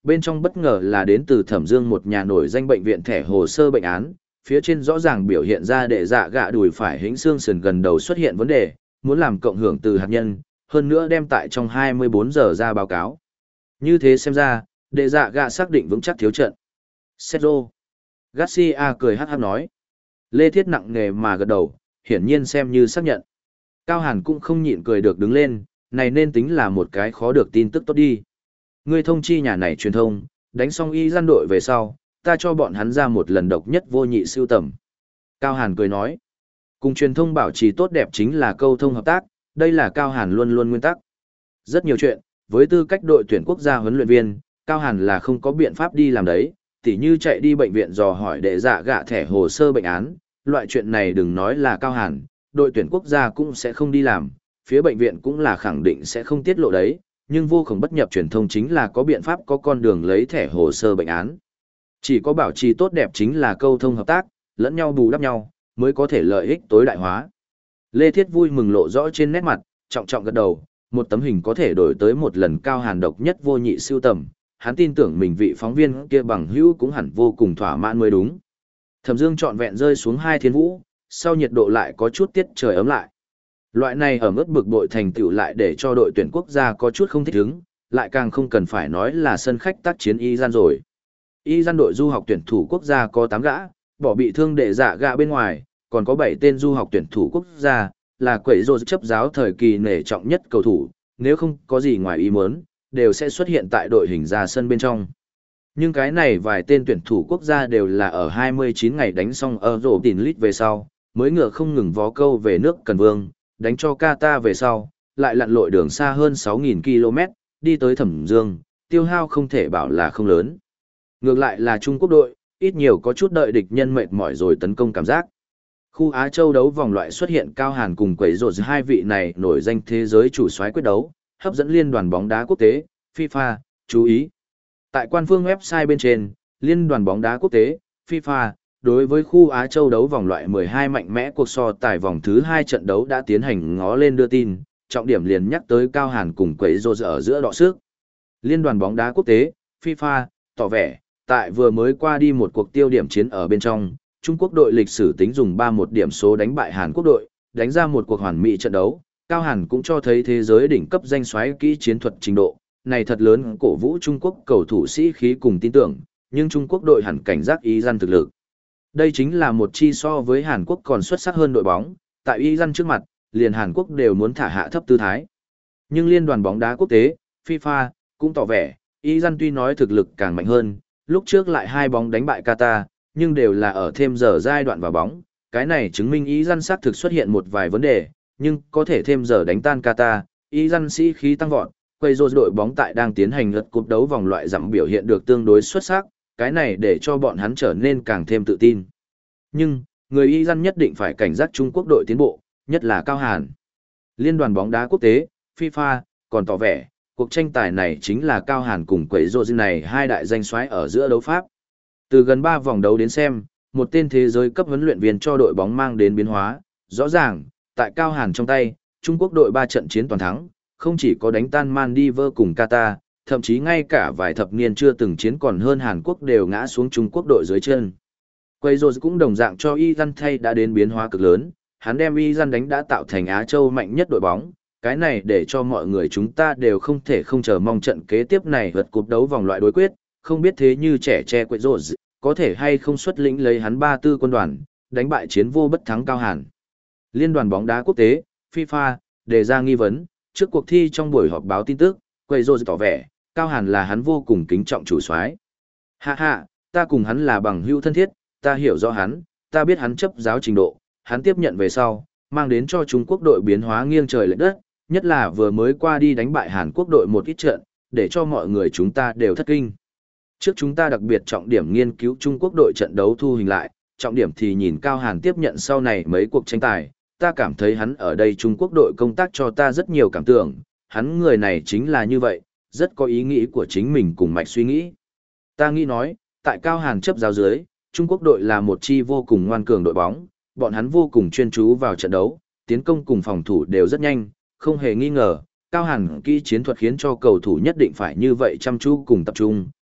bên trong bất ngờ là đến từ Thẩm Dương một nhà nổi danh bệnh viện thẻ hồ sơ bệnh án, phía trên rõ ràng biểu hiện ra đệ dạ gạ đùi phải hĩnh xương sườn gần đầu xuất hiện vấn đề, muốn làm cộng hưởng từ hạt nhân, hơn nữa đem tại trong hai mươi bốn giờ ra báo cáo. Như thế xem ra, đệ dạ gạ xác định vững chắc thiếu trận. Sergio Garcia cười hắc hắc nói. Lê Thiết nặng nề mà gật đầu, hiển nhiên xem như xác nhận. Cao Hàn cũng không nhịn cười được đứng lên, này nên tính là một cái khó được tin tức tốt đi. Ngươi thông chi nhà này truyền thông, đánh xong y gian đội về sau, ta cho bọn hắn ra một lần độc nhất vô nhị siêu tầm. Cao Hàn cười nói, cùng truyền thông bảo trì tốt đẹp chính là câu thông hợp tác, đây là Cao Hàn luôn luôn nguyên tắc. Rất nhiều chuyện, với tư cách đội tuyển quốc gia huấn luyện viên, Cao Hàn là không có biện pháp đi làm đấy, tỉ như chạy đi bệnh viện dò hỏi để dạ gạ thẻ hồ sơ bệnh án, loại chuyện này đừng nói là Cao Hàn, đội tuyển quốc gia cũng sẽ không đi làm, phía bệnh viện cũng là khẳng định sẽ không tiết lộ đấy, nhưng vô cùng bất nhập truyền thông chính là có biện pháp có con đường lấy thẻ hồ sơ bệnh án. Chỉ có bảo trì tốt đẹp chính là câu thông hợp tác, lẫn nhau bù đắp nhau, mới có thể lợi ích tối đại hóa. Lê Thiết vui mừng lộ rõ trên nét mặt, trọng trọng gật đầu, một tấm hình có thể đổi tới một lần Cao Hàn độc nhất vô nhị siêu tầm, hắn tin tưởng mình vị phóng viên kia bằng hữu cũng hẳn vô cùng thỏa mãn mới đúng. Thẩm Dương trọn vẹn rơi xuống hai thiên vũ, sau nhiệt độ lại có chút tiết trời ấm lại. Loại này ở mức bực bội thành tựu lại để cho đội tuyển quốc gia có chút không thích ứng, lại càng không cần phải nói là sân khách tác chiến y gian rồi. Y gian đội du học tuyển thủ quốc gia có tám gã, bỏ bị thương để dạ gạ bên ngoài, còn có bảy tên du học tuyển thủ quốc gia, là quẩy rô chấp giáo thời kỳ nể trọng nhất cầu thủ, nếu không có gì ngoài ý muốn, đều sẽ xuất hiện tại đội hình ra sân bên trong. Nhưng cái này vài tên tuyển thủ quốc gia đều là ở hai mươi chín ngày đánh xong ở rổ tỉnh lít về sau, mới ngựa không ngừng vó câu về nước Cần Vương, đánh cho Qatar về sau, lại lặn lội đường xa hơn sáu nghìn ki lô mét, đi tới Thẩm Dương, tiêu hao không thể bảo là không lớn. Ngược lại là Trung Quốc đội, ít nhiều có chút đợi địch nhân mệt mỏi rồi tấn công cảm giác. Khu Á Châu đấu vòng loại xuất hiện Cao Hàn cùng quẩy rột hai vị này nổi danh thế giới chủ soái quyết đấu, hấp dẫn liên đoàn bóng đá quốc tế, FIFA, chú ý. Tại quan phương website bên trên, liên đoàn bóng đá quốc tế, FIFA, đối với khu Á Châu đấu vòng loại mười hai mạnh mẽ cuộc so tài vòng thứ hai trận đấu đã tiến hành ngó lên đưa tin, trọng điểm liền nhắc tới Cao Hàn cùng quẩy rột ở giữa đọ sức. Liên đoàn bóng đá quốc tế, FIFA, tỏ vẻ, tại vừa mới qua đi một cuộc tiêu điểm chiến ở bên trong, Trung Quốc đội lịch sử tính dùng ba một điểm số đánh bại Hàn Quốc đội, đánh ra một cuộc hoàn mỹ trận đấu. Cao Hàn cũng cho thấy thế giới đỉnh cấp danh soái kỹ chiến thuật trình độ, này thật lớn cổ vũ Trung Quốc cầu thủ sĩ khí cùng tin tưởng, nhưng Trung Quốc đội hẳn cảnh giác y gian thực lực. Đây chính là một chi so với Hàn Quốc còn xuất sắc hơn đội bóng, tại y gian trước mặt, liền Hàn Quốc đều muốn thả hạ thấp tư thái. Nhưng liên đoàn bóng đá quốc tế, FIFA, cũng tỏ vẻ, y gian tuy nói thực lực càng mạnh hơn, lúc trước lại hai bóng đánh bại Qatar, nhưng đều là ở thêm giờ giai đoạn vào bóng, cái này chứng minh y gian xác thực xuất hiện một vài vấn đề, nhưng có thể thêm giờ đánh tan Qatar, y gian sĩ khí tăng vọt, quay rô đội bóng tại đang tiến hành lượt cúp đấu vòng loại dặm biểu hiện được tương đối xuất sắc, cái này để cho bọn hắn trở nên càng thêm tự tin. Nhưng, người y gian nhất định phải cảnh giác Trung Quốc đội tiến bộ, nhất là Cao Hàn. Liên đoàn bóng đá quốc tế, FIFA, còn tỏ vẻ, cuộc tranh tài này chính là Cao Hàn cùng quẩy rô này hai đại danh soái ở giữa đấu pháp. Từ gần ba vòng đấu đến xem, một tên thế giới cấp huấn luyện viên cho đội bóng mang đến biến hóa, rõ ràng, tại Cao Hàn trong tay, Trung Quốc đội ba trận chiến toàn thắng, không chỉ có đánh tan Maldives cùng Qatar, thậm chí ngay cả vài thập niên chưa từng chiến còn hơn Hàn Quốc đều ngã xuống Trung Quốc đội dưới chân. Quay rồi cũng đồng dạng cho Iran thay đã đến biến hóa cực lớn, hắn đem Iran đánh đã tạo thành Á Châu mạnh nhất đội bóng, cái này để cho mọi người chúng ta đều không thể không chờ mong trận kế tiếp này vượt cúp đấu vòng loại đối quyết, không biết thế như trẻ tre quậy rột, có thể hay không xuất lĩnh lấy hắn ba tư quân đoàn, đánh bại chiến vô bất thắng Cao Hàn. Liên đoàn bóng đá quốc tế, FIFA, đề ra nghi vấn, trước cuộc thi trong buổi họp báo tin tức, quậy rột tỏ vẻ, Cao Hàn là hắn vô cùng kính trọng chủ soái. Ha ha, ta cùng hắn là bằng hữu thân thiết, ta hiểu rõ hắn, ta biết hắn chấp giáo trình độ, hắn tiếp nhận về sau, mang đến cho Trung Quốc đội biến hóa nghiêng trời lệch đất, nhất là vừa mới qua đi đánh bại Hàn Quốc đội một ít trận, để cho mọi người chúng ta đều thất kinh. Trước chúng ta đặc biệt trọng điểm nghiên cứu Trung Quốc đội trận đấu thu hình lại, trọng điểm thì nhìn Cao Hàn tiếp nhận sau này mấy cuộc tranh tài, ta cảm thấy hắn ở đây Trung Quốc đội công tác cho ta rất nhiều cảm tưởng, hắn người này chính là như vậy, rất có ý nghĩ của chính mình cùng mạch suy nghĩ. Ta nghĩ nói, tại Cao Hàn chấp giáo dưới, Trung Quốc đội là một chi vô cùng ngoan cường đội bóng, bọn hắn vô cùng chuyên chú vào trận đấu, tiến công cùng phòng thủ đều rất nhanh, không hề nghi ngờ, Cao Hàn kỹ chiến thuật khiến cho cầu thủ nhất định phải như vậy chăm chú cùng tập trung,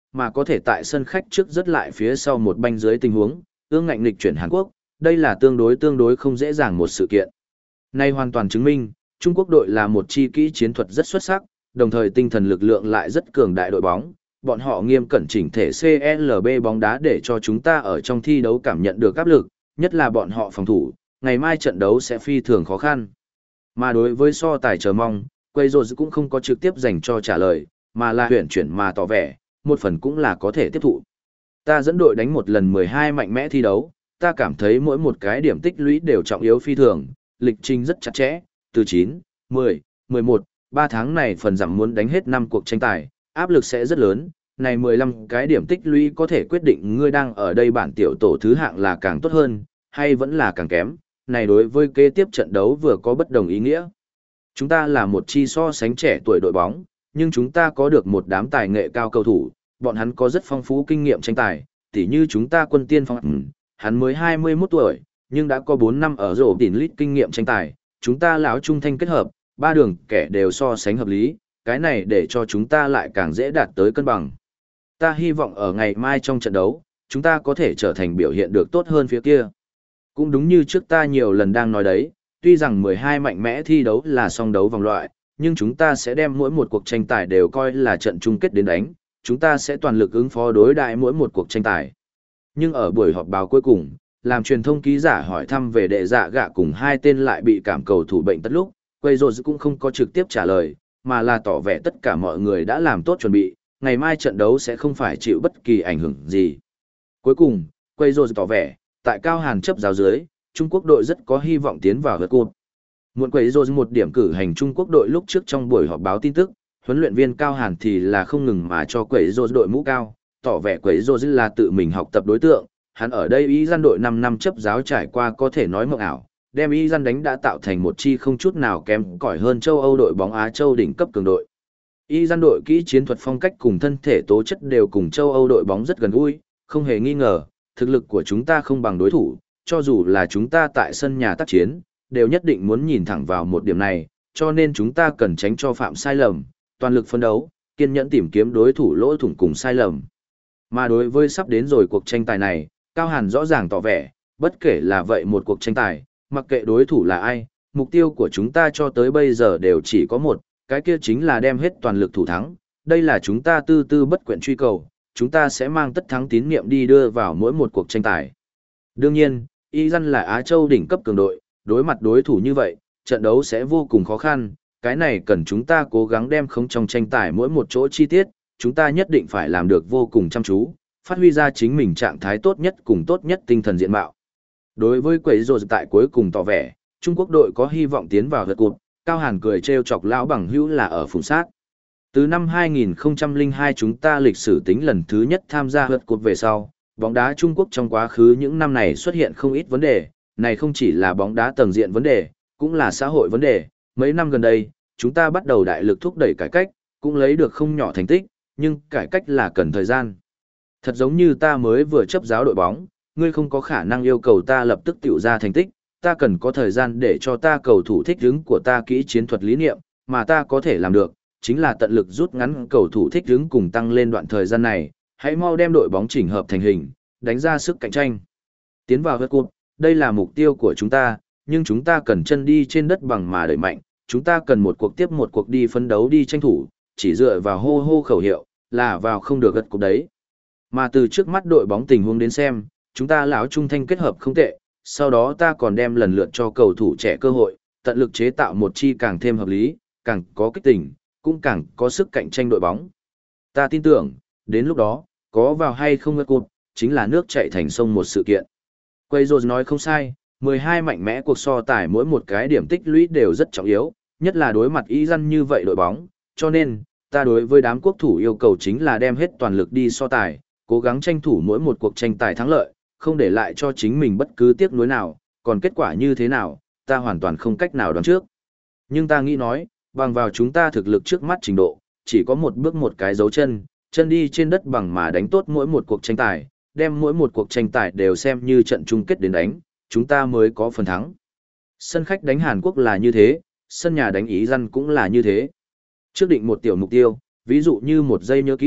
mà có thể tại sân khách trước rất lại phía sau một banh dưới tình huống, ương ngạnh nghịch chuyển Hàn Quốc, đây là tương đối tương đối không dễ dàng một sự kiện. Nay hoàn toàn chứng minh, Trung Quốc đội là một chi kỹ chiến thuật rất xuất sắc, đồng thời tinh thần lực lượng lại rất cường đại đội bóng, bọn họ nghiêm cẩn chỉnh thể xê lờ bê bóng đá để cho chúng ta ở trong thi đấu cảm nhận được áp lực, nhất là bọn họ phòng thủ, ngày mai trận đấu sẽ phi thường khó khăn. Mà đối với so tài chờ mong, Quay Rồ cũng không có trực tiếp dành cho trả lời, mà là huyển chuyển mà tỏ vẻ, một phần cũng là có thể tiếp thụ. Ta dẫn đội đánh một lần mười hai mạnh mẽ thi đấu, ta cảm thấy mỗi một cái điểm tích lũy đều trọng yếu phi thường, lịch trình rất chặt chẽ, từ chín, mười, mười một, ba tháng này phần giảm muốn đánh hết năm cuộc tranh tài, áp lực sẽ rất lớn, này mười lăm cái điểm tích lũy có thể quyết định ngươi đang ở đây bản tiểu tổ thứ hạng là càng tốt hơn, hay vẫn là càng kém, này đối với kế tiếp trận đấu vừa có bất đồng ý nghĩa. Chúng ta là một chi so sánh trẻ tuổi đội bóng, nhưng chúng ta có được một đám tài nghệ cao cầu thủ, bọn hắn có rất phong phú kinh nghiệm tranh tài, tỉ như chúng ta Quân Tiên Phong, ừ, hắn mới hai mươi mốt tuổi, nhưng đã có bốn năm ở rổ đỉnh lít kinh nghiệm tranh tài, chúng ta lão trung thanh kết hợp, ba đường kẻ đều so sánh hợp lý, cái này để cho chúng ta lại càng dễ đạt tới cân bằng. Ta hy vọng ở ngày mai trong trận đấu, chúng ta có thể trở thành biểu hiện được tốt hơn phía kia. Cũng đúng như trước ta nhiều lần đang nói đấy, tuy rằng mười hai mạnh mẽ thi đấu là song đấu vòng loại, nhưng chúng ta sẽ đem mỗi một cuộc tranh tài đều coi là trận chung kết đến đánh, chúng ta sẽ toàn lực ứng phó đối đại mỗi một cuộc tranh tài. Nhưng ở buổi họp báo cuối cùng, làm truyền thông ký giả hỏi thăm về đệ dạ gạ cùng hai tên lại bị cảm cầu thủ bệnh tất lúc, Quay Rồ cũng không có trực tiếp trả lời, mà là tỏ vẻ tất cả mọi người đã làm tốt chuẩn bị, ngày mai trận đấu sẽ không phải chịu bất kỳ ảnh hưởng gì. Cuối cùng, Quay Rồ tỏ vẻ, tại Cao Hàn chấp giáo dưới, Trung Quốc đội rất có hy vọng tiến vào vượt cột. Muộn Quay Rồ một điểm cử hành Trung Quốc đội lúc trước trong buổi họp báo tin tức, huấn luyện viên Cao Hàn thì là không ngừng mà cho Quay Rồ đội mũ cao, tỏ vẻ Quay Rồ là tự mình học tập đối tượng, hắn ở đây ý dân đội năm năm chấp giáo trải qua có thể nói mộng ảo, đem ý dân đánh đã tạo thành một chi không chút nào kém cỏi hơn châu Âu đội bóng Á Châu đỉnh cấp cường đội. Y dân đội kỹ chiến thuật phong cách cùng thân thể tố chất đều cùng châu Âu đội bóng rất gần gũi, không hề nghi ngờ, thực lực của chúng ta không bằng đối thủ, cho dù là chúng ta tại sân nhà tác chiến, đều nhất định muốn nhìn thẳng vào một điểm này, cho nên chúng ta cần tránh cho phạm sai lầm, toàn lực phân đấu, kiên nhẫn tìm kiếm đối thủ lỗ thủng cùng sai lầm. Mà đối với sắp đến rồi cuộc tranh tài này, Cao Hàn rõ ràng tỏ vẻ, bất kể là vậy một cuộc tranh tài, mặc kệ đối thủ là ai, mục tiêu của chúng ta cho tới bây giờ đều chỉ có một, cái kia chính là đem hết toàn lực thủ thắng, đây là chúng ta tư tư bất quyện truy cầu, chúng ta sẽ mang tất thắng tín niệm đi đưa vào mỗi một cuộc tranh tài. Đương nhiên, Y Dân là Á Châu đỉnh cấp cường đội, đối mặt đối thủ như vậy, trận đấu sẽ vô cùng khó khăn, cái này cần chúng ta cố gắng đem khống trong tranh tài mỗi một chỗ chi tiết, chúng ta nhất định phải làm được vô cùng chăm chú, phát huy ra chính mình trạng thái tốt nhất cùng tốt nhất tinh thần diện mạo. Đối với Quấy Rồ tại cuối cùng tỏ vẻ, Trung Quốc đội có hy vọng tiến vào lượt cuộc, Cao Hàn cười trêu chọc lão bằng hữu là ở phùng sát. Từ năm hai nghìn không trăm lẻ hai chúng ta lịch sử tính lần thứ nhất tham gia lượt cuộc về sau, bóng đá Trung Quốc trong quá khứ những năm này xuất hiện không ít vấn đề, này không chỉ là bóng đá tầng diện vấn đề, cũng là xã hội vấn đề. Mấy năm gần đây, chúng ta bắt đầu đại lực thúc đẩy cải cách, cũng lấy được không nhỏ thành tích, nhưng cải cách là cần thời gian. Thật giống như ta mới vừa chấp giáo đội bóng, ngươi không có khả năng yêu cầu ta lập tức tiểu ra thành tích, ta cần có thời gian để cho ta cầu thủ thích ứng của ta kỹ chiến thuật lý niệm, mà ta có thể làm được, chính là tận lực rút ngắn cầu thủ thích ứng cùng tăng lên đoạn thời gian này, hãy mau đem đội bóng chỉnh hợp thành hình, đánh ra sức cạnh tranh. Tiến vào World Cup, đây là mục tiêu của chúng ta, nhưng chúng ta cần chân đi trên đất bằng mà đẩy mạnh, chúng ta cần một cuộc tiếp một cuộc đi phấn đấu đi tranh thủ, chỉ dựa vào hô hô khẩu hiệu, là vào không được World Cup đấy. Mà từ trước mắt đội bóng tình huống đến xem, chúng ta lão trung thanh kết hợp không tệ, sau đó ta còn đem lần lượt cho cầu thủ trẻ cơ hội, tận lực chế tạo một chi càng thêm hợp lý, càng có kích tình, cũng càng có sức cạnh tranh đội bóng. Ta tin tưởng, đến lúc đó, có vào hay không World Cup, chính là nước chảy thành sông một sự kiện. Quay rồi nói không sai, mười hai mạnh mẽ cuộc so tài mỗi một cái điểm tích lũy đều rất trọng yếu, nhất là đối mặt ý dân như vậy đội bóng, cho nên, ta đối với đám quốc thủ yêu cầu chính là đem hết toàn lực đi so tài, cố gắng tranh thủ mỗi một cuộc tranh tài thắng lợi, không để lại cho chính mình bất cứ tiếc nuối nào, còn kết quả như thế nào, ta hoàn toàn không cách nào đoán trước. Nhưng ta nghĩ nói, bằng vào chúng ta thực lực trước mắt trình độ, chỉ có một bước một cái dấu chân, chân đi trên đất bằng mà đánh tốt mỗi một cuộc tranh tài, đem mỗi một cuộc tranh tài đều xem như trận chung kết đến đánh, chúng ta mới có phần thắng. Sân khách đánh Hàn Quốc là như thế, sân nhà đánh Ý Dân cũng là như thế. Trước định một tiểu mục tiêu, ví dụ như một giây nhớ kỹ,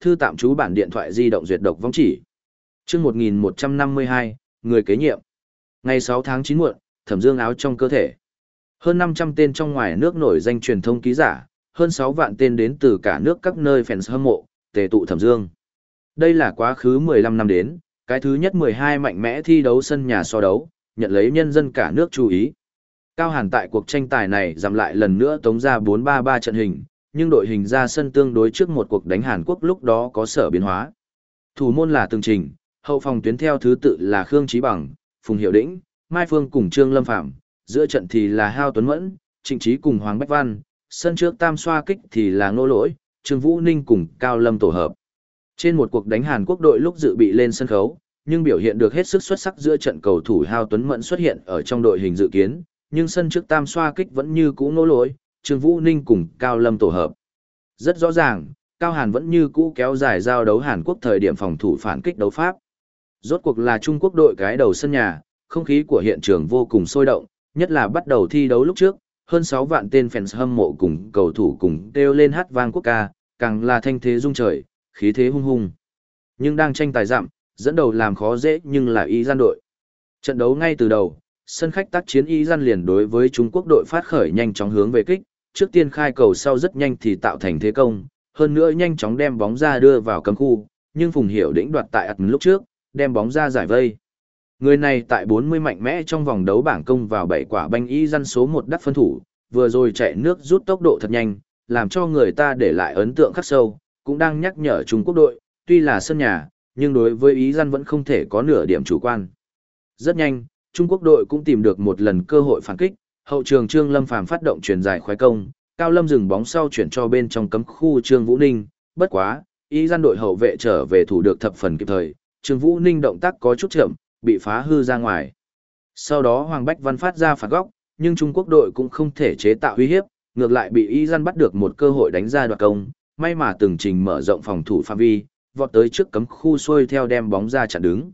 thư tạm trú bản điện thoại di động duyệt độc vong chỉ. Chương một nghìn một trăm năm mươi hai, người kế nhiệm. Ngày sáu tháng chín muộn, Thẩm Dương áo trong cơ thể. Hơn năm trăm tên trong ngoài nước nổi danh truyền thông ký giả, hơn sáu vạn tên đến từ cả nước các nơi fans hâm mộ, tề tụ Thẩm Dương. Đây là quá khứ mười lăm năm đến, cái thứ nhất mười hai mạnh mẽ thi đấu sân nhà so đấu, nhận lấy nhân dân cả nước chú ý. Cao Hàn tại cuộc tranh tài này giảm lại lần nữa tống ra bốn ba ba trận hình, nhưng đội hình ra sân tương đối trước một cuộc đánh Hàn Quốc lúc đó có sở biến hóa. Thủ môn là Từng Trình, hậu phòng tuyến theo thứ tự là Khương Chí Bằng, Phùng Hiệu Đĩnh, Mai Phương cùng Trương Lâm Phạm, giữa trận thì là Hao Tuấn Mẫn, Trịnh Trí cùng Hoàng Bách Văn, sân trước tam xoa kích thì là Ngô Lỗi, Trương Vũ Ninh cùng Cao Lâm tổ hợp. Trên một cuộc đánh Hàn Quốc đội lúc dự bị lên sân khấu, nhưng biểu hiện được hết sức xuất sắc giữa trận cầu thủ Hao Tuấn Mẫn xuất hiện ở trong đội hình dự kiến, nhưng sân trước tam xoa kích vẫn như cũ Ngô Lỗi, Trương Vũ Ninh cùng Cao Lâm tổ hợp. Rất rõ ràng, Cao Hàn vẫn như cũ kéo dài giao đấu Hàn Quốc thời điểm phòng thủ phản kích đấu pháp. Rốt cuộc là Trung Quốc đội cái đầu sân nhà, không khí của hiện trường vô cùng sôi động, nhất là bắt đầu thi đấu lúc trước, hơn sáu vạn tên fans hâm mộ cùng cầu thủ cùng kêu lên hát vang quốc ca, càng là thanh thế rung trời, khí thế hung hung. Nhưng đang tranh tài dặm, dẫn đầu làm khó dễ nhưng là Y Gian đội. Trận đấu ngay từ đầu, sân khách tác chiến Y Gian liền đối với Trung Quốc đội phát khởi nhanh chóng hướng về kích, trước tiên khai cầu sau rất nhanh thì tạo thành thế công, hơn nữa nhanh chóng đem bóng ra đưa vào cấm khu, nhưng Phùng Hiểu Đĩnh đoạt tại ắt lúc trước, đem bóng ra giải vây. Người này tại bốn mươi mạnh mẽ trong vòng đấu bảng công vào bảy quả banh Y Gian số một đắc phân thủ, vừa rồi chạy nước rút tốc độ thật nhanh, làm cho người ta để lại ấn tượng khắc sâu, cũng đang nhắc nhở Trung Quốc đội, tuy là sân nhà, nhưng đối với Y Gian vẫn không thể có nửa điểm chủ quan. Rất nhanh, Trung Quốc đội cũng tìm được một lần cơ hội phản kích, hậu trường Trương Lâm Phàm phát động chuyển dài khoái công, Cao Lâm dừng bóng sau chuyển cho bên trong cấm khu Trương Vũ Ninh, bất quá, Y Gian đội hậu vệ trở về thủ được thập phần kịp thời, Trương Vũ Ninh động tác có chút chậm, bị phá hư ra ngoài. Sau đó Hoàng Bách Văn phát ra phạt góc, nhưng Trung Quốc đội cũng không thể chế tạo uy hiếp, ngược lại bị Y Gian bắt được một cơ hội đánh ra đoạt công, may mà Từng Trình mở rộng phòng thủ phạm vi, vọt tới trước cấm khu xuôi theo đem bóng ra chặn đứng.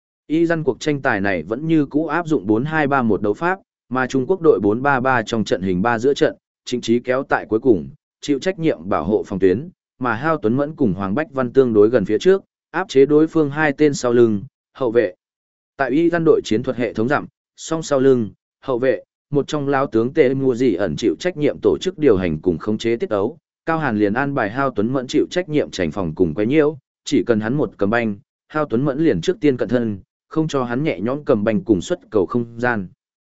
Y Gian cuộc tranh tài này vẫn như cũ áp dụng bốn hai ba một đấu pháp, mà Trung Quốc đội bốn ba ba trong trận hình ba giữa trận, Trịnh Trí kéo tại cuối cùng, chịu trách nhiệm bảo hộ phòng tuyến, mà Hao Tuấn Mẫn cùng Hoàng Bách Văn tương đối gần phía trước, áp chế đối phương hai tên sau lưng, hậu vệ. Tại Y Gian đội chiến thuật hệ thống giảm, song sau lưng, hậu vệ, một trong lão tướng Tề Mùa Dị ẩn chịu trách nhiệm tổ chức điều hành cùng khống chế tiết ấu, Cao Hàn liền an bài Hao Tuấn Mẫn chịu trách nhiệm tránh phòng cùng quấy nhiễu, chỉ cần hắn một cầm banh, Hao Tuấn Mẫn liền trước tiên cận thân, không cho hắn nhẹ nhõm cầm banh cùng xuất cầu không gian.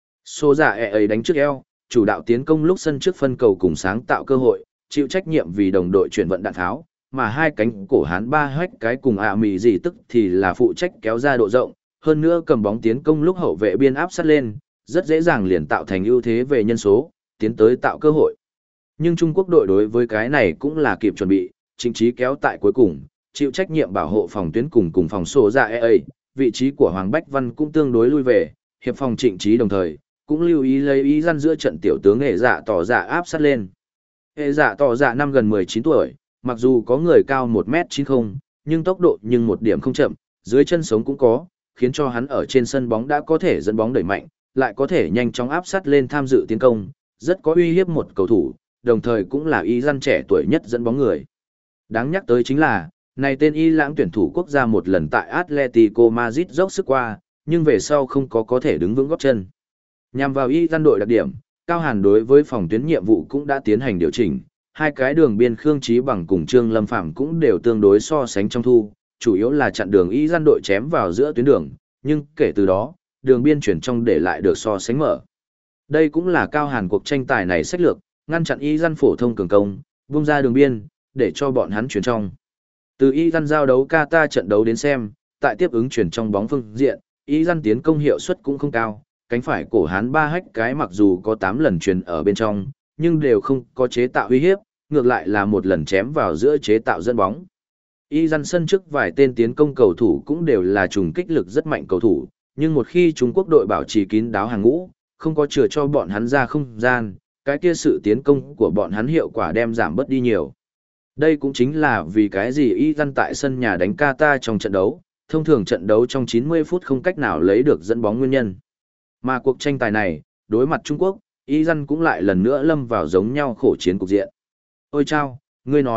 Số giả e ấy đánh trước eo, chủ đạo tiến công lúc sân trước phân cầu cùng sáng tạo cơ hội, chịu trách nhiệm vì đồng đội chuyển vận đạn tháo, mà hai cánh cổ hán ba hách cái cùng ạ mì gì tức thì là phụ trách kéo ra độ rộng, hơn nữa cầm bóng tiến công lúc hậu vệ biên áp sát lên, rất dễ dàng liền tạo thành ưu thế về nhân số, tiến tới tạo cơ hội. Nhưng Trung Quốc đội đối với cái này cũng là kịp chuẩn bị, Trịnh Trí kéo tại cuối cùng, chịu trách nhiệm bảo hộ phòng tuyến cùng cùng phòng sổ ra e a, vị trí của Hoàng Bách Văn cũng tương đối lui về, hiệp phòng Trịnh Trí đồng thời, cũng lưu ý lấy ý gian giữa trận tiểu tướng hệ dạ tỏ dạ áp sát lên. Hệ dạ tỏ dạ năm gần mười chín tuổi, mặc dù có người cao một mét chín mươi, nhưng tốc độ nhưng một điểm không chậm, dưới chân sống cũng có, khiến cho hắn ở trên sân bóng đã có thể dẫn bóng đẩy mạnh, lại có thể nhanh chóng áp sát lên tham dự tiến công, rất có uy hiếp một cầu thủ, đồng thời cũng là ý gian trẻ tuổi nhất dẫn bóng người. Đáng nhắc tới chính là, này tên Y Lãng tuyển thủ quốc gia một lần tại Atletico Madrid dốc sức qua, nhưng về sau không có có thể đứng vững gót chân. Nhằm vào Y gian đội đặc điểm, Cao Hàn đối với phòng tuyến nhiệm vụ cũng đã tiến hành điều chỉnh, hai cái đường biên Khương Chí Bằng cùng Trương Lâm Phạm cũng đều tương đối so sánh trong thu, chủ yếu là chặn đường Y gian đội chém vào giữa tuyến đường, nhưng kể từ đó, đường biên chuyển trong để lại được so sánh mở. Đây cũng là Cao Hàn cuộc tranh tài này sách lược, ngăn chặn Y gian phổ thông cường công, vung ra đường biên, để cho bọn hắn chuyển trong. Từ Y gian giao đấu Qatar trận đấu đến xem, tại tiếp ứng chuyển trong bóng phương diện, Y gian tiến công hiệu suất cũng không cao, cánh phải cổ hán ba hách cái mặc dù có tám lần truyền ở bên trong, nhưng đều không có chế tạo uy hiếp, ngược lại là một lần chém vào giữa chế tạo dẫn bóng. Y gian sân trước vài tên tiến công cầu thủ cũng đều là trùng kích lực rất mạnh cầu thủ, nhưng một khi Trung Quốc đội bảo trì kín đáo hàng ngũ, không có chừa cho bọn hắn ra không gian, cái kia sự tiến công của bọn hắn hiệu quả đem giảm bớt đi nhiều. Đây cũng chính là vì cái gì Y gian tại sân nhà đánh Qatar trong trận đấu, thông thường trận đấu trong chín mươi phút không cách nào lấy được dẫn bóng nguyên nhân. Mà cuộc tranh tài này, đối mặt Trung Quốc, Y gian cũng lại lần nữa lâm vào giống nhau khổ chiến cục diện. Ôi chao, ngươi nói,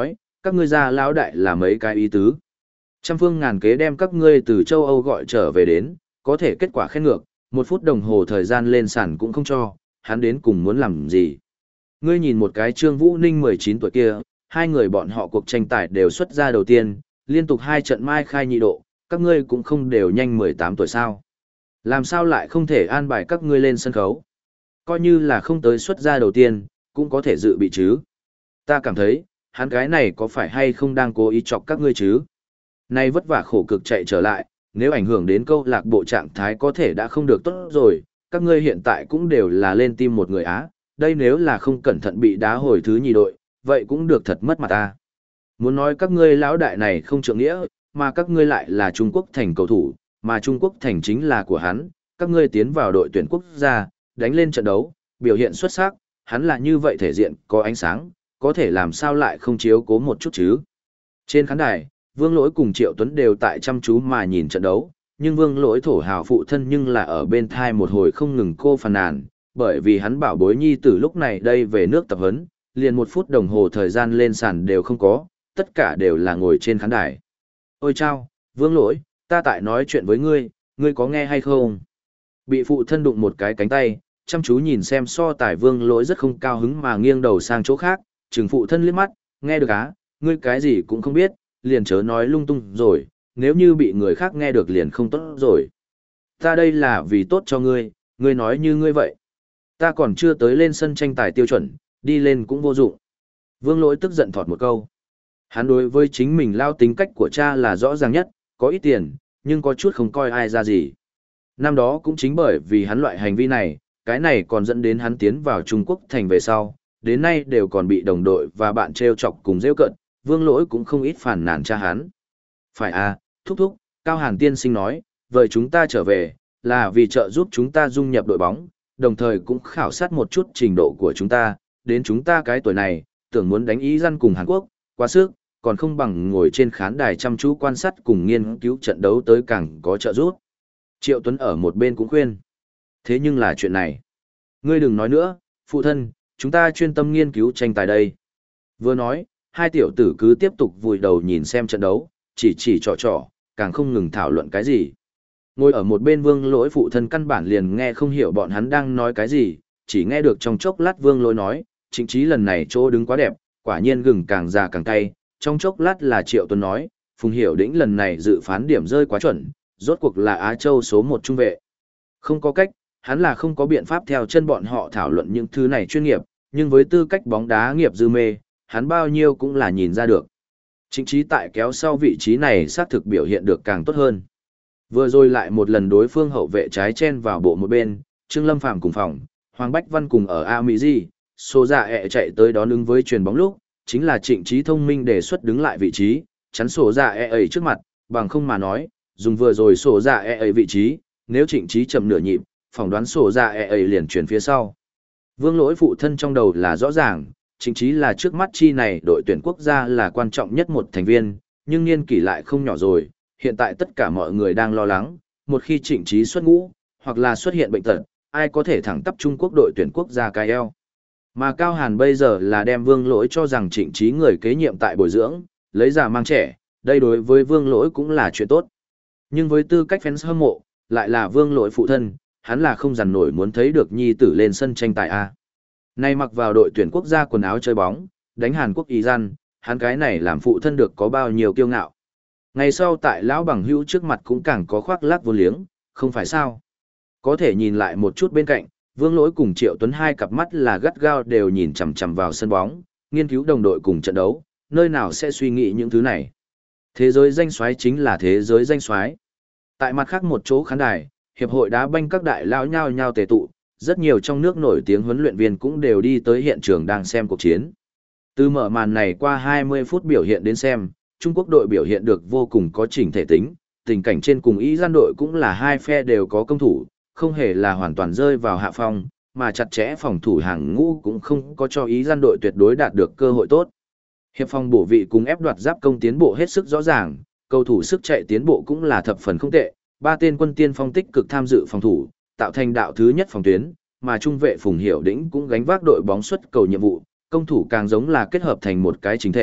các ngươi ra lão đại là mấy cái ý tứ. Trăm phương ngàn kế đem các ngươi từ châu Âu gọi trở về đến, có thể kết quả khen ngược, một phút đồng hồ thời gian lên sàn cũng không cho, hắn đến cùng muốn làm gì. Ngươi nhìn một cái Trương Vũ Ninh mười chín tuổi kia, hai người bọn họ cuộc tranh tài đều xuất ra đầu tiên, liên tục hai trận mai khai nhị độ, các ngươi cũng không đều nhanh mười tám tuổi sao. Làm sao lại không thể an bài các ngươi lên sân khấu? Coi như là không tới xuất ra đầu tiên, cũng có thể dự bị chứ. Ta cảm thấy, hắn cái này có phải hay không đang cố ý chọc các ngươi chứ? Nay vất vả khổ cực chạy trở lại, nếu ảnh hưởng đến câu lạc bộ trạng thái có thể đã không được tốt rồi, các ngươi hiện tại cũng đều là lên tim một người Á, đây nếu là không cẩn thận bị đá hồi thứ nhì đội, vậy cũng được thật mất mặt ta. Muốn nói các ngươi lão đại này không trượng nghĩa, mà các ngươi lại là Trung Quốc thành cầu thủ, mà Trung Quốc thành chính là của hắn, các ngươi tiến vào đội tuyển quốc gia, đánh lên trận đấu, biểu hiện xuất sắc, hắn là như vậy thể diện, có ánh sáng, có thể làm sao lại không chiếu cố một chút chứ. Trên khán đài, Vương Lỗi cùng Triệu Tuấn đều tại chăm chú mà nhìn trận đấu, nhưng Vương Lỗi thổ hào phụ thân nhưng là ở bên thai một hồi không ngừng cô phàn nàn, bởi vì hắn bảo bối nhi từ lúc này đây về nước tập huấn, liền một phút đồng hồ thời gian lên sàn đều không có, tất cả đều là ngồi trên khán đài. Ôi chao, Vương Lỗi, ta tại nói chuyện với ngươi, ngươi có nghe hay không? Bị phụ thân đụng một cái cánh tay, chăm chú nhìn xem so tài Vương Lỗi rất không cao hứng mà nghiêng đầu sang chỗ khác, trừng phụ thân liếc mắt, nghe được á, ngươi cái gì cũng không biết, liền chớ nói lung tung rồi, nếu như bị người khác nghe được liền không tốt rồi. Ta đây là vì tốt cho ngươi, ngươi nói như ngươi vậy. Ta còn chưa tới lên sân tranh tài tiêu chuẩn, đi lên cũng vô dụng. Vương Lỗi tức giận thọt một câu. Hắn đối với chính mình lao tính cách của cha là rõ ràng nhất, có ít tiền, nhưng có chút không coi ai ra gì. Năm đó cũng chính bởi vì hắn loại hành vi này, cái này còn dẫn đến hắn tiến vào Trung Quốc thành về sau, đến nay đều còn bị đồng đội và bạn treo chọc cùng rêu cận, Vương Lỗi cũng không ít phản nàn cha hắn. Phải à, thúc thúc, Cao Hàn tiên sinh nói, vậy chúng ta trở về, là vì trợ giúp chúng ta dung nhập đội bóng, đồng thời cũng khảo sát một chút trình độ của chúng ta, đến chúng ta cái tuổi này, tưởng muốn đánh ý răn cùng Hàn Quốc, quá sức, còn không bằng ngồi trên khán đài chăm chú quan sát cùng nghiên cứu trận đấu tới càng có trợ giúp. Triệu Tuấn ở một bên cũng khuyên. Thế nhưng là chuyện này. Ngươi đừng nói nữa, phụ thân, chúng ta chuyên tâm nghiên cứu tranh tài đây. Vừa nói, hai tiểu tử cứ tiếp tục vùi đầu nhìn xem trận đấu, chỉ chỉ trò trò, càng không ngừng thảo luận cái gì. Ngồi ở một bên Vương Lỗi phụ thân căn bản liền nghe không hiểu bọn hắn đang nói cái gì, chỉ nghe được trong chốc lát Vương Lỗi nói, Trịnh Chí lần này chỗ đứng quá đẹp, quả nhiên gừng càng già càng cay, trong chốc lát là Triệu Tuấn nói, Phùng Hiểu Đĩnh lần này dự phán điểm rơi quá chuẩn, rốt cuộc là Á Châu số một trung vệ. Không có cách, hắn là không có biện pháp theo chân bọn họ thảo luận những thứ này chuyên nghiệp, nhưng với tư cách bóng đá nghiệp dư mê, hắn bao nhiêu cũng là nhìn ra được. Trịnh Chí tại kéo sau vị trí này xác thực biểu hiện được càng tốt hơn. Vừa rồi lại một lần đối phương hậu vệ trái chen vào bộ một bên, Trương Lâm Phàm cùng phòng, Hoàng Bách Văn cùng ở A Mỹ Di, số dạ ẹ chạy tới đón ứng với chuyền bóng lúc, chính là Trịnh Chí thông minh đề xuất đứng lại vị trí, chắn sổ dạ ẹ ấy trước mặt, bằng không mà nói, dùng vừa rồi sổ dạ ẹ ấy vị trí, nếu Trịnh Chí chậm nửa nhịp, phỏng đoán sổ dạ ẹ ấy liền chuyển phía sau. Vương Lỗi phụ thân trong đầu là rõ ràng, Trịnh Chí là trước mắt chi này đội tuyển quốc gia là quan trọng nhất một thành viên, nhưng niên kỷ lại không nhỏ rồi, hiện tại tất cả mọi người đang lo lắng, một khi Trịnh Chí xuất ngũ, hoặc là xuất hiện bệnh tật, ai có thể thẳng tắp Trung Quốc đội tuyển quốc gia cái eo. Mà Cao Hàn bây giờ là đem Vương Lỗi cho rằng Trịnh Chí người kế nhiệm tại bồi dưỡng, lấy già mang trẻ, đây đối với Vương Lỗi cũng là chuyện tốt. Nhưng với tư cách fans hâm mộ, lại là Vương Lỗi phụ thân, hắn là không dằn nổi muốn thấy được nhi tử lên sân tranh tài a. Nay mặc vào đội tuyển quốc gia quần áo chơi bóng, đánh Hàn Quốc ý gian, hắn cái này làm phụ thân được có bao nhiêu kiêu ngạo. Ngày sau tại lão bằng hữu trước mặt cũng càng có khoác lác vô liếng, không phải sao. Có thể nhìn lại một chút bên cạnh, Vương Lỗi cùng Triệu Tuấn hai cặp mắt là gắt gao đều nhìn chằm chằm vào sân bóng, nghiên cứu đồng đội cùng trận đấu, nơi nào sẽ suy nghĩ những thứ này. Thế giới danh soái chính là thế giới danh soái. Tại mặt khác một chỗ khán đài, hiệp hội đá banh các đại lão nhao nhao tề tụ, rất nhiều trong nước nổi tiếng huấn luyện viên cũng đều đi tới hiện trường đang xem cuộc chiến. Từ mở màn này qua hai mươi phút biểu hiện đến xem, Trung Quốc đội biểu hiện được vô cùng có chỉnh thể tính, tình cảnh trên cùng ý gian đội cũng là hai phe đều có công thủ, không hề là hoàn toàn rơi vào hạ phong, mà chặt chẽ phòng thủ hàng ngũ cũng không có cho ý gian đội tuyệt đối đạt được cơ hội tốt. Hiệp phòng bổ vị cùng ép đoạt giáp công tiến bộ hết sức rõ ràng, cầu thủ sức chạy tiến bộ cũng là thập phần không tệ, ba tên quân tiên phong tích cực tham dự phòng thủ, tạo thành đạo thứ nhất phòng tuyến, mà trung vệ Phùng Hiểu Đĩnh cũng gánh vác đội bóng xuất cầu nhiệm vụ, công thủ càng giống là kết hợp thành một cái chính thể,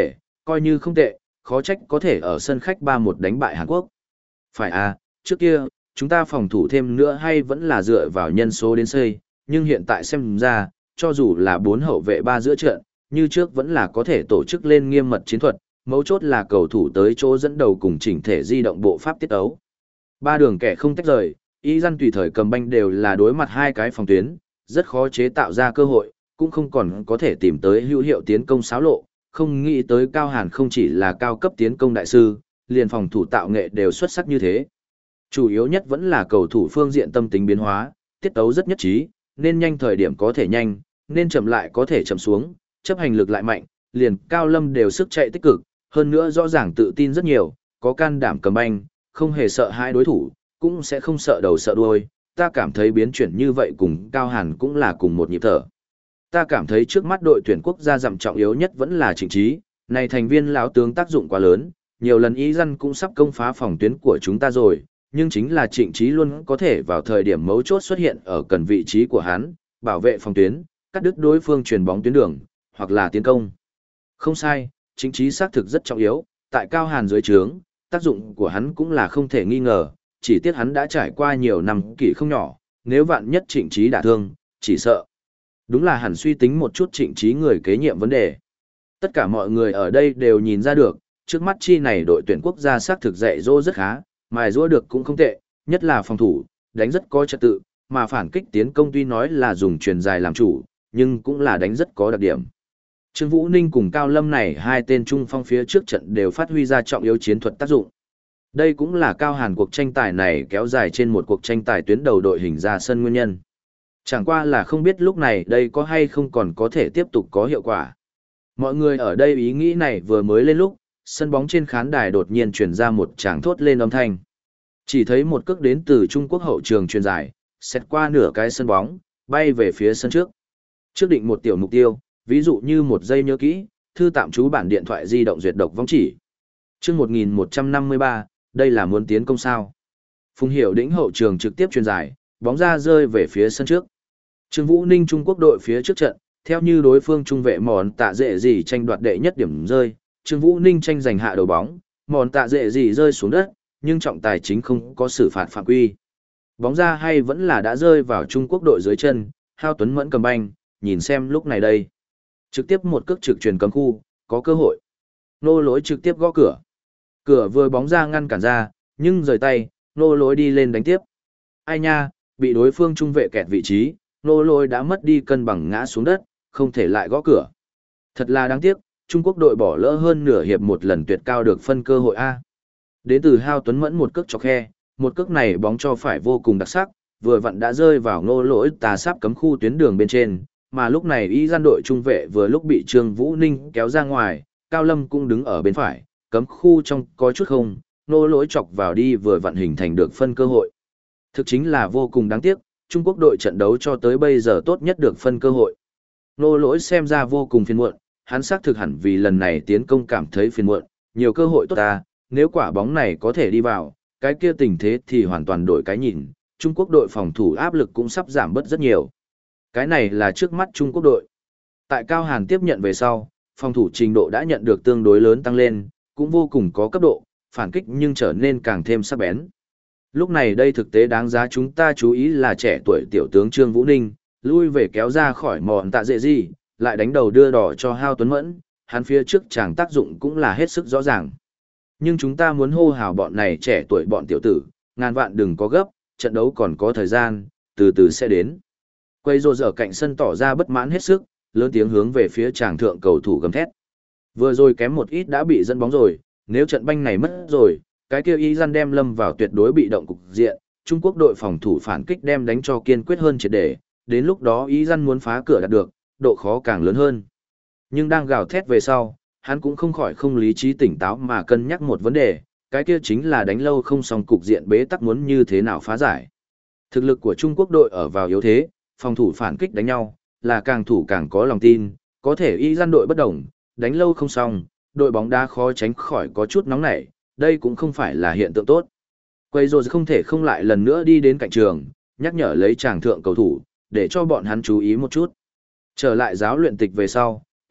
coi như không tệ, khó trách có thể ở sân khách ba một đánh bại Hàn Quốc. Phải à, trước kia, chúng ta phòng thủ thêm nữa hay vẫn là dựa vào nhân số đến xây, nhưng hiện tại xem ra, cho dù là bốn hậu vệ ba giữa trận, như trước vẫn là có thể tổ chức lên nghiêm mật chiến thuật, mấu chốt là cầu thủ tới chỗ dẫn đầu cùng chỉnh thể di động bộ pháp tiết ấu. Ba đường kẻ không tách rời, y dân tùy thời cầm banh đều là đối mặt hai cái phòng tuyến, rất khó chế tạo ra cơ hội, cũng không còn có thể tìm tới hữu hiệu tiến công xáo lộ, không nghĩ tới Cao Hàn không chỉ là cao cấp tiến công đại sư, liền phòng thủ tạo nghệ đều xuất sắc như thế. Chủ yếu nhất vẫn là cầu thủ phương diện tâm tính biến hóa, tiết tấu rất nhất trí, nên nhanh thời điểm có thể nhanh, nên chậm lại có thể chậm xuống, chấp hành lực lại mạnh, liền Cao Lâm đều sức chạy tích cực, hơn nữa rõ ràng tự tin rất nhiều, có can đảm cầm banh, không hề sợ hai đối thủ, cũng sẽ không sợ đầu sợ đuôi. Ta cảm thấy biến chuyển như vậy cùng Cao Hàn cũng là cùng một nhịp thở. Ta cảm thấy trước mắt đội tuyển quốc gia dặm trọng yếu nhất vẫn là Trịnh Trí, này thành viên lão tướng tác dụng quá lớn, nhiều lần ý dân cũng sắp công phá phòng tuyến của chúng ta rồi, nhưng chính là Trịnh Trí luôn có thể vào thời điểm mấu chốt xuất hiện ở cần vị trí của hắn, bảo vệ phòng tuyến, cắt đứt đối phương truyền bóng tuyến đường, hoặc là tiến công. Không sai, Trịnh Trí xác thực rất trọng yếu, tại Cao Hàn dưới trướng, tác dụng của hắn cũng là không thể nghi ngờ, chỉ tiếc hắn đã trải qua nhiều năm kỷ không nhỏ, nếu vạn nhất Trịnh Trí đả thương, chỉ sợ. Đúng là hẳn suy tính một chút Trịnh Trí người kế nhiệm vấn đề. Tất cả mọi người ở đây đều nhìn ra được, trước mắt chi này đội tuyển quốc gia xác thực dạy dỗ rất khá, mài giũa được cũng không tệ, nhất là phòng thủ, đánh rất có trật tự, mà phản kích tiến công tuy nói là dùng chuyền dài làm chủ, nhưng cũng là đánh rất có đặc điểm. Trương Vũ Ninh cùng Cao Lâm này hai tên trung phong phía trước trận đều phát huy ra trọng yếu chiến thuật tác dụng. Đây cũng là Cao Hàn cuộc tranh tài này kéo dài trên một cuộc tranh tài tuyến đầu đội hình ra sân nguyên nhân. Chẳng qua là không biết lúc này đây có hay không còn có thể tiếp tục có hiệu quả. Mọi người ở đây ý nghĩ này vừa mới lên lúc, sân bóng trên khán đài đột nhiên truyền ra một tràng thốt lên âm thanh. Chỉ thấy một cước đến từ Trung Quốc hậu trường truyền dài, xét qua nửa cái sân bóng, bay về phía sân trước. Trước định một tiểu mục tiêu, ví dụ như một giây nhớ kỹ, thư tạm trú bản điện thoại di động duyệt độc vong chỉ. Chương một nghìn một trăm năm mươi ba, đây là muốn tiến công sao? Phùng Hiểu Đĩnh hậu trường trực tiếp truyền dài, bóng ra rơi về phía sân trước. Trương Vũ Ninh Trung Quốc đội phía trước trận, theo như đối phương trung vệ mòn tạ dễ gì tranh đoạt đệ nhất điểm rơi, Trương Vũ Ninh tranh giành hạ đầu bóng, mòn tạ dễ gì rơi xuống đất, nhưng trọng tài chính không có xử phạt phạm quy. Bóng ra hay vẫn là đã rơi vào Trung Quốc đội dưới chân, Hao Tuấn Mẫn cầm banh, nhìn xem lúc này đây. Trực tiếp một cước trực truyền cấm khu, có cơ hội. Nô Lỗi trực tiếp gõ cửa. Cửa vừa bóng ra ngăn cản ra, nhưng rời tay, Nô Lỗi đi lên đánh tiếp. Ai nha, bị đối phương trung vệ kẹt vị trí, Nô Lỗi đã mất đi cân bằng ngã xuống đất, không thể lại gõ cửa. Thật là đáng tiếc, Trung Quốc đội bỏ lỡ hơn nửa hiệp một lần tuyệt cao được phân cơ hội A. Đến từ Hao Tuấn Mẫn một cước chọc khe, một cước này bóng cho phải vô cùng đặc sắc, vừa vặn đã rơi vào Nô Lỗi tà sáp cấm khu tuyến đường bên trên, mà lúc này y gian đội trung vệ vừa lúc bị Trương Vũ Ninh kéo ra ngoài, Cao Lâm cũng đứng ở bên phải, cấm khu trong có chút không, Nô Lỗi chọc vào đi vừa vặn hình thành được phân cơ hội. Thực chính là vô cùng đáng tiếc, Trung Quốc đội trận đấu cho tới bây giờ tốt nhất được phân cơ hội. Nô Lỗi xem ra vô cùng phiền muộn, hắn xác thực hẳn vì lần này tiến công cảm thấy phiền muộn, nhiều cơ hội tốt ta, nếu quả bóng này có thể đi vào, cái kia tình thế thì hoàn toàn đổi cái nhìn, Trung Quốc đội phòng thủ áp lực cũng sắp giảm bớt rất nhiều. Cái này là trước mắt Trung Quốc đội. Tại Cao Hàn tiếp nhận về sau, phòng thủ trình độ đã nhận được tương đối lớn tăng lên, cũng vô cùng có cấp độ, phản kích nhưng trở nên càng thêm sắc bén. Lúc này đây thực tế đáng giá chúng ta chú ý là trẻ tuổi tiểu tướng Trương Vũ Ninh, lui về kéo ra khỏi mòn tạ dễ gì, lại đánh đầu đưa đỏ cho Hao Tuấn Mẫn, hắn phía trước chàng tác dụng cũng là hết sức rõ ràng. Nhưng chúng ta muốn hô hào bọn này trẻ tuổi bọn tiểu tử, ngàn vạn đừng có gấp, trận đấu còn có thời gian, từ từ sẽ đến. Quay rồ ở cạnh sân tỏ ra bất mãn hết sức, lớn tiếng hướng về phía chàng thượng cầu thủ gầm thét. Vừa rồi kém một ít đã bị dẫn bóng rồi, nếu trận banh này mất rồi, cái kia y gian đem lâm vào tuyệt đối bị động cục diện, Trung Quốc đội phòng thủ phản kích đem đánh cho kiên quyết hơn triệt để, đến lúc đó y gian muốn phá cửa đạt được, độ khó càng lớn hơn. Nhưng đang gào thét về sau, hắn cũng không khỏi không lý trí tỉnh táo mà cân nhắc một vấn đề, cái kia chính là đánh lâu không xong cục diện bế tắc muốn như thế nào phá giải. Thực lực của Trung Quốc đội ở vào yếu thế, phòng thủ phản kích đánh nhau, là càng thủ càng có lòng tin, có thể y gian đội bất đồng, đánh lâu không xong, đội bóng đá khó tránh khỏi có chút nóng nảy, đây cũng không phải là hiện tượng tốt. Quay rồi không thể không lại lần nữa đi đến cạnh trường, nhắc nhở lấy chàng thượng cầu thủ, để cho bọn hắn chú ý một chút. Trở lại giáo luyện tịch về sau,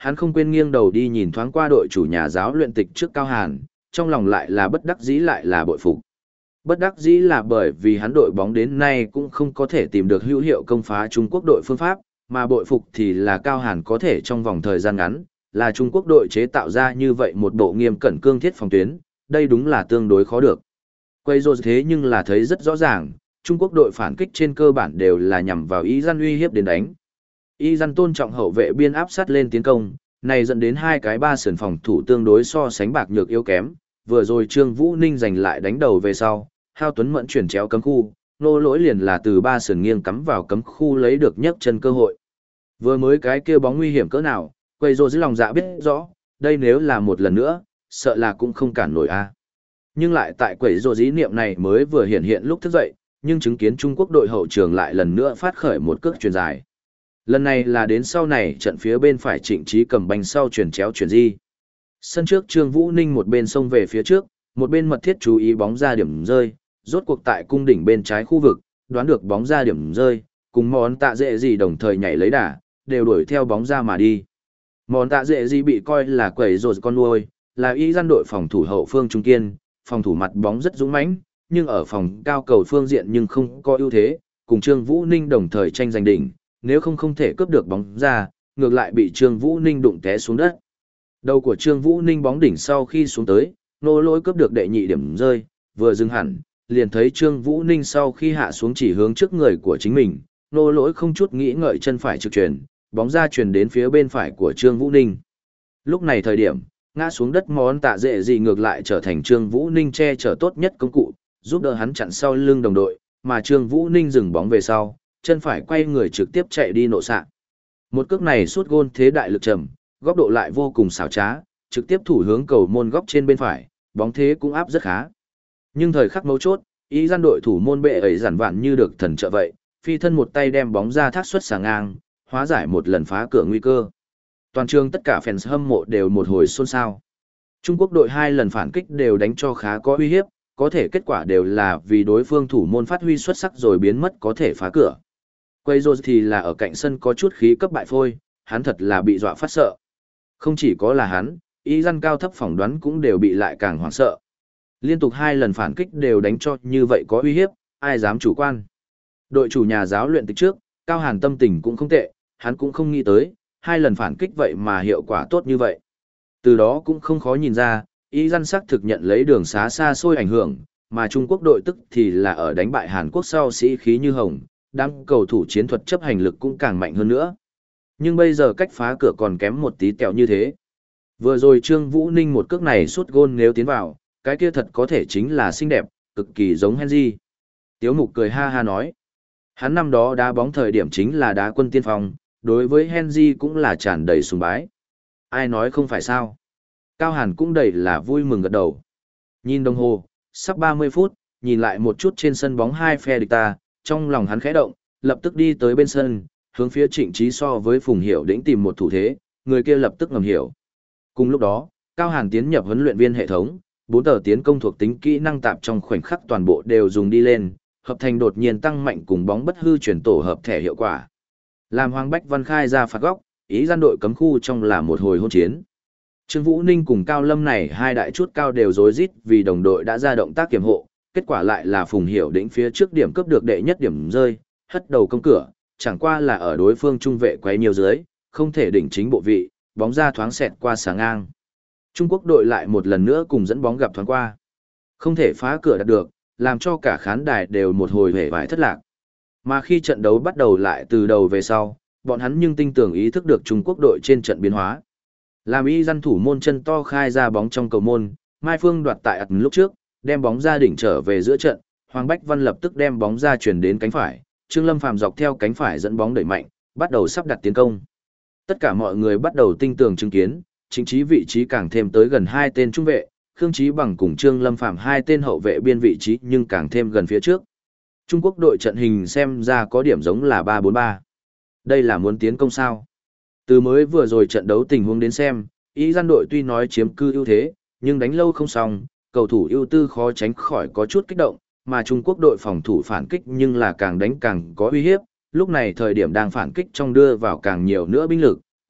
hắn không quên nghiêng đầu đi nhìn thoáng qua đội chủ nhà giáo luyện tịch trước Cao Hàn, trong lòng lại là bất đắc dĩ lại là bội phục. Bất đắc dĩ là bởi vì hắn đội bóng đến nay cũng không có thể tìm được hữu hiệu công phá Trung Quốc đội phương pháp, mà bội phục thì là Cao Hàn có thể trong vòng thời gian ngắn, là Trung Quốc đội chế tạo ra như vậy một bộ nghiêm cẩn cương thiết phòng tuyến, đây đúng là tương đối khó được. Quay rồi thế nhưng là thấy rất rõ ràng, Trung Quốc đội phản kích trên cơ bản đều là nhằm vào Y Dân uy hiếp đến đánh. Y Dân tôn trọng hậu vệ biên áp sát lên tiến công, này dẫn đến hai cái ba sườn phòng thủ tương đối so sánh bạc nhược yếu kém, vừa rồi Trương Vũ Ninh giành lại đánh đầu về sau, Hao Tuấn Mẫn chuyển chéo cấm khu, nô lỗi liền là từ ba sườn nghiêng cắm vào cấm khu lấy được nhấc chân cơ hội. Vừa mới cái kia bóng nguy hiểm cỡ nào, quay rồi dưới lòng dạ biết rõ, đây nếu là một lần nữa, sợ là cũng không cản nổi a. Nhưng lại tại quẩy rồ dí niệm này mới vừa hiện hiện lúc thức dậy, nhưng chứng kiến Trung Quốc đội hậu trường lại lần nữa phát khởi một cước chuyền dài. Lần này là đến sau này trận phía bên phải Trịnh Trí cầm banh sau chuyển chéo chuyển di. Sân trước Trương Vũ Ninh một bên xông về phía trước, một bên mật thiết chú ý bóng ra điểm rơi, rốt cuộc tại cung đỉnh bên trái khu vực, đoán được bóng ra điểm rơi, cùng món tạ dễ gì đồng thời nhảy lấy đà, đều đuổi theo bóng ra mà đi. Món tạ dễ gì bị coi là quẩy rồ con nuôi, là Y Dân đội phòng thủ hậu phương trung kiên, phòng thủ mặt bóng rất dũng mãnh, nhưng ở phòng cao cầu phương diện nhưng không có ưu thế, cùng Trương Vũ Ninh đồng thời tranh giành đỉnh, nếu không không thể cướp được bóng ra, ngược lại bị Trương Vũ Ninh đụng té xuống đất. Đầu của Trương Vũ Ninh bóng đỉnh sau khi xuống tới, nô lỗi cướp được đệ nhị điểm rơi, vừa dừng hẳn, liền thấy Trương Vũ Ninh sau khi hạ xuống chỉ hướng trước người của chính mình, nô lỗi không chút nghĩ ngợi chân phải trực chuyển, bóng ra chuyển đến phía bên phải của Trương Vũ Ninh. Lúc này thời điểm, ngã xuống đất món tạ dễ gì ngược lại trở thành Trương Vũ Ninh che chở tốt nhất công cụ, giúp đỡ hắn chặn sau lưng đồng đội, mà Trương Vũ Ninh dừng bóng về sau, chân phải quay người trực tiếp chạy đi nộ xạ. Một cước này sút gôn thế đại lực trầm, góc độ lại vô cùng xảo trá, trực tiếp thủ hướng cầu môn góc trên bên phải, bóng thế cũng áp rất khá. Nhưng thời khắc mấu chốt, Y Dân đội thủ môn bệ ấy giản vạn như được thần trợ vậy, phi thân một tay đem bóng ra thác xuất xà ngang, hóa giải một lần phá cửa nguy cơ. Toàn trường tất cả fans hâm mộ đều một hồi xôn xao. Trung Quốc đội hai lần phản kích đều đánh cho khá có uy hiếp, có thể kết quả đều là vì đối phương thủ môn phát huy xuất sắc rồi biến mất có thể phá cửa. Quay rồi thì là ở cạnh sân có chút khí cấp bại phôi, hắn thật là bị dọa phát sợ. Không chỉ có là hắn, Y Dân cao thấp phỏng đoán cũng đều bị lại càng hoảng sợ. Liên tục hai lần phản kích đều đánh cho như vậy có uy hiếp, ai dám chủ quan. Đội chủ nhà giáo luyện từ trước, Cao Hàn tâm tình cũng không tệ, hắn cũng không nghĩ tới, hai lần phản kích vậy mà hiệu quả tốt như vậy. Từ đó cũng không khó nhìn ra, Y Dân sắc thực nhận lấy đường xá xa xôi ảnh hưởng, mà Trung Quốc đội tức thì là ở đánh bại Hàn Quốc sau sĩ khí như hồng, đám cầu thủ chiến thuật chấp hành lực cũng càng mạnh hơn nữa. Nhưng bây giờ cách phá cửa còn kém một tí tẹo như thế. Vừa rồi Trương Vũ Ninh một cước này sút gôn nếu tiến vào, cái kia thật có thể chính là xinh đẹp, cực kỳ giống Henry. Tiếu Mục cười ha ha nói. Hắn năm đó đá bóng thời điểm chính là đá quân tiên phong, đối với Henry cũng là tràn đầy sùng bái. Ai nói không phải sao? Cao Hàn cũng đầy là vui mừng gật đầu. Nhìn đồng hồ, sắp ba mươi phút, nhìn lại một chút trên sân bóng hai phe địch ta, trong lòng hắn khẽ động, lập tức đi tới bên sân, hướng phía Trịnh Trí so với Phùng Hiểu Đĩnh tìm một thủ thế, người kia lập tức ngầm hiểu. Cùng lúc đó, Cao Hàn tiến nhập huấn luyện viên hệ thống, bốn tờ tiến công thuộc tính kỹ năng tạp trong khoảnh khắc toàn bộ đều dùng đi lên, hợp thành đột nhiên tăng mạnh cùng bóng bất hư chuyển tổ hợp thẻ hiệu quả. Làm Hoàng Bách Văn khai ra phạt góc, ý gian đội cấm khu trong là một hồi hôn chiến. Trương Vũ Ninh cùng Cao Lâm này hai đại chút cao đều rối rít vì đồng đội đã ra động tác kiểm hộ, kết quả lại là Phùng Hiểu Đĩnh phía trước điểm cướp được đệ nhất điểm rơi, hất đầu công cửa, chẳng qua là ở đối phương trung vệ quấy nhiều dưới, không thể đỉnh chính bộ vị, bóng ra thoáng xẹt qua sáng ngang. Trung Quốc đội lại một lần nữa cùng dẫn bóng gặp thoáng qua. Không thể phá cửa đạt được, làm cho cả khán đài đều một hồi hề vải thất lạc. Mà khi trận đấu bắt đầu lại từ đầu về sau, bọn hắn nhưng tinh tường ý thức được Trung Quốc đội trên trận biến hóa. Làm Y Dân thủ môn chân to khai ra bóng trong cầu môn, Mai Phương đoạt tại ẩn lúc trước, đem bóng ra đỉnh trở về giữa trận, Hoàng Bách Văn lập tức đem bóng ra chuyển đến cánh phải, Trương Lâm Phàm dọc theo cánh phải dẫn bóng đẩy mạnh, bắt đầu sắp đặt tiến công. Tất cả mọi người bắt đầu tinh tường chứng kiến, chính trí vị trí càng thêm tới gần hai tên trung vệ, Khương Chí Bằng cùng Trương Lâm Phàm hai tên hậu vệ biên vị trí nhưng càng thêm gần phía trước. Trung Quốc đội trận hình xem ra có điểm giống là ba bốn ba. Đây là muốn tiến công sao? Từ mới vừa rồi trận đấu tình huống đến xem, Y Dân đội tuy nói chiếm cư ưu thế, nhưng đánh lâu không xong, cầu thủ ưu tư khó tránh khỏi có chút kích động, mà Trung Quốc đội phòng thủ phản kích nhưng là càng đánh càng có uy hiếp, lúc này thời điểm đang phản kích trong đưa vào càng nhiều nữa binh lực,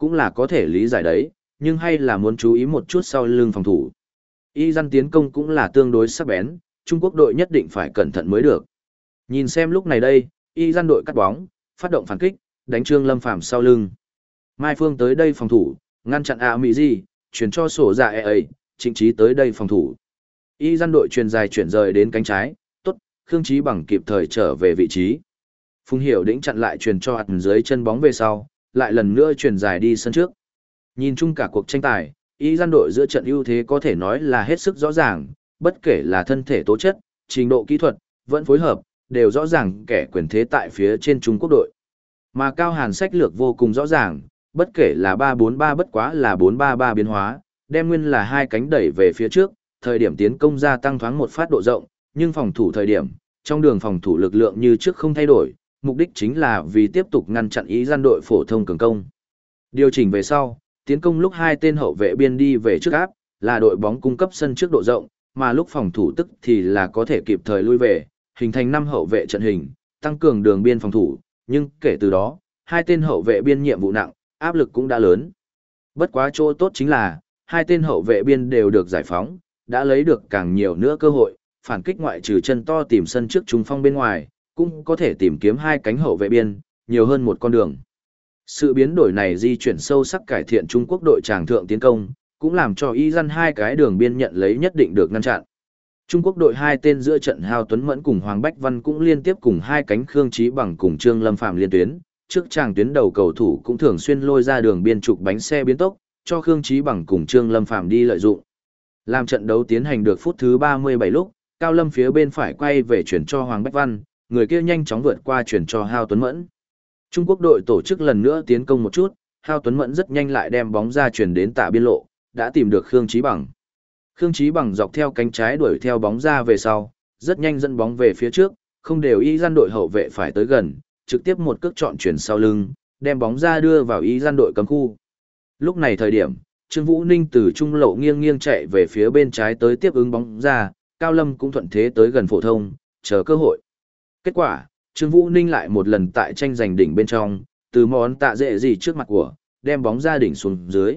cũng là có thể lý giải đấy, nhưng hay là muốn chú ý một chút sau lưng phòng thủ. Y dân tiến công cũng là tương đối sắc bén, Trung Quốc đội nhất định phải cẩn thận mới được. Nhìn xem lúc này đây, Y dân đội cắt bóng, phát động phản kích, đánh Trương Lâm Phàm sau lưng. Mai Phương tới đây phòng thủ, ngăn chặn A Mỹ Di, chuyển cho sổ dạ e ấy, Trịnh Trí tới đây phòng thủ. Y dân đội truyền dài chuyển rời đến cánh trái, tốt, Khương Chí Bằng kịp thời trở về vị trí. Phùng Hiểu Đĩnh chặn lại truyền cho hạt dưới chân bóng về sau, lại lần nữa truyền dài đi sân trước. Nhìn chung cả cuộc tranh tài, Y dân đội giữa trận ưu thế có thể nói là hết sức rõ ràng, bất kể là thân thể tố chất, trình độ kỹ thuật, vẫn phối hợp, đều rõ ràng kẻ quyền thế tại phía trên Trung Quốc đội. Mà Cao Hàn sách lược vô cùng rõ ràng, bất kể là ba bốn ba bất quá là bốn ba ba biến hóa, đem nguyên là hai cánh đẩy về phía trước, thời điểm tiến công gia tăng thoáng một phát độ rộng, nhưng phòng thủ thời điểm, trong đường phòng thủ lực lượng như trước không thay đổi, mục đích chính là vì tiếp tục ngăn chặn ý gian đội phổ thông cường công. Điều chỉnh về sau, tiến công lúc hai tên hậu vệ biên đi về trước áp, là đội bóng cung cấp sân trước độ rộng, mà lúc phòng thủ tức thì là có thể kịp thời lui về, hình thành năm hậu vệ trận hình, tăng cường đường biên phòng thủ, nhưng kể từ đó, hai tên hậu vệ biên nhiệm vụ nặng, áp lực cũng đã lớn. Bất quá chỗ tốt chính là, hai tên hậu vệ biên đều được giải phóng, đã lấy được càng nhiều nữa cơ hội, phản kích ngoại trừ chân to tìm sân trước trung phong bên ngoài, cũng có thể tìm kiếm hai cánh hậu vệ biên, nhiều hơn một con đường. Sự biến đổi này di chuyển sâu sắc cải thiện Trung Quốc đội tràng thượng tiến công, cũng làm cho y dân hai cái đường biên nhận lấy nhất định được ngăn chặn. Trung Quốc đội hai tên giữa trận Hao Tuấn Mẫn cùng Hoàng Bách Văn cũng liên tiếp cùng hai cánh Khương Chí Bằng cùng Trương Lâm Phạm liên tuyến, trước tràng tuyến đầu cầu thủ cũng thường xuyên lôi ra đường biên trục bánh xe biến tốc, cho Khương Chí Bằng cùng Trương Lâm Phạm đi lợi dụng. Làm trận đấu tiến hành được phút thứ ba mươi bảy lúc, Cao Lâm phía bên phải quay về chuyển cho Hoàng Bách Văn, người kia nhanh chóng vượt qua chuyển cho Hao Tuấn Mẫn. Trung Quốc đội tổ chức lần nữa tiến công một chút, Hao Tuấn Mẫn rất nhanh lại đem bóng ra chuyển đến tạ biên lộ, đã tìm được Khương Chí Bằng. Khương Chí Bằng dọc theo cánh trái đuổi theo bóng ra về sau, rất nhanh dẫn bóng về phía trước, không đều y gian đội hậu vệ phải tới gần, trực tiếp một cước chọn chuyển sau lưng, đem bóng ra đưa vào y gian đội cấm khu. Lúc này thời điểm, Trương Vũ Ninh từ trung lộ nghiêng nghiêng chạy về phía bên trái tới tiếp ứng bóng ra, Cao Lâm cũng thuận thế tới gần phổ thông, chờ cơ hội. Kết quả, Trương Vũ Ninh lại một lần tại tranh giành đỉnh bên trong, từ món tạ dễ gì trước mặt của, đem bóng ra đỉnh xuống dưới.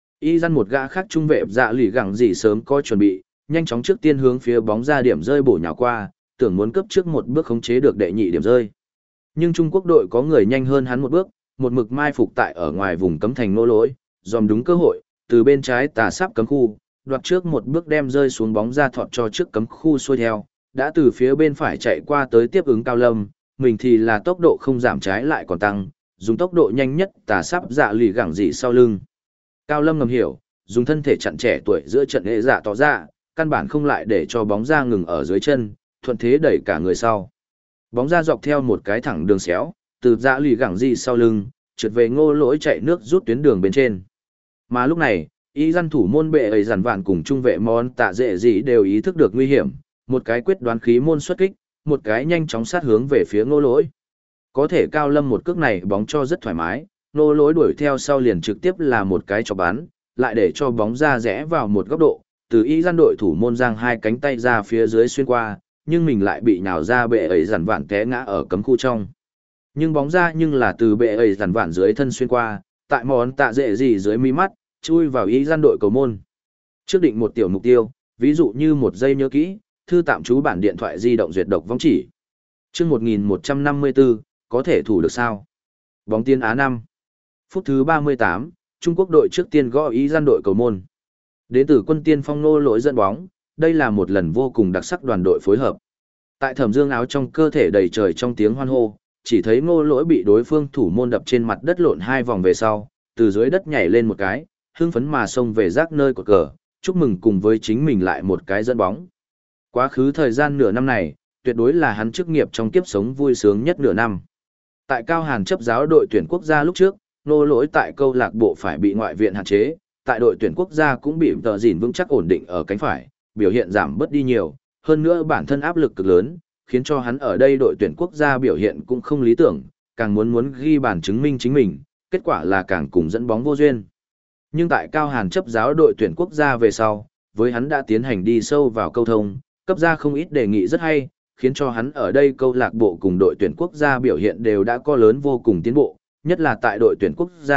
Y dân một gã khác trung vệ dạ lì gẳng gì sớm có chuẩn bị, nhanh chóng trước tiên hướng phía bóng ra điểm rơi bổ nhào qua, tưởng muốn cướp trước một bước khống chế được đệ nhị điểm rơi. Nhưng Trung Quốc đội có người nhanh hơn hắn một bước, một mực mai phục tại ở ngoài vùng cấm thành nô lỗi, dòm đúng cơ hội, từ bên trái tà sắp cấm khu, đoạt trước một bước đem rơi xuống bóng ra thọt cho trước cấm khu xuôi theo, đã từ phía bên phải chạy qua tới tiếp ứng Cao Lâm, mình thì là tốc độ không giảm trái lại còn tăng, dùng tốc độ nhanh nhất tà sắp dạ lì gẳng dị sau lưng. Cao Lâm ngầm hiểu, dùng thân thể chặn trẻ tuổi giữa trận hệ dạ tỏ ra, căn bản không lại để cho bóng ra ngừng ở dưới chân, thuận thế đẩy cả người sau. Bóng ra dọc theo một cái thẳng đường xéo, từ dạ lì gẳng dị sau lưng, trượt về ngô lỗi chạy nước rút tuyến đường bên trên. Mà lúc này, y dân thủ môn bệ ấy giản vạn cùng trung vệ món tạ dễ gì đều ý thức được nguy hiểm, một cái quyết đoán khí môn xuất kích, một cái nhanh chóng sát hướng về phía ngô lỗi. Có thể Cao Lâm một cước này bóng cho rất thoải mái, ngô lỗi đuổi theo sau liền trực tiếp là một cái chọc bắn, lại để cho bóng ra rẽ vào một góc độ, từ y dân đội thủ môn giang hai cánh tay ra phía dưới xuyên qua, nhưng mình lại bị nhào ra bệ ấy giản vạn té ngã ở cấm khu trong. Nhưng bóng ra nhưng là từ bệ ấy giản vạn dưới thân xuyên qua, tại món tạ dễ gì dưới mi mắt, chui vào y dân đội cầu môn. Trước định một tiểu mục tiêu, ví dụ như một giây nhớ kỹ, thư tạm trú bản điện thoại di động duyệt độc vong chỉ. Chương một nghìn một trăm năm mươi tư, có thể thủ được sao? Bóng tiên Á năm. Phút thứ ba mươi tám, Trung Quốc đội trước tiên gõ ý gian đội cầu môn. Đến từ quân tiên phong nô lỗi dẫn bóng, đây là một lần vô cùng đặc sắc đoàn đội phối hợp. Tại Thẩm Dương áo trong cơ thể đầy trời trong tiếng hoan hô, chỉ thấy Ngô Lỗi bị đối phương thủ môn đập trên mặt đất lộn hai vòng về sau, từ dưới đất nhảy lên một cái, hưng phấn mà xông về rác nơi cột cờ, chúc mừng cùng với chính mình lại một cái dẫn bóng. Quá khứ thời gian nửa năm này, tuyệt đối là hắn chức nghiệp trong kiếp sống vui sướng nhất nửa năm. Tại Cao Hàn chấp giáo đội tuyển quốc gia lúc trước, Ngô Lỗi tại câu lạc bộ phải bị ngoại viện hạn chế, tại đội tuyển quốc gia cũng bị tờ dỉn vững chắc ổn định ở cánh phải, biểu hiện giảm bớt đi nhiều, hơn nữa bản thân áp lực cực lớn, khiến cho hắn ở đây đội tuyển quốc gia biểu hiện cũng không lý tưởng, càng muốn muốn ghi bàn chứng minh chính mình, kết quả là càng cùng dẫn bóng vô duyên. Nhưng tại Cao Hàn chấp giáo đội tuyển quốc gia về sau, với hắn đã tiến hành đi sâu vào câu thông, cấp ra không ít đề nghị rất hay, khiến cho hắn ở đây câu lạc bộ cùng đội tuyển quốc gia biểu hiện đều đã có lớn vô cùng tiến bộ, nhất là tại đội tuyển quốc gia,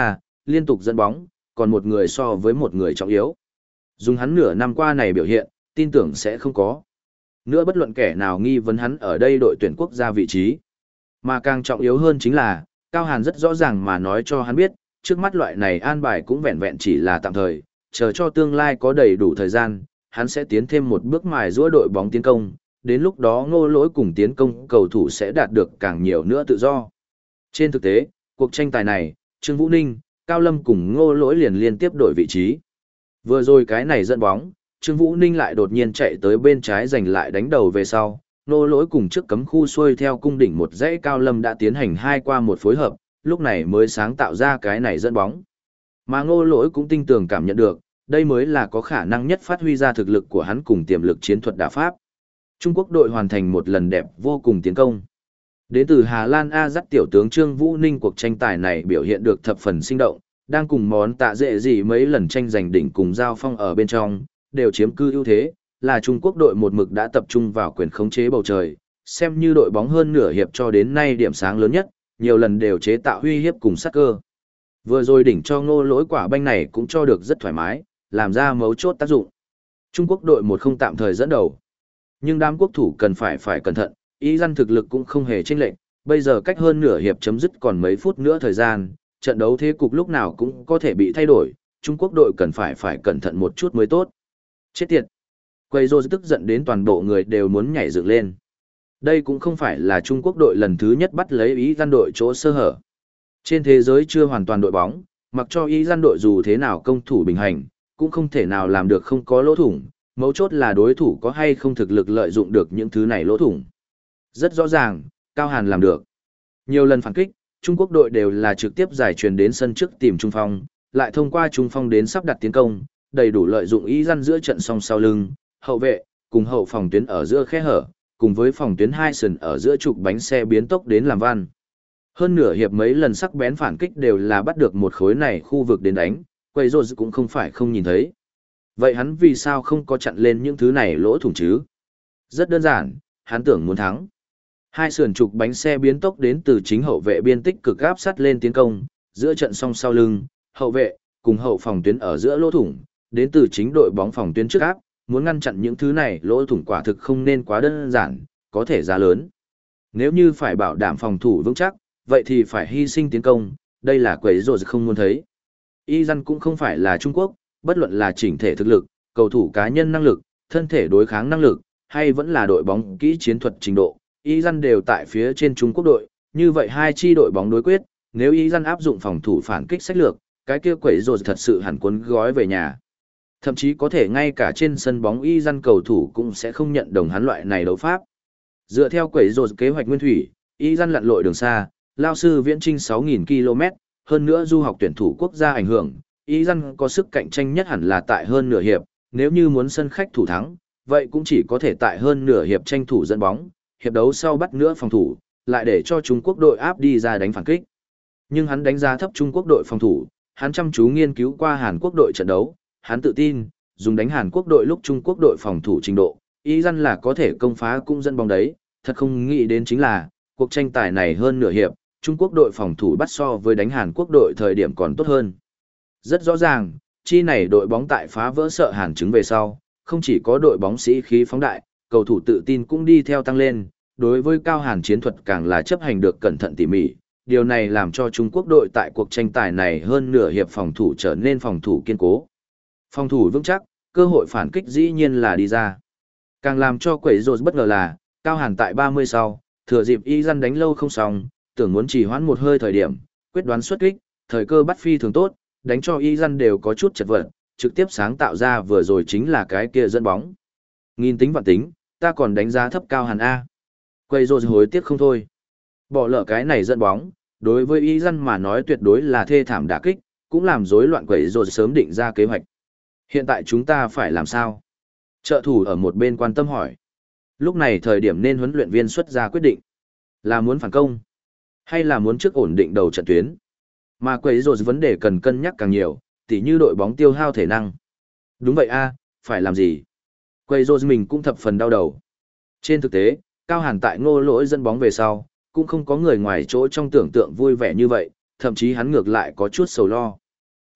liên tục dẫn bóng, còn một người so với một người trọng yếu. Dùng hắn nửa năm qua này biểu hiện, tin tưởng sẽ không có nữa bất luận kẻ nào nghi vấn hắn ở đây đội tuyển quốc gia vị trí. Mà càng trọng yếu hơn chính là, Cao Hàn rất rõ ràng mà nói cho hắn biết, trước mắt loại này an bài cũng vẹn vẹn chỉ là tạm thời, chờ cho tương lai có đầy đủ thời gian, hắn sẽ tiến thêm một bước mài giũa đội bóng tiến công, đến lúc đó Ngô Lỗi cùng tiến công cầu thủ sẽ đạt được càng nhiều nữa tự do. Trên thực tế, cuộc tranh tài này, Trương Vũ Ninh, Cao Lâm cùng Ngô Lỗi liền liên tiếp đổi vị trí. Vừa rồi cái này dẫn bóng, Trương Vũ Ninh lại đột nhiên chạy tới bên trái giành lại đánh đầu về sau, Ngô Lỗi cùng trước cấm khu xuôi theo cung đỉnh một dãy Cao Lâm đã tiến hành hai qua một phối hợp, lúc này mới sáng tạo ra cái này dẫn bóng. Mà Ngô Lỗi cũng tinh tường cảm nhận được, đây mới là có khả năng nhất phát huy ra thực lực của hắn cùng tiềm lực chiến thuật đả pháp. Trung Quốc đội hoàn thành một lần đẹp vô cùng tiến công. Đến từ Hà Lan A dắt tiểu tướng Trương Vũ Ninh cuộc tranh tài này biểu hiện được thập phần sinh động, đang cùng món tạ dễ gì mấy lần tranh giành đỉnh cùng giao phong ở bên trong, đều chiếm cư ưu thế, là Trung Quốc đội một mực đã tập trung vào quyền khống chế bầu trời, xem như đội bóng hơn nửa hiệp cho đến nay điểm sáng lớn nhất, nhiều lần đều chế tạo uy hiếp cùng sát cơ. Vừa rồi đỉnh cho Ngô Lỗi quả banh này cũng cho được rất thoải mái, làm ra mấu chốt tác dụng. Trung Quốc đội một không tạm thời dẫn đầu. Nhưng đám quốc thủ cần phải phải cẩn thận, ý dân thực lực cũng không hề chênh lệch, bây giờ cách hơn nửa hiệp chấm dứt còn mấy phút nữa thời gian, trận đấu thế cục lúc nào cũng có thể bị thay đổi, Trung Quốc đội cần phải phải cẩn thận một chút mới tốt. Chết tiệt. Quay rô tức giận đến toàn bộ người đều muốn nhảy dựng lên. Đây cũng không phải là Trung Quốc đội lần thứ nhất bắt lấy ý dân đội chỗ sơ hở. Trên thế giới chưa hoàn toàn đội bóng, mặc cho ý dân đội dù thế nào công thủ bình hành, cũng không thể nào làm được không có lỗ thủng, mấu chốt là đối thủ có hay không thực lực lợi dụng được những thứ này lỗ thủng. Rất rõ ràng, Cao Hàn làm được. Nhiều lần phản kích, Trung Quốc đội đều là trực tiếp giải truyền đến sân trước tìm trung phong, lại thông qua trung phong đến sắp đặt tiến công, đầy đủ lợi dụng ý dân giữa trận song sau lưng, hậu vệ, cùng hậu phòng tuyến ở giữa khe hở, cùng với phòng tuyến hai sườn ở giữa trục bánh xe biến tốc đến làm văn. Hơn nửa hiệp mấy lần sắc bén phản kích đều là bắt được một khối này khu vực đến đánh, quay rô cũng không phải không nhìn thấy. Vậy hắn vì sao không có chặn lên những thứ này lỗ thủng chứ? Rất đơn giản, hắn tưởng muốn thắng. Hai sườn trục bánh xe biến tốc đến từ chính hậu vệ biên tích cực áp sát lên tiến công, giữa trận song sau lưng, hậu vệ, cùng hậu phòng tuyến ở giữa lỗ thủng, đến từ chính đội bóng phòng tuyến trước áp, muốn ngăn chặn những thứ này lỗ thủng quả thực không nên quá đơn giản, có thể giá lớn. Nếu như phải bảo đảm phòng thủ vững chắc, vậy thì phải hy sinh tiến công, đây là quấy rối không muốn thấy. Y Dân cũng không phải là Trung Quốc, bất luận là chỉnh thể thực lực, cầu thủ cá nhân năng lực, thân thể đối kháng năng lực, hay vẫn là đội bóng kỹ chiến thuật trình độ, Y Dân đều tại phía trên Trung Quốc đội, như vậy hai chi đội bóng đối quyết, nếu Y Dân áp dụng phòng thủ phản kích sách lược, cái kia quấy rối thật sự hẳn cuốn gói về nhà. Thậm chí có thể ngay cả trên sân bóng Y Dân cầu thủ cũng sẽ không nhận đồng hắn loại này đấu pháp. Dựa theo quấy rối kế hoạch nguyên thủy, Y Dân lặn lội đường xa, lao sư viễn trinh sáu nghìn ki lô mét, hơn nữa du học tuyển thủ quốc gia ảnh hưởng, Y Dân có sức cạnh tranh nhất hẳn là tại hơn nửa hiệp, nếu như muốn sân khách thủ thắng, vậy cũng chỉ có thể tại hơn nửa hiệp tranh thủ dẫn bóng, hiệp đấu sau bắt nữa phòng thủ, lại để cho Trung Quốc đội áp đi ra đánh phản kích. Nhưng hắn đánh giá thấp Trung Quốc đội phòng thủ, hắn chăm chú nghiên cứu qua Hàn Quốc đội trận đấu, hắn tự tin, dùng đánh Hàn Quốc đội lúc Trung Quốc đội phòng thủ trình độ, Y Dân là có thể công phá cung dẫn bóng đấy, thật không nghĩ đến chính là, cuộc tranh tài này hơn nửa hiệp, Trung Quốc đội phòng thủ bắt so với đánh Hàn Quốc đội thời điểm còn tốt hơn. Rất rõ ràng, chi này đội bóng tại phá vỡ sợ Hàn chứng về sau, không chỉ có đội bóng sĩ khí phóng đại, cầu thủ tự tin cũng đi theo tăng lên, đối với Cao Hàn chiến thuật càng là chấp hành được cẩn thận tỉ mỉ, điều này làm cho Trung Quốc đội tại cuộc tranh tài này hơn nửa hiệp phòng thủ trở nên phòng thủ kiên cố. Phòng thủ vững chắc, cơ hội phản kích dĩ nhiên là đi ra. Càng làm cho quẩy rột bất ngờ là, Cao Hàn tại ba mươi sau, thừa dịp Y Dân đánh lâu không xong, tưởng muốn trì hoãn một hơi thời điểm, quyết đoán xuất kích, thời cơ bắt phi thường tốt, đánh cho Y Dân đều có chút chật vật, trực tiếp sáng tạo ra vừa rồi chính là cái kia dẫn bóng. Nghìn tính vạn tính, ta còn đánh giá thấp Cao Hàn A. Quay rồi hối tiếc không thôi. Bỏ lỡ cái này dẫn bóng, đối với Y Dân mà nói tuyệt đối là thê thảm đả kích, cũng làm rối loạn quẩy rồi sớm định ra kế hoạch. Hiện tại chúng ta phải làm sao? Trợ thủ ở một bên quan tâm hỏi. Lúc này thời điểm nên huấn luyện viên xuất ra quyết định. Là muốn phản công? Hay là muốn trước ổn định đầu trận tuyến? Mà quấy rồi vấn đề cần cân nhắc càng nhiều, tỉ như đội bóng tiêu hao thể năng. Đúng vậy a, phải làm gì? Quấy rồi mình cũng thập phần đau đầu. Trên thực tế, Cao Hàn tại Ngô Lỗi dẫn bóng về sau, cũng không có người ngoài chỗ trong tưởng tượng vui vẻ như vậy, thậm chí hắn ngược lại có chút sầu lo.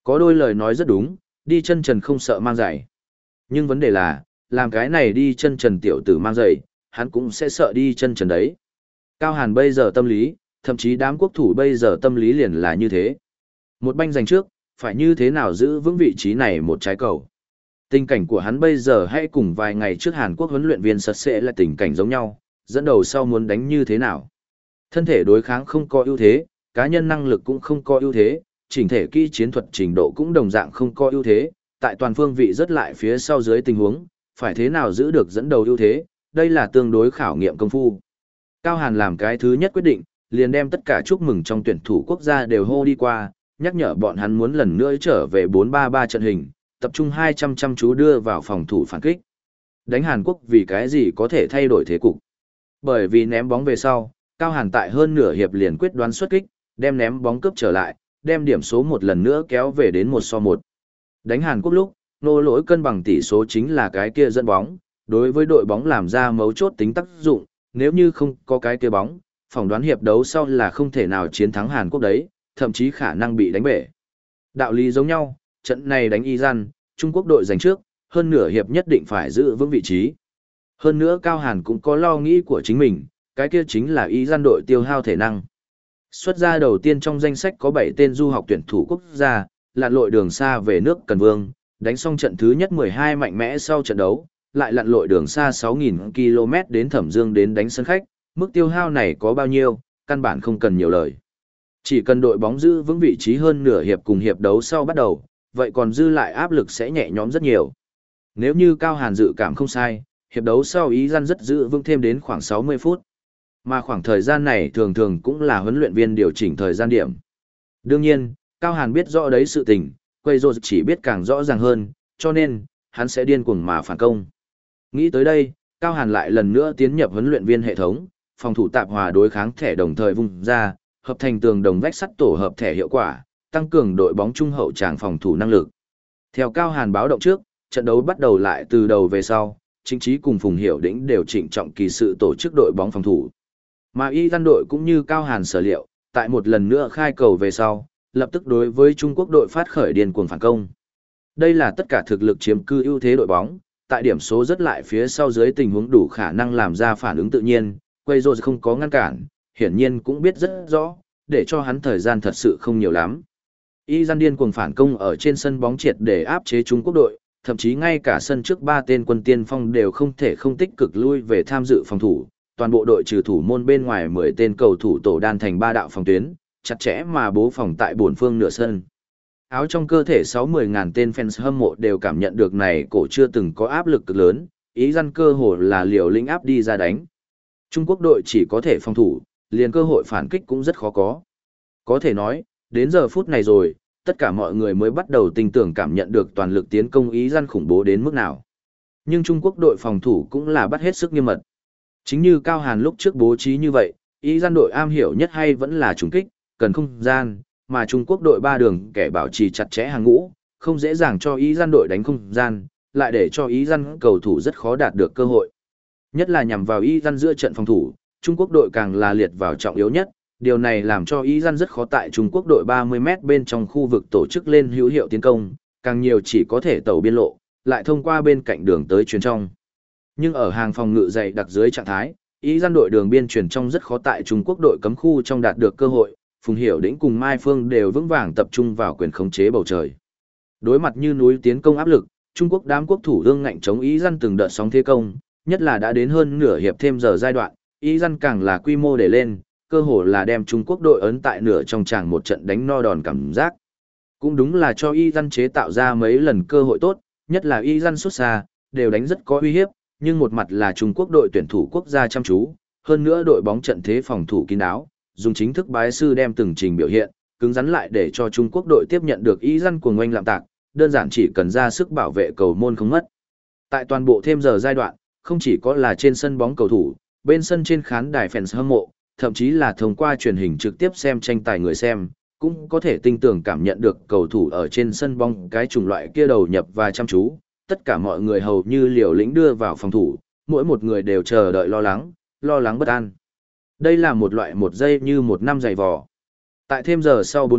Có đôi lời nói rất đúng, đi chân trần không sợ mang giày. Nhưng vấn đề là, làm cái này đi chân trần tiểu tử mang giày, hắn cũng sẽ sợ đi chân trần đấy. Cao Hàn bây giờ tâm lý, thậm chí đám quốc thủ bây giờ tâm lý liền là như thế. Một banh giành trước, phải như thế nào giữ vững vị trí này một trái cầu. Tình cảnh của hắn bây giờ hay cùng vài ngày trước Hàn Quốc huấn luyện viên sật sẽ là tình cảnh giống nhau, dẫn đầu sau muốn đánh như thế nào. Thân thể đối kháng không có ưu thế, cá nhân năng lực cũng không có ưu thế, chỉnh thể kỹ chiến thuật trình độ cũng đồng dạng không có ưu thế, tại toàn phương vị rất lại phía sau dưới tình huống, phải thế nào giữ được dẫn đầu ưu thế, đây là tương đối khảo nghiệm công phu. Cao Hàn làm cái thứ nhất quyết định, liền đem tất cả chúc mừng trong tuyển thủ quốc gia đều hô đi qua, nhắc nhở bọn hắn muốn lần nữa trở về bốn ba ba trận hình, tập trung hai trăm chăm chú đưa vào phòng thủ phản kích. Đánh Hàn Quốc vì cái gì có thể thay đổi thế cục? Bởi vì ném bóng về sau, Cao Hàn tại hơn nửa hiệp liền quyết đoán xuất kích, đem ném bóng cướp trở lại, đem điểm số một lần nữa kéo về đến một so một. Đánh Hàn Quốc lúc, nô lỗi cân bằng tỷ số chính là cái kia dẫn bóng, đối với đội bóng làm ra mấu chốt tính tác dụng, nếu như không có cái kia bóng, phỏng đoán hiệp đấu sau là không thể nào chiến thắng Hàn Quốc đấy, thậm chí khả năng bị đánh bể. Đạo lý giống nhau, trận này đánh Iran, Trung Quốc đội giành trước, hơn nửa hiệp nhất định phải giữ vững vị trí. Hơn nữa Cao Hàn cũng có lo nghĩ của chính mình, cái kia chính là Iran đội tiêu hao thể năng. Xuất ra đầu tiên trong danh sách có bảy tên du học tuyển thủ quốc gia, lặn lội đường xa về nước Cần Vương, đánh xong trận thứ nhất mười hai mạnh mẽ sau trận đấu, lại lặn lội đường xa sáu nghìn ki lô mét đến Thẩm Dương đến đánh sân khách, mức tiêu hao này có bao nhiêu, căn bản không cần nhiều lời. Chỉ cần đội bóng giữ vững vị trí hơn nửa hiệp cùng hiệp đấu sau bắt đầu, vậy còn dư lại áp lực sẽ nhẹ nhõm rất nhiều. Nếu như Cao Hàn dự cảm không sai, hiệp đấu sau Iran rất giữ vững thêm đến khoảng sáu mươi phút. Mà khoảng thời gian này thường thường cũng là huấn luyện viên điều chỉnh thời gian điểm. Đương nhiên, Cao Hàn biết rõ đấy sự tình, quay rồi chỉ biết càng rõ ràng hơn, cho nên, hắn sẽ điên cuồng mà phản công. Nghĩ tới đây, Cao Hàn lại lần nữa tiến nhập huấn luyện viên hệ thống, phòng thủ tạp hòa đối kháng thẻ đồng thời vung ra, hợp thành tường đồng vách sắt tổ hợp thẻ hiệu quả, tăng cường đội bóng trung hậu tràng phòng thủ năng lực. Theo Cao Hàn báo động trước, trận đấu bắt đầu lại từ đầu về sau, Chính Chí cùng Phùng Hiểu Đĩnh đều trịnh trọng kỳ sự tổ chức đội bóng phòng thủ. Mà Iran đội cũng như Cao Hàn sở liệu, tại một lần nữa khai cầu về sau, lập tức đối với Trung Quốc đội phát khởi điên cuồng phản công. Đây là tất cả thực lực chiếm cư ưu thế đội bóng, tại điểm số rất lại phía sau dưới tình huống đủ khả năng làm ra phản ứng tự nhiên, quay rồi không có ngăn cản, hiển nhiên cũng biết rất rõ, để cho hắn thời gian thật sự không nhiều lắm. Iran điên cuồng phản công ở trên sân bóng triệt để áp chế Trung Quốc đội, thậm chí ngay cả sân trước ba tên quân tiên phong đều không thể không tích cực lui về tham dự phòng thủ, toàn bộ đội trừ thủ môn bên ngoài mười tên cầu thủ tổ đan thành ba đạo phòng tuyến, chặt chẽ mà bố phòng tại bốn phương nửa sân. Áo trong cơ thể sáu mươi ngàn tên fans hâm mộ đều cảm nhận được này cổ chưa từng có áp lực cực lớn, Iran cơ hồ là liều lĩnh áp đi ra đánh. Trung Quốc đội chỉ có thể phòng thủ, liền cơ hội phản kích cũng rất khó có. Có thể nói, đến giờ phút này rồi, tất cả mọi người mới bắt đầu tin tưởng cảm nhận được toàn lực tiến công Iran khủng bố đến mức nào. Nhưng Trung Quốc đội phòng thủ cũng là bắt hết sức nghiêm mật. Chính như Cao Hàn lúc trước bố trí như vậy, Iran đội am hiểu nhất hay vẫn là trùng kích, cần không gian, mà Trung Quốc đội ba đường kẻ bảo trì chặt chẽ hàng ngũ, không dễ dàng cho Iran đội đánh không gian, lại để cho Iran cầu thủ rất khó đạt được cơ hội. Nhất là nhằm vào Iran giữa trận phòng thủ, Trung Quốc đội càng là liệt vào trọng yếu nhất, điều này làm cho Iran rất khó tại Trung Quốc đội ba mươi mét bên trong khu vực tổ chức lên hữu hiệu tiến công, càng nhiều chỉ có thể tẩu biên lộ, lại thông qua bên cạnh đường tới chuyền trong. Nhưng ở hàng phòng ngự dày đặc dưới trạng thái, Iran đội đường biên chuyền trong rất khó tại Trung Quốc đội cấm khu trong đạt được cơ hội, Phùng Hiểu Đĩnh cùng Mai Phương đều vững vàng tập trung vào quyền khống chế bầu trời. Đối mặt như núi tiến công áp lực, Trung Quốc đám quốc thủ ương ngạnh chống Iran từng đợt sóng thế công, nhất là đã đến hơn nửa hiệp thêm giờ giai đoạn, Iran càng là quy mô để lên, cơ hồ là đem Trung Quốc đội ấn tại nửa trong tràng một trận đánh no đòn cảm giác. Cũng đúng là cho Iran chế tạo ra mấy lần cơ hội tốt, nhất là Iran xuất xa, đều đánh rất có uy hiếp, nhưng một mặt là Trung Quốc đội tuyển thủ quốc gia chăm chú, hơn nữa đội bóng trận thế phòng thủ kín đáo, dùng chính thức bái sư đem từng trình biểu hiện, cứng rắn lại để cho Trung Quốc đội tiếp nhận được Iran cuồng oanh lạm tạc, đơn giản chỉ cần ra sức bảo vệ cầu môn không mất. Tại toàn bộ thêm giờ giai đoạn, không chỉ có là trên sân bóng cầu thủ, bên sân trên khán đài fans hâm mộ, thậm chí là thông qua truyền hình trực tiếp xem tranh tài người xem, cũng có thể tinh tường cảm nhận được cầu thủ ở trên sân bóng cái chủng loại kia đầu nhập và chăm chú, tất cả mọi người hầu như liều lĩnh đưa vào phòng thủ, mỗi một người đều chờ đợi lo lắng, lo lắng bất an. Đây là một loại một giây như một năm dày vò. Tại thêm giờ sau bốn phút,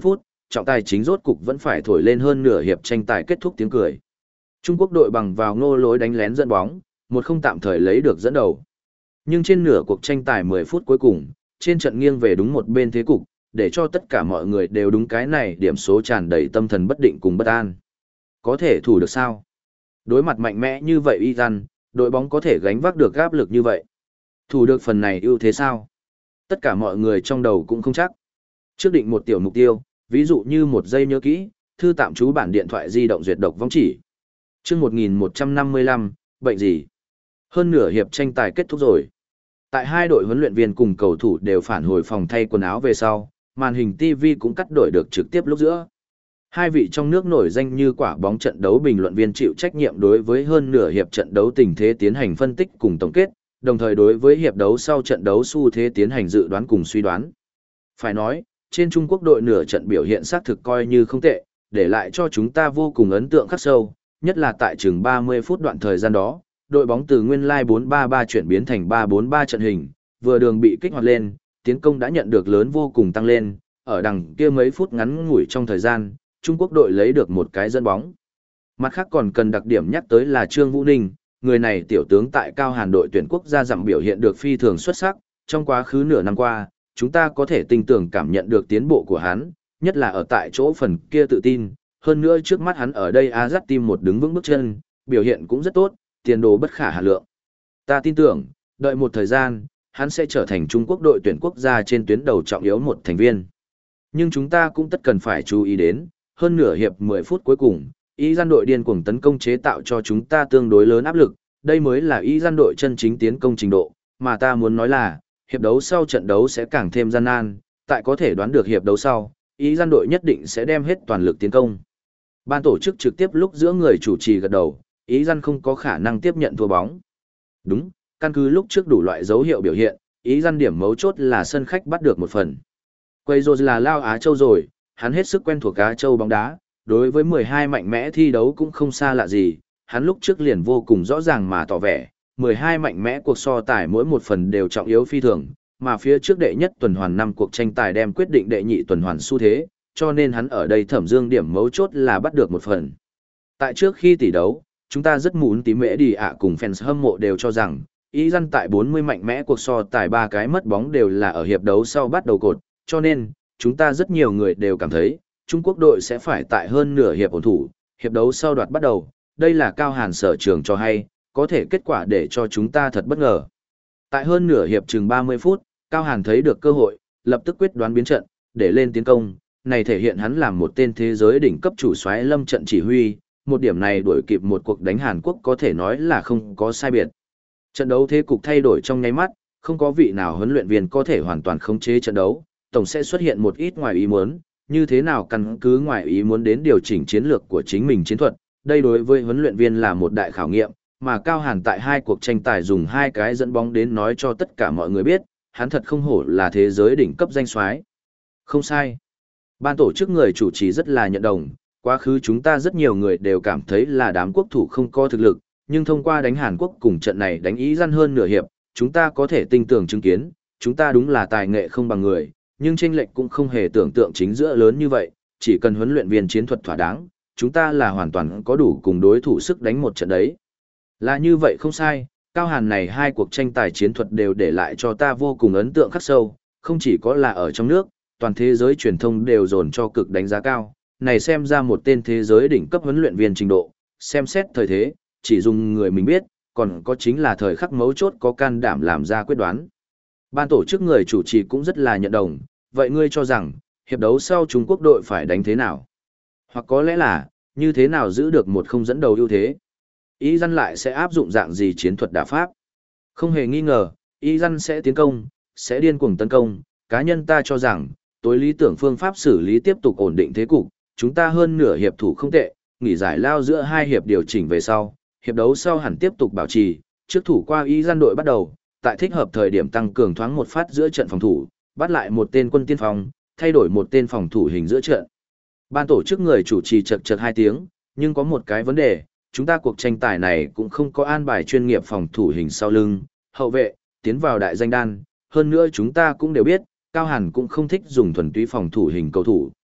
trọng tài chính rốt cục vẫn phải thổi lên hơn nửa hiệp tranh tài kết thúc tiếng cười. Trung Quốc đội bằng vào Ngô Lối đánh lén dẫn bóng, một không tạm thời lấy được dẫn đầu. Nhưng trên nửa cuộc tranh tài mười phút cuối cùng, trên trận nghiêng về đúng một bên thế cục, để cho tất cả mọi người đều đúng cái này điểm số tràn đầy tâm thần bất định cùng bất an. Có thể thủ được sao? Đối mặt mạnh mẽ như vậy Iran, đội bóng có thể gánh vác được áp lực như vậy. Thủ được phần này ưu thế sao? Tất cả mọi người trong đầu cũng không chắc. Trước định một tiểu mục tiêu, ví dụ như một giây nhớ kỹ, thư tạm trú bản điện thoại di động duyệt độc vong chỉ. Chương một nghìn một trăm năm mươi lăm, bệnh gì? Hơn nửa hiệp tranh tài kết thúc rồi. Tại hai đội huấn luyện viên cùng cầu thủ đều phản hồi phòng thay quần áo về sau, màn hình ti vi cũng cắt đổi được trực tiếp lúc giữa. Hai vị trong nước nổi danh như quả bóng trận đấu bình luận viên chịu trách nhiệm đối với hơn nửa hiệp trận đấu tình thế tiến hành phân tích cùng tổng kết, đồng thời đối với hiệp đấu sau trận đấu xu thế tiến hành dự đoán cùng suy đoán. Phải nói, trên Trung Quốc đội nửa trận biểu hiện xác thực coi như không tệ, để lại cho chúng ta vô cùng ấn tượng khắc sâu, nhất là tại chừng ba mươi phút đoạn thời gian đó, đội bóng từ nguyên lai bốn ba ba chuyển biến thành ba bốn ba trận hình, vừa đường bị kích hoạt lên, tiến công đã nhận được lớn vô cùng tăng lên, ở đằng kia mấy phút ngắn ngủi trong thời gian, Trung Quốc đội lấy được một cái dẫn bóng. Mặt khác còn cần đặc điểm nhắc tới là Trương Vũ Ninh, người này tiểu tướng tại Cao Hàn đội tuyển quốc gia dặm biểu hiện được phi thường xuất sắc, trong quá khứ nửa năm qua, chúng ta có thể tinh tường cảm nhận được tiến bộ của hắn, nhất là ở tại chỗ phần kia tự tin, hơn nữa trước mắt hắn ở đây A dắt tim một đứng vững bước chân, biểu hiện cũng rất tốt, tiền đồ bất khả hà lượng. Ta tin tưởng, đợi một thời gian, hắn sẽ trở thành Trung Quốc đội tuyển quốc gia trên tuyến đầu trọng yếu một thành viên. Nhưng chúng ta cũng tất cần phải chú ý đến, hơn nửa hiệp mười phút cuối cùng, Y gian đội điên cuồng tấn công chế tạo cho chúng ta tương đối lớn áp lực, đây mới là Y gian đội chân chính tiến công trình độ, mà ta muốn nói là, hiệp đấu sau trận đấu sẽ càng thêm gian nan, tại có thể đoán được hiệp đấu sau, Y gian đội nhất định sẽ đem hết toàn lực tiến công. Ban tổ chức trực tiếp lúc giữa người chủ trì gật đầu, Y gian không có khả năng tiếp nhận thua bóng. Đúng, căn cứ lúc trước đủ loại dấu hiệu biểu hiện, Y gian điểm mấu chốt là sân khách bắt được một phần. Quay rồi là Lao Á Châu rồi, hắn hết sức quen thuộc Á Châu bóng đá, đối với mười hai mạnh mẽ thi đấu cũng không xa lạ gì, hắn lúc trước liền vô cùng rõ ràng mà tỏ vẻ, mười hai mạnh mẽ cuộc so tài mỗi một phần đều trọng yếu phi thường, mà phía trước đệ nhất tuần hoàn năm cuộc tranh tài đem quyết định đệ nhị tuần hoàn xu thế, cho nên hắn ở đây thẩm dương điểm mấu chốt là bắt được một phần. Tại trước khi tỷ đấu, chúng ta rất muốn tí mễ đi ạ cùng fans hâm mộ đều cho rằng, ý dân tại bốn mươi mạnh mẽ cuộc so tài ba cái mất bóng đều là ở hiệp đấu sau bắt đầu cột, cho nên, chúng ta rất nhiều người đều cảm thấy, Trung Quốc đội sẽ phải tại hơn nửa hiệp ổn thủ, hiệp đấu sau đoạt bắt đầu, đây là Cao Hàn sở trường cho hay, có thể kết quả để cho chúng ta thật bất ngờ. Tại hơn nửa hiệp chừng ba mươi phút, Cao Hàn thấy được cơ hội, lập tức quyết đoán biến trận, để lên tiến công, này thể hiện hắn làm một tên thế giới đỉnh cấp chủ soái lâm trận chỉ huy, một điểm này đuổi kịp một cuộc đánh Hàn Quốc có thể nói là không có sai biệt. Trận đấu thế cục thay đổi trong nháy mắt, không có vị nào huấn luyện viên có thể hoàn toàn khống chế trận đấu, tổng sẽ xuất hiện một ít ngoài ý muốn, như thế nào căn cứ ngoài ý muốn đến điều chỉnh chiến lược của chính mình chiến thuật, đây đối với huấn luyện viên là một đại khảo nghiệm, mà Cao Hàn tại hai cuộc tranh tài dùng hai cái dẫn bóng đến nói cho tất cả mọi người biết, hắn thật không hổ là thế giới đỉnh cấp danh soái. Không sai. Ban tổ chức người chủ trì rất là nhận đồng, quá khứ chúng ta rất nhiều người đều cảm thấy là đám quốc thủ không có thực lực, nhưng thông qua đánh Hàn Quốc cùng trận này đánh Ý răn hơn nửa hiệp, chúng ta có thể tinh tường chứng kiến, chúng ta đúng là tài nghệ không bằng người, nhưng chênh lệch cũng không hề tưởng tượng chính giữa lớn như vậy, chỉ cần huấn luyện viên chiến thuật thỏa đáng, chúng ta là hoàn toàn có đủ cùng đối thủ sức đánh một trận đấy. Là như vậy không sai, Cao Hàn này hai cuộc tranh tài chiến thuật đều để lại cho ta vô cùng ấn tượng khắc sâu, không chỉ có là ở trong nước, toàn thế giới truyền thông đều dồn cho cực đánh giá cao, này xem ra một tên thế giới đỉnh cấp huấn luyện viên trình độ, xem xét thời thế, chỉ dùng người mình biết, còn có chính là thời khắc mấu chốt có can đảm làm ra quyết đoán. Ban tổ chức người chủ trì cũng rất là nhận đồng, vậy ngươi cho rằng, hiệp đấu sau Trung Quốc đội phải đánh thế nào? Hoặc có lẽ là, như thế nào giữ được một không dẫn đầu ưu thế? Ý dân lại sẽ áp dụng dạng gì chiến thuật đả pháp? Không hề nghi ngờ, Ý dân sẽ tiến công, sẽ điên cuồng tấn công, cá nhân ta cho rằng, tối lý tưởng phương pháp xử lý tiếp tục ổn định thế cục, chúng ta hơn nửa hiệp thủ không tệ, nghỉ giải lao giữa hai hiệp điều chỉnh về sau, hiệp đấu sau hẳn tiếp tục bảo trì, trước thủ qua Ý dân đội bắt đầu, tại thích hợp thời điểm tăng cường thoáng một phát giữa trận phòng thủ, bắt lại một tên quân tiên phong, thay đổi một tên phòng thủ hình giữa trận. Ban tổ chức người chủ trì chật chật hai tiếng, nhưng có một cái vấn đề, chúng ta cuộc tranh tài này cũng không có an bài chuyên nghiệp phòng thủ hình sau lưng, hậu vệ, tiến vào đại danh đan, hơn nữa chúng ta cũng đều biết, Cao Hàn cũng không thích dùng thuần túy phòng thủ hình cầu thủ,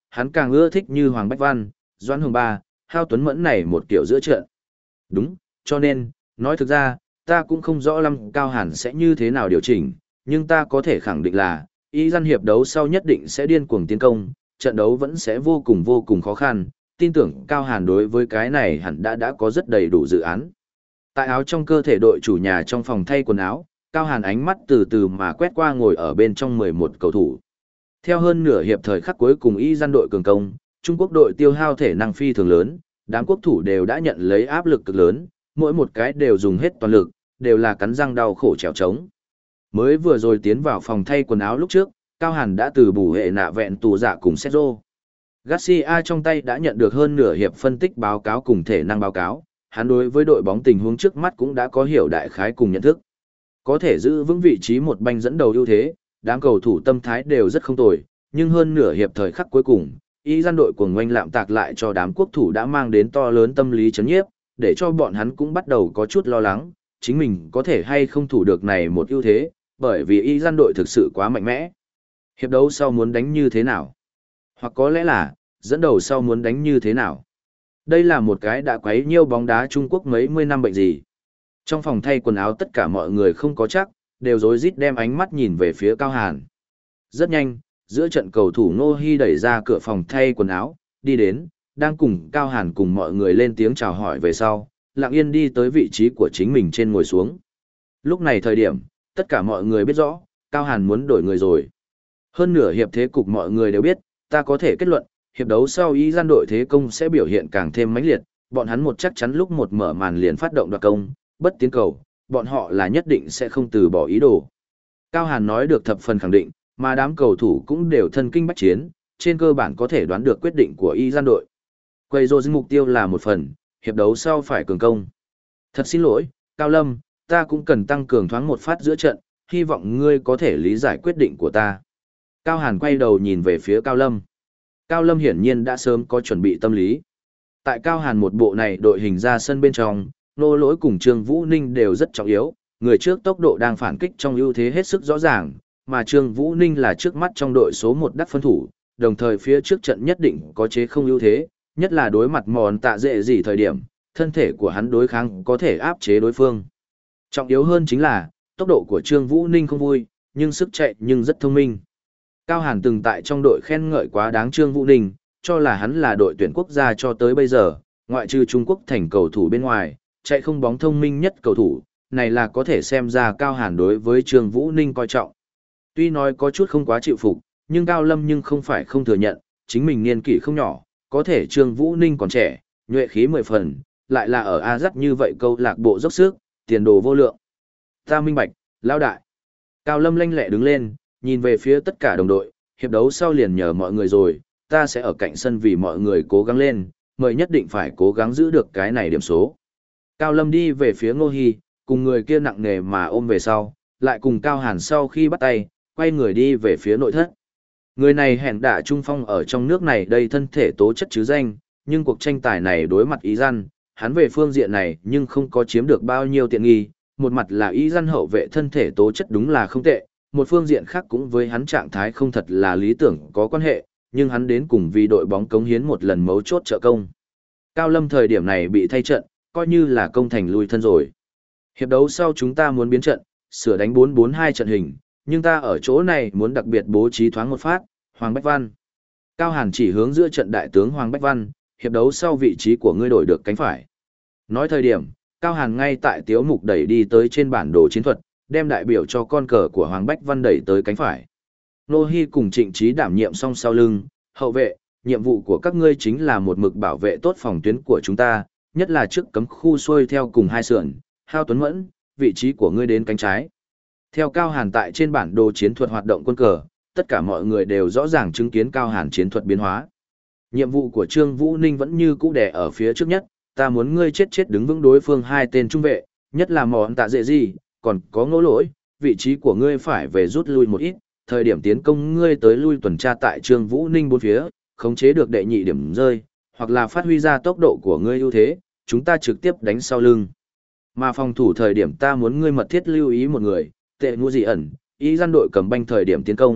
hắn càng ưa thích như Hoàng Bách Văn, Doãn Hồng Ba, Hao Tuấn Mẫn này một kiểu giữa trận. Đúng, cho nên, nói thực ra, ta cũng không rõ lắm Cao Hàn sẽ như thế nào điều chỉnh, nhưng ta có thể khẳng định là, y dân hiệp đấu sau nhất định sẽ điên cuồng tiến công, trận đấu vẫn sẽ vô cùng vô cùng khó khăn, tin tưởng Cao Hàn đối với cái này hẳn đã đã có rất đầy đủ dự án. Tại áo trong cơ thể đội chủ nhà trong phòng thay quần áo, Cao Hàn ánh mắt từ từ mà quét qua ngồi ở bên trong mười một cầu thủ. Theo hơn nửa hiệp thời khắc cuối cùng y dân đội cường công, Trung Quốc đội tiêu hao thể năng phi thường lớn, đám quốc thủ đều đã nhận lấy áp lực cực lớn, mỗi một cái đều dùng hết toàn lực, đều là cắn răng đau khổ trèo trống. Mới vừa rồi tiến vào phòng thay quần áo lúc trước, Cao Hàn đã từ bù hệ nạ vẹn tù dạ cùng Sergio Garcia trong tay đã nhận được hơn nửa hiệp phân tích báo cáo cùng thể năng báo cáo, hắn đối với đội bóng tình huống trước mắt cũng đã có hiểu đại khái cùng nhận thức. Có thể giữ vững vị trí một banh dẫn đầu ưu thế, đám cầu thủ tâm thái đều rất không tồi, nhưng hơn nửa hiệp thời khắc cuối cùng, y gian đội cuồng ngoanh lạm tạc lại cho đám quốc thủ đã mang đến to lớn tâm lý chấn nhiếp, để cho bọn hắn cũng bắt đầu có chút lo lắng, chính mình có thể hay không thủ được này một ưu thế, bởi vì y gian đội thực sự quá mạnh mẽ. Hiệp đấu sau muốn đánh như thế nào? Hoặc có lẽ là, dẫn đầu sau muốn đánh như thế nào? Đây là một cái đã quấy nhiêu bóng đá Trung Quốc mấy mươi năm bệnh gì. Trong phòng thay quần áo tất cả mọi người không có chắc, đều rối rít đem ánh mắt nhìn về phía Cao Hàn. Rất nhanh, giữa trận cầu thủ Ngô Hi đẩy ra cửa phòng thay quần áo, đi đến, đang cùng Cao Hàn cùng mọi người lên tiếng chào hỏi về sau, lặng yên đi tới vị trí của chính mình trên ngồi xuống. Lúc này thời điểm, tất cả mọi người biết rõ, Cao Hàn muốn đổi người rồi. Hơn nửa hiệp thế cục mọi người đều biết, ta có thể kết luận, hiệp đấu sau y gian đội thế công sẽ biểu hiện càng thêm mãnh liệt, bọn hắn một chắc chắn lúc một mở màn liền phát động đoạt công, bất tiến cầu, bọn họ là nhất định sẽ không từ bỏ ý đồ. Cao Hàn nói được thập phần khẳng định, mà đám cầu thủ cũng đều thân kinh bách chiến, trên cơ bản có thể đoán được quyết định của y gian đội. Quay rồi mục tiêu là một phần, hiệp đấu sau phải cường công. Thật xin lỗi, Cao Lâm, ta cũng cần tăng cường thoáng một phát giữa trận, hy vọng ngươi có thể lý giải quyết định của ta. Cao Hàn quay đầu nhìn về phía Cao Lâm. Cao Lâm hiển nhiên đã sớm có chuẩn bị tâm lý. Tại Cao Hàn một bộ này đội hình ra sân bên trong, Nô Lỗi cùng Trương Vũ Ninh đều rất trọng yếu, người trước tốc độ đang phản kích trong ưu thế hết sức rõ ràng, mà Trương Vũ Ninh là trước mắt trong đội số một đắc phân thủ, đồng thời phía trước trận nhất định có chế không ưu thế, nhất là đối mặt mòn tạ dễ gì thời điểm, thân thể của hắn đối kháng có thể áp chế đối phương. Trọng yếu hơn chính là, tốc độ của Trương Vũ Ninh không vui, nhưng sức chạy nhưng rất thông minh. Cao Hàn từng tại trong đội khen ngợi quá đáng Trương Vũ Ninh, cho là hắn là đội tuyển quốc gia cho tới bây giờ, ngoại trừ Trung Quốc thành cầu thủ bên ngoài, chạy không bóng thông minh nhất cầu thủ, này là có thể xem ra Cao Hàn đối với Trương Vũ Ninh coi trọng. Tuy nói có chút không quá chịu phục, nhưng Cao Lâm nhưng không phải không thừa nhận, chính mình niên kỷ không nhỏ, có thể Trương Vũ Ninh còn trẻ, nhuệ khí mười phần, lại là ở A dắt như vậy câu lạc bộ dốc sức, tiền đồ vô lượng. Ta minh bạch, lão đại. Cao Lâm lanh lẹ đứng lên, nhìn về phía tất cả đồng đội, hiệp đấu sau liền nhờ mọi người rồi, ta sẽ ở cạnh sân vì mọi người cố gắng lên, mời nhất định phải cố gắng giữ được cái này điểm số. Cao Lâm đi về phía Ngô Hi, cùng người kia nặng nề mà ôm về sau, lại cùng Cao Hàn sau khi bắt tay, quay người đi về phía nội thất. Người này hẹn đả trung phong ở trong nước này đây thân thể tố chất chứ danh, nhưng cuộc tranh tài này đối mặt ý dân, hắn về phương diện này nhưng không có chiếm được bao nhiêu tiện nghi, một mặt là ý dân hậu vệ thân thể tố chất đúng là không tệ, một phương diện khác cũng với hắn trạng thái không thật là lý tưởng có quan hệ, nhưng hắn đến cùng vì đội bóng cống hiến một lần mấu chốt trợ công. Cao Lâm thời điểm này bị thay trận, coi như là công thành lui thân rồi. Hiệp đấu sau chúng ta muốn biến trận, sửa đánh bốn bốn hai trận hình, nhưng ta ở chỗ này muốn đặc biệt bố trí thoáng một phát, Hoàng Bách Văn. Cao Hàn chỉ hướng giữa trận đại tướng Hoàng Bách Văn, hiệp đấu sau vị trí của ngươi đổi được cánh phải. Nói thời điểm, Cao Hàn ngay tại tiếu mục đẩy đi tới trên bản đồ chiến thuật, đem đại biểu cho con cờ của Hoàng Bách Văn đẩy tới cánh phải. Nô Hi cùng Trịnh Trí đảm nhiệm song sau lưng, hậu vệ, nhiệm vụ của các ngươi chính là một mực bảo vệ tốt phòng tuyến của chúng ta, nhất là trước cấm khu xuôi theo cùng hai sườn, Hao Tuấn Mẫn, vị trí của ngươi đến cánh trái. Theo Cao Hàn tại trên bản đồ chiến thuật hoạt động quân cờ, tất cả mọi người đều rõ ràng chứng kiến Cao Hàn chiến thuật biến hóa. Nhiệm vụ của Trương Vũ Ninh vẫn như cũ đè ở phía trước nhất, ta muốn ngươi chết chết đứng vững đối phương hai tên trung vệ, nhất là mòn tạ dễ gì, còn có Ngô Lỗi, vị trí của ngươi phải về rút lui một ít, thời điểm tiến công ngươi tới lui tuần tra tại Trương Vũ Ninh bốn phía, khống chế được đệ nhị điểm rơi, hoặc là phát huy ra tốc độ của ngươi ưu thế, chúng ta trực tiếp đánh sau lưng. Mà phòng thủ thời điểm ta muốn ngươi mật thiết lưu ý một người, tệ ngu dị ẩn, ý gian đội cầm banh thời điểm tiến công,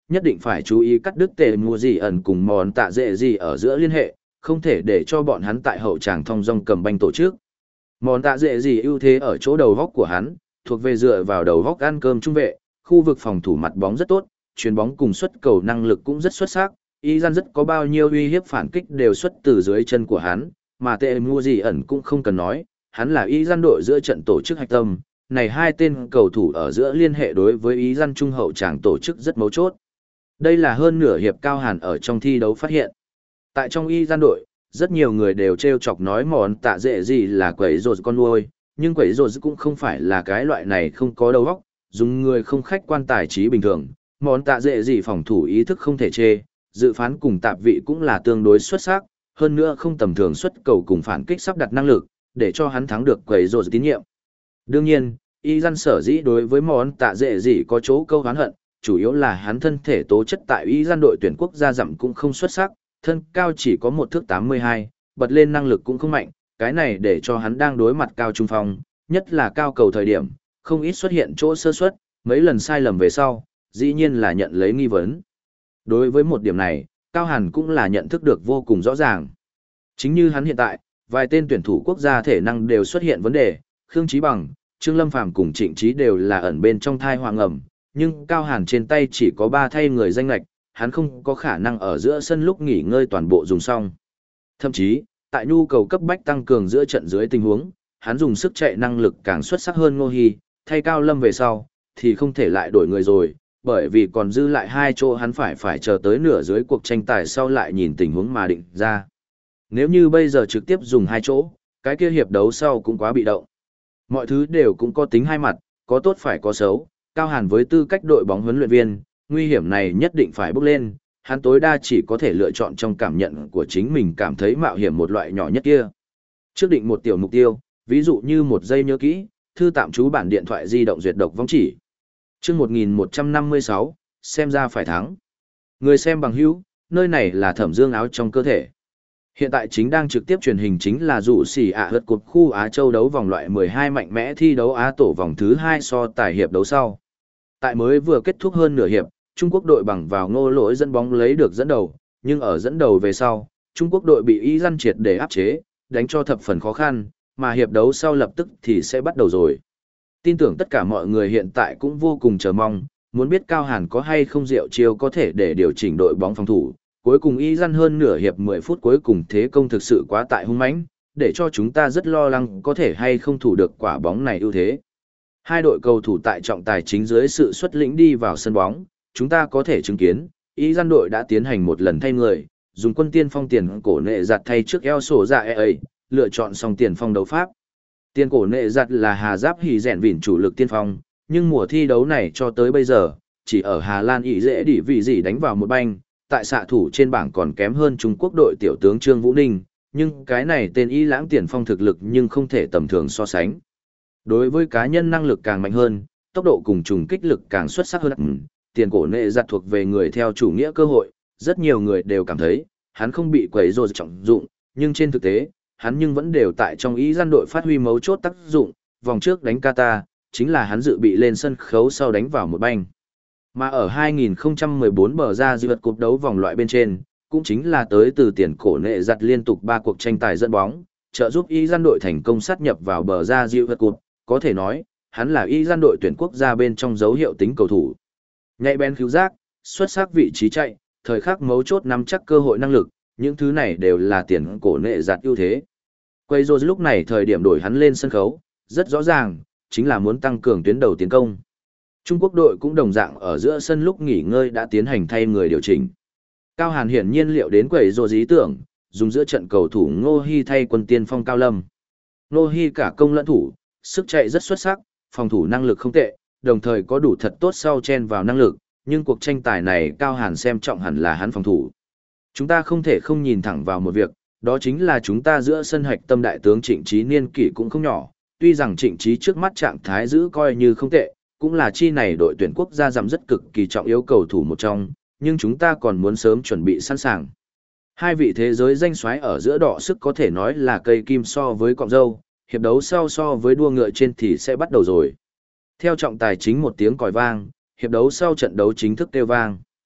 nhất định phải chú ý cắt đứt tệ mùa gì ẩn cùng mòn tạ dễ gì ở giữa liên hệ, không thể để cho bọn hắn tại hậu tràng thong dong cầm banh tổ chức. Mòn tạ dễ gì ưu thế ở chỗ đầu góc của hắn, thuộc về dựa vào đầu góc ăn cơm trung vệ, khu vực phòng thủ mặt bóng rất tốt, chuyền bóng cùng xuất cầu năng lực cũng rất xuất sắc, y gian rất có bao nhiêu uy hiếp phản kích đều xuất từ dưới chân của hắn, mà tệ mua gì ẩn cũng không cần nói, hắn là y gian đội giữa trận tổ chức hạch tâm, này hai tên cầu thủ ở giữa liên hệ đối với y gian trung hậu tràng tổ chức rất mấu chốt. Đây là hơn nửa hiệp Cao Hàn ở trong thi đấu phát hiện. Tại trong y gian đội, rất nhiều người đều trêu chọc nói mòn tạ dễ gì là quẩy rột con nuôi, nhưng quẩy rột cũng không phải là cái loại này không có đầu óc, dùng người không khách quan tài trí bình thường, món tạ dễ gì phòng thủ ý thức không thể chê, dự phán cùng tạp vị cũng là tương đối xuất sắc, hơn nữa không tầm thường xuất cầu cùng phản kích sắp đặt năng lực, để cho hắn thắng được quẩy rột tín nhiệm. Đương nhiên, y dân sở dĩ đối với món tạ dễ gì có chỗ câu hán hận, chủ yếu là hắn thân thể tố chất tại y dân đội tuyển quốc gia dặm cũng không xuất sắc, thân cao chỉ có một thước tám mươi hai, bật lên năng lực cũng không mạnh, cái này để cho hắn đang đối mặt cao trung phong, nhất là cao cầu thời điểm, không ít xuất hiện chỗ sơ suất, mấy lần sai lầm về sau, dĩ nhiên là nhận lấy nghi vấn. Đối với một điểm này, Cao Hàn cũng là nhận thức được vô cùng rõ ràng. Chính như hắn hiện tại, vài tên tuyển thủ quốc gia thể năng đều xuất hiện vấn đề, Khương Chí Bằng, Trương Lâm Phàm cùng Trịnh Chí đều là ẩn bên trong thai hoàng ẩm, nhưng Cao Hàn trên tay chỉ có ba thay người danh lệch, hắn không có khả năng ở giữa sân lúc nghỉ ngơi toàn bộ dùng xong. Thậm chí, tại nhu cầu cấp bách tăng cường giữa trận dưới tình huống, hắn dùng sức chạy năng lực càng xuất sắc hơn Ngô Hi, thay Cao Lâm về sau, thì không thể lại đổi người rồi, bởi vì còn dư lại hai chỗ hắn phải phải chờ tới nửa dưới cuộc tranh tài sau lại nhìn tình huống mà định ra. Nếu như bây giờ trực tiếp dùng hai chỗ, cái kia hiệp đấu sau cũng quá bị động. Mọi thứ đều cũng có tính hai mặt, có tốt phải có xấu, Cao Hàn với tư cách đội bóng huấn luyện viên, nguy hiểm này nhất định phải bước lên, hắn tối đa chỉ có thể lựa chọn trong cảm nhận của chính mình cảm thấy mạo hiểm một loại nhỏ nhất kia. Trước định một tiểu mục tiêu, ví dụ như một giây nhớ kỹ, thư tạm trú bản điện thoại di động duyệt độc vong chỉ. Chương một nghìn một trăm năm mươi sáu, xem ra phải thắng. Người xem bằng hữu, nơi này là Thẩm Dương áo trong cơ thể. Hiện tại chính đang trực tiếp truyền hình chính là dụ xỉ ạ hớt cột khu Á Châu đấu vòng loại mười hai mạnh mẽ thi đấu Á tổ vòng thứ hai so tài hiệp đấu sau. Tại mới vừa kết thúc hơn nửa hiệp, Trung Quốc đội bằng vào Ngô Lỗi dẫn bóng lấy được dẫn đầu, nhưng ở dẫn đầu về sau, Trung Quốc đội bị Y Dân triệt để áp chế, đánh cho thập phần khó khăn, mà hiệp đấu sau lập tức thì sẽ bắt đầu rồi. Tin tưởng tất cả mọi người hiện tại cũng vô cùng chờ mong, muốn biết Cao Hàn có hay không diệu chiêu có thể để điều chỉnh đội bóng phòng thủ. Cuối cùng Y Dân hơn nửa hiệp mười phút cuối cùng thế công thực sự quá tại hung mãnh, để cho chúng ta rất lo lắng có thể hay không thủ được quả bóng này ưu thế. Hai đội cầu thủ tại trọng tài chính dưới sự xuất lĩnh đi vào sân bóng, chúng ta có thể chứng kiến, Y Dân đội đã tiến hành một lần thay người, dùng quân tiên phong tiền cổ nệ giặt thay trước eo sổ dạ e ấy, lựa chọn xong tiền phong đấu pháp. Tiền cổ nệ giặt là Hà Giáp Hỉ rèn vỉn chủ lực tiên phong, nhưng mùa thi đấu này cho tới bây giờ, chỉ ở Hà Lan ỷ dễ đỉ vị gì đánh vào một banh, tại xạ thủ trên bảng còn kém hơn Trung Quốc đội tiểu tướng Trương Vũ Ninh, nhưng cái này tên Y lãng tiền phong thực lực nhưng không thể tầm thường so sánh. Đối với cá nhân năng lực càng mạnh hơn, tốc độ cùng trùng kích lực càng xuất sắc hơn, tiền cổ nệ giặt thuộc về người theo chủ nghĩa cơ hội, rất nhiều người đều cảm thấy, hắn không bị quấy rối trọng dụng, nhưng trên thực tế, hắn nhưng vẫn đều tại trong ý gian đội phát huy mấu chốt tác dụng, vòng trước đánh Qatar, chính là hắn dự bị lên sân khấu sau đánh vào một banh. Mà ở hai nghìn không trăm mười bốn bờ ra dư vật cuộc đấu vòng loại bên trên, cũng chính là tới từ tiền cổ nệ giặt liên tục ba cuộc tranh tài dẫn bóng, trợ giúp ý gian đội thành công sát nhập vào bờ ra dư vật cuộc, có thể nói, hắn là ý gian đội tuyển quốc gia bên trong dấu hiệu tính cầu thủ. Nhạy bén cứu giác, xuất sắc vị trí chạy, thời khắc mấu chốt nắm chắc cơ hội năng lực, những thứ này đều là tiền cổ nệ giặt ưu thế. Quay rồi lúc này thời điểm đổi hắn lên sân khấu, rất rõ ràng, chính là muốn tăng cường tuyến đầu tiến công. Trung Quốc đội cũng đồng dạng ở giữa sân lúc nghỉ ngơi đã tiến hành thay người điều chỉnh. Cao Hàn hiển nhiên liệu đến quẩy rồi ý tưởng, dùng giữa trận cầu thủ Ngô Hi thay quân tiên phong Cao Lâm. Ngô Hi cả công lẫn thủ, sức chạy rất xuất sắc, phòng thủ năng lực không tệ, đồng thời có đủ thật tốt sau chen vào năng lực, nhưng cuộc tranh tài này Cao Hàn xem trọng hẳn là hắn phòng thủ. Chúng ta không thể không nhìn thẳng vào một việc, đó chính là chúng ta giữa sân hạch tâm đại tướng Trịnh Chí niên kỷ cũng không nhỏ, tuy rằng Trịnh Chí trước mắt trạng thái giữ coi như không tệ, cũng là chi này đội tuyển quốc gia giảm rất cực kỳ trọng yếu cầu thủ một trong, nhưng chúng ta còn muốn sớm chuẩn bị sẵn sàng. Hai vị thế giới danh soái ở giữa đọ sức có thể nói là cây kim so với cọng dâu, hiệp đấu sau so với đua ngựa trên thì sẽ bắt đầu rồi. Theo trọng tài chính một tiếng còi vang, hiệp đấu sau trận đấu chính thức kêu vang.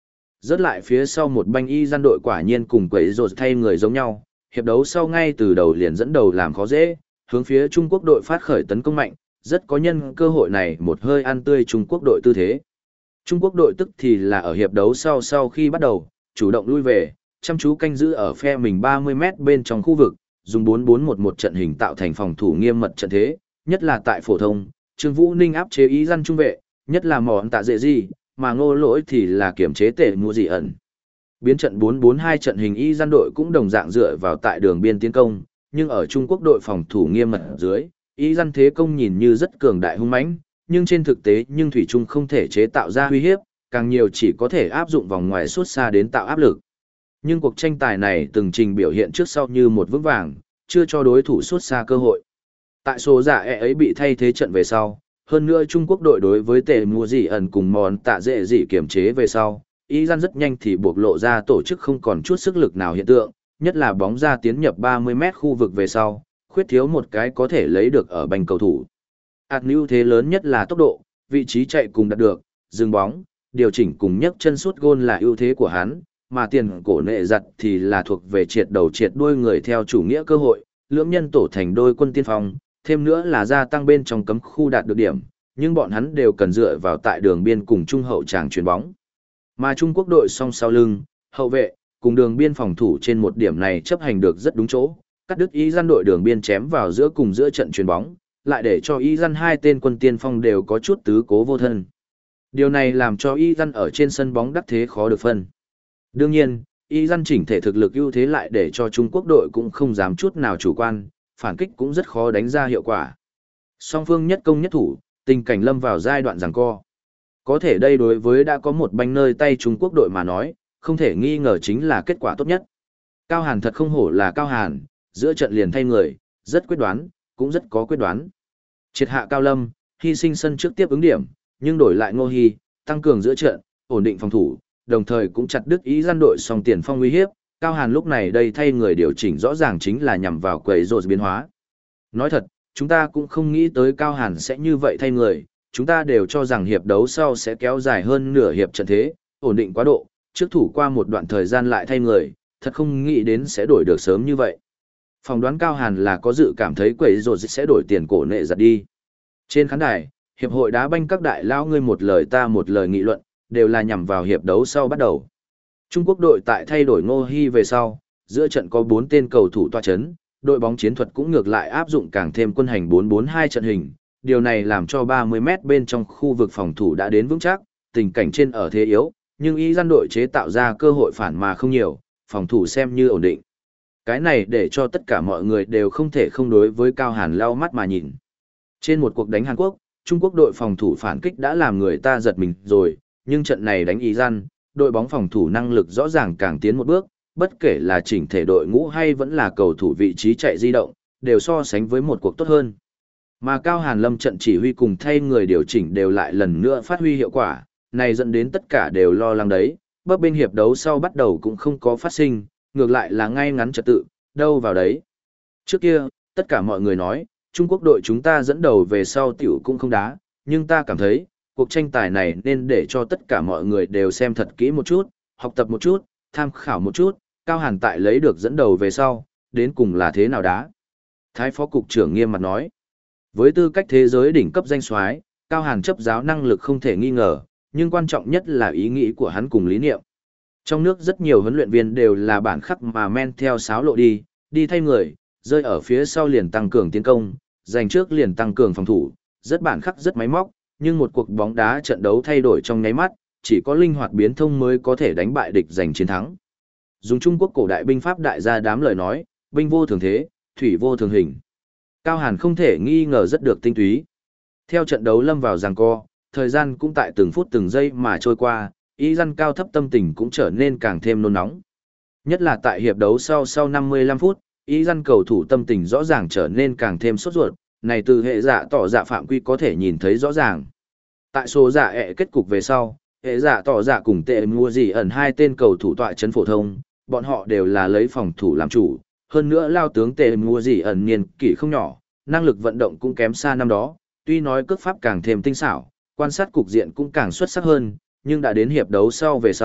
Rớt lại phía sau một banh y gian đội quả nhiên cùng quấy rột thay người giống nhau, hiệp đấu sau ngay từ đầu liền dẫn đầu làm khó dễ, hướng phía Trung Quốc đội phát khởi tấn công mạnh, rất có nhân cơ hội này một hơi ăn tươi Trung Quốc đội tư thế. Trung Quốc đội tức thì là ở hiệp đấu sau sau khi bắt đầu, chủ động lui về, chăm chú canh giữ ở phe mình ba mươi mét bên trong khu vực, dùng bốn bốn một một trận hình tạo thành phòng thủ nghiêm mật trận thế, nhất là tại phổ thông, Trương Vũ Ninh áp chế ý dân trung vệ, nhất là mòn tạ dễ gì, mà ngô lỗi thì là kiểm chế tệ mua dị ẩn. Biến trận bốn bốn hai trận hình y gian đội cũng đồng dạng dựa vào tại đường biên tiến công, nhưng ở Trung Quốc đội phòng thủ nghiêm mật dưới, y gian thế công nhìn như rất cường đại hung mãnh, nhưng trên thực tế nhưng thủy chung không thể chế tạo ra uy hiếp, càng nhiều chỉ có thể áp dụng vòng ngoài suốt xa đến tạo áp lực. Nhưng cuộc tranh tài này từng trình biểu hiện trước sau như một vững vàng, chưa cho đối thủ suốt xa cơ hội. Tại số giả e ấy bị thay thế trận về sau, hơn nữa Trung Quốc đội đối với tề mua dị ẩn cùng mòn tạ dễ dị kiểm chế về sau, y gian rất nhanh thì buộc lộ ra tổ chức không còn chút sức lực nào hiện tượng, nhất là bóng ra tiến nhập ba mươi mét khu vực về sau, khuyết thiếu một cái có thể lấy được ở bành cầu thủ. Át ưu thế lớn nhất là tốc độ, vị trí chạy cùng đạt được, dừng bóng, điều chỉnh cùng nhấc chân sút gôn là ưu thế của hắn, mà tiền cổ nệ giặt thì là thuộc về triệt đầu triệt đuôi người theo chủ nghĩa cơ hội, lưỡng nhân tổ thành đôi quân tiên phong, thêm nữa là gia tăng bên trong cấm khu đạt được điểm, nhưng bọn hắn đều cần dựa vào tại đường biên cùng trung hậu tràng chuyền bóng. Mà Trung Quốc đội song sau lưng, hậu vệ, cùng đường biên phòng thủ trên một điểm này chấp hành được rất đúng chỗ, cắt đứt ý gian đội đường biên chém vào giữa cùng giữa trận chuyền bóng, lại để cho ý gian hai tên quân tiên phong đều có chút tứ cố vô thân. Điều này làm cho ý gian ở trên sân bóng đắc thế khó được phân. Đương nhiên, ý gian chỉnh thể thực lực ưu thế lại để cho Trung Quốc đội cũng không dám chút nào chủ quan, phản kích cũng rất khó đánh ra hiệu quả. Song phương nhất công nhất thủ, tình cảnh lâm vào giai đoạn giằng co. Có thể đây đối với đã có một banh nơi tay Trung Quốc đội mà nói, không thể nghi ngờ chính là kết quả tốt nhất. Cao Hàn thật không hổ là Cao Hàn, giữa trận liền thay người, rất quyết đoán, cũng rất có quyết đoán. Triệt hạ Cao Lâm, hy sinh sân trước tiếp ứng điểm, nhưng đổi lại Ngô Hy, tăng cường giữa trận, ổn định phòng thủ, đồng thời cũng chặt đứt ý gian đội song tiền phong uy hiếp. Cao Hàn lúc này đây thay người điều chỉnh rõ ràng chính là nhằm vào quấy rối biến hóa. Nói thật, chúng ta cũng không nghĩ tới Cao Hàn sẽ như vậy thay người, chúng ta đều cho rằng hiệp đấu sau sẽ kéo dài hơn nửa hiệp trận thế, ổn định quá độ, trước thủ qua một đoạn thời gian lại thay người, thật không nghĩ đến sẽ đổi được sớm như vậy. Phòng đoán Cao Hàn là có dự cảm thấy quấy rối sẽ đổi tiền cổ nệ giật đi. Trên khán đài, hiệp hội đá banh các đại lao ngươi một lời ta một lời nghị luận, đều là nhằm vào hiệp đấu sau bắt đầu. Trung Quốc đội tại thay đổi Ngô Hy về sau, giữa trận có bốn tên cầu thủ tọa chấn, đội bóng chiến thuật cũng ngược lại áp dụng càng thêm quân hành bốn bốn hai trận hình, điều này làm cho ba mươi mét bên trong khu vực phòng thủ đã đến vững chắc, tình cảnh trên ở thế yếu, nhưng ý gian đội chế tạo ra cơ hội phản mà không nhiều, phòng thủ xem như ổn định. Cái này để cho tất cả mọi người đều không thể không đối với Cao Hàn lau mắt mà nhìn. Trên một cuộc đánh Hàn Quốc, Trung Quốc đội phòng thủ phản kích đã làm người ta giật mình rồi, nhưng trận này đánh ý gian, đội bóng phòng thủ năng lực rõ ràng càng tiến một bước, bất kể là chỉnh thể đội ngũ hay vẫn là cầu thủ vị trí chạy di động, đều so sánh với một cuộc tốt hơn. Mà Cao Hàn Lâm trận chỉ huy cùng thay người điều chỉnh đều lại lần nữa phát huy hiệu quả, này dẫn đến tất cả đều lo lắng đấy, bấp bên hiệp đấu sau bắt đầu cũng không có phát sinh, ngược lại là ngay ngắn trật tự, đâu vào đấy. Trước kia, tất cả mọi người nói, Trung Quốc đội chúng ta dẫn đầu về sau tiểu cũng không đá, nhưng ta cảm thấy, cuộc tranh tài này nên để cho tất cả mọi người đều xem thật kỹ một chút, học tập một chút, tham khảo một chút, Cao Hàn tại lấy được dẫn đầu về sau, đến cùng là thế nào đá. Thái phó cục trưởng nghiêm mặt nói, với tư cách thế giới đỉnh cấp danh soái, Cao Hàn chấp giáo năng lực không thể nghi ngờ, nhưng quan trọng nhất là ý nghĩ của hắn cùng lý niệm. Trong nước rất nhiều huấn luyện viên đều là bản khắc mà men theo sáo lộ đi, đi thay người, rơi ở phía sau liền tăng cường tiến công, giành trước liền tăng cường phòng thủ, rất bản khắc rất máy móc, nhưng một cuộc bóng đá trận đấu thay đổi trong nháy mắt, chỉ có linh hoạt biến thông mới có thể đánh bại địch giành chiến thắng. Dùng Trung Quốc cổ đại binh pháp đại gia đám lời nói, binh vô thường thế, thủy vô thường hình. Cao Hàn không thể nghi ngờ rất được tinh túy. Theo trận đấu lâm vào giằng co, thời gian cũng tại từng phút từng giây mà trôi qua, ý dân cao thấp tâm tình cũng trở nên càng thêm nôn nóng. Nhất là tại hiệp đấu sau sau năm mươi lăm phút, ý dân cầu thủ tâm tình rõ ràng trở nên càng thêm sốt ruột, này từ hệ dạ tỏ dạ phạm quy có thể nhìn thấy rõ ràng. Tại số dạ ẹ kết cục về sau, hệ dạ tỏ dạ cùng tệ mua gì ẩn hai tên cầu thủ tọa chấn phổ thông, bọn họ đều là lấy phòng thủ làm chủ, hơn nữa lao tướng tệ mua gì ẩn niên kỷ không nhỏ, năng lực vận động cũng kém xa năm đó, tuy nói cước pháp càng thêm tinh xảo, quan sát cục diện cũng càng xuất sắc hơn, nhưng đã đến hiệp đấu sau về sau,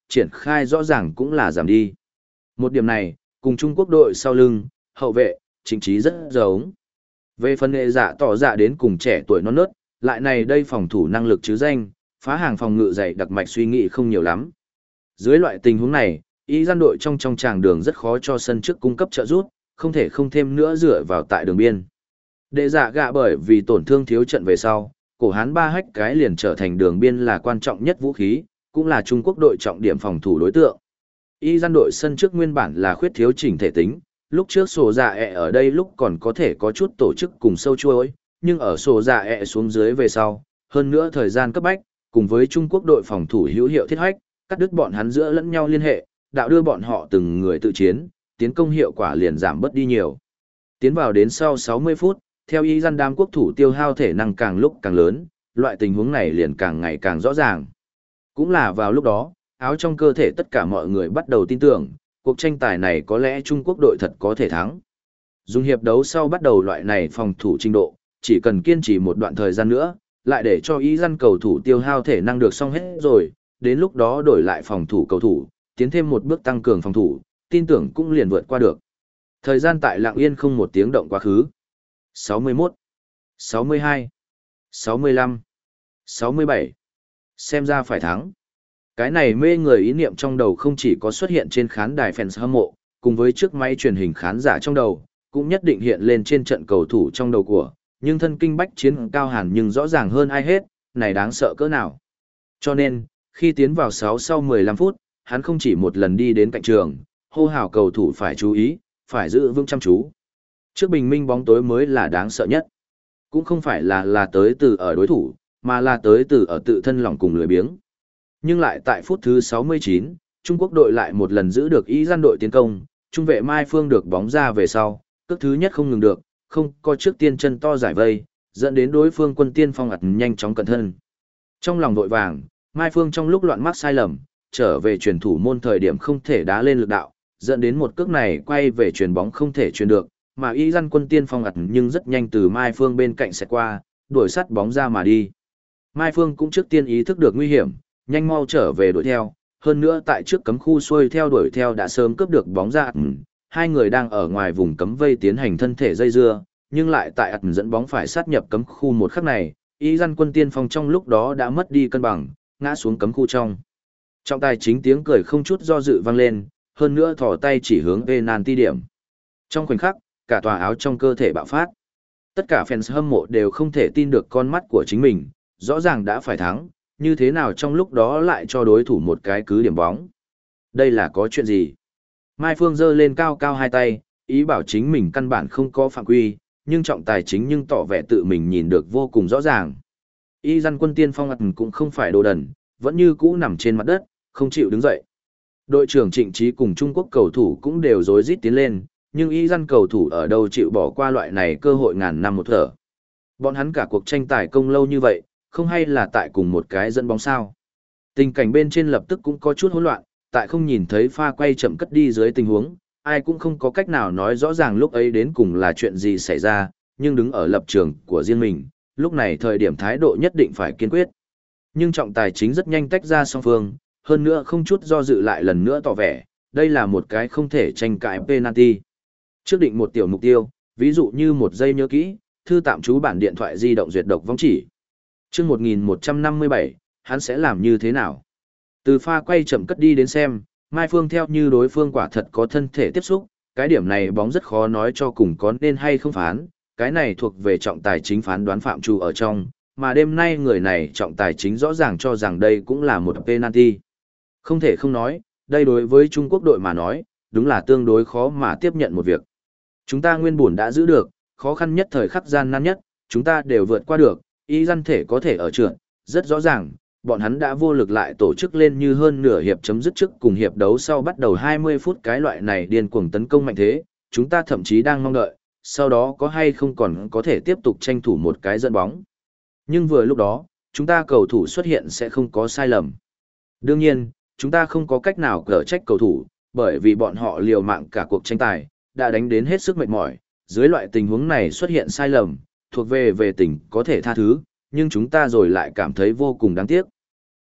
triển khai rõ ràng cũng là giảm đi. Một điểm này, cùng Trung Quốc đội sau lưng, hậu vệ, chính trí rất giống. Về phần hệ dạ tỏ dạ đến cùng trẻ tuổi non nớt, lại này đây phòng thủ năng lực chứ danh, phá hàng phòng ngự dày đặc mạch suy nghĩ không nhiều lắm. Dưới loại tình huống này, ý gian đội trong trong tràng đường rất khó cho sân trước cung cấp trợ giúp, không thể không thêm nữa dựa vào tại đường biên. Đệ dạ gạ bởi vì tổn thương thiếu trận về sau, cổ hán ba hách cái liền trở thành đường biên là quan trọng nhất vũ khí, cũng là Trung Quốc đội trọng điểm phòng thủ đối tượng. Y gian đội sân trước nguyên bản là khuyết thiếu chỉnh thể tính, lúc trước sổ dạ ẹ ở đây lúc còn có thể có chút tổ chức cùng sâu chuối, nhưng ở sổ dạ ẹ xuống dưới về sau, hơn nữa thời gian cấp bách, cùng với Trung Quốc đội phòng thủ hữu hiệu thiết hách, cắt đứt bọn hắn giữa lẫn nhau liên hệ, đạo đưa bọn họ từng người tự chiến, tiến công hiệu quả liền giảm bớt đi nhiều. Tiến vào đến sau sáu mươi phút, theo y gian đám quốc thủ tiêu hao thể năng càng lúc càng lớn, loại tình huống này liền càng ngày càng rõ ràng. Cũng là vào lúc đó, áo trong cơ thể tất cả mọi người bắt đầu tin tưởng, cuộc tranh tài này có lẽ Trung Quốc đội thật có thể thắng. Dùng hiệp đấu sau bắt đầu loại này phòng thủ trình độ, chỉ cần kiên trì một đoạn thời gian nữa, lại để cho ý dân cầu thủ tiêu hao thể năng được xong hết rồi, đến lúc đó đổi lại phòng thủ cầu thủ, tiến thêm một bước tăng cường phòng thủ, tin tưởng cũng liền vượt qua được. Thời gian tại lặng yên không một tiếng động quá khứ. sáu mươi mốt, sáu mươi hai, sáu mươi lăm, sáu mươi bảy. Xem ra phải thắng. Cái này mê người ý niệm trong đầu không chỉ có xuất hiện trên khán đài fans hâm mộ, cùng với chiếc máy truyền hình khán giả trong đầu, cũng nhất định hiện lên trên trận cầu thủ trong đầu của, nhưng thân kinh bách chiến Cao Hàn nhưng rõ ràng hơn ai hết, này đáng sợ cỡ nào. Cho nên, khi tiến vào sáu sau mười lăm phút, hắn không chỉ một lần đi đến cạnh trường, hô hào cầu thủ phải chú ý, phải giữ vững chăm chú. Trước bình minh bóng tối mới là đáng sợ nhất. Cũng không phải là là tới từ ở đối thủ, mà là tới từ ở tự thân lòng cùng lười biếng. Nhưng lại tại phút thứ sáu mươi chín, Trung Quốc đội lại một lần giữ được ý gian đội tiến công, trung vệ Mai Phương được bóng ra về sau, cước thứ nhất không ngừng được, không có trước tiên chân to giải vây, dẫn đến đối phương quân tiên phong ặt nhanh chóng cẩn thân. Trong lòng vội vàng, Mai Phương trong lúc loạn mắc sai lầm, trở về truyền thủ môn thời điểm không thể đá lên lực đạo, dẫn đến một cước này quay về truyền bóng không thể truyền được, mà ý gian quân tiên phong ặt nhưng rất nhanh từ Mai Phương bên cạnh sẽ qua, đuổi sắt bóng ra mà đi. Mai Phương cũng trước tiên ý thức được nguy hiểm, nhanh mau trở về đuổi theo, hơn nữa tại trước cấm khu xuôi theo đuổi theo đã sớm cướp được bóng ra, hai người đang ở ngoài vùng cấm vây tiến hành thân thể dây dưa, nhưng lại tại ặt dẫn bóng phải sát nhập cấm khu một khắc này, ý gian quân tiên phong trong lúc đó đã mất đi cân bằng, ngã xuống cấm khu trong. Trọng tài chính tiếng cười không chút do dự vang lên, hơn nữa thò tay chỉ hướng penalty điểm. Trong khoảnh khắc, cả tòa áo trong cơ thể bạo phát. Tất cả fans hâm mộ đều không thể tin được con mắt của chính mình, rõ ràng đã phải thắng, như thế nào trong lúc đó lại cho đối thủ một cái cứ điểm bóng. Đây là có chuyện gì? Mai Phương giơ lên cao cao hai tay, ý bảo chính mình căn bản không có phạm quy, nhưng trọng tài chính nhưng tỏ vẻ tự mình nhìn được vô cùng rõ ràng. Y dân quân tiên phong ặt cũng không phải đồ đần, vẫn như cũ nằm trên mặt đất, không chịu đứng dậy. Đội trưởng Trịnh Trí cùng Trung Quốc cầu thủ cũng đều rối rít tiến lên, nhưng y dân cầu thủ ở đâu chịu bỏ qua loại này cơ hội ngàn năm một thở. Bọn hắn cả cuộc tranh tài công lâu như vậy, không hay là tại cùng một cái dẫn bóng sao. Tình cảnh bên trên lập tức cũng có chút hỗn loạn, tại không nhìn thấy pha quay chậm cất đi dưới tình huống, ai cũng không có cách nào nói rõ ràng lúc ấy đến cùng là chuyện gì xảy ra, nhưng đứng ở lập trường của riêng mình, lúc này thời điểm thái độ nhất định phải kiên quyết. Nhưng trọng tài chính rất nhanh tách ra song phương, hơn nữa không chút do dự lại lần nữa tỏ vẻ, đây là một cái không thể tranh cãi penalty. Trước định một tiểu mục tiêu, ví dụ như một giây nhớ kỹ, thư tạm trú bản điện thoại di động duyệt độc vong chỉ. Chương một nghìn một trăm năm mươi bảy, hắn sẽ làm như thế nào? Từ pha quay chậm cất đi đến xem, Mai Phương theo như đối phương quả thật có thân thể tiếp xúc, cái điểm này bóng rất khó nói cho cùng có nên hay không phán, cái này thuộc về trọng tài chính phán đoán phạm trù ở trong, mà đêm nay người này trọng tài chính rõ ràng cho rằng đây cũng là một penalty. Không thể không nói, đây đối với Trung Quốc đội mà nói, đúng là tương đối khó mà tiếp nhận một việc. Chúng ta nguyên bổn đã giữ được, khó khăn nhất thời khắc gian nan nhất, chúng ta đều vượt qua được, ý dân thể có thể ở trượt, rất rõ ràng, bọn hắn đã vô lực lại tổ chức lên như hơn nửa hiệp chấm dứt trước cùng hiệp đấu sau bắt đầu hai mươi phút cái loại này điên cuồng tấn công mạnh thế, chúng ta thậm chí đang mong đợi, sau đó có hay không còn có thể tiếp tục tranh thủ một cái dẫn bóng. Nhưng vừa lúc đó, chúng ta cầu thủ xuất hiện sẽ không có sai lầm. Đương nhiên, chúng ta không có cách nào cở trách cầu thủ, bởi vì bọn họ liều mạng cả cuộc tranh tài, đã đánh đến hết sức mệt mỏi, dưới loại tình huống này xuất hiện sai lầm, thuộc về về tình có thể tha thứ, nhưng chúng ta rồi lại cảm thấy vô cùng đáng tiếc.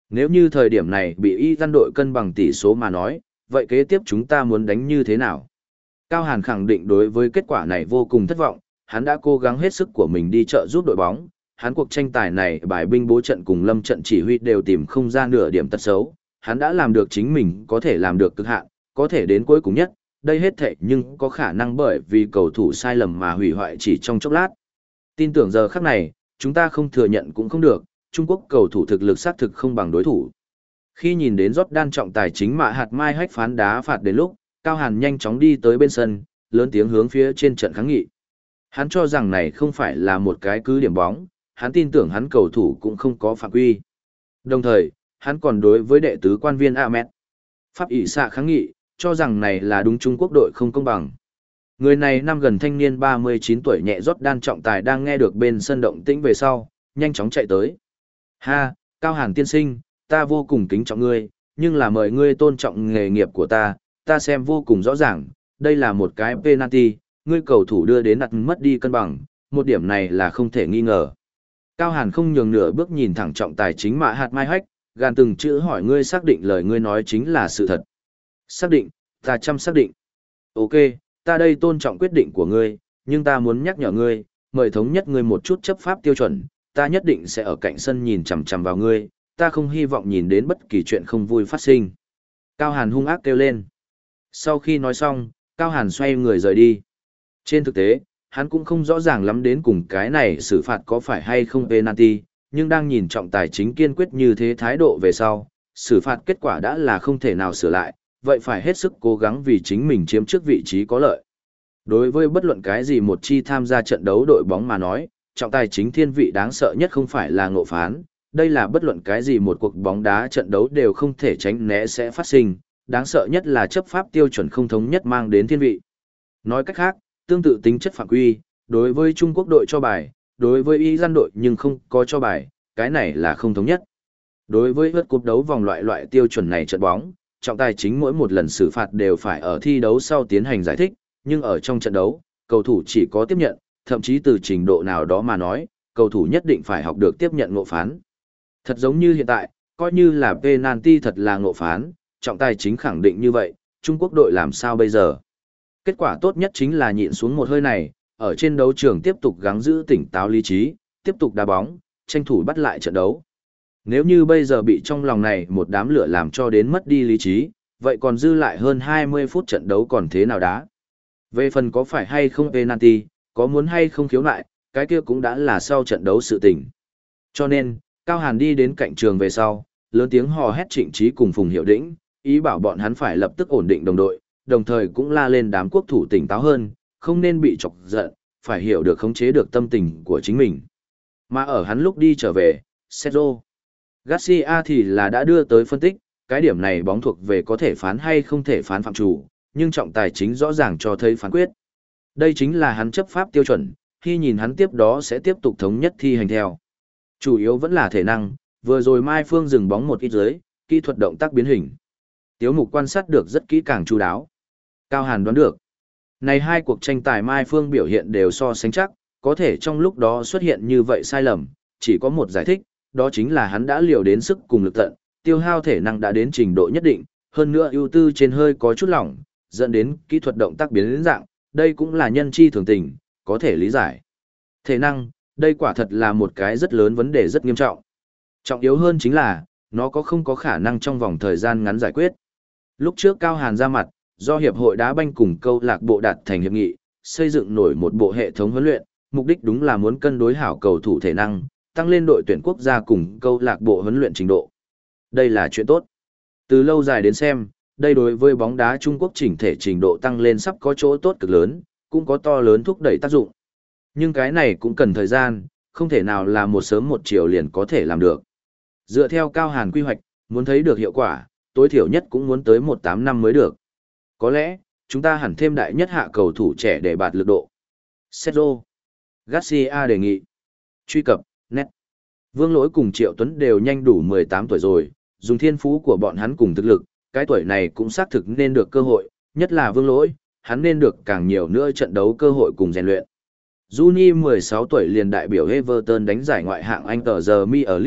Nếu như thời điểm này bị y dân đội cân bằng tỷ số mà nói, vậy kế tiếp chúng ta muốn đánh như thế nào? Cao Hàn khẳng định đối với kết quả này vô cùng thất vọng, hắn đã cố gắng hết sức của mình đi trợ giúp đội bóng, hắn cuộc tranh tài này bài binh bố trận cùng lâm trận chỉ huy đều tìm không ra nửa điểm tật xấu, hắn đã làm được chính mình có thể làm được cực hạn, có thể đến cuối cùng nhất, đây hết thảy nhưng có khả năng bởi vì cầu thủ sai lầm mà hủy hoại chỉ trong chốc lát. Tin tưởng giờ khắc này, chúng ta không thừa nhận cũng không được, Trung Quốc cầu thủ thực lực xác thực không bằng đối thủ. Khi nhìn đến Jordan trọng tài chính mạ hạt mai hách phán đá phạt đến lúc, Cao Hàn nhanh chóng đi tới bên sân, lớn tiếng hướng phía trên trận kháng nghị. Hắn cho rằng này không phải là một cái cứ điểm bóng, hắn tin tưởng hắn cầu thủ cũng không có phạm quy. Đồng thời, hắn còn đối với đệ tứ quan viên Ahmed Pháp ỷ xạ kháng nghị, cho rằng này là đúng Trung Quốc đội không công bằng. Người này năm gần thanh niên ba mươi chín tuổi nhẹ Jordan trọng tài đang nghe được bên sân động tĩnh về sau, nhanh chóng chạy tới. Ha, Cao Hàn tiên sinh, ta vô cùng kính trọng ngươi, nhưng là mời ngươi tôn trọng nghề nghiệp của ta, ta xem vô cùng rõ ràng, đây là một cái penalty, ngươi cầu thủ đưa đến đặt mất đi cân bằng, một điểm này là không thể nghi ngờ. Cao Hàn không nhường nửa bước nhìn thẳng trọng tài chính mạ hạt mai hách, gàn từng chữ hỏi ngươi xác định lời ngươi nói chính là sự thật. Xác định, ta chăm xác định. Ok, ta đây tôn trọng quyết định của ngươi, nhưng ta muốn nhắc nhở ngươi, mời thống nhất ngươi một chút chấp pháp tiêu chuẩn, ta nhất định sẽ ở cạnh sân nhìn chằm chằm vào ngươi, ta không hy vọng nhìn đến bất kỳ chuyện không vui phát sinh. Cao Hàn hung ác kêu lên. Sau khi nói xong, Cao Hàn xoay người rời đi. Trên thực tế, hắn cũng không rõ ràng lắm đến cùng cái này xử phạt có phải hay không penalty, nhưng đang nhìn trọng tài chính kiên quyết như thế thái độ về sau, xử phạt kết quả đã là không thể nào sửa lại, vậy phải hết sức cố gắng vì chính mình chiếm trước vị trí có lợi. Đối với bất luận cái gì một chi tham gia trận đấu đội bóng mà nói, trọng tài chính thiên vị đáng sợ nhất không phải là ngộ phán, đây là bất luận cái gì một cuộc bóng đá trận đấu đều không thể tránh né sẽ phát sinh, đáng sợ nhất là chấp pháp tiêu chuẩn không thống nhất mang đến thiên vị. Nói cách khác, tương tự tính chất phạm quy, đối với Trung Quốc đội cho bài, đối với y gian đội nhưng không có cho bài, cái này là không thống nhất. Đối với vượt cúp đấu vòng loại loại tiêu chuẩn này trận bóng, trọng tài chính mỗi một lần xử phạt đều phải ở thi đấu sau tiến hành giải thích, nhưng ở trong trận đấu, cầu thủ chỉ có tiếp nhận, thậm chí từ trình độ nào đó mà nói, cầu thủ nhất định phải học được tiếp nhận ngộ phán. Thật giống như hiện tại, coi như là penalty thật là ngộ phán, trọng tài chính khẳng định như vậy, Trung Quốc đội làm sao bây giờ? Kết quả tốt nhất chính là nhịn xuống một hơi này, ở trên đấu trường tiếp tục gắng giữ tỉnh táo lý trí, tiếp tục đá bóng, tranh thủ bắt lại trận đấu. Nếu như bây giờ bị trong lòng này một đám lửa làm cho đến mất đi lý trí, vậy còn dư lại hơn hai mươi phút trận đấu còn thế nào đá? Về phần có phải hay không penalty, có muốn hay không khiếu nại, cái kia cũng đã là sau trận đấu sự tình. Cho nên, Cao Hàn đi đến cạnh trường về sau, lớn tiếng hò hét Trịnh Trí cùng Phùng Hiệu Đĩnh, ý bảo bọn hắn phải lập tức ổn định đồng đội, đồng thời cũng la lên đám quốc thủ tỉnh táo hơn, không nên bị chọc giận, phải hiểu được khống chế được tâm tình của chính mình. Mà ở hắn lúc đi trở về, Sergio Garcia thì là đã đưa tới phân tích, cái điểm này bóng thuộc về có thể phán hay không thể phán phạm chủ, nhưng trọng tài chính rõ ràng cho thấy phán quyết. Đây chính là hắn chấp pháp tiêu chuẩn, khi nhìn hắn tiếp đó sẽ tiếp tục thống nhất thi hành theo. Chủ yếu vẫn là thể năng, vừa rồi Mai Phương dừng bóng một ít dưới, kỹ thuật động tác biến hình. Tiếu Mục quan sát được rất kỹ càng chu đáo. Cao Hàn đoán được. Này hai cuộc tranh tài Mai Phương biểu hiện đều so sánh chắc, có thể trong lúc đó xuất hiện như vậy sai lầm, chỉ có một giải thích, đó chính là hắn đã liều đến sức cùng lực tận, tiêu hao thể năng đã đến trình độ nhất định, hơn nữa ưu tư trên hơi có chút lỏng, dẫn đến kỹ thuật động tác biến đến dạng, đây cũng là nhân chi thường tình, có thể lý giải. Thể năng, đây quả thật là một cái rất lớn vấn đề rất nghiêm trọng. Trọng yếu hơn chính là, nó có không có khả năng trong vòng thời gian ngắn giải quyết. Lúc trước Cao Hàn ra mặt, do Hiệp hội đá banh cùng câu lạc bộ đạt thành hiệp nghị, xây dựng nổi một bộ hệ thống huấn luyện, mục đích đúng là muốn cân đối hảo cầu thủ thể năng, tăng lên đội tuyển quốc gia cùng câu lạc bộ huấn luyện trình độ. Đây là chuyện tốt. Từ lâu dài đến xem, đây đối với bóng đá Trung Quốc chỉnh thể trình độ tăng lên sắp có chỗ tốt cực lớn, cũng có to lớn thúc đẩy tác dụng. Nhưng cái này cũng cần thời gian, không thể nào là một sớm một chiều liền có thể làm được. Dựa theo Cao Hàn quy hoạch, muốn thấy được hiệu quả, tối thiểu nhất cũng muốn tới một tám năm mới được. Có lẽ, chúng ta hẳn thêm đại nhất hạ cầu thủ trẻ để bạt lực độ. Sergio Garcia đề nghị. Truy cập, net. Vương Lỗi cùng Triệu Tuấn đều nhanh đủ mười tám tuổi rồi, dùng thiên phú của bọn hắn cùng thực lực, cái tuổi này cũng xác thực nên được cơ hội, nhất là Vương Lỗi, hắn nên được càng nhiều nữa trận đấu cơ hội cùng rèn luyện. Juni mười sáu tuổi liền đại biểu Everton đánh giải ngoại hạng Anh tờ giờ Mi ở Leeds,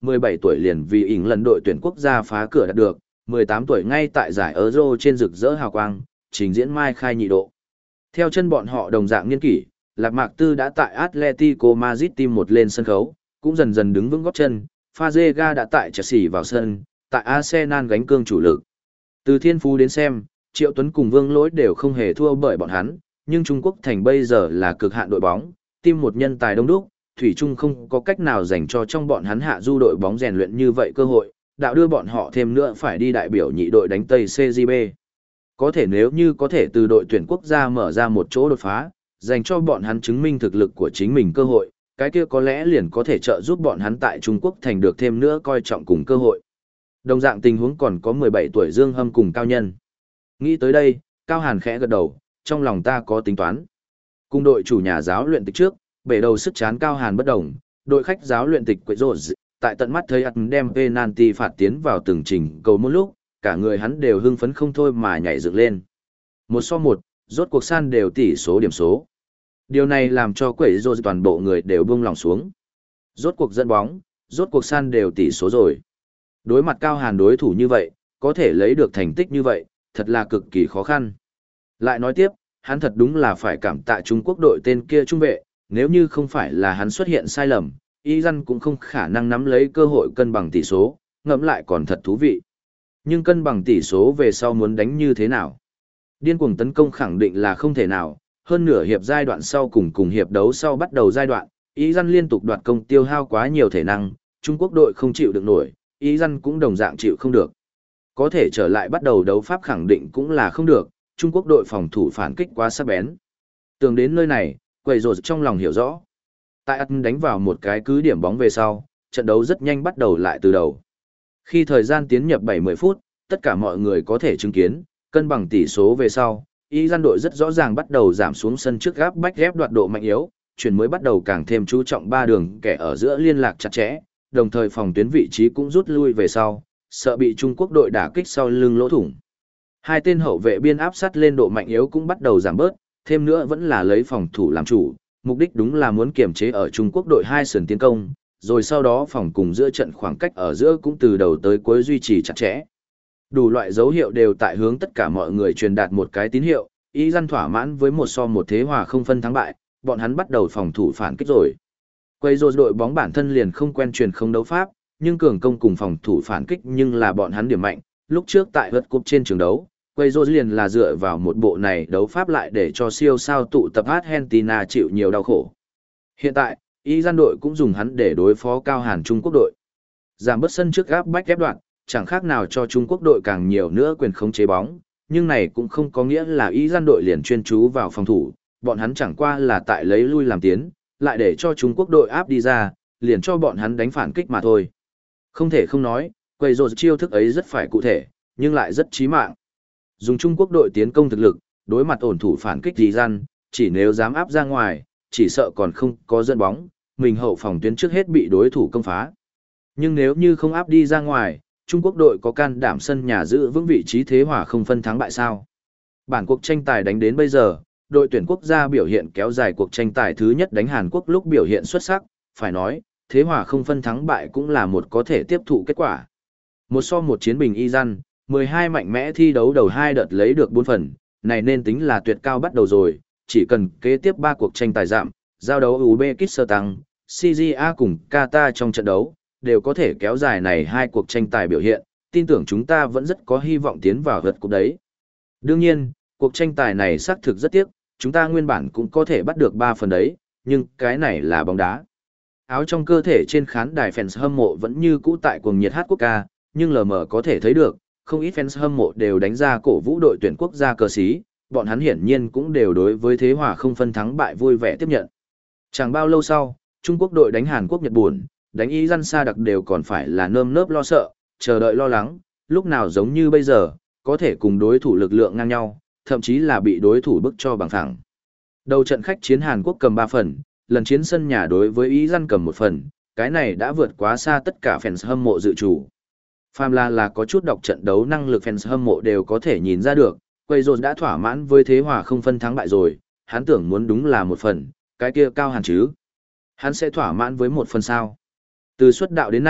mười bảy tuổi liền vì ỉng lần đội tuyển quốc gia phá cửa đạt được, mười tám tuổi ngay tại giải Euro trên rực rỡ hào quang, trình diễn mai khai nhị độ. Theo chân bọn họ đồng dạng niên kỷ, Lạc Mạc Tư đã tại Atletico Madrid team một lên sân khấu, cũng dần dần đứng vững gót chân, Fazega đã tại Chelsea vào sân, tại Arsenal gánh cương chủ lực. Từ thiên phú đến xem, Triệu Tuấn cùng Vương Lỗi đều không hề thua bởi bọn hắn, nhưng Trung Quốc thành bây giờ là cực hạn đội bóng, team một nhân tài đông đúc, thủy chung không có cách nào dành cho trong bọn hắn hạ du đội bóng rèn luyện như vậy cơ hội, đạo đưa bọn họ thêm nữa phải đi đại biểu nhị đội đánh Tây xê giê bê. Có thể nếu như có thể từ đội tuyển quốc gia mở ra một chỗ đột phá, dành cho bọn hắn chứng minh thực lực của chính mình cơ hội, cái kia có lẽ liền có thể trợ giúp bọn hắn tại Trung Quốc thành được thêm nữa coi trọng cùng cơ hội. Đồng dạng tình huống còn có mười bảy tuổi Dương Hâm cùng Cao Nhân. Nghĩ tới đây, Cao Hàn khẽ gật đầu, trong lòng ta có tính toán. Cùng đội chủ nhà giáo luyện tịch trước, bể đầu sức chán Cao Hàn bất đồng, đội khách giáo luyện tịch quậy rột, tại tận mắt thấy ắt đem penalty phạt tiến vào từng trình cầu một lúc, cả người hắn đều hưng phấn không thôi mà nhảy dựng lên. Một so một, rốt cuộc san đều tỷ số điểm số. Điều này làm cho quẩy rột toàn bộ người đều buông lòng xuống. Rốt cuộc dẫn bóng, rốt cuộc san đều tỷ số rồi. Đối mặt Cao Hàn đối thủ như vậy, có thể lấy được thành tích như vậy, thật là cực kỳ khó khăn. Lại nói tiếp, hắn thật đúng là phải cảm tạ Trung Quốc đội tên kia trung vệ, nếu như không phải là hắn xuất hiện sai lầm, Y Dân cũng không khả năng nắm lấy cơ hội cân bằng tỷ số, ngẫm lại còn thật thú vị. Nhưng cân bằng tỷ số về sau muốn đánh như thế nào? Điên cuồng tấn công khẳng định là không thể nào, hơn nửa hiệp giai đoạn sau cùng cùng hiệp đấu sau bắt đầu giai đoạn, Y Dân liên tục đoạt công tiêu hao quá nhiều thể năng, Trung Quốc đội không chịu được nổi, Y Dân cũng đồng dạng chịu không được. Có thể trở lại bắt đầu đấu pháp khẳng định cũng là không được, Trung Quốc đội phòng thủ phản kích quá sắc bén. Tưởng đến nơi này, quầy rột trong lòng hiểu rõ. Tại ắt đánh vào một cái cứ điểm bóng về sau, trận đấu rất nhanh bắt đầu lại từ đầu. Khi thời gian tiến nhập bảy mươi phút, tất cả mọi người có thể chứng kiến, cân bằng tỷ số về sau, Y Gian đội rất rõ ràng bắt đầu giảm xuống sân trước gáp bách ghép đoạt độ mạnh yếu, chuyển mới bắt đầu càng thêm chú trọng ba đường kẻ ở giữa liên lạc chặt chẽ, đồng thời phòng tuyến vị trí cũng rút lui về sau, sợ bị Trung Quốc đội đả kích sau lưng lỗ thủng. Hai tên hậu vệ biên áp sát lên độ mạnh yếu cũng bắt đầu giảm bớt, thêm nữa vẫn là lấy phòng thủ làm chủ, mục đích đúng là muốn kiềm chế ở Trung Quốc đội hai sườn tiến công, rồi sau đó phòng cùng giữa trận khoảng cách ở giữa cũng từ đầu tới cuối duy trì chặt chẽ. Đủ loại dấu hiệu đều tại hướng tất cả mọi người truyền đạt một cái tín hiệu, Y Dân thỏa mãn với một so một thế hòa không phân thắng bại, bọn hắn bắt đầu phòng thủ phản kích rồi. Quay rồi đội bóng bản thân liền không quen truyền không đấu pháp, nhưng cường công cùng phòng thủ phản kích nhưng là bọn hắn điểm mạnh, lúc trước tại World Cup trên trường đấu. Quay rô liền là dựa vào một bộ này đấu pháp lại để cho siêu sao tụ tập Argentina chịu nhiều đau khổ. Hiện tại, Y Gian đội cũng dùng hắn để đối phó Cao Hàn Trung Quốc đội. Giảm bớt sân trước gáp bách ép đoạn, chẳng khác nào cho Trung Quốc đội càng nhiều nữa quyền khống chế bóng, nhưng này cũng không có nghĩa là Y Gian đội liền chuyên chú vào phòng thủ, bọn hắn chẳng qua là tại lấy lui làm tiến, lại để cho Trung Quốc đội áp đi ra, liền cho bọn hắn đánh phản kích mà thôi. Không thể không nói, quầy rô chiêu thức ấy rất phải cụ thể, nhưng lại rất chí mạng. Dùng Trung Quốc đội tiến công thực lực, đối mặt ổn thủ phản kích gì gian, chỉ nếu dám áp ra ngoài, chỉ sợ còn không có dẫn bóng, mình hậu phòng tuyến trước hết bị đối thủ công phá. Nhưng nếu như không áp đi ra ngoài, Trung Quốc đội có can đảm sân nhà giữ vững vị trí thế hòa không phân thắng bại sao? Bản cuộc tranh tài đánh đến bây giờ, đội tuyển quốc gia biểu hiện kéo dài cuộc tranh tài thứ nhất đánh Hàn Quốc lúc biểu hiện xuất sắc, phải nói, thế hòa không phân thắng bại cũng là một có thể tiếp thụ kết quả. Một so một chiến bình Y Gian, mười hai mạnh mẽ thi đấu đầu hai đợt lấy được bốn phần, này nên tính là tuyệt cao bắt đầu rồi, chỉ cần kế tiếp ba cuộc tranh tài giảm, giao đấu Uzbekistan, xê giê a cùng Qatar trong trận đấu, đều có thể kéo dài này hai cuộc tranh tài biểu hiện, tin tưởng chúng ta vẫn rất có hy vọng tiến vào vượt cúp đấy. Đương nhiên, cuộc tranh tài này xác thực rất tiếc, chúng ta nguyên bản cũng có thể bắt được ba phần đấy, nhưng cái này là bóng đá. Áo trong cơ thể trên khán đài fans hâm mộ vẫn như cũ tại cuồng nhiệt hát quốc ca, nhưng lờ mờ có thể thấy được, không ít fans hâm mộ đều đánh ra cổ vũ đội tuyển quốc gia cờ xí, bọn hắn hiển nhiên cũng đều đối với thế hòa không phân thắng bại vui vẻ tiếp nhận. Chẳng bao lâu sau, Trung Quốc đội đánh Hàn Quốc Nhật buồn, đánh Y Gian Sa đặc đều còn phải là nơm nớp lo sợ, chờ đợi lo lắng, lúc nào giống như bây giờ, có thể cùng đối thủ lực lượng ngang nhau, thậm chí là bị đối thủ bức cho bằng phẳng. Đầu trận khách chiến Hàn Quốc cầm ba phần, lần chiến sân nhà đối với Y Gian cầm một phần, cái này đã vượt quá xa tất cả fans hâm mộ dự chủ. Phàm là là có chút đọc trận đấu năng lực fans hâm mộ đều có thể nhìn ra được, Quay Rột đã thỏa mãn với thế hòa không phân thắng bại rồi, hắn tưởng muốn đúng là một phần, cái kia Cao Hàn chứ. Hắn sẽ thỏa mãn với một phần sao. Từ xuất đạo đến nay,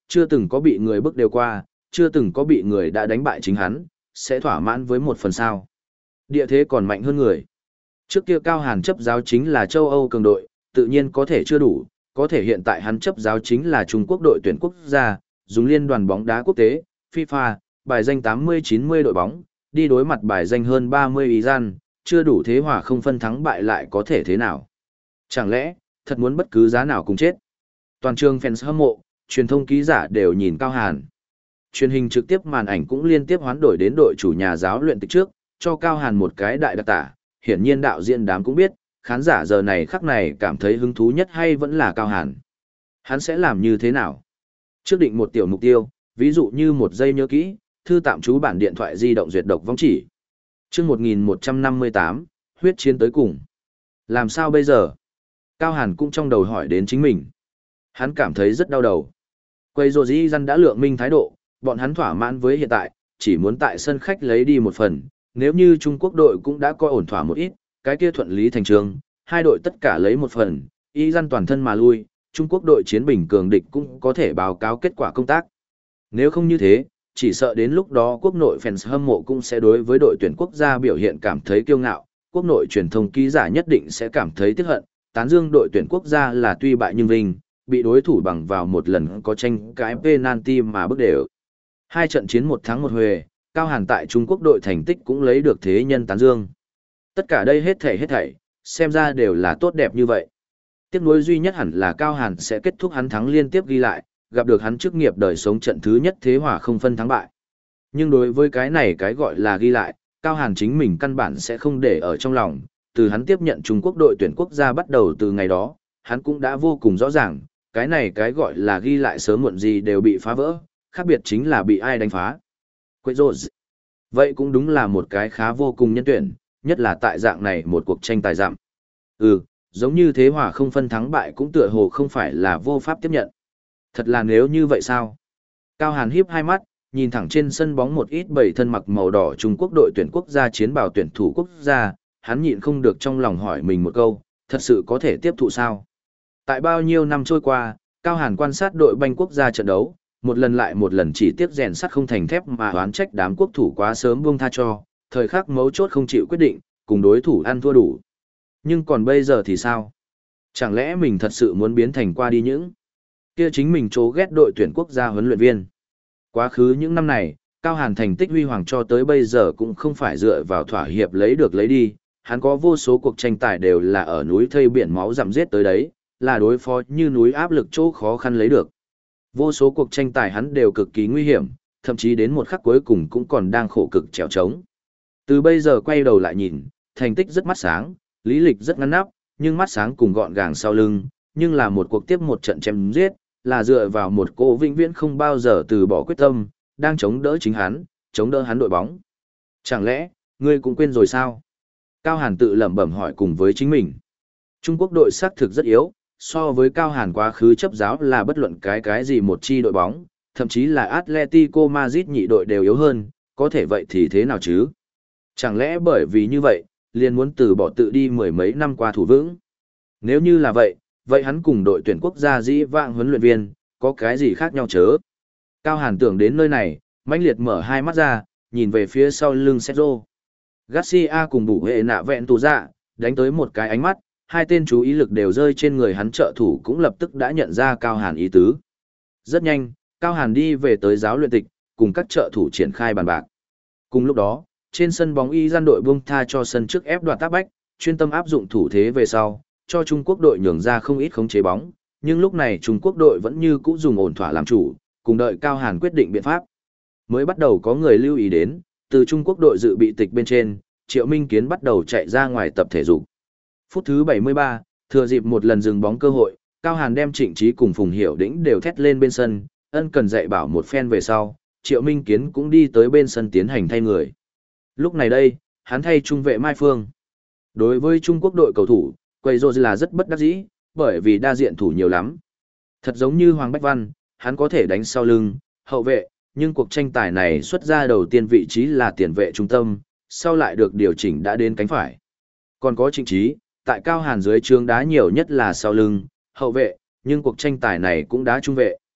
chưa từng có bị người bước đều qua, chưa từng có bị người đã đánh bại chính hắn, sẽ thỏa mãn với một phần sao. Địa thế còn mạnh hơn người. Trước kia Cao Hàn chấp giáo chính là châu Âu cường đội, tự nhiên có thể chưa đủ, có thể hiện tại hắn chấp giáo chính là Trung Quốc đội tuyển quốc gia, dùng liên đoàn bóng đá quốc tế, FIFA, bài danh tám mươi chín mươi đội bóng, đi đối mặt bài danh hơn ba mươi Iran, chưa đủ thế hòa không phân thắng bại lại có thể thế nào. Chẳng lẽ, thật muốn bất cứ giá nào cùng chết. Toàn trường fans hâm mộ, truyền thông ký giả đều nhìn Cao Hàn. Truyền hình trực tiếp màn ảnh cũng liên tiếp hoán đổi đến đội chủ nhà giáo luyện tịch trước, cho Cao Hàn một cái đại đặc tả, hiển nhiên đạo diễn đám cũng biết, khán giả giờ này khắc này cảm thấy hứng thú nhất hay vẫn là Cao Hàn. Hắn sẽ làm như thế nào? Trước định một tiểu mục tiêu, ví dụ như một giây nhớ kỹ, thư tạm trú bản điện thoại di động duyệt độc vong chỉ. Chương một nghìn một trăm năm mươi tám, huyết chiến tới cùng. Làm sao bây giờ? Cao Hàn cũng trong đầu hỏi đến chính mình. Hắn cảm thấy rất đau đầu. Quay rồ dĩ dân đã lượng minh thái độ, bọn hắn thỏa mãn với hiện tại, chỉ muốn tại sân khách lấy đi một phần. Nếu như Trung Quốc đội cũng đã coi ổn thỏa một ít, cái kia thuận lý thành trường, hai đội tất cả lấy một phần, y dân toàn thân mà lui, Trung Quốc đội chiến bình cường địch cũng có thể báo cáo kết quả công tác. Nếu không như thế, chỉ sợ đến lúc đó quốc nội fans hâm mộ cũng sẽ đối với đội tuyển quốc gia biểu hiện cảm thấy kiêu ngạo, quốc nội truyền thông ký giả nhất định sẽ cảm thấy tiếc hận, tán dương đội tuyển quốc gia là tuy bại nhưng vinh, bị đối thủ bằng vào một lần có tranh cãi penalty mà bước đều. Hai trận chiến một thắng một huề, Cao Hàn tại Trung Quốc đội thành tích cũng lấy được thế nhân tán dương. Tất cả đây hết thảy hết thảy, xem ra đều là tốt đẹp như vậy. Tiếc nuối duy nhất hẳn là Cao Hàn sẽ kết thúc hắn thắng liên tiếp ghi lại, gặp được hắn chức nghiệp đời sống trận thứ nhất thế hòa không phân thắng bại. Nhưng đối với cái này cái gọi là ghi lại, Cao Hàn chính mình căn bản sẽ không để ở trong lòng, từ hắn tiếp nhận Trung Quốc đội tuyển quốc gia bắt đầu từ ngày đó, hắn cũng đã vô cùng rõ ràng, cái này cái gọi là ghi lại sớm muộn gì đều bị phá vỡ, khác biệt chính là bị ai đánh phá. Quên rồi. Vậy cũng đúng là một cái khá vô cùng nhân tuyển, nhất là tại dạng này một cuộc tranh tài dặm. Ừ, giống như thế hòa không phân thắng bại cũng tựa hồ không phải là vô pháp tiếp nhận. Thật là nếu như vậy sao? Cao Hàn híp hai mắt, nhìn thẳng trên sân bóng một ít bảy thân mặc màu đỏ Trung Quốc đội tuyển quốc gia chiến bào tuyển thủ quốc gia, hắn nhịn không được trong lòng hỏi mình một câu, thật sự có thể tiếp thụ sao? Tại bao nhiêu năm trôi qua, Cao Hàn quan sát đội banh quốc gia trận đấu, một lần lại một lần chỉ tiếc rèn sắt không thành thép mà oán trách đám quốc thủ quá sớm buông tha cho, thời khắc mấu chốt không chịu quyết định, cùng đối thủ ăn thua đủ. Nhưng còn bây giờ thì sao? Chẳng lẽ mình thật sự muốn biến thành qua đi những kia chính mình chố ghét đội tuyển quốc gia huấn luyện viên? Quá khứ những năm này, Cao Hàn thành tích huy hoàng cho tới bây giờ cũng không phải dựa vào thỏa hiệp lấy được lấy đi, hắn có vô số cuộc tranh tài đều là ở núi thây biển máu dặm giết tới đấy, là đối phó như núi áp lực chỗ khó khăn lấy được. Vô số cuộc tranh tài hắn đều cực kỳ nguy hiểm, thậm chí đến một khắc cuối cùng cũng còn đang khổ cực trèo trống. Từ bây giờ quay đầu lại nhìn, thành tích rất mắt sáng, lý lịch rất ngăn nắp, nhưng mắt sáng cùng gọn gàng sau lưng, nhưng là một cuộc tiếp một trận chém giết, là dựa vào một cô vĩnh viễn không bao giờ từ bỏ quyết tâm, đang chống đỡ chính hắn, chống đỡ hắn đội bóng. Chẳng lẽ, ngươi cũng quên rồi sao? Cao Hàn tự lẩm bẩm hỏi cùng với chính mình. Trung Quốc đội xác thực rất yếu, so với Cao Hàn quá khứ chấp giáo là bất luận cái cái gì một chi đội bóng, thậm chí là Atletico Madrid nhị đội đều yếu hơn, có thể vậy thì thế nào chứ? Chẳng lẽ bởi vì như vậy, liền muốn từ bỏ tự đi mười mấy năm qua thủ vững? Nếu như là vậy, vậy hắn cùng đội tuyển quốc gia dĩ vãng huấn luyện viên, có cái gì khác nhau chớ? Cao Hàn tưởng đến nơi này, mãnh liệt mở hai mắt ra, nhìn về phía sau lưng Sergio Garcia cùng bủ hệ nạ vẹn tù dạ, đánh tới một cái ánh mắt, hai tên chú ý lực đều rơi trên người hắn, trợ thủ cũng lập tức đã nhận ra Cao Hàn ý tứ. Rất nhanh, Cao Hàn đi về tới giáo luyện tịch, cùng các trợ thủ triển khai bàn bạc. Cùng lúc đó, trên sân bóng y gian đội buông tha cho sân trước ép đoạt tác bách, chuyên tâm áp dụng thủ thế về sau, cho Trung Quốc đội nhường ra không ít khống chế bóng, nhưng lúc này Trung Quốc đội vẫn như cũ dùng ổn thỏa làm chủ, cùng đợi Cao Hàn quyết định biện pháp. Mới bắt đầu có người lưu ý đến, từ Trung Quốc đội dự bị tịch bên trên, Triệu Minh Kiến bắt đầu chạy ra ngoài tập thể dục. Phút thứ bảy mươi ba, thừa dịp một lần dừng bóng cơ hội, Cao Hàn đem Trịnh Trí cùng Phùng Hiểu Đĩnh đều thét lên bên sân, ân cần dạy bảo một phen về sau, Triệu Minh Kiến cũng đi tới bên sân tiến hành thay người. Lúc này đây, hắn thay trung vệ Mai Phương. Đối với Trung Quốc đội cầu thủ, Quầy Rô là rất bất đắc dĩ, bởi vì đa diện thủ nhiều lắm. Thật giống như Hoàng Bách Văn, hắn có thể đánh sau lưng, hậu vệ, nhưng cuộc tranh tài này xuất ra đầu tiên vị trí là tiền vệ trung tâm, sau lại được điều chỉnh đã đến cánh phải. Còn có Trịnh Trí, tại Cao Hàn dưới trướng đá nhiều nhất là sau lưng, hậu vệ, nhưng cuộc tranh tài này cũng đá trung vệ.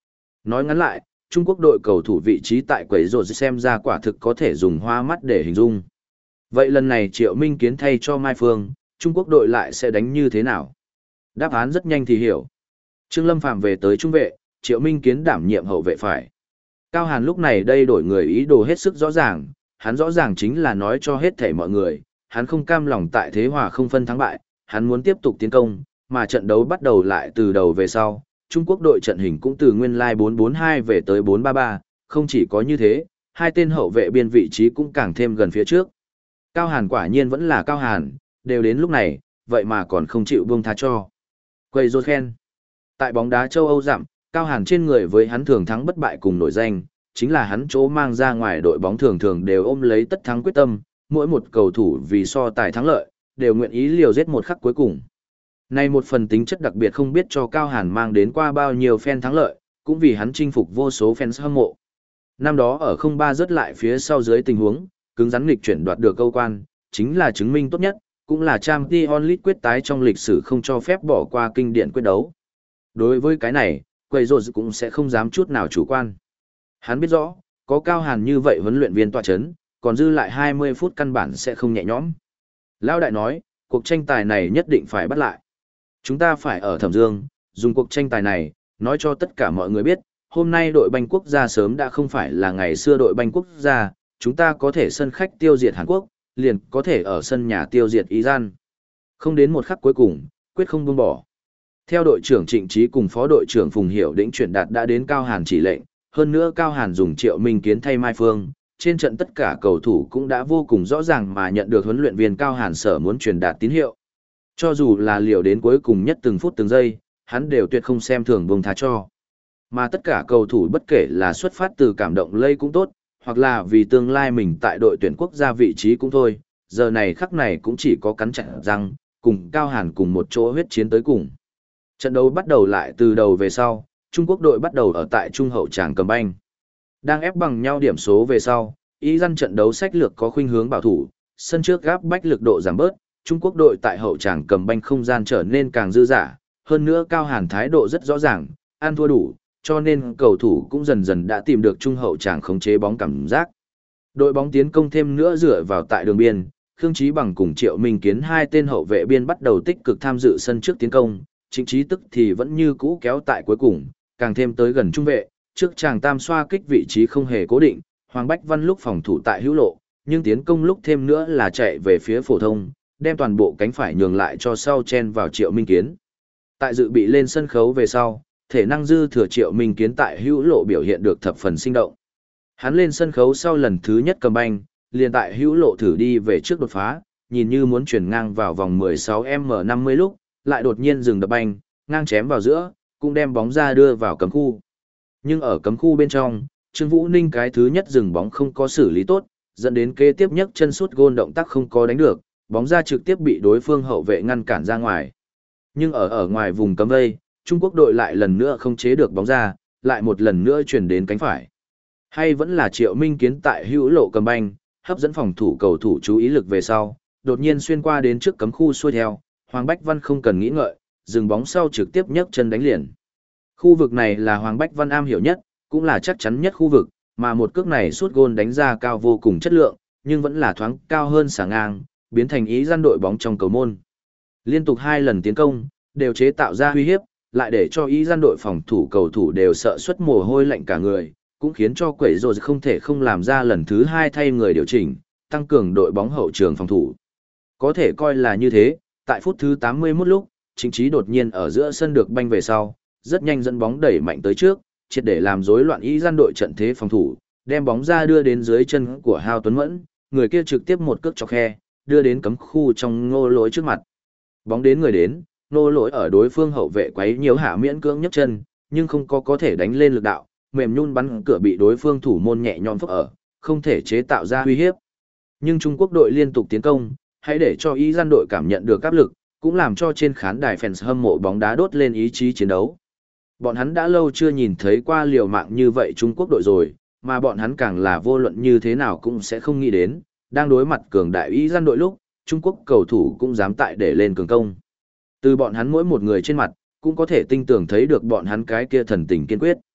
Nói ngắn lại, Trung Quốc đội cầu thủ vị trí tại quầy rổ xem ra quả thực có thể dùng hoa mắt để hình dung. Vậy lần này Triệu Minh Kiến thay cho Mai Phương, Trung Quốc đội lại sẽ đánh như thế nào? Đáp án rất nhanh thì hiểu. Trương Lâm Phạm về tới trung vệ, Triệu Minh Kiến đảm nhiệm hậu vệ phải. Cao Hàn lúc này đây đổi người ý đồ hết sức rõ ràng, hắn rõ ràng chính là nói cho hết thảy mọi người, hắn không cam lòng tại thế hòa không phân thắng bại, hắn muốn tiếp tục tiến công, mà trận đấu bắt đầu lại từ đầu về sau. Trung Quốc đội trận hình cũng từ nguyên lai bốn bốn hai về tới bốn ba ba, không chỉ có như thế, hai tên hậu vệ biên vị trí cũng càng thêm gần phía trước. Cao Hàn quả nhiên vẫn là Cao Hàn, đều đến lúc này, vậy mà còn không chịu buông tha cho. Quầy rốt khen. Tại bóng đá châu Âu giảm, Cao Hàn trên người với hắn thường thắng bất bại cùng nổi danh, chính là hắn chỗ mang ra ngoài đội bóng thường thường đều ôm lấy tất thắng quyết tâm, mỗi một cầu thủ vì so tài thắng lợi, đều nguyện ý liều giết một khắc cuối cùng. Này một phần tính chất đặc biệt không biết cho Cao Hàn mang đến qua bao nhiêu fan thắng lợi, cũng vì hắn chinh phục vô số fans hâm mộ. Năm đó ở không ba rớt lại phía sau dưới tình huống, cứng rắn nghịch chuyển đoạt được câu quan, chính là chứng minh tốt nhất, cũng là Champions League quyết tái trong lịch sử không cho phép bỏ qua kinh điển quyết đấu. Đối với cái này, Quầy Rột cũng sẽ không dám chút nào chủ quan. Hắn biết rõ, có Cao Hàn như vậy huấn luyện viên tọa chấn, còn dư lại hai mươi phút căn bản sẽ không nhẹ nhõm. Lão đại nói, cuộc tranh tài này nhất định phải bắt lại. Chúng ta phải ở Thẩm Dương, dùng cuộc tranh tài này, nói cho tất cả mọi người biết, hôm nay đội banh quốc gia sớm đã không phải là ngày xưa đội banh quốc gia, chúng ta có thể sân khách tiêu diệt Hàn Quốc, liền có thể ở sân nhà tiêu diệt Iran. Không đến một khắc cuối cùng, quyết không buông bỏ. Theo đội trưởng Trịnh Trí cùng phó đội trưởng Phùng Hiểu Đĩnh chuyển đạt đã đến Cao Hàn chỉ lệnh, hơn nữa Cao Hàn dùng Triệu Minh Kiến thay Mai Phương, trên trận tất cả cầu thủ cũng đã vô cùng rõ ràng mà nhận được huấn luyện viên Cao Hàn sở muốn truyền đạt tín hiệu. Cho dù là liều đến cuối cùng nhất từng phút từng giây, hắn đều tuyệt không xem thường buông tha cho. Mà tất cả cầu thủ bất kể là xuất phát từ cảm động lây cũng tốt, hoặc là vì tương lai mình tại đội tuyển quốc gia vị trí cũng thôi, giờ này khắc này cũng chỉ có cắn chặt răng, cùng Cao Hàn cùng một chỗ huyết chiến tới cùng. Trận đấu bắt đầu lại từ đầu về sau, Trung Quốc đội bắt đầu ở tại trung hậu tràng cầm banh. Đang ép bằng nhau điểm số về sau, Iran trận đấu sách lược có khuynh hướng bảo thủ, sân trước gáp bách lực độ giảm bớt, Trung Quốc đội tại hậu tràng cầm banh không gian trở nên càng dư dả, hơn nữa Cao Hàn thái độ rất rõ ràng, ăn thua đủ, cho nên cầu thủ cũng dần dần đã tìm được trung hậu tràng khống chế bóng cảm giác. Đội bóng tiến công thêm nữa dựa vào tại đường biên, Khương Chí Bằng cùng Triệu Minh Kiến hai tên hậu vệ biên bắt đầu tích cực tham dự sân trước tiến công, Trịnh Trí tức thì vẫn như cũ kéo tại cuối cùng, càng thêm tới gần trung vệ, trước chàng tam xoa kích vị trí không hề cố định, Hoàng Bách Văn lúc phòng thủ tại hữu lộ, nhưng tiến công lúc thêm nữa là chạy về phía phổ thông, đem toàn bộ cánh phải nhường lại cho sau chen vào Triệu Minh Kiến. Tại dự bị lên sân khấu về sau, thể năng dư thừa Triệu Minh Kiến tại hữu lộ biểu hiện được thập phần sinh động. Hắn lên sân khấu sau lần thứ nhất cầm banh, liền tại hữu lộ thử đi về trước đột phá, nhìn như muốn chuyển ngang vào vòng mười sáu mét năm mươi lúc, lại đột nhiên dừng đập banh, ngang chém vào giữa, cũng đem bóng ra đưa vào cấm khu. Nhưng ở cấm khu bên trong, Trương Vũ Ninh cái thứ nhất dừng bóng không có xử lý tốt, dẫn đến kế tiếp nhất chân sút gôn động tác không có đánh được, bóng ra trực tiếp bị đối phương hậu vệ ngăn cản ra ngoài. Nhưng ở ở ngoài vùng cấm vây, Trung Quốc đội lại lần nữa không chế được bóng ra, lại một lần nữa chuyển đến cánh phải. Hay vẫn là Triệu Minh Kiến tại hữu lộ cầm banh, hấp dẫn phòng thủ cầu thủ chú ý lực về sau, đột nhiên xuyên qua đến trước cấm khu xuôi theo, Hoàng Bách Văn không cần nghĩ ngợi, dừng bóng sau trực tiếp nhấc chân đánh liền. Khu vực này là Hoàng Bách Văn am hiểu nhất, cũng là chắc chắn nhất khu vực, mà một cước này sút gôn đánh ra cao vô cùng chất lượng, nhưng vẫn là thoáng cao hơn xả ngang, biến thành ý gian đội bóng trong cầu môn. Liên tục hai lần tiến công, đều chế tạo ra uy hiếp, lại để cho ý gian đội phòng thủ cầu thủ đều sợ xuất mồ hôi lạnh cả người, cũng khiến cho Quẩy Rồ không thể không làm ra lần thứ hai thay người điều chỉnh, tăng cường đội bóng hậu trường phòng thủ. Có thể coi là như thế, tại phút thứ tám mươi mốt lúc, Trịnh Trí đột nhiên ở giữa sân được banh về sau, rất nhanh dẫn bóng đẩy mạnh tới trước, triệt để làm rối loạn ý gian đội trận thế phòng thủ, đem bóng ra đưa đến dưới chân của Hao Tuấn Mẫn, người kia trực tiếp một cước chọc khe, đưa đến cấm khu trong Ngô Lỗi trước mặt. Bóng đến người đến, Ngô Lỗi ở đối phương hậu vệ quấy nhiều hạ miễn cưỡng nhấc chân, nhưng không có có thể đánh lên lực đạo, mềm nhún bắn cửa bị đối phương thủ môn nhẹ nhõm phốc ở, không thể chế tạo ra uy hiếp. Nhưng Trung Quốc đội liên tục tiến công, hãy để cho ý gian đội cảm nhận được áp lực, cũng làm cho trên khán đài fans hâm mộ bóng đá đốt lên ý chí chiến đấu. Bọn hắn đã lâu chưa nhìn thấy qua liều mạng như vậy Trung Quốc đội rồi, mà bọn hắn càng là vô luận như thế nào cũng sẽ không nghĩ đến, đang đối mặt cường đại ý gian đội lúc, Trung Quốc cầu thủ cũng dám tại để lên cường công. Từ bọn hắn mỗi một người trên mặt, cũng có thể tinh tưởng thấy được bọn hắn cái kia thần tình kiên quyết.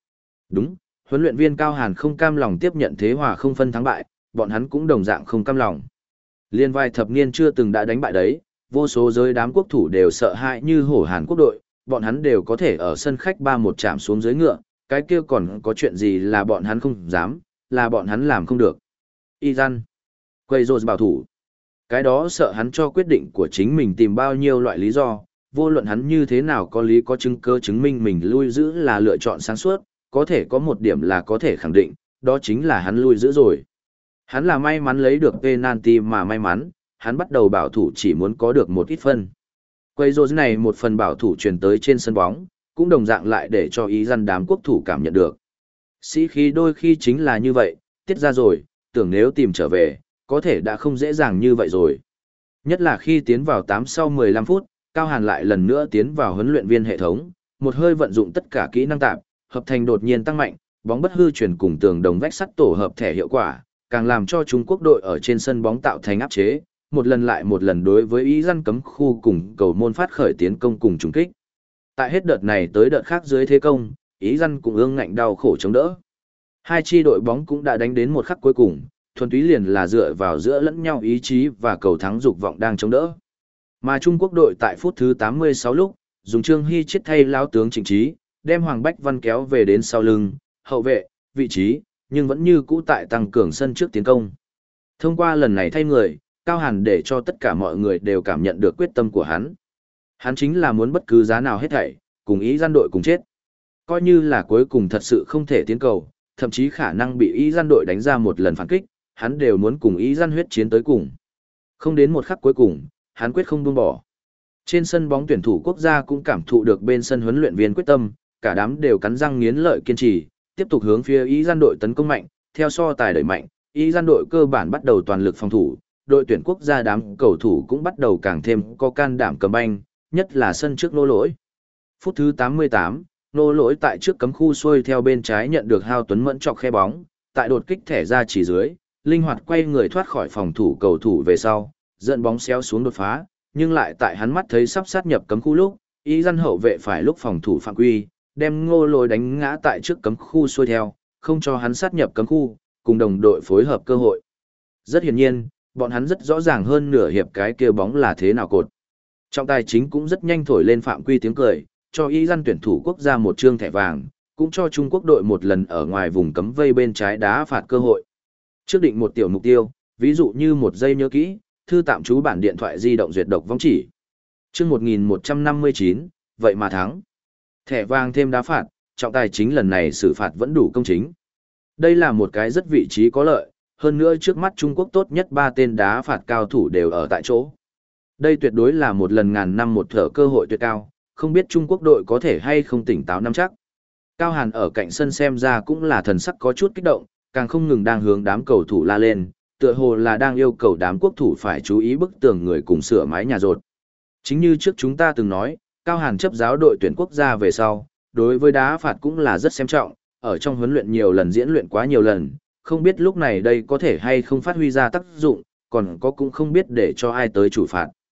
Đúng, huấn luyện viên Cao Hàn không cam lòng tiếp nhận thế hòa không phân thắng bại, bọn hắn cũng đồng dạng không cam lòng. Liên vài thập niên chưa từng đã đánh bại đấy, vô số giới đám quốc thủ đều sợ hãi như hổ Hàn Quốc đội, bọn hắn đều có thể ở sân khách ba một chạm xuống dưới ngựa, cái kia còn có chuyện gì là bọn hắn không dám, là bọn hắn làm không được. Izan, quay rồi bảo thủ. Cái đó sợ hắn cho quyết định của chính mình tìm bao nhiêu loại lý do, vô luận hắn như thế nào có lý có chứng cơ chứng minh mình lui giữ là lựa chọn sáng suốt, có thể có một điểm là có thể khẳng định, đó chính là hắn lui giữ rồi. Hắn là may mắn lấy được penalty mà may mắn, hắn bắt đầu bảo thủ chỉ muốn có được một ít phân. Quay rồi này một phần bảo thủ truyền tới trên sân bóng, cũng đồng dạng lại để cho ý dân đám quốc thủ cảm nhận được. Sĩ khí đôi khi chính là như vậy, tiết ra rồi, tưởng nếu tìm trở về, có thể đã không dễ dàng như vậy rồi. Nhất là khi tiến vào tám sau mười lăm phút, Cao Hàn lại lần nữa tiến vào huấn luyện viên hệ thống, một hơi vận dụng tất cả kỹ năng tạp, hợp thành đột nhiên tăng mạnh, bóng bất hư chuyển cùng tường đồng vách sắt tổ hợp thẻ hiệu quả, càng làm cho Trung Quốc đội ở trên sân bóng tạo thành áp chế, một lần lại một lần đối với ý dân cấm khu cùng cầu môn phát khởi tiến công cùng trùng kích. Tại hết đợt này tới đợt khác dưới thế công, ý dân cũng ương ngạnh đau khổ chống đỡ. Hai chi đội bóng cũng đã đánh đến một khắc cuối cùng, thuần túy liền là dựa vào giữa lẫn nhau ý chí và cầu thắng dục vọng đang chống đỡ. Mà Trung Quốc đội tại phút thứ tám mươi sáu lúc, dùng Trương Hy chết thay lão tướng Trịnh Trí, đem Hoàng Bách Văn kéo về đến sau lưng, hậu vệ, vị trí, nhưng vẫn như cũ tại tăng cường sân trước tiến công. Thông qua lần này thay người, Cao Hàn để cho tất cả mọi người đều cảm nhận được quyết tâm của hắn. Hắn chính là muốn bất cứ giá nào hết thảy, cùng ý gian đội cùng chết. Coi như là cuối cùng thật sự không thể tiến cầu, thậm chí khả năng bị ý gian đội đánh ra một lần phản kích, hắn đều muốn cùng ý gian huyết chiến tới cùng. Không đến một khắc cuối cùng, hắn quyết không buông bỏ. Trên sân bóng tuyển thủ quốc gia cũng cảm thụ được bên sân huấn luyện viên quyết tâm, cả đám đều cắn răng nghiến lợi kiên trì, tiếp tục hướng phía ý gian đội tấn công mạnh, theo so tài đẩy mạnh, ý gian đội cơ bản bắt đầu toàn lực phòng thủ, đội tuyển quốc gia đám cầu thủ cũng bắt đầu càng thêm có can đảm cầm banh, nhất là sân trước Nô Lỗi. Phút thứ tám mươi tám, Nô Lỗi tại trước cấm khu xuôi theo bên trái nhận được Hao Tuấn Mẫn chọc khe bóng, tại đột kích thẻ ra chỉ dưới, linh hoạt quay người thoát khỏi phòng thủ cầu thủ về sau, dẫn bóng xéo xuống đột phá, nhưng lại tại hắn mắt thấy sắp sát nhập cấm khu lúc, ý dân hậu vệ phải lúc phòng thủ phạm quy, đem Ngô Lỗi đánh ngã tại trước cấm khu xuôi theo, không cho hắn sát nhập cấm khu, cùng đồng đội phối hợp cơ hội. Rất hiển nhiên, bọn hắn rất rõ ràng hơn nửa hiệp cái kia bóng là thế nào cột. Trọng tài chính cũng rất nhanh thổi lên phạm quy tiếng cười, cho ý dân tuyển thủ quốc gia một trương thẻ vàng, cũng cho Trung Quốc đội một lần ở ngoài vùng cấm vây bên trái đá phạt cơ hội. Trước định một tiểu mục tiêu, ví dụ như một giây nhớ kỹ, thư tạm trú bản điện thoại di động duyệt độc vong chỉ. Chương một nghìn một trăm năm mươi chín, vậy mà thắng. Thẻ vàng thêm đá phạt, trọng tài chính lần này xử phạt vẫn đủ công chính. Đây là một cái rất vị trí có lợi, hơn nữa trước mắt Trung Quốc tốt nhất ba tên đá phạt cao thủ đều ở tại chỗ. Đây tuyệt đối là một lần ngàn năm một thở cơ hội tuyệt cao, không biết Trung Quốc đội có thể hay không tỉnh táo nắm chắc. Cao Hàn ở cạnh sân xem ra cũng là thần sắc có chút kích động, càng không ngừng đang hướng đám cầu thủ la lên, tựa hồ là đang yêu cầu đám quốc thủ phải chú ý bức tường người cùng sửa mái nhà rột. Chính như trước chúng ta từng nói, Cao Hàn chấp giáo đội tuyển quốc gia về sau, đối với đá phạt cũng là rất xem trọng, ở trong huấn luyện nhiều lần diễn luyện quá nhiều lần, không biết lúc này đây có thể hay không phát huy ra tác dụng, còn có cũng không biết để cho ai tới chủ phạt.